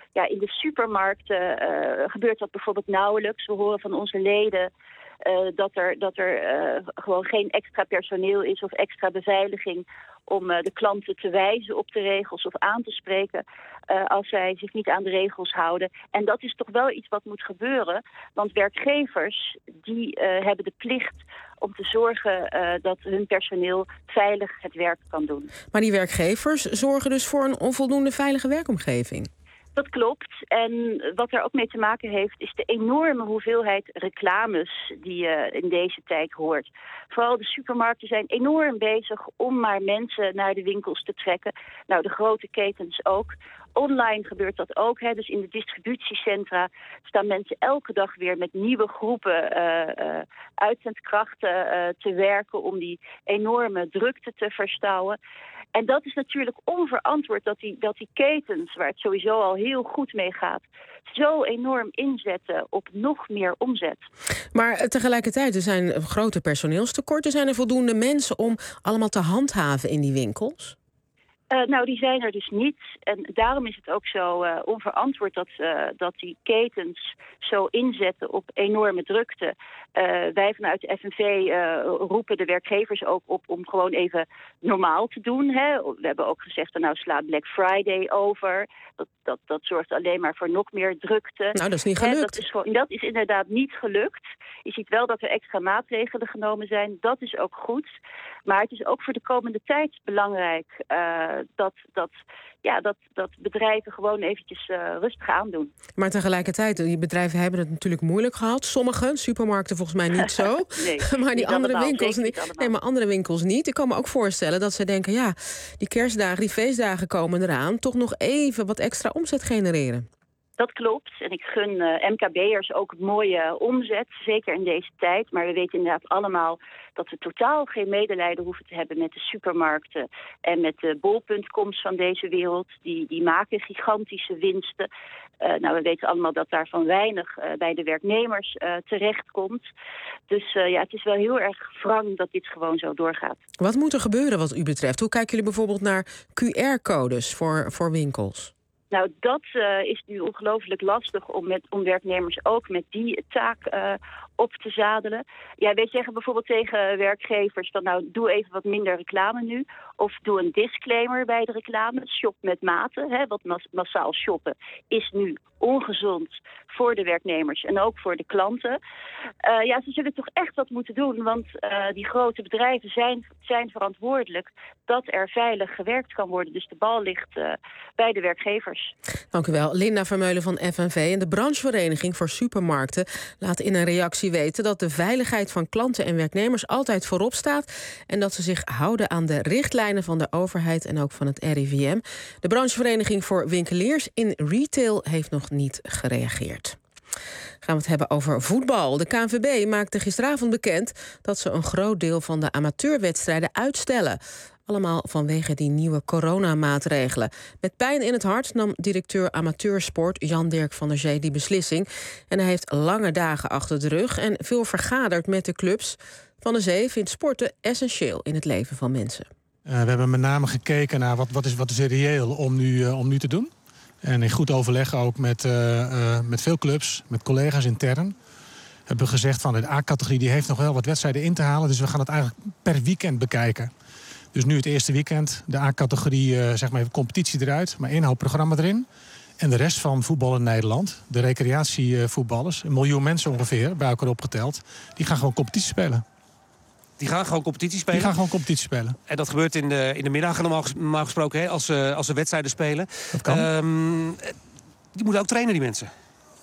S9: Ja, in de supermarkten uh, gebeurt dat bijvoorbeeld nauwelijks. We horen van onze leden uh, dat er, dat er uh, gewoon geen extra personeel is of extra beveiliging om uh, de klanten te wijzen op de regels of aan te spreken uh, als zij zich niet aan de regels houden. En dat is toch wel iets wat moet gebeuren, want werkgevers die uh, hebben de plicht om te zorgen uh, dat hun personeel veilig het werk kan doen.
S1: Maar die werkgevers zorgen dus voor een onvoldoende veilige werkomgeving?
S9: Dat klopt. En wat er ook mee te maken heeft, is de enorme hoeveelheid reclames die je in deze tijd hoort. Vooral de supermarkten zijn enorm bezig om maar mensen naar de winkels te trekken. Nou, de grote ketens ook. Online gebeurt dat ook. Hè. Dus in de distributiecentra staan mensen elke dag weer met nieuwe groepen uh, uh, uitzendkrachten uh, te werken om die enorme drukte te verstouwen. En dat is natuurlijk onverantwoord dat die, dat die ketens, waar het sowieso al heel goed mee gaat, zo enorm inzetten op nog meer omzet.
S1: Maar tegelijkertijd, er zijn grote personeelstekorten. Zijn er voldoende mensen om allemaal te handhaven in die winkels?
S9: Uh, nou, die zijn er dus niet. En daarom is het ook zo uh, onverantwoord dat, uh, dat die ketens zo inzetten op enorme drukte. Uh, wij vanuit de F N V uh, roepen de werkgevers ook op om gewoon even normaal te doen. Hè. We hebben ook gezegd, nou sla Black Friday over. Dat, dat, dat zorgt alleen maar voor nog meer drukte.
S1: Nou, dat is niet gelukt.
S9: Hè, dat, is gewoon, dat is inderdaad niet gelukt. Je ziet wel dat er extra maatregelen genomen zijn. Dat is ook goed. Maar het is ook voor de komende tijd belangrijk uh, dat, dat, ja, dat, dat bedrijven gewoon eventjes uh, rustig aandoen.
S1: Maar tegelijkertijd, die bedrijven hebben het natuurlijk moeilijk gehad. Sommige, supermarkten volgens mij niet zo.
S9: nee,
S1: maar die andere
S9: allemaal,
S1: winkels niet.
S9: niet
S1: nee, maar andere winkels niet. Ik kan me ook voorstellen dat ze denken, ja, die kerstdagen, die feestdagen komen eraan. Toch nog even wat extra omzet genereren.
S9: Dat klopt. En ik gun uh, M K B'ers ook mooie omzet, zeker in deze tijd. Maar we weten inderdaad allemaal dat we totaal geen medelijden hoeven te hebben met de supermarkten en met de bol.coms van deze wereld. Die, die maken gigantische winsten. Uh, nou, we weten allemaal dat daarvan weinig uh, bij de werknemers uh, terechtkomt. Dus uh, ja, het is wel heel erg wrang dat dit gewoon zo doorgaat.
S1: Wat moet er gebeuren wat u betreft? Hoe kijken jullie bijvoorbeeld naar Q R-codes voor, voor winkels?
S9: Nou, dat uh, is nu ongelooflijk lastig om, met, om werknemers ook met die taak uh, op te zadelen. Ja, wij zeggen bijvoorbeeld tegen werkgevers van nou, doe even wat minder reclame nu. Of doe een disclaimer bij de reclame. Shop met mate, hè, want mas- massaal shoppen is nu ongezond voor de werknemers en ook voor de klanten. Uh, ja, ze zullen toch echt wat moeten doen, want uh, die grote bedrijven zijn, zijn verantwoordelijk dat er veilig gewerkt kan worden. Dus de bal ligt uh, bij de werkgevers.
S1: Dank u wel. Linda Vermeulen van F N V en de branchevereniging voor supermarkten laat in een reactie weten dat de veiligheid van klanten en werknemers altijd voorop staat en dat ze zich houden aan de richtlijnen van de overheid en ook van het R I V M. De branchevereniging voor winkeliers in retail heeft nog niet gereageerd. Gaan we het hebben over voetbal. De K N V B maakte gisteravond bekend dat ze een groot deel van de amateurwedstrijden uitstellen. Allemaal vanwege die nieuwe coronamaatregelen. Met pijn in het hart nam directeur amateursport Jan-Dirk van der Zee die beslissing. En hij heeft lange dagen achter de rug en veel vergaderd met de clubs. Van der Zee vindt sporten essentieel in het leven van mensen.
S5: Uh, we hebben met name gekeken naar wat, wat, is, wat is er reëel om nu, uh, om nu te doen. En in goed overleg ook met, uh, uh, met veel clubs, met collega's intern. Hebben we gezegd van de A-categorie die heeft nog wel wat wedstrijden in te halen. Dus we gaan het eigenlijk per weekend bekijken. Dus nu het eerste weekend, de A-categorie, uh, zeg maar even competitie eruit. Maar één hoop programma erin. En de rest van voetbal in Nederland, de recreatievoetballers, een miljoen mensen ongeveer, bij elkaar opgeteld, die gaan gewoon competitie spelen.
S7: Die gaan gewoon competitie spelen?
S5: Die gaan gewoon competitie spelen.
S7: En dat gebeurt in de, in de middagen normaal, normaal gesproken, hè, als, uh, als ze wedstrijden spelen.
S5: Dat kan.
S7: Um, die moeten ook trainen, die mensen.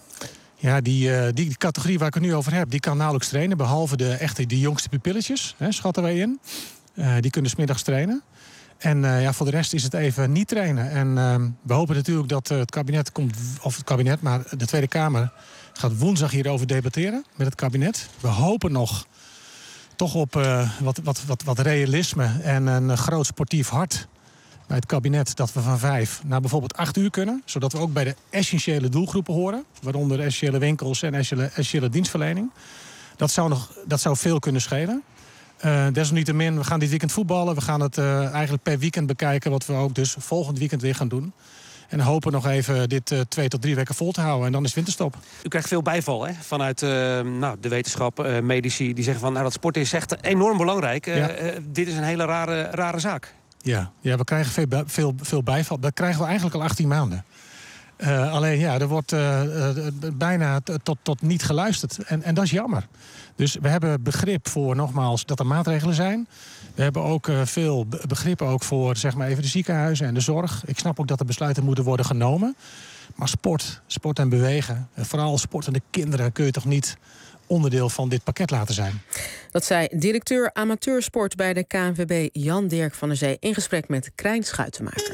S5: Ja, die, uh, die categorie waar ik het nu over heb, die kan nauwelijks trainen. Behalve de, echte, die jongste pupilletjes, hè, schatten wij in. Uh, die kunnen 's middags trainen. En uh, ja, voor de rest is het even niet trainen. En uh, we hopen natuurlijk dat uh, het kabinet komt, of het kabinet, maar de Tweede Kamer gaat woensdag hierover debatteren met het kabinet. We hopen nog toch op uh, wat, wat, wat, wat realisme en een groot sportief hart bij het kabinet, dat we van vijf naar bijvoorbeeld acht uur kunnen. Zodat we ook bij de essentiële doelgroepen horen. Waaronder essentiële winkels en essentiële, essentiële dienstverlening. Dat zou, nog, dat zou veel kunnen schelen. Uh, desalniettemin, we gaan dit weekend voetballen. We gaan het uh, eigenlijk per weekend bekijken, wat we ook dus volgend weekend weer gaan doen. En hopen nog even dit uh, twee tot drie weken vol te houden. En dan is winterstop.
S7: U krijgt veel bijval hè? Vanuit uh, nou, de wetenschap, uh, medici die zeggen van nou, dat sport is echt enorm belangrijk. Uh, ja. uh, dit is een hele rare, rare zaak.
S5: Ja, ja we krijgen veel, veel, veel bijval. Dat krijgen we eigenlijk al achttien maanden. Uh, alleen ja, er wordt uh, uh, bijna t- tot, tot niet geluisterd. En, en dat is jammer. Dus we hebben begrip voor, nogmaals, dat er maatregelen zijn. We hebben ook uh, veel begrip ook voor zeg maar even de ziekenhuizen en de zorg. Ik snap ook dat er besluiten moeten worden genomen. Maar sport, sport en bewegen, vooral sportende kinderen, kun je toch niet onderdeel van dit pakket laten zijn.
S1: Dat zei directeur amateursport bij de K N V B Jan Dirk van der Zee in gesprek met Krijn Schuitenmaker.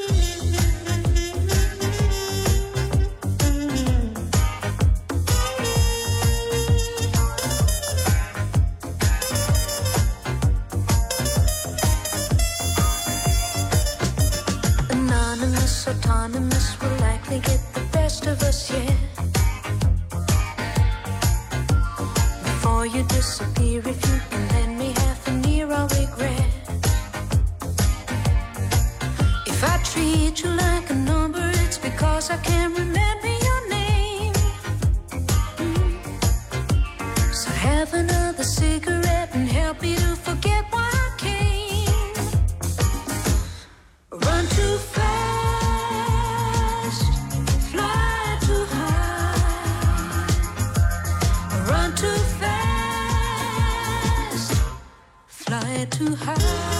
S11: Anonymous, autonomous will likely get the best of us, yeah. Before you disappear, if you can lend me half an ear, I'll regret. If I treat you like a number, it's because I can't remember your name. Mm. So have another cigarette and help me to forget why I came. Run too fast. Too high.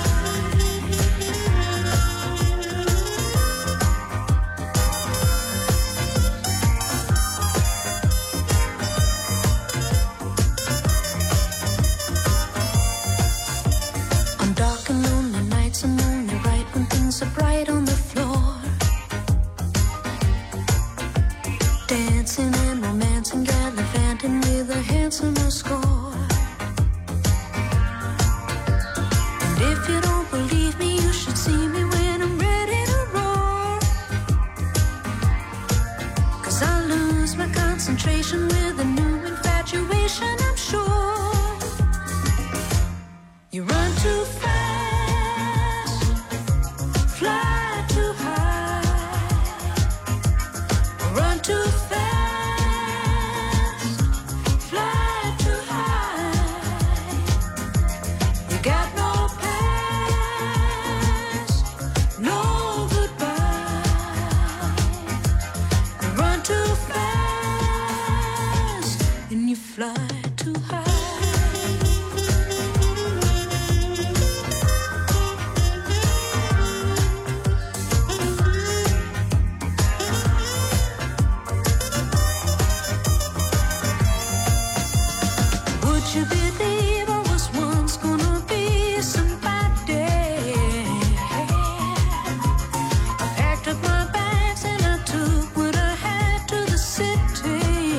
S11: On dark and lonely nights, I'm only right when things are bright on the floor. Dancing and romancing, gallivanting with a handsomer score. If you don't believe me, you should see me when I'm ready to roar. 'Cause I lose my concentration with a new infatuation, I'm sure. You run too fast, fly too high. Run too fast, fly too high. You got no fly too high. Would you believe I was once gonna be somebody? I packed up my bags and I took what I had to the city.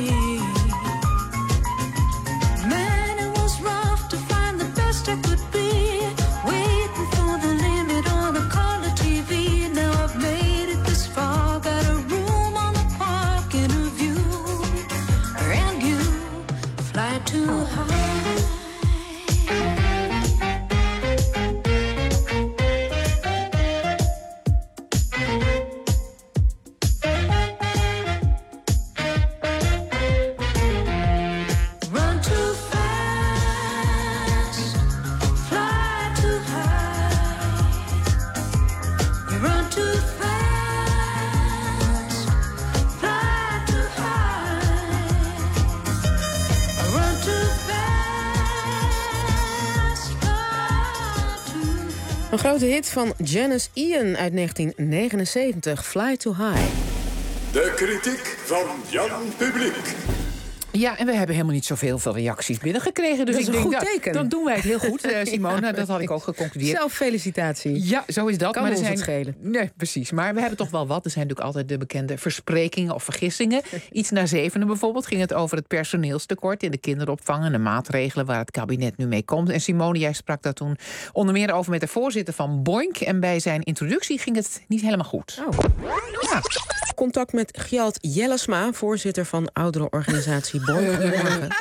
S1: Een grote hit van Janis Ian uit negentien negenenzeventig, Fly Too High.
S3: De kritiek van Jan Publiek.
S4: Ja, en we hebben helemaal niet zoveel veel reacties binnengekregen. Dus
S1: dat is
S4: ik
S1: een
S4: denk,
S1: goed
S4: dat,
S1: teken.
S4: dan doen wij het heel goed, uh, Simone. Dat had ik ook geconcludeerd.
S1: Zelffelicitatie.
S4: Ja, zo is dat.
S1: Kan
S4: maar er
S1: ons
S4: zijn,
S1: het schelen.
S4: Nee, precies. Maar we hebben toch wel wat. Er zijn natuurlijk altijd de bekende versprekingen of vergissingen. Iets na zevenen bijvoorbeeld ging het over het personeelstekort in de kinderopvang en de maatregelen waar het kabinet nu mee komt. En Simone, jij sprak daar toen onder meer over met de voorzitter van Boink. En bij zijn introductie ging het niet helemaal goed.
S1: Oh. Ja. Contact met Gjalt Jellesma, voorzitter van ouderenorganisatie Boink.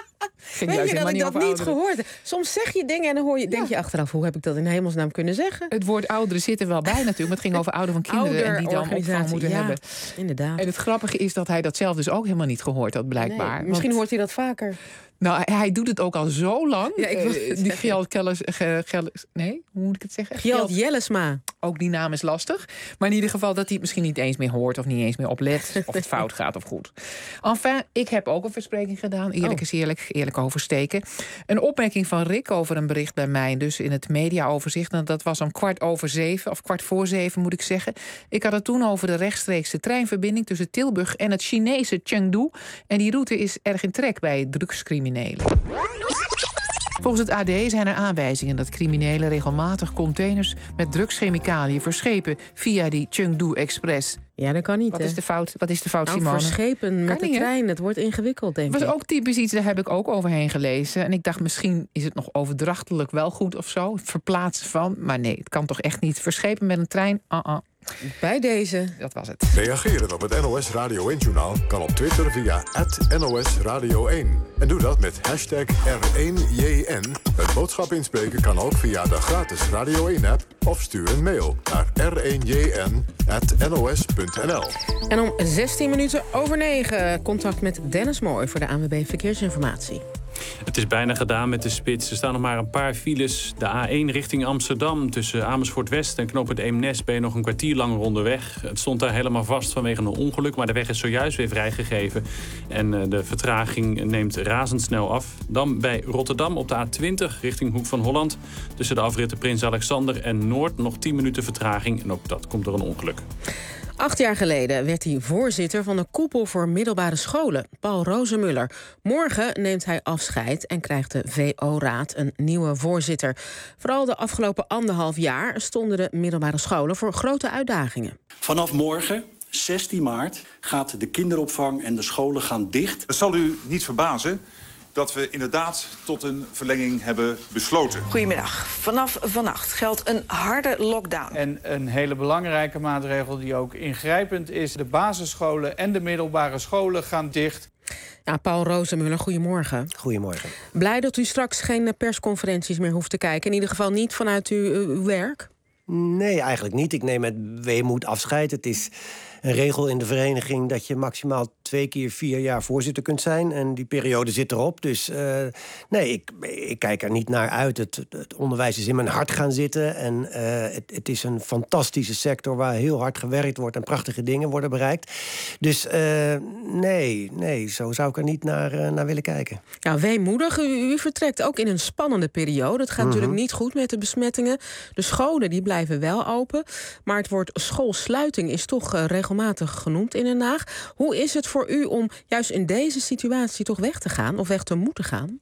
S4: Ging
S1: Weet
S4: juist
S1: je dat
S4: helemaal
S1: ik
S4: niet
S1: dat
S4: over
S1: niet
S4: ouderen.
S1: gehoord heb? Soms zeg je dingen en dan hoor je, denk je achteraf... hoe heb ik dat in hemelsnaam kunnen zeggen?
S4: Het woord ouderen zit er wel bij natuurlijk. Maar het ging over ouderen van kinderen en die dan opvang moeten
S1: ja,
S4: hebben.
S1: Inderdaad.
S4: En het grappige is dat hij dat zelf dus ook helemaal niet gehoord had, blijkbaar.
S1: Nee, misschien
S4: Want,
S1: hoort hij dat vaker.
S4: nou, hij, hij doet het ook al zo lang.
S1: Ja, ik wil
S4: Eh,
S1: het
S4: die
S1: zeggen.
S4: Gjeld Kellers... Ge- Gelles- nee, hoe moet ik het zeggen?
S1: Gjeld Jellesma.
S4: Ook die naam is lastig. Maar in ieder geval dat hij het misschien niet eens meer hoort... of niet eens meer oplet of het fout gaat of goed. Enfin, ik heb ook een verspreking gedaan. Eerlijk
S1: Oh.
S4: is eerlijk, eerlijk oversteken. Een opmerking van Rick over een bericht bij mij... dus in het mediaoverzicht. En dat was om kwart over zeven, of kwart voor zeven moet ik zeggen. Ik had het toen over de rechtstreekse treinverbinding... tussen Tilburg en het Chinese Chengdu. En die route is erg in trek bij drugscriminelen. Volgens het A D zijn er aanwijzingen dat criminelen regelmatig containers met drugschemicaliën verschepen via die Chengdu Express.
S1: Ja, dat kan niet,
S4: Wat
S1: hè?
S4: is de fout, Wat is de fout
S1: Nou,
S4: Simone?
S1: verschepen met de
S4: niet, hè?
S1: trein. Het wordt ingewikkeld, denk
S4: Het
S1: ik.
S4: was ook typisch iets, daar heb ik ook overheen gelezen. En ik dacht, misschien is het nog overdrachtelijk wel goed of zo. Het verplaatsen van, maar nee, het kan toch echt niet. Verschepen met een trein, uh-uh.
S1: Bij deze.
S4: Dat was het.
S3: Reageren op het N O S Radio één-journaal kan op Twitter via at N O S Radio één. En doe dat met hashtag R één J N. Het boodschap inspreken kan ook via de gratis Radio één-app... of stuur een mail naar r één J N at N O S punt N L.
S1: En om zestien minuten over negen contact met Dennis Mooi... voor de A N W B Verkeersinformatie.
S17: Het is bijna gedaan met de spits. Er staan nog maar een paar files. De A één richting Amsterdam. Tussen Amersfoort West en knooppunt Eemnes ben je nog een kwartier langer onderweg. Het stond daar helemaal vast vanwege een ongeluk. Maar de weg is zojuist weer vrijgegeven. En de vertraging neemt razendsnel af. Dan bij Rotterdam op de A twintig richting Hoek van Holland. Tussen de afritten Prins Alexander en Noord nog tien minuten vertraging. En ook dat komt door een ongeluk.
S1: Acht jaar geleden werd hij voorzitter van de koepel voor middelbare scholen, Paul Rozemuller. Morgen neemt hij afscheid en krijgt de V O-raad een nieuwe voorzitter. Vooral de afgelopen anderhalf jaar stonden de middelbare scholen voor grote uitdagingen.
S8: Vanaf morgen, zestien maart, gaat de kinderopvang en de scholen gaan dicht.
S12: Het zal u niet verbazen dat we inderdaad tot een verlenging hebben besloten.
S13: Goedemiddag. Vanaf vannacht geldt een harde lockdown.
S14: En een hele belangrijke maatregel die ook ingrijpend is. De basisscholen en de middelbare scholen gaan dicht.
S1: Ja, Paul Rozemuller, goedemorgen.
S16: Goedemorgen.
S1: Blij dat u straks geen persconferenties meer hoeft te kijken. In ieder geval niet vanuit uw, uw werk?
S16: Nee, eigenlijk niet. Ik neem met weemoed afscheid. Het is een regel in de vereniging dat je maximaal twee keer vier jaar voorzitter kunt zijn. En die periode zit erop. Dus uh, nee, ik, ik kijk er niet naar uit. Het, het onderwijs is in mijn hart gaan zitten. En uh, het, het is een fantastische sector waar heel hard gewerkt wordt en prachtige dingen worden bereikt. Dus uh, nee, nee, zo zou ik er niet naar, uh, naar willen kijken.
S1: Ja, weemoedig. U, u vertrekt ook in een spannende periode. Het gaat mm-hmm. natuurlijk niet goed met de besmettingen. De scholen die blijven wel open. Maar het woord schoolsluiting is toch uh, regelmatig genoemd in Den Haag. Hoe is het voor u om juist in deze situatie toch weg te gaan of weg te moeten gaan?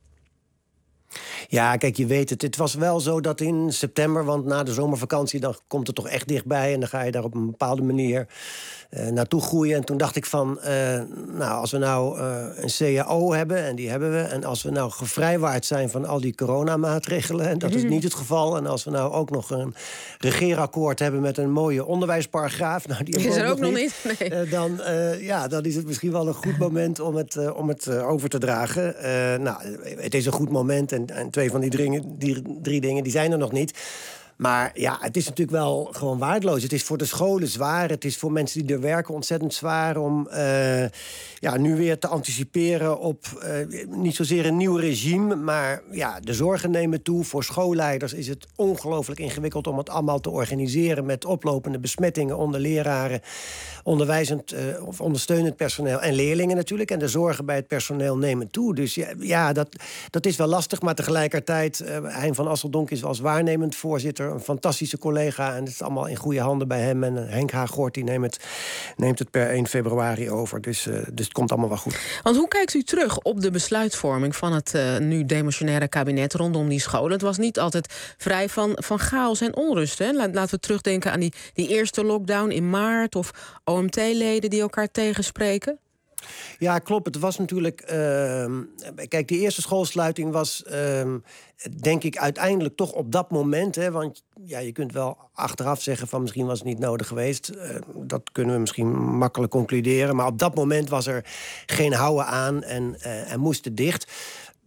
S16: Ja, kijk, je weet het. Het was wel zo dat in september, want na de zomervakantie dan komt het toch echt dichtbij en dan ga je daar op een bepaalde manier uh, naartoe groeien. En toen dacht ik van, uh, nou, als we nou uh, een C A O hebben, en die hebben we, en als we nou gevrijwaard zijn van al die coronamaatregelen, en dat is niet het geval, en als we nou ook nog een regeerakkoord hebben met een mooie onderwijsparagraaf, nou, die
S1: is er ook nog
S16: niet,
S1: niet? Nee.
S16: Uh, dan, uh, ja, dan is het misschien wel een goed moment om het, uh, om het uh, over te dragen. Uh, nou, het is een goed moment en, en twee van die drie, die drie dingen die zijn er nog niet. Maar ja, het is natuurlijk wel gewoon waardeloos. Het is voor de scholen zwaar. Het is voor mensen die er werken ontzettend zwaar om uh, ja, nu weer te anticiperen op uh, niet zozeer een nieuw regime, maar ja, de zorgen nemen toe. Voor schoolleiders is het ongelooflijk ingewikkeld om het allemaal te organiseren met oplopende besmettingen onder leraren, onderwijzend uh, of ondersteunend personeel en leerlingen natuurlijk. En de zorgen bij het personeel nemen toe. Dus ja, ja dat, dat is wel lastig, maar tegelijkertijd, uh, Hein van Asseldonk is als waarnemend voorzitter een fantastische collega en het is allemaal in goede handen bij hem. En Henk Haagort die neemt het, neemt het per één februari over. Dus, uh, dus het komt allemaal wel goed.
S1: Want hoe kijkt u terug op de besluitvorming van het uh, nu demissionaire kabinet rondom die scholen? Het was niet altijd vrij van, van chaos en onrust. Hè? Laten we terugdenken aan die, die eerste lockdown in maart of O M T-leden die elkaar tegenspreken.
S16: Ja, klopt. Het was natuurlijk... Uh, kijk, die eerste schoolsluiting was, uh, denk ik, uiteindelijk toch op dat moment. Hè, want ja, je kunt wel achteraf zeggen van misschien was het niet nodig geweest. Uh, dat kunnen we misschien makkelijk concluderen. Maar op dat moment was er geen houden aan en, uh, en moest het dicht.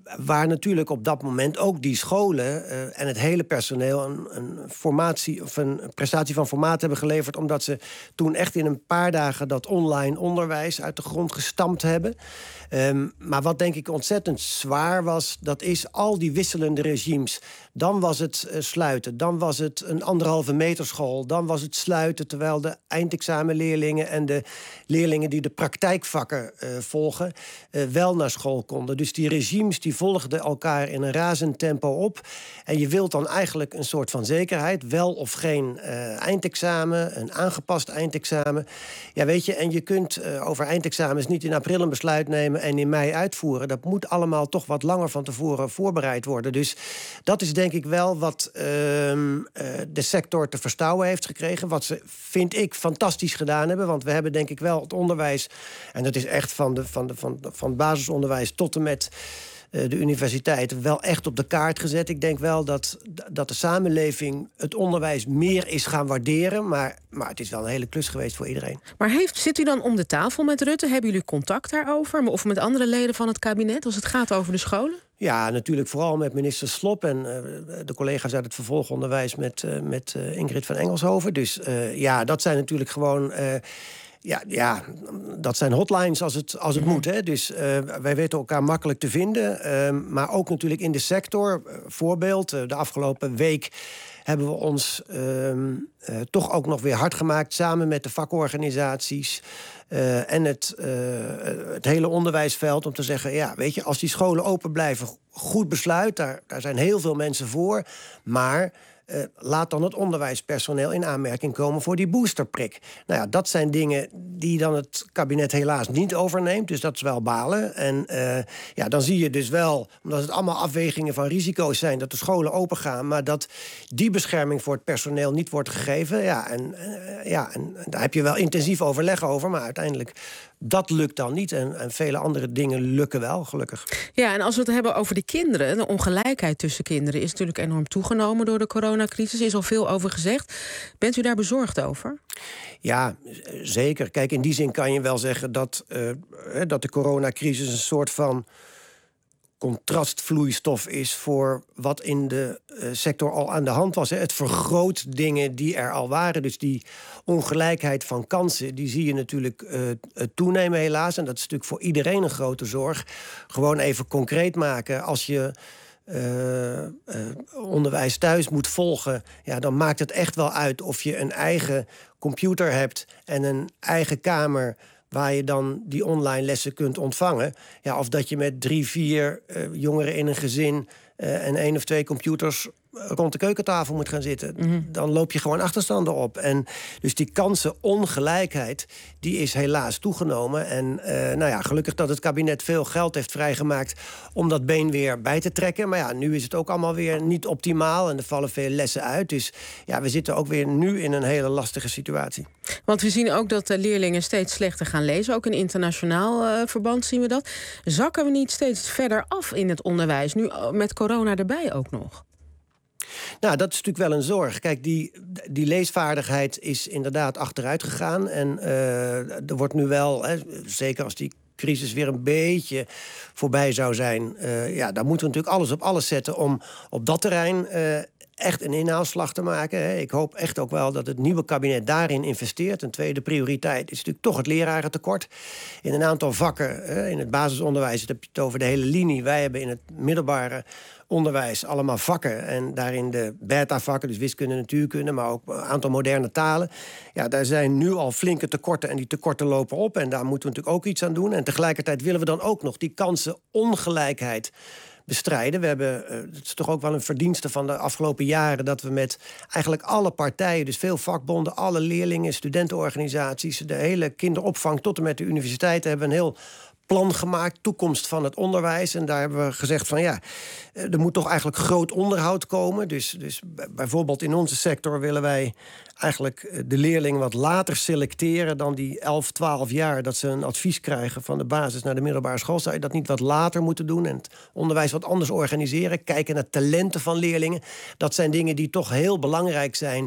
S16: waar natuurlijk op dat moment ook die scholen uh, en het hele personeel een, een formatie of een prestatie van formaat hebben geleverd, omdat ze toen echt in een paar dagen dat online onderwijs uit de grond gestampt hebben. Um, maar wat denk ik ontzettend zwaar was, dat is al die wisselende regimes. Dan was het uh, sluiten, dan was het een anderhalve meter school, dan was het sluiten terwijl de eindexamenleerlingen en de leerlingen die de praktijkvakken uh, volgen uh, wel naar school konden. Dus die regimes die volgden elkaar in een razend tempo op. En je wilt dan eigenlijk een soort van zekerheid, wel of geen uh, eindexamen, een aangepast eindexamen. Ja, weet je, en je kunt uh, over eindexamens niet in april een besluit nemen en in mei uitvoeren. Dat moet allemaal toch wat langer van tevoren voorbereid worden. Dus dat is denk ik wel wat uh, uh, de sector te verstouwen heeft gekregen. Wat ze, vind ik, fantastisch gedaan hebben. Want we hebben denk ik wel het onderwijs, en dat is echt van, de, van, de, van, de, van het basisonderwijs tot en met uh, de universiteit, wel echt op de kaart gezet. Ik denk wel dat, dat de samenleving het onderwijs meer is gaan waarderen. Maar, maar het is wel een hele klus geweest voor iedereen.
S1: Maar heeft, zit u dan om de tafel met Rutte? Hebben jullie contact daarover? Of met andere leden van het kabinet als het gaat over de scholen?
S16: Ja, natuurlijk vooral met minister Slop en uh, de collega's uit het vervolgonderwijs met, uh, met uh, Ingrid van Engelshoven. Dus uh, ja, dat zijn natuurlijk gewoon Uh, Ja, ja, dat zijn hotlines als het, als het moet. Hè. Dus uh, wij weten elkaar makkelijk te vinden. Uh, maar ook natuurlijk in de sector. Uh, voorbeeld, uh, de afgelopen week hebben we ons uh, uh, toch ook nog weer hard gemaakt samen met de vakorganisaties uh, en het, uh, het hele onderwijsveld om te zeggen, ja, weet je, als die scholen open blijven, goed besluit, daar, daar zijn heel veel mensen voor, maar Uh, laat dan het onderwijspersoneel in aanmerking komen voor die boosterprik. Nou ja, dat zijn dingen die dan het kabinet helaas niet overneemt. Dus dat is wel balen. En uh, ja, dan zie je dus wel, omdat het allemaal afwegingen van risico's zijn, dat de scholen open gaan, maar dat die bescherming voor het personeel niet wordt gegeven. Ja, en, uh, ja, en daar heb je wel intensief overleg over, maar uiteindelijk dat lukt dan niet. En, en vele andere dingen lukken wel, gelukkig.
S1: Ja, en als we het hebben over de kinderen, de ongelijkheid tussen kinderen is natuurlijk enorm toegenomen door de coronacrisis. Er is al veel over gezegd. Bent u daar bezorgd over?
S16: Ja, zeker. Kijk, in die zin kan je wel zeggen dat, uh, dat de coronacrisis een soort van contrastvloeistof is voor wat in de uh, sector al aan de hand was. Hè. Het vergroot dingen die er al waren. Dus die ongelijkheid van kansen, die zie je natuurlijk uh, toenemen helaas. En dat is natuurlijk voor iedereen een grote zorg. Gewoon even concreet maken. Als je Uh, uh, onderwijs thuis moet volgen, ja, dan maakt het echt wel uit of je een eigen computer hebt en een eigen kamer waar je dan die online lessen kunt ontvangen. Ja, of dat je met drie, vier uh, jongeren in een gezin uh, en één of twee computers rond de keukentafel moet gaan zitten. Mm-hmm. Dan loop je gewoon achterstanden op. En dus die kansenongelijkheid, die is helaas toegenomen. En uh, nou ja, gelukkig dat het kabinet veel geld heeft vrijgemaakt om dat been weer bij te trekken. Maar ja, nu is het ook allemaal weer niet optimaal en er vallen veel lessen uit. Dus ja, we zitten ook weer nu in een hele lastige situatie.
S1: Want we zien ook dat de leerlingen steeds slechter gaan lezen. Ook in internationaal uh, verband zien we dat. Zakken we niet steeds verder af in het onderwijs? Nu met corona erbij ook nog.
S16: Nou, dat is natuurlijk wel een zorg. Kijk, die, die leesvaardigheid is inderdaad achteruit gegaan. En uh, er wordt nu wel, hè, zeker als die crisis weer een beetje voorbij zou zijn, Uh, ja, dan moeten we natuurlijk alles op alles zetten om op dat terrein Uh, echt een inhaalslag te maken. Ik hoop echt ook wel dat het nieuwe kabinet daarin investeert. Een tweede prioriteit is natuurlijk toch het lerarentekort. In een aantal vakken, in het basisonderwijs heb je het over de hele linie. Wij hebben in het middelbare onderwijs allemaal vakken. En daarin de beta-vakken, dus wiskunde, natuurkunde, maar ook een aantal moderne talen. Ja, daar zijn nu al flinke tekorten en die tekorten lopen op. En daar moeten we natuurlijk ook iets aan doen. En tegelijkertijd willen we dan ook nog die kansenongelijkheid bestrijden. We hebben, uh, het is toch ook wel een verdienste van de afgelopen jaren dat we met eigenlijk alle partijen, dus veel vakbonden, alle leerlingen, studentenorganisaties, de hele kinderopvang tot en met de universiteiten hebben een heel plan gemaakt, toekomst van het onderwijs. En daar hebben we gezegd van ja, er moet toch eigenlijk groot onderhoud komen. Dus, dus bijvoorbeeld in onze sector willen wij eigenlijk de leerlingen wat later selecteren dan die elf, twaalf jaar dat ze een advies krijgen van de basis naar de middelbare school. Zou je dat niet wat later moeten doen en het onderwijs wat anders organiseren? Kijken naar talenten van leerlingen. Dat zijn dingen die toch heel belangrijk zijn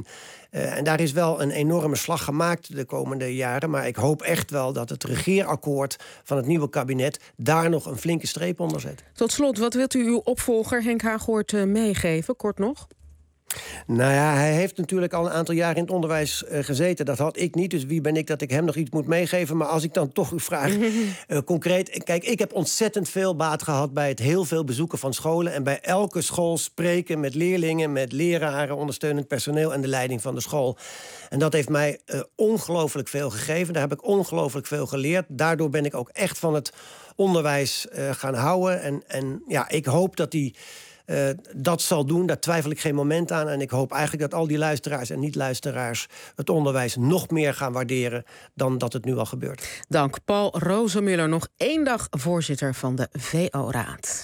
S16: Uh, en daar is wel een enorme slag gemaakt de komende jaren. Maar ik hoop echt wel dat het regeerakkoord van het nieuwe kabinet daar nog een flinke streep onder zet.
S1: Tot slot, wat wilt u uw opvolger Henk Haaghoort uh, meegeven, kort nog?
S16: Nou ja, hij heeft natuurlijk al een aantal jaar in het onderwijs uh, gezeten. Dat had ik niet, dus wie ben ik dat ik hem nog iets moet meegeven? Maar als ik dan toch u vraag, uh, concreet... Kijk, ik heb ontzettend veel baat gehad bij het heel veel bezoeken van scholen... en bij elke school spreken met leerlingen, met leraren... ondersteunend personeel en de leiding van de school. En dat heeft mij uh, ongelooflijk veel gegeven. Daar heb ik ongelooflijk veel geleerd. Daardoor ben ik ook echt van het onderwijs uh, gaan houden. En, en ja, ik hoop dat die... Uh, dat zal doen, daar twijfel ik geen moment aan. En ik hoop eigenlijk dat al die luisteraars en niet-luisteraars... het onderwijs nog meer gaan waarderen dan dat het nu al gebeurt.
S1: Dank, Paul Rozemuller. Nog één dag voorzitter van de V O-raad.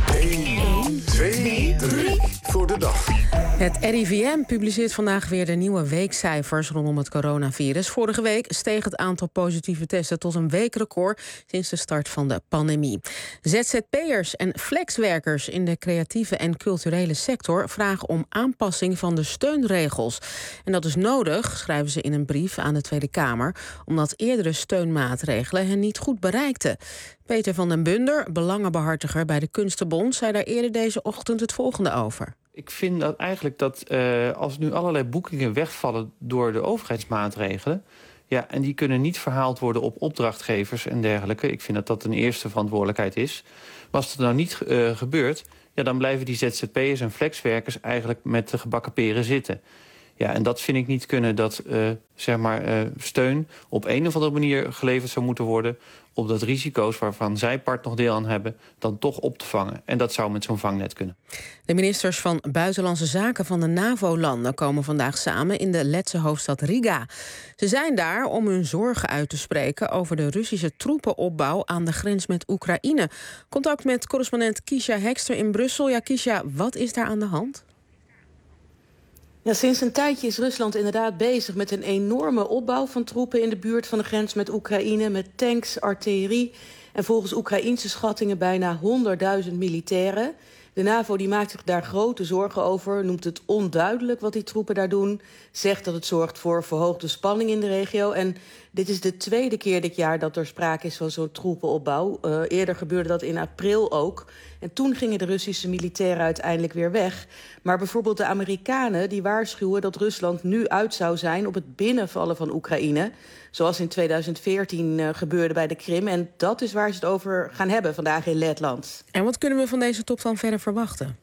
S3: één, twee, drie voor de dag.
S1: Het R I V M publiceert vandaag weer de nieuwe weekcijfers rondom het coronavirus. Vorige week steeg het aantal positieve testen tot een weekrecord sinds de start van de pandemie. Z Z P'ers en flexwerkers in de creatieve en culturele sector vragen om aanpassing van de steunregels. En dat is nodig, schrijven ze in een brief aan de Tweede Kamer, omdat eerdere steunmaatregelen hen niet goed bereikten. Peter van den Bunder, belangenbehartiger bij de Kunstenbond, zei daar eerder deze ochtend het volgende over.
S10: Ik vind dat eigenlijk dat uh, als nu allerlei boekingen wegvallen door de overheidsmaatregelen, ja, en die kunnen niet verhaald worden op opdrachtgevers en dergelijke. Ik vind dat dat een eerste verantwoordelijkheid is. Maar als dat nou niet uh, gebeurt, ja, dan blijven die Z Z P'ers en flexwerkers eigenlijk met de gebakken peren zitten. Ja, en dat vind ik niet kunnen, dat uh, zeg maar, uh, steun op een of andere manier geleverd zou moeten worden, op dat risico's waarvan zij part nog deel aan hebben, dan toch op te vangen. En dat zou met zo'n vangnet kunnen.
S1: De ministers van Buitenlandse Zaken van de NAVO-landen komen vandaag samen in de Letse hoofdstad Riga. Ze zijn daar om hun zorgen uit te spreken over de Russische troepenopbouw aan de grens met Oekraïne. Contact met correspondent Kisha Hekster in Brussel. Ja, Kisha, wat is daar aan de hand?
S15: Ja, sinds een tijdje is Rusland inderdaad bezig met een enorme opbouw van troepen in de buurt van de grens met Oekraïne, met tanks, artillerie en volgens Oekraïense schattingen bijna honderdduizend militairen. De NAVO die maakt zich daar grote zorgen over, noemt het onduidelijk wat die troepen daar doen, zegt dat het zorgt voor verhoogde spanning in de regio. En dit is de tweede keer dit jaar dat er sprake is van zo'n troepenopbouw. Uh, eerder gebeurde dat in april ook. En toen gingen de Russische militairen uiteindelijk weer weg. Maar bijvoorbeeld de Amerikanen die waarschuwen dat Rusland nu uit zou zijn op het binnenvallen van Oekraïne. Zoals in tweeduizend veertien uh, gebeurde bij de Krim. En dat is waar ze het over gaan hebben vandaag in Letland.
S1: En wat kunnen we van deze top dan verder verwachten?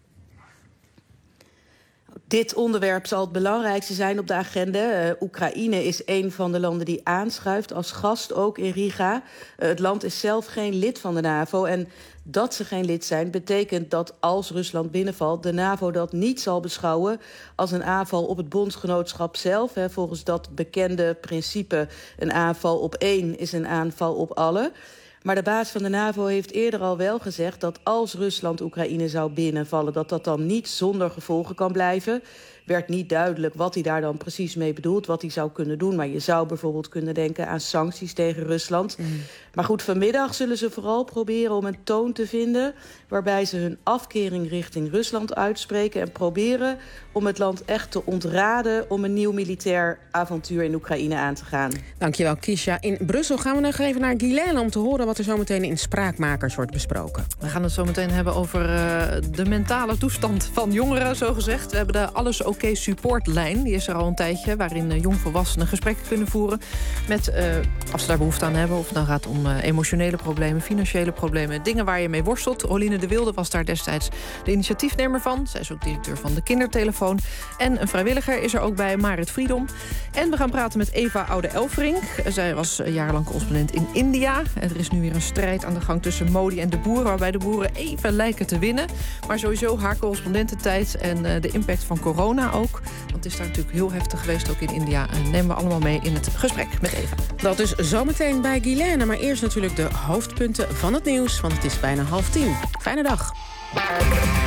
S15: Dit onderwerp zal het belangrijkste zijn op de agenda. Uh, Oekraïne is een van de landen die aanschuift als gast, ook in Riga. Uh, het land is zelf geen lid van de NAVO. En dat ze geen lid zijn betekent dat als Rusland binnenvalt, de NAVO dat niet zal beschouwen als een aanval op het bondgenootschap zelf. Hè. Volgens dat bekende principe, een aanval op één is een aanval op alle. Maar de baas van de NAVO heeft eerder al wel gezegd dat als Rusland Oekraïne zou binnenvallen, dat dat dan niet zonder gevolgen kan blijven. Werd niet duidelijk wat hij daar dan precies mee bedoelt, wat hij zou kunnen doen. Maar je zou bijvoorbeeld kunnen denken aan sancties tegen Rusland. Mm. Maar goed, vanmiddag zullen ze vooral proberen om een toon te vinden waarbij ze hun afkering richting Rusland uitspreken en proberen om het land echt te ontraden om een nieuw militair avontuur in Oekraïne aan te gaan.
S1: Dankjewel, Kisha. In Brussel gaan we nog even naar Guylaine om te horen wat er zometeen in Spraakmakers wordt besproken.
S4: We gaan het zo meteen hebben over uh, de mentale toestand van jongeren, zogezegd. We hebben de Alles Oké supportlijn. Die is er al een tijdje, waarin uh, jongvolwassenen gesprekken kunnen voeren met, uh, als ze daar behoefte aan hebben, of het nou gaat om uh, emotionele problemen, financiële problemen, dingen waar je mee worstelt. Roline de Wilde was daar destijds de initiatiefnemer van. Zij is ook directeur van de Kindertelefoon. En een vrijwilliger is er ook bij, Marit Friedom. En we gaan praten met Eva Oude-Elfrink. Zij was jarenlang correspondent in India. En er is nu weer een strijd aan de gang tussen Modi en de boeren, waarbij de boeren even lijken te winnen. Maar sowieso haar correspondententijd en uh, de impact van corona ook. Want het is daar natuurlijk heel heftig geweest, ook in India. En nemen we allemaal mee in het gesprek met Eva.
S1: Dat is zometeen bij Guylaine. Maar eerst natuurlijk de hoofdpunten van het nieuws. Want het is bijna half tien. Fijne dag.